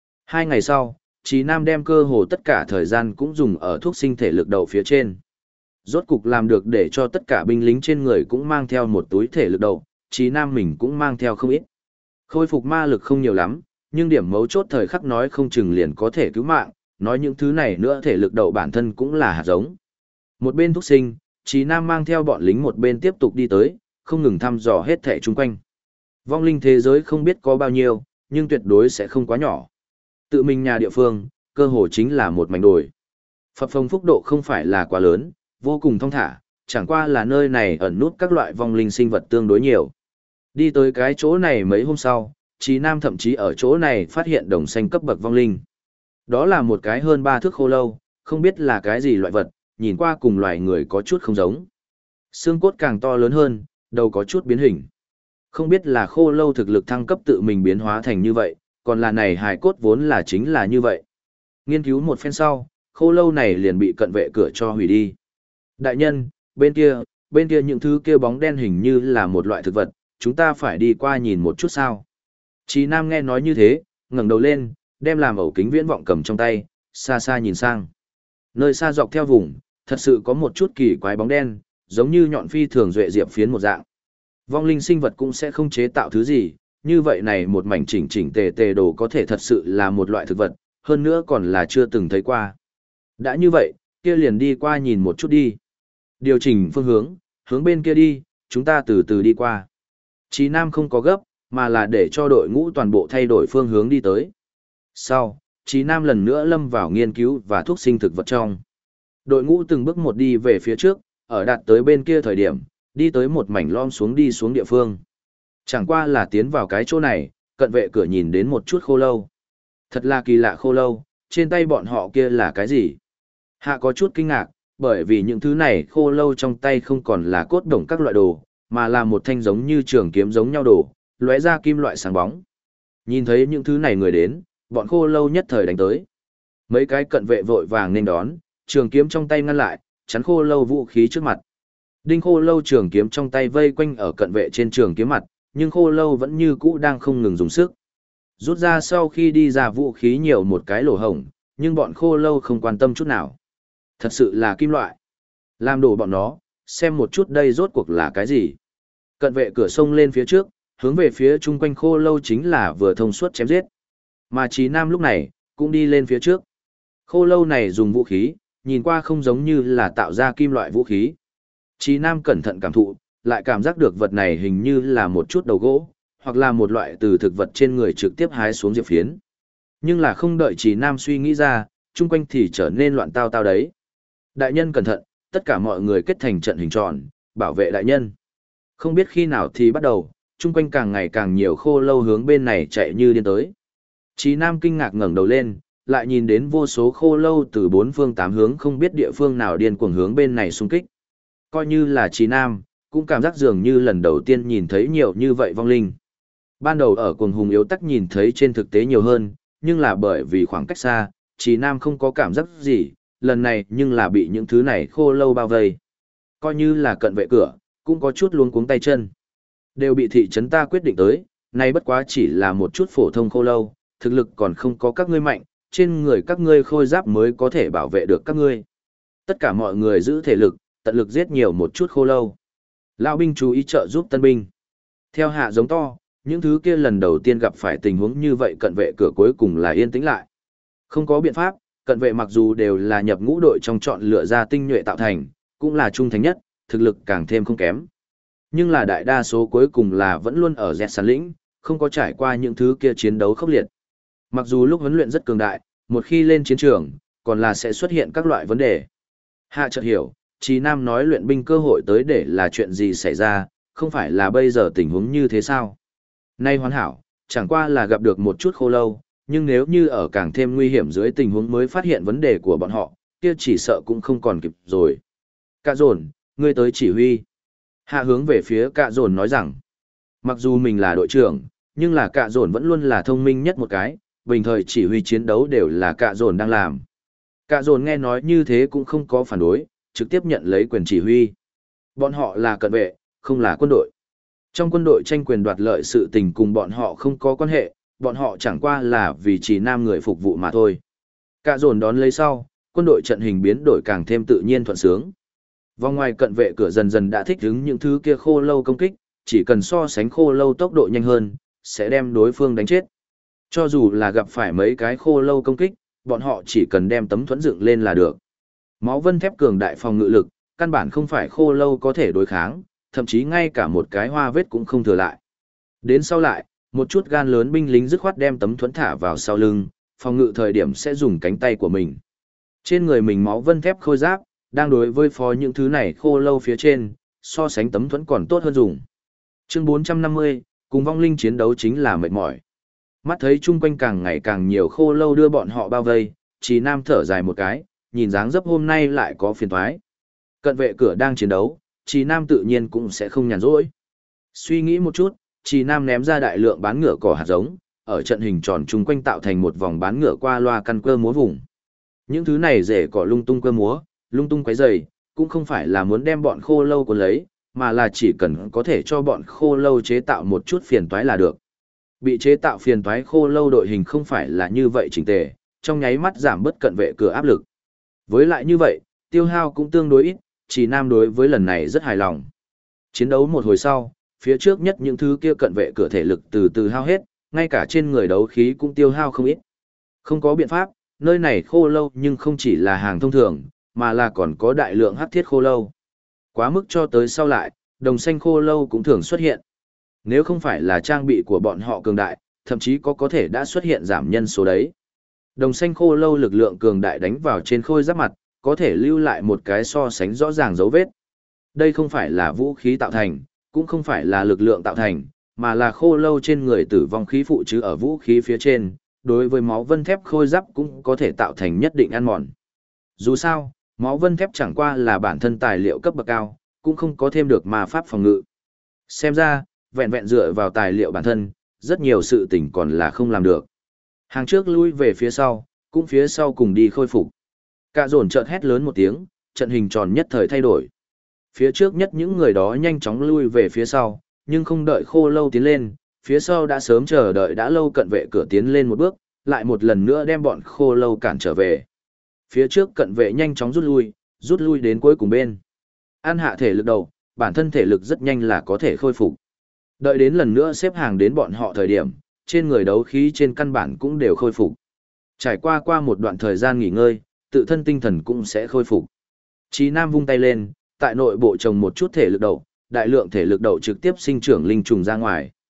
2 ngày sau, Chí Nam đem cơ hồ tất cả thời gian cũng dùng ở thuốc sinh thể lực đầu phía trên. Rốt cục làm được để cho tất cả binh lính trên người cũng mang theo một túi thể lực đầu, Chí Nam mình cũng mang theo không ít. Khôi phục ma lực không nhiều lắm, nhưng điểm mấu chốt thời khắc nói không chừng liền có thể cứu mạng, nói những thứ này nữa thể lực đầu bản thân cũng là hạt giống. Một bên thuốc sinh, Chí Nam mang theo bọn lính một bên tiếp tục đi tới, không ngừng thăm dò hết thảy chung quanh. Vong linh thế giới không biết có bao nhiêu, nhưng tuyệt đối sẽ không quá nhỏ. Tự mình nhà địa phương, cơ hồ chính là một mảnh đồi. Phập phồng phúc độ không phải là quá lớn, vô cùng thong thả, chẳng qua là nơi này ẩn nút các loại vong linh sinh vật tương đối nhiều. Đi tới cái chỗ này mấy hôm sau, Chí Nam thậm chí ở chỗ này phát hiện đồng xanh cấp bậc vong linh. Đó là một cái hơn 3 thước khô lâu, không biết là cái gì loại vật, nhìn qua cùng loài người có chút không giống. Xương cốt càng to lớn hơn, đầu có chút biến hình. Không biết là khô lâu thực lực thăng cấp tự mình biến hóa thành như vậy, còn là này hài cốt vốn là chính là như vậy. Nghiên cứu một phen sau, khô lâu này liền bị cận vệ cửa cho hủy đi. Đại nhân, bên kia những thứ kia bóng đen hình như là một loại thực vật, chúng ta phải đi qua nhìn một chút sao. Chí Nam nghe nói như thế, ngẩng đầu lên, đem làm ẩu kính viễn vọng cầm trong tay, xa xa nhìn sang. Nơi xa dọc theo vùng, thật sự có một chút kỳ quái bóng đen, giống như nhọn phi thường duệ diệp phiến một dạng. Vong linh sinh vật cũng sẽ không chế tạo thứ gì, như vậy này một mảnh chỉnh chỉnh tề tề đồ có thể thật sự là một loại thực vật, hơn nữa còn là chưa từng thấy qua. Đã như vậy, kia liền đi qua nhìn một chút đi. Điều chỉnh phương hướng, hướng bên kia đi, chúng ta từ từ đi qua. Chí Nam không có gấp, mà là để cho đội ngũ toàn bộ thay đổi phương hướng đi tới. Sau, Chí Nam lần nữa lâm vào nghiên cứu và thuốc sinh thực vật trong. Đội ngũ từng bước một đi về phía trước, ở đạt tới bên kia thời điểm, đi tới một mảnh lom xuống đi xuống địa phương. Chẳng qua là tiến vào cái chỗ này, cận vệ cửa nhìn đến một chút khô lâu. Thật là kỳ lạ khô lâu, trên tay bọn họ kia là cái gì? Hạ có chút kinh ngạc, bởi vì những thứ này khô lâu trong tay không còn là cốt đồng các loại đồ, mà là một thanh giống như trường kiếm giống nhau đồ, lóe ra kim loại sáng bóng. Nhìn thấy những thứ này người đến, bọn khô lâu nhất thời đánh tới. Mấy cái cận vệ vội vàng nên đón, trường kiếm trong tay ngăn lại, chắn khô lâu vũ khí trước mặt. Đinh khô lâu trường kiếm trong tay vây quanh ở cận vệ trên trường kiếm mặt, nhưng khô lâu vẫn như cũ đang không ngừng dùng sức. Rút ra sau khi đi ra vũ khí nhiều một cái lỗ hổng, nhưng bọn khô lâu không quan tâm chút nào. Thật sự là kim loại. Làm đổ bọn nó, xem một chút đây rốt cuộc là cái gì. Cận vệ cửa sông lên phía trước, hướng về phía chung quanh khô lâu chính là vừa thông suốt chém giết. Mà Chí Nam lúc này, cũng đi lên phía trước. Khô lâu này dùng vũ khí, nhìn qua không giống như là tạo ra kim loại vũ khí. Chí Nam cẩn thận cảm thụ, lại cảm giác được vật này hình như là một chút đầu gỗ, hoặc là một loại từ thực vật trên người trực tiếp hái xuống diệp phiến. Nhưng là không đợi Trì Nam suy nghĩ ra, chung quanh thì trở nên loạn tao tao đấy. Đại nhân cẩn thận, tất cả mọi người kết thành trận hình tròn, bảo vệ đại nhân. Không biết khi nào thì bắt đầu, chung quanh càng ngày càng nhiều khô lâu hướng bên này chạy như điên tới. Trì Nam kinh ngạc ngẩng đầu lên, lại nhìn đến vô số khô lâu từ bốn phương tám hướng không biết địa phương nào điên cuồng hướng bên này xung kích. Coi như là Trì Nam, cũng cảm giác dường như lần đầu tiên nhìn thấy nhiều như vậy vong linh. Ban đầu ở cuồng hùng yếu tắc nhìn thấy trên thực tế nhiều hơn, nhưng là bởi vì khoảng cách xa, Trì Nam không có cảm giác gì, lần này nhưng là bị những thứ này khô lâu bao vây. Coi như là cận vệ cửa, cũng có chút luống cuống tay chân. Đều bị thị trấn ta quyết định tới, nay bất quá chỉ là một chút phổ thông khô lâu, thực lực còn không có các ngươi mạnh, trên người các ngươi khôi giáp mới có thể bảo vệ được các ngươi. Tất cả mọi người giữ thể lực, tận lực giết nhiều một chút khô lâu. Lão binh chú ý trợ giúp tân binh. Theo hạ giống to, những thứ kia lần đầu tiên gặp phải tình huống như vậy cận vệ cửa cuối cùng là yên tĩnh lại. Không có biện pháp, cận vệ mặc dù đều là nhập ngũ đội trong chọn lựa ra tinh nhuệ tạo thành, cũng là trung thành nhất, thực lực càng thêm không kém. Nhưng là đại đa số cuối cùng là vẫn luôn ở dẹt sàn lĩnh, không có trải qua những thứ kia chiến đấu khốc liệt. Mặc dù lúc huấn luyện rất cường đại, một khi lên chiến trường, còn là sẽ xuất hiện các loại vấn đề. Hạ chợt hiểu, Chí Nam nói luyện binh cơ hội tới để là chuyện gì xảy ra, không phải là bây giờ tình huống như thế sao? Nay hoàn hảo, chẳng qua là gặp được một chút khô lâu, nhưng nếu như ở càng thêm nguy hiểm dưới tình huống mới phát hiện vấn đề của bọn họ, kia chỉ sợ cũng không còn kịp rồi. Cạ dồn, ngươi tới chỉ huy. Hạ hướng về phía Cạ dồn nói rằng, mặc dù mình là đội trưởng, nhưng là Cạ dồn vẫn luôn là thông minh nhất một cái, bình thời chỉ huy chiến đấu đều là Cạ dồn đang làm. Cạ dồn nghe nói như thế cũng không có phản đối, trực tiếp nhận lấy quyền chỉ huy. Bọn họ là cận vệ, không là quân đội. Trong quân đội tranh quyền đoạt lợi sự tình cùng bọn họ không có quan hệ, bọn họ chẳng qua là vì chỉ nam người phục vụ mà thôi. Cạ dồn đón lấy sau, quân đội trận hình biến đổi càng thêm tự nhiên thuận sướng. Vòng ngoài cận vệ cửa dần dần đã thích ứng những thứ kia khô lâu công kích, chỉ cần so sánh khô lâu tốc độ nhanh hơn, sẽ đem đối phương đánh chết. Cho dù là gặp phải mấy cái khô lâu công kích, bọn họ chỉ cần đem tấm thuẫn dựng lên là được. Máu vân thép cường đại phòng ngự lực, căn bản không phải khô lâu có thể đối kháng, thậm chí ngay cả một cái hoa vết cũng không thừa lại. Đến sau lại, một chút gan lớn binh lính dứt khoát đem tấm thuẫn thả vào sau lưng, phòng ngự thời điểm sẽ dùng cánh tay của mình. Trên người mình máu vân thép khôi giáp, đang đối với phó những thứ này khô lâu phía trên, so sánh tấm thuẫn còn tốt hơn dùng. Chương 450, cùng vong linh chiến đấu chính là mệt mỏi. Mắt thấy chung quanh càng ngày càng nhiều khô lâu đưa bọn họ bao vây, Chí Nam thở dài một cái, nhìn dáng dấp hôm nay lại có phiền toái. Cận vệ cửa đang chiến đấu, Chí Nam tự nhiên cũng sẽ không nhàn rỗi. Suy nghĩ một chút, Chí Nam ném ra đại lượng bán ngựa cỏ hạt giống, ở trận hình tròn chung quanh tạo thành một vòng bán ngựa qua loa căn cơ múa vùng. Những thứ này rễ cỏ lung tung cơ múa, lung tung quấy rầy, cũng không phải là muốn đem bọn khô lâu cuốn lấy, mà là chỉ cần có thể cho bọn khô lâu chế tạo một chút phiền toái là được. Bị chế tạo phiền toái khô lâu đội hình không phải là như vậy chỉnh tề, trong nháy mắt giảm bớt cận vệ cửa áp lực. Với lại như vậy, tiêu hao cũng tương đối ít, Chỉ Nam đối với lần này rất hài lòng. Chiến đấu một hồi sau, phía trước nhất những thứ kia cận vệ cửa thể lực từ từ hao hết, ngay cả trên người đấu khí cũng tiêu hao không ít. Không có biện pháp, nơi này khô lâu nhưng không chỉ là hàng thông thường, mà là còn có đại lượng hắc thiết khô lâu. Quá mức cho tới sau lại, đồng xanh khô lâu cũng thường xuất hiện. Nếu không phải là trang bị của bọn họ cường đại, thậm chí có thể đã xuất hiện giảm nhân số đấy. Đồng xanh khô lâu lực lượng cường đại đánh vào trên khôi giáp mặt, có thể lưu lại một cái so sánh rõ ràng dấu vết. Đây không phải là vũ khí tạo thành, cũng không phải là lực lượng tạo thành, mà là khô lâu trên người tử vong khí phụ chứ ở vũ khí phía trên, đối với máu vân thép khôi giáp cũng có thể tạo thành nhất định ăn mòn. Dù sao, máu vân thép chẳng qua là bản thân tài liệu cấp bậc cao, cũng không có thêm được ma pháp phòng ngự. Xem ra, vẹn vẹn dựa vào tài liệu bản thân, rất nhiều sự tình còn là không làm được. Hàng trước lui về phía sau, cũng phía sau cùng đi khôi phục. Cạ dồn chợt hét lớn một tiếng, trận hình tròn nhất thời thay đổi. Phía trước nhất những người đó nhanh chóng lui về phía sau, nhưng không đợi khô lâu tiến lên, phía sau đã sớm chờ đợi đã lâu cận vệ cửa tiến lên một bước, lại một lần nữa đem bọn khô lâu cản trở về. Phía trước cận vệ nhanh chóng rút lui đến cuối cùng bên. An hạ thể lực đầu, bản thân thể lực rất nhanh là có thể khôi phục. Đợi đến lần nữa xếp hàng đến bọn họ thời điểm, trên người đấu khí trên căn bản cũng đều khôi phục. Trải qua một đoạn thời gian nghỉ ngơi, tự thân tinh thần cũng sẽ khôi phục. Chí Nam vung tay lên, tại nội bộ trồng một chút thể lực đậu, đại lượng thể lực đậu trực tiếp sinh trưởng linh trùng ra ngoài.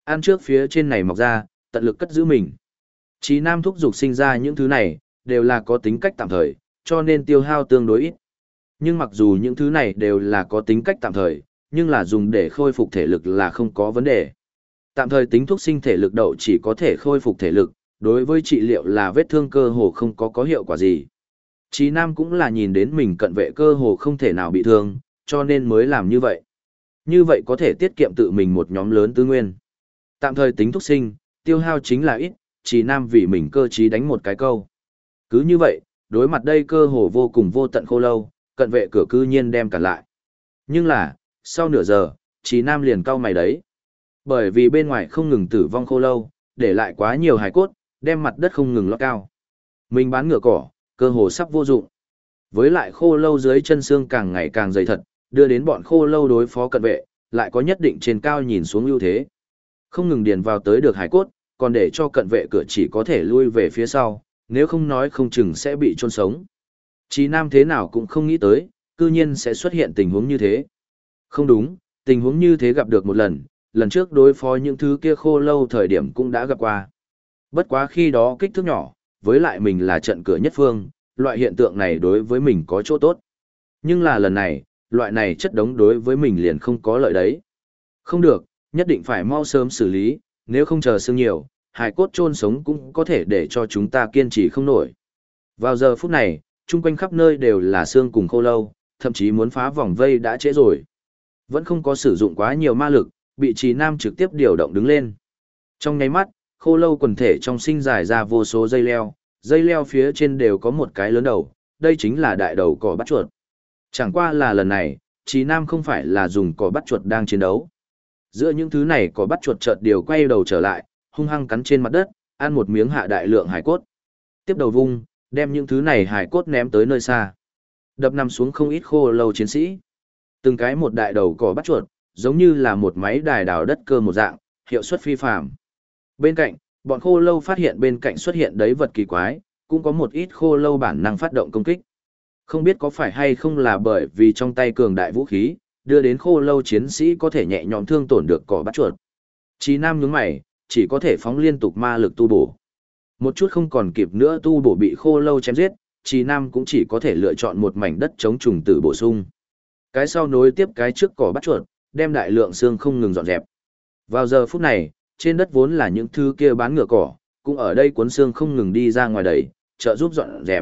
ăn trước phía trên này mọc ra, tận lực cất giữ mình. Chí Nam thúc dục sinh ra những thứ này, đều là có tính cách tạm thời, cho nên tiêu hao tương đối ít. Nhưng mặc dù những thứ này đều là có tính cách tạm thời, nhưng là dùng để khôi phục thể lực là không có vấn đề. Tạm thời tính thuốc sinh thể lực đậu chỉ có thể khôi phục thể lực, đối với trị liệu là vết thương cơ hồ không có hiệu quả gì. Chí Nam cũng là nhìn đến mình cận vệ cơ hồ không thể nào bị thương, cho nên mới làm như vậy. Như vậy có thể tiết kiệm tự mình một nhóm lớn tư nguyên. Tạm thời tính thuốc sinh, tiêu hao chính là ít, Chí Nam vì mình cơ trí đánh một cái câu. Cứ như vậy, đối mặt đây cơ hồ vô cùng vô tận khô lâu, cận vệ cửa cư nhiên đem cản lại. Nhưng là, sau nửa giờ, Chí Nam liền cau mày đấy. Bởi vì bên ngoài không ngừng tử vong khô lâu, để lại quá nhiều hài cốt, đem mặt đất không ngừng lót cao. Mình bán ngựa cỏ, cơ hồ sắp vô dụng. Với lại khô lâu dưới chân xương càng ngày càng dày thật, đưa đến bọn khô lâu đối phó cận vệ, lại có nhất định trên cao nhìn xuống ưu thế. Không ngừng điền vào tới được hải cốt, còn để cho cận vệ cửa chỉ có thể lui về phía sau, nếu không nói không chừng sẽ bị chôn sống. Chí Nam thế nào cũng không nghĩ tới, cư nhiên sẽ xuất hiện tình huống như thế. Không đúng, tình huống như thế gặp được một lần trước đối phó những thứ kia khô lâu thời điểm cũng đã gặp qua. Bất quá khi đó kích thước nhỏ, với lại mình là trận cửa nhất phương, loại hiện tượng này đối với mình có chỗ tốt. Nhưng là lần này, loại này chất đống đối với mình liền không có lợi đấy. Không được, nhất định phải mau sớm xử lý, nếu không chờ xương nhiều, hài cốt chôn sống cũng có thể để cho chúng ta kiên trì không nổi. Vào giờ phút này, chung quanh khắp nơi đều là xương cùng khô lâu, thậm chí muốn phá vòng vây đã trễ rồi. Vẫn không có sử dụng quá nhiều ma lực, bị Chí Nam trực tiếp điều động đứng lên. Trong nháy mắt, khô lâu quần thể trong sinh dài ra vô số dây leo phía trên đều có một cái lớn đầu, đây chính là đại đầu cỏ bắt chuột. Chẳng qua là lần này, Chí Nam không phải là dùng cỏ bắt chuột đang chiến đấu. Giữa những thứ này cỏ bắt chuột chợt điều quay đầu trở lại, hung hăng cắn trên mặt đất, ăn một miếng hạ đại lượng hải cốt. Tiếp đầu vung, đem những thứ này hải cốt ném tới nơi xa. Đập nằm xuống không ít khô lâu chiến sĩ. Từng cái một đại đầu cỏ bắt chuột, giống như là một máy đài đào đất cơ một dạng, hiệu suất phi phàm. Bên cạnh, bọn khô lâu phát hiện bên cạnh xuất hiện đấy vật kỳ quái, cũng có một ít khô lâu bản năng phát động công kích. Không biết có phải hay không là bởi vì trong tay cường đại vũ khí, đưa đến khô lâu chiến sĩ có thể nhẹ nhõm thương tổn được cỏ bắt chuột. Chí Nam nhướng mày, chỉ có thể phóng liên tục ma lực tu bổ. Một chút không còn kịp nữa tu bổ bị khô lâu chém giết, Chí Nam cũng chỉ có thể lựa chọn một mảnh đất chống trùng tử bổ sung. Cái sau nối tiếp cái trước cỏ bắt chuột, đem đại lượng xương không ngừng dọn dẹp. Vào giờ phút này, trên đất vốn là những thứ kia bán ngựa cỏ, cũng ở đây cuốn xương không ngừng đi ra ngoài đẩy, trợ giúp dọn dẹp.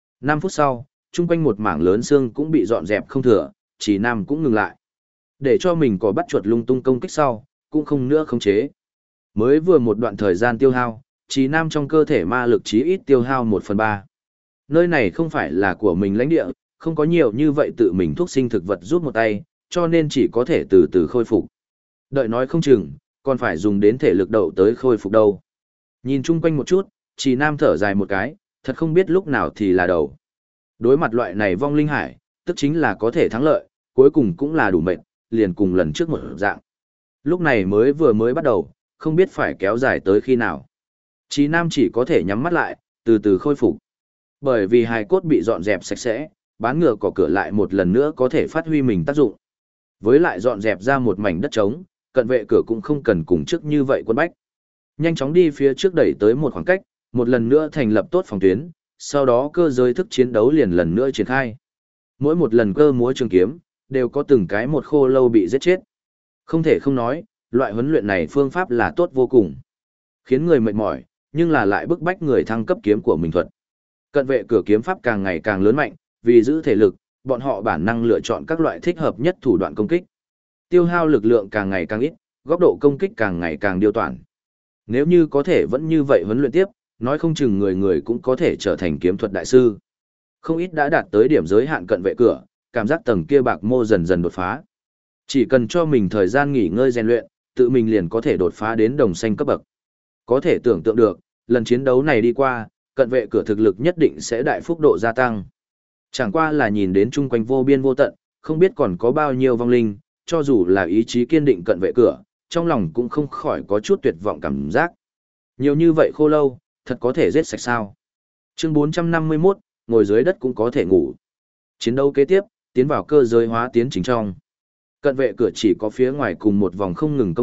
5 phút sau, chung quanh một mảng lớn xương cũng bị dọn dẹp không thừa, Chí Nam cũng ngừng lại. Để cho mình có bắt chuột lung tung công kích sau, cũng không nữa khống chế. Mới vừa một đoạn thời gian tiêu hao, Chí Nam trong cơ thể ma lực chí ít tiêu hao 1/3. Nơi này không phải là của mình lãnh địa, không có nhiều như vậy tự mình thuốc sinh thực vật giúp một tay, cho nên chỉ có thể từ từ khôi phục. Đợi nói không chừng, còn phải dùng đến thể lực đậu tới khôi phục đâu. Nhìn chung quanh một chút, Chí Nam thở dài một cái, thật không biết lúc nào thì là đầu. Đối mặt loại này vong linh hải, tức chính là có thể thắng lợi, cuối cùng cũng là đủ mệnh, liền cùng lần trước một dạng. Lúc này mới bắt đầu, không biết phải kéo dài tới khi nào. Chí Nam chỉ có thể nhắm mắt lại, từ từ khôi phục. Bởi vì hài cốt bị dọn dẹp sạch sẽ, bán ngựa cỏ cửa lại một lần nữa có thể phát huy mình tác dụng. Với lại dọn dẹp ra một mảnh đất trống, cận vệ cửa cũng không cần cùng trước như vậy quân bách. Nhanh chóng đi phía trước đẩy tới một khoảng cách, một lần nữa thành lập tốt phòng tuyến, sau đó cơ giới thức chiến đấu liền lần nữa triển khai. Mỗi một lần cơ múa trường kiếm, đều có từng cái một khô lâu bị giết chết. Không thể không nói, loại huấn luyện này phương pháp là tốt vô cùng. Khiến người mệt mỏi, nhưng là lại bức bách người thăng cấp kiếm của mình thuật. Cận vệ cửa kiếm pháp càng ngày càng lớn mạnh, vì giữ thể lực, bọn họ bản năng lựa chọn các loại thích hợp nhất thủ đoạn công kích. Tiêu hao lực lượng càng ngày càng ít, góc độ công kích càng ngày càng điêu toản. Nếu như có thể vẫn như vậy huấn luyện tiếp, nói không chừng người người cũng có thể trở thành kiếm thuật đại sư. Không ít đã đạt tới điểm giới hạn cận vệ cửa, cảm giác tầng kia bạc mô dần dần đột phá. Chỉ cần cho mình thời gian nghỉ ngơi rèn luyện, tự mình liền có thể đột phá đến đồng xanh cấp bậc. Có thể tưởng tượng được, lần chiến đấu này đi qua, cận vệ cửa thực lực nhất định sẽ đại phúc độ gia tăng. Chẳng qua là nhìn đến chung quanh vô biên vô tận, không biết còn có bao nhiêu vong linh, cho dù là ý chí kiên định cận vệ cửa, trong lòng cũng không khỏi có chút tuyệt vọng cảm giác. Nhiều như vậy khô lâu, thật có thể giết sạch sao. Chương 451, ngồi dưới đất cũng có thể ngủ. Chiến đấu kế tiếp, tiến vào cơ giới hóa tiến trình trong. Cận vệ cửa chỉ có phía ngoài cùng một vòng không ngừng công kích,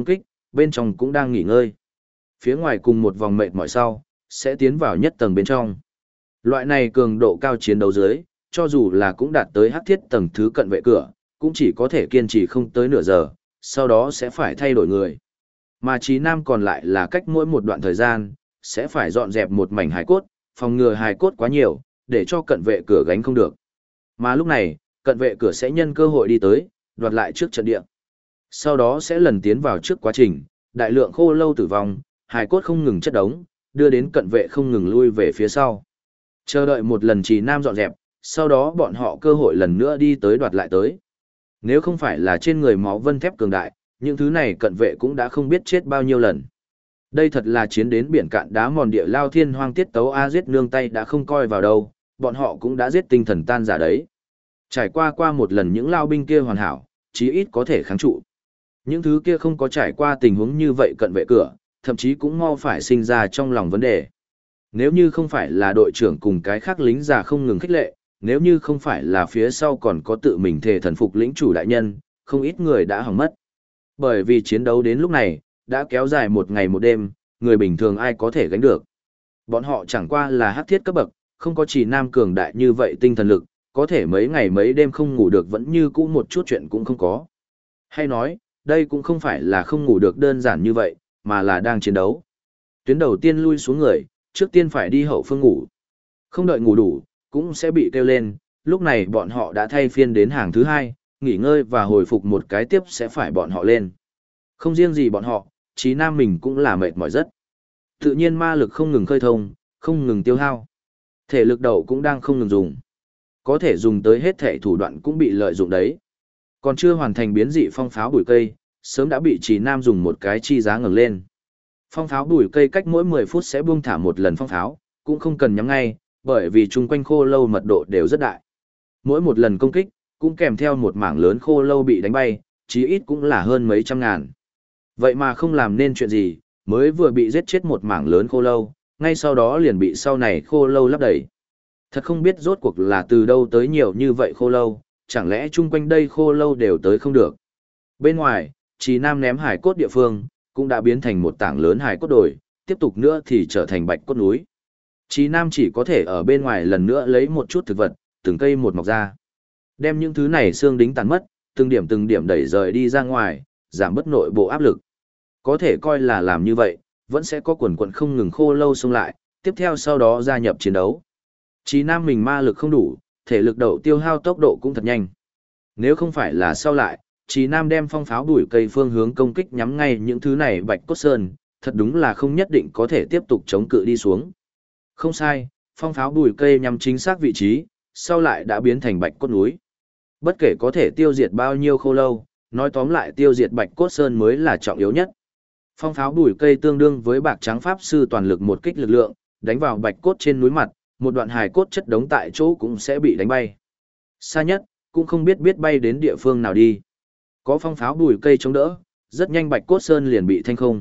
bên trong cũng đang nghỉ ngơi. Phía ngoài cùng một vòng mệt mỏi sau, sẽ tiến vào nhất tầng bên trong. Loại này cường độ cao chiến đấu dưới, cho dù là cũng đạt tới hắc thiết tầng thứ cận vệ cửa, cũng chỉ có thể kiên trì không tới nửa giờ, sau đó sẽ phải thay đổi người. Mà Trí Nam còn lại là cách mỗi một đoạn thời gian, sẽ phải dọn dẹp một mảnh hài cốt, phòng ngừa hài cốt quá nhiều, để cho cận vệ cửa gánh không được. Mà lúc này, cận vệ cửa sẽ nhân cơ hội đi tới, đoạt lại trước trận địa. Sau đó sẽ lần tiến vào trước quá trình, đại lượng khô lâu tử vong, hài cốt không ngừng chất đống, đưa đến cận vệ không ngừng lui về phía sau. Chờ đợi một lần Trí Nam dọn dẹp, sau đó bọn họ cơ hội lần nữa đi tới đoạt lại tới. Nếu không phải là trên người máu vân thép cường đại, những thứ này cận vệ cũng đã không biết chết bao nhiêu lần. Đây thật là chiến đến biển cạn đá mòn địa lao thiên hoang tiết tấu a, giết nương tay đã không coi vào đâu, bọn họ cũng đã giết tinh thần tan giả đấy. Trải qua một lần những lao binh kia hoàn hảo, chí ít có thể kháng trụ. Những thứ kia không có trải qua tình huống như vậy cận vệ cửa, thậm chí cũng mau phải sinh ra trong lòng vấn đề. Nếu như không phải là đội trưởng cùng cái khác lính già không ngừng khích lệ, nếu như không phải là phía sau còn có tự mình thề thần phục lĩnh chủ đại nhân, không ít người đã hỏng mất. Bởi vì chiến đấu đến lúc này, đã kéo dài một ngày một đêm, người bình thường ai có thể gánh được. Bọn họ chẳng qua là hắc thiết cấp bậc, không có Chỉ Nam cường đại như vậy tinh thần lực, có thể mấy ngày mấy đêm không ngủ được vẫn như cũ một chút chuyện cũng không có. Hay nói, đây cũng không phải là không ngủ được đơn giản như vậy, mà là đang chiến đấu. Tuyến đầu tiên lui xuống người, trước tiên phải đi hậu phương ngủ. Không đợi ngủ đủ, cũng sẽ bị kêu lên, lúc này bọn họ đã thay phiên đến hàng thứ hai, nghỉ ngơi và hồi phục một cái tiếp sẽ phải bọn họ lên. Không riêng gì bọn họ, Chí Nam mình cũng là mệt mỏi rất. Tự nhiên ma lực không ngừng khơi thông, không ngừng tiêu hao. Thể lực đầu cũng đang không ngừng dùng. Có thể dùng tới hết thể thủ đoạn cũng bị lợi dụng đấy. Còn chưa hoàn thành biến dị phong pháo bụi cây, sớm đã bị Chí Nam dùng một cái chi giá ngẩng lên. Phong pháo bụi cây cách mỗi 10 phút sẽ buông thả một lần phong pháo, cũng không cần nhắm ngay, bởi vì chung quanh khô lâu mật độ đều rất đại. Mỗi một lần công kích, cũng kèm theo một mảng lớn khô lâu bị đánh bay, chí ít cũng là hơn mấy trăm ngàn. Vậy mà không làm nên chuyện gì, mới vừa bị giết chết một mảng lớn khô lâu, ngay sau đó liền bị sau này khô lâu lấp đầy. Thật không biết rốt cuộc là từ đâu tới nhiều như vậy khô lâu, chẳng lẽ chung quanh đây khô lâu đều tới không được. Bên ngoài, Chí Nam ném hải cốt địa phương, cũng đã biến thành một tảng lớn hải cốt đồi, tiếp tục nữa thì trở thành bạch cốt núi. Chí Nam chỉ có thể ở bên ngoài lần nữa lấy một chút thực vật, từng cây một mọc ra. Đem những thứ này xương đính tàn mất, từng điểm đẩy rời đi ra ngoài, giảm bớt nội bộ áp lực. Có thể coi là làm như vậy, vẫn sẽ có quần quần không ngừng khô lâu xông lại, tiếp theo sau đó gia nhập chiến đấu. Chí Nam mình ma lực không đủ, thể lực đầu tiêu hao tốc độ cũng thật nhanh. Nếu không phải là sau lại, Chí Nam đem phong pháo đuổi cây phương hướng công kích nhắm ngay những thứ này bạch cốt sơn, thật đúng là không nhất định có thể tiếp tục chống cự đi xuống. Không sai, phong pháo đuổi cây nhắm chính xác vị trí, sau lại đã biến thành bạch cốt núi. Bất kể có thể tiêu diệt bao nhiêu khô lâu, nói tóm lại tiêu diệt bạch cốt sơn mới là trọng yếu nhất. Phong pháo đuổi cây tương đương với bạc trắng pháp sư toàn lực một kích lực lượng, đánh vào bạch cốt trên núi mặt, một đoạn hài cốt chất đống tại chỗ cũng sẽ bị đánh bay. Xa nhất, cũng không biết bay đến địa phương nào đi. Có phong pháo đuổi cây chống đỡ, rất nhanh bạch cốt sơn liền bị thanh không.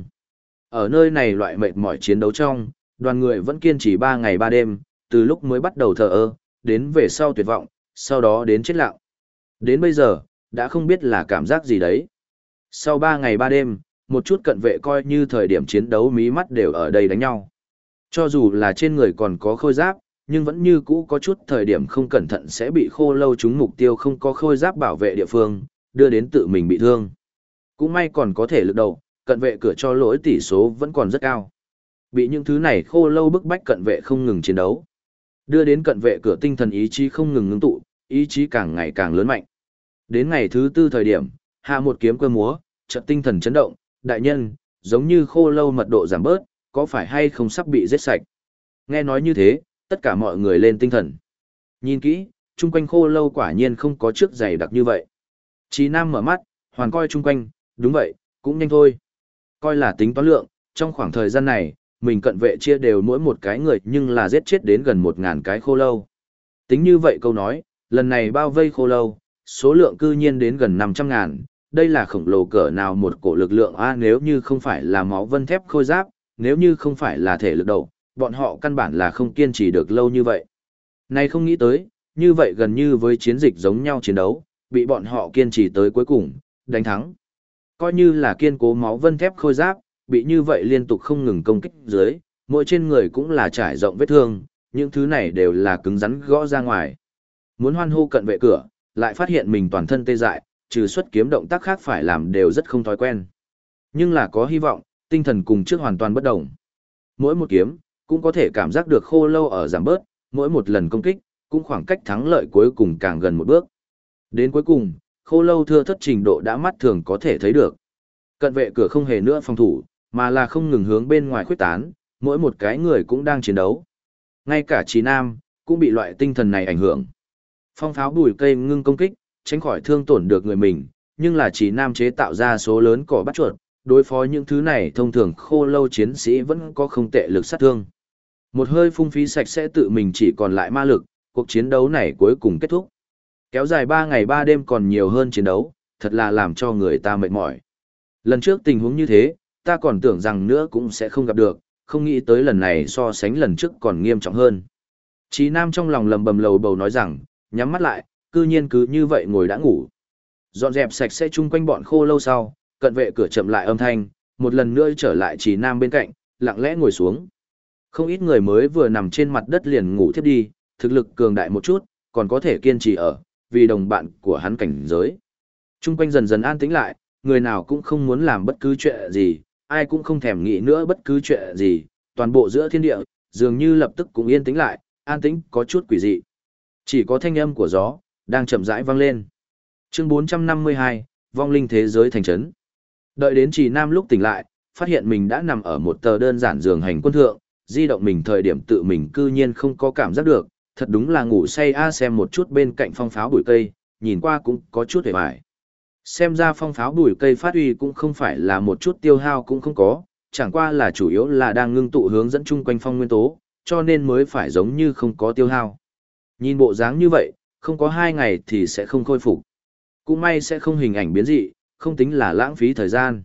Ở nơi này loại mệt mỏi chiến đấu trong, đoàn người vẫn kiên trì 3 ngày 3 đêm, từ lúc mới bắt đầu thờ ơ, đến về sau tuyệt vọng, sau đó đến chết lặng. Đến bây giờ, đã không biết là cảm giác gì đấy. Sau 3 ngày 3 đêm, một chút cận vệ coi như thời điểm chiến đấu mí mắt đều ở đây đánh nhau. Cho dù là trên người còn có khôi giáp, nhưng vẫn như cũ có chút thời điểm không cẩn thận sẽ bị khô lâu trúng mục tiêu không có khôi giáp bảo vệ địa phương, đưa đến tự mình bị thương. Cũng may còn có thể lực đầu, cận vệ cửa cho lỗi tỷ số vẫn còn rất cao. Bị những thứ này khô lâu bức bách cận vệ không ngừng chiến đấu. Đưa đến cận vệ cửa tinh thần ý chí không ngừng ngưng tụ, ý chí càng ngày càng lớn mạnh. Đến ngày thứ 4 thời điểm, hạ một kiếm cơ múa, chợt tinh thần chấn động, đại nhân, giống như khô lâu mật độ giảm bớt, có phải hay không sắp bị giết sạch. Nghe nói như thế, tất cả mọi người lên tinh thần. Nhìn kỹ, chung quanh khô lâu quả nhiên không có trước dày đặc như vậy. Chí Nam mở mắt, hoàn coi chung quanh, đúng vậy, cũng nhanh thôi. Coi là tính toán lượng, trong khoảng thời gian này, mình cận vệ chia đều mỗi một cái người nhưng là giết chết đến gần 1000 cái khô lâu. Tính như vậy câu nói, lần này bao vây khô lâu, số lượng cư nhiên đến gần 500.000, đây là khổng lồ cỡ nào một cổ lực lượng a, nếu như không phải là máu vân thép khôi giáp, nếu như không phải là thể lực đầu, bọn họ căn bản là không kiên trì được lâu như vậy. Này không nghĩ tới, như vậy gần như với chiến dịch giống nhau chiến đấu, bị bọn họ kiên trì tới cuối cùng, đánh thắng. Coi như là kiên cố máu vân thép khôi giáp, bị như vậy liên tục không ngừng công kích dưới, mỗi trên người cũng là trải rộng vết thương, những thứ này đều là cứng rắn gõ ra ngoài. Muốn hoan hô cận vệ cửa, lại phát hiện mình toàn thân tê dại, trừ xuất kiếm động tác khác phải làm đều rất không thói quen. Nhưng là có hy vọng, tinh thần cùng trước hoàn toàn bất động. Mỗi một kiếm, cũng có thể cảm giác được khô lâu ở giảm bớt, mỗi một lần công kích, cũng khoảng cách thắng lợi cuối cùng càng gần một bước. Đến cuối cùng, khô lâu thưa thất trình độ đã mắt thường có thể thấy được. Cận vệ cửa không hề nữa phòng thủ, mà là không ngừng hướng bên ngoài khuếch tán, mỗi một cái người cũng đang chiến đấu. Ngay cả Trí Nam, cũng bị loại tinh thần này ảnh hưởng. Phong pháo bùi cây ngưng công kích, tránh khỏi thương tổn được người mình, nhưng là Trí Nam chế tạo ra số lớn cỏ bắt chuột, đối phó những thứ này thông thường khô lâu chiến sĩ vẫn có không tệ lực sát thương. Một hơi phung phí sạch sẽ tự mình chỉ còn lại ma lực, cuộc chiến đấu này cuối cùng kết thúc. Kéo dài 3 ngày 3 đêm còn nhiều hơn chiến đấu, thật là làm cho người ta mệt mỏi. Lần trước tình huống như thế, ta còn tưởng rằng nữa cũng sẽ không gặp được, không nghĩ tới lần này so sánh lần trước còn nghiêm trọng hơn. Chí Nam trong lòng lầm bầm lầu bầu nói rằng, nhắm mắt lại, cư nhiên cứ như vậy ngồi đã ngủ. Dọn dẹp sạch sẽ chung quanh bọn khô lâu sau, cận vệ cửa chậm lại âm thanh, một lần nữa trở lại Chí Nam bên cạnh, lặng lẽ ngồi xuống. Không ít người mới vừa nằm trên mặt đất liền ngủ thiếp đi, thực lực cường đại một chút, còn có thể kiên trì ở, vì đồng bạn của hắn cảnh giới. Chung quanh dần dần an tĩnh lại, người nào cũng không muốn làm bất cứ chuyện gì, ai cũng không thèm nghĩ nữa bất cứ chuyện gì, toàn bộ giữa thiên địa, dường như lập tức cũng yên tĩnh lại, an tĩnh có chút quỷ dị. Chỉ có thanh âm của gió, đang chậm rãi vang lên. Chương 452, vong linh thế giới thành trấn. Đợi đến Trì Nam lúc tỉnh lại, phát hiện mình đã nằm ở một tờ đơn giản giường hành quân thượng, di động mình thời điểm tự mình cư nhiên không có cảm giác được, thật đúng là ngủ say xem một chút bên cạnh phong pháo bụi cây, nhìn qua cũng có chút hề bại. Xem ra phong pháo bụi cây phát huy cũng không phải là một chút tiêu hao cũng không có, chẳng qua là chủ yếu là đang ngưng tụ hướng dẫn chung quanh phong nguyên tố, cho nên mới phải giống như không có tiêu hao. Nhìn bộ dáng như vậy, không có 2 ngày thì sẽ không khôi phục. Cũng may sẽ không hình ảnh biến dị, không tính là lãng phí thời gian.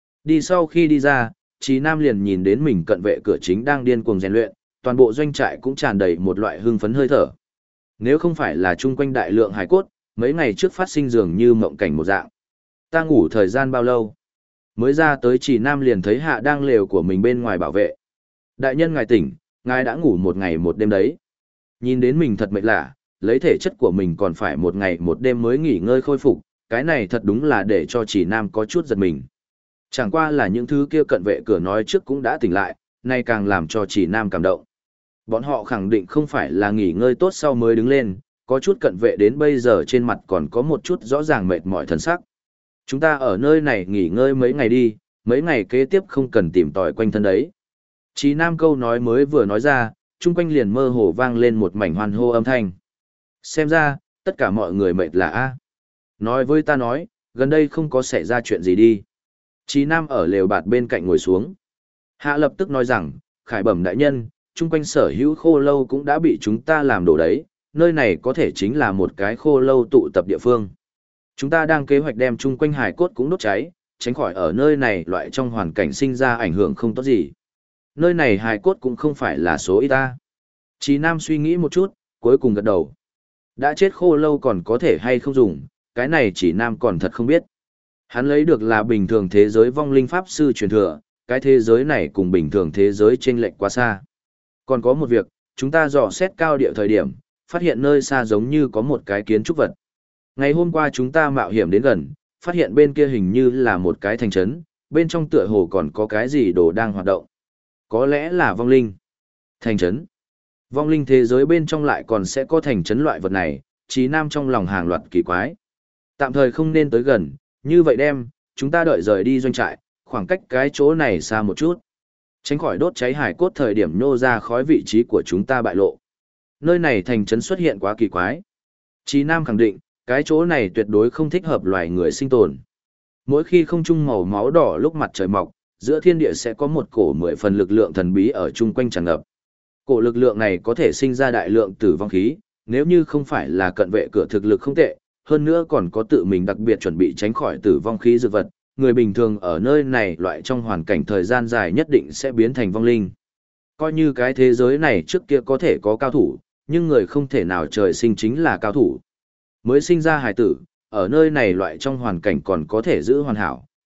Sau khi đi ra, Chí Nam liền nhìn đến mình cận vệ cửa chính đang điên cuồng rèn luyện, toàn bộ doanh trại cũng tràn đầy một loại hưng phấn hơi thở. Nếu không phải là chung quanh đại lượng hài cốt, mấy ngày trước phát sinh dường như mộng cảnh một dạng. Ta ngủ thời gian bao lâu? Mới ra tới Chí Nam liền thấy Hạ đang lều của mình bên ngoài bảo vệ. Đại nhân ngài tỉnh, ngài đã ngủ 1 ngày 1 đêm đấy. Nhìn đến mình thật mệt lạ, lấy thể chất của mình còn phải 1 ngày 1 đêm mới nghỉ ngơi khôi phục, cái này thật đúng là để cho Chí Nam có chút giật mình. Chẳng qua là những thứ kia cận vệ cửa nói trước cũng đã tỉnh lại, nay càng làm cho Chí Nam cảm động. Bọn họ khẳng định không phải là nghỉ ngơi tốt sau mới đứng lên, có chút cận vệ đến bây giờ trên mặt còn có một chút rõ ràng mệt mỏi thần sắc. Chúng ta ở nơi này nghỉ ngơi mấy ngày đi, mấy ngày kế tiếp không cần tìm tòi quanh thân đấy. Chí Nam câu nói mới vừa nói ra, chung quanh liền mơ hồ vang lên một mảnh hoan hô âm thanh. Xem ra, tất cả mọi người mệt là A. Nói với ta nói, gần đây không có xảy ra chuyện gì đi. Chí Nam ở lều bạt bên cạnh ngồi xuống. Hạ lập tức nói rằng, Khải Bẩm đại nhân, chung quanh sở hữu khô lâu cũng đã bị chúng ta làm đổ đấy, nơi này có thể chính là một cái khô lâu tụ tập địa phương. Chúng ta đang kế hoạch đem chung quanh hải cốt cũng đốt cháy, tránh khỏi ở nơi này loại trong hoàn cảnh sinh ra ảnh hưởng không tốt gì. Nơi này hải cốt cũng không phải là số ít ta. Chí Nam suy nghĩ một chút, cuối cùng gật đầu. Đã chết khô lâu còn có thể hay không dùng, cái này Chí Nam còn thật không biết. Hắn lấy được là bình thường thế giới vong linh pháp sư truyền thừa, cái thế giới này cùng bình thường thế giới chênh lệch quá xa. Còn có một việc, chúng ta dò xét cao địa thời điểm, phát hiện nơi xa giống như có một cái kiến trúc vật. Ngày hôm qua chúng ta mạo hiểm đến gần, phát hiện bên kia hình như là một cái thành trấn, bên trong tựa hồ còn có cái gì đồ đang hoạt động. Có lẽ là vong linh. Thành trấn. Vong linh thế giới bên trong lại còn sẽ có thành trấn loại vật này, Chí Nam trong lòng hàng loạt kỳ quái. Tạm thời không nên tới gần, như vậy đem, chúng ta đợi rời đi doanh trại, khoảng cách cái chỗ này xa một chút. Tránh khỏi đốt cháy hải cốt thời điểm nhô ra khói vị trí của chúng ta bại lộ. Nơi này thành trấn xuất hiện quá kỳ quái. Chí Nam khẳng định, cái chỗ này tuyệt đối không thích hợp loài người sinh tồn. Mỗi khi không trung màu máu đỏ lúc mặt trời mọc, giữa thiên địa sẽ có một cổ 10 phần lực lượng thần bí ở chung quanh tràn ngập. Cổ lực lượng này có thể sinh ra đại lượng tử vong khí, nếu như không phải là cận vệ cửa thực lực không tệ, hơn nữa còn có tự mình đặc biệt chuẩn bị tránh khỏi tử vong khí dược vật, người bình thường ở nơi này loại trong hoàn cảnh thời gian dài nhất định sẽ biến thành vong linh. Coi như cái thế giới này trước kia có thể có cao thủ, nhưng người không thể nào trời sinh chính là cao thủ. Mới sinh ra hài tử, ở nơi này loại trong hoàn cảnh còn có thể giữ hoàn hảo,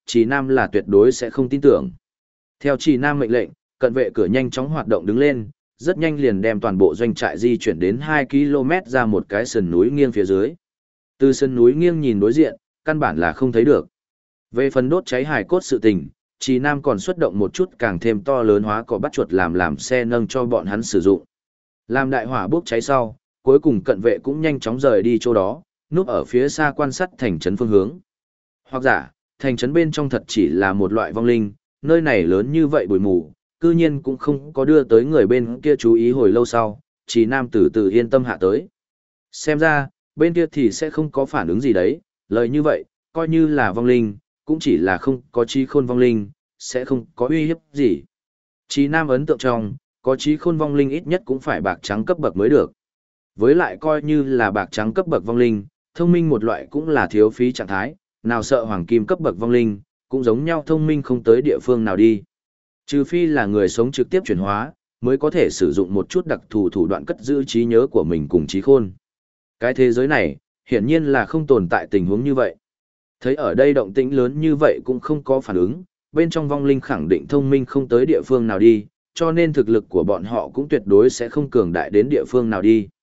Trì Nam là tuyệt đối sẽ không tin tưởng. Theo Trì Nam mệnh lệnh, cận vệ cửa nhanh chóng hoạt động đứng lên, rất nhanh liền đem toàn bộ doanh trại di chuyển đến 2 km ra một cái sườn núi nghiêng phía dưới. Từ sườn núi nghiêng nhìn đối diện, căn bản là không thấy được. Về phần đốt cháy hài cốt sự tình, Trì Nam còn xuất động một chút càng thêm to lớn hóa cỏ bắt chuột làm xe nâng cho bọn hắn sử dụng. Làm đại hỏa bốc cháy sau, cuối cùng cận vệ cũng nhanh chóng rời đi chỗ đó, núp ở phía xa quan sát thành trấn phương hướng. Hoặc giả, thành trấn bên trong thật chỉ là một loại vong linh, nơi này lớn như vậy bụi mù, cư nhiên cũng không có đưa tới người bên kia chú ý. Hồi lâu sau, Trì Nam từ từ yên tâm hạ tới. Xem ra, bên kia thì sẽ không có phản ứng gì đấy, lời như vậy, coi như là vong linh, cũng chỉ là không có trí khôn vong linh, sẽ không có uy hiếp gì. Trì Nam ấn tượng trong, có trí khôn vong linh ít nhất cũng phải bạc trắng cấp bậc mới được. Với lại coi như là bạc trắng cấp bậc vong linh, thông minh một loại cũng là thiếu phí trạng thái, nào sợ hoàng kim cấp bậc vong linh, cũng giống nhau thông minh không tới địa phương nào đi. Trừ phi là người sống trực tiếp chuyển hóa, mới có thể sử dụng một chút đặc thù thủ đoạn cất giữ trí nhớ của mình cùng trí khôn. Cái thế giới này, hiển nhiên là không tồn tại tình huống như vậy. Thấy ở đây động tĩnh lớn như vậy cũng không có phản ứng, bên trong vong linh khẳng định thông minh không tới địa phương nào đi, cho nên thực lực của bọn họ cũng tuyệt đối sẽ không cường đại đến địa phương nào đi.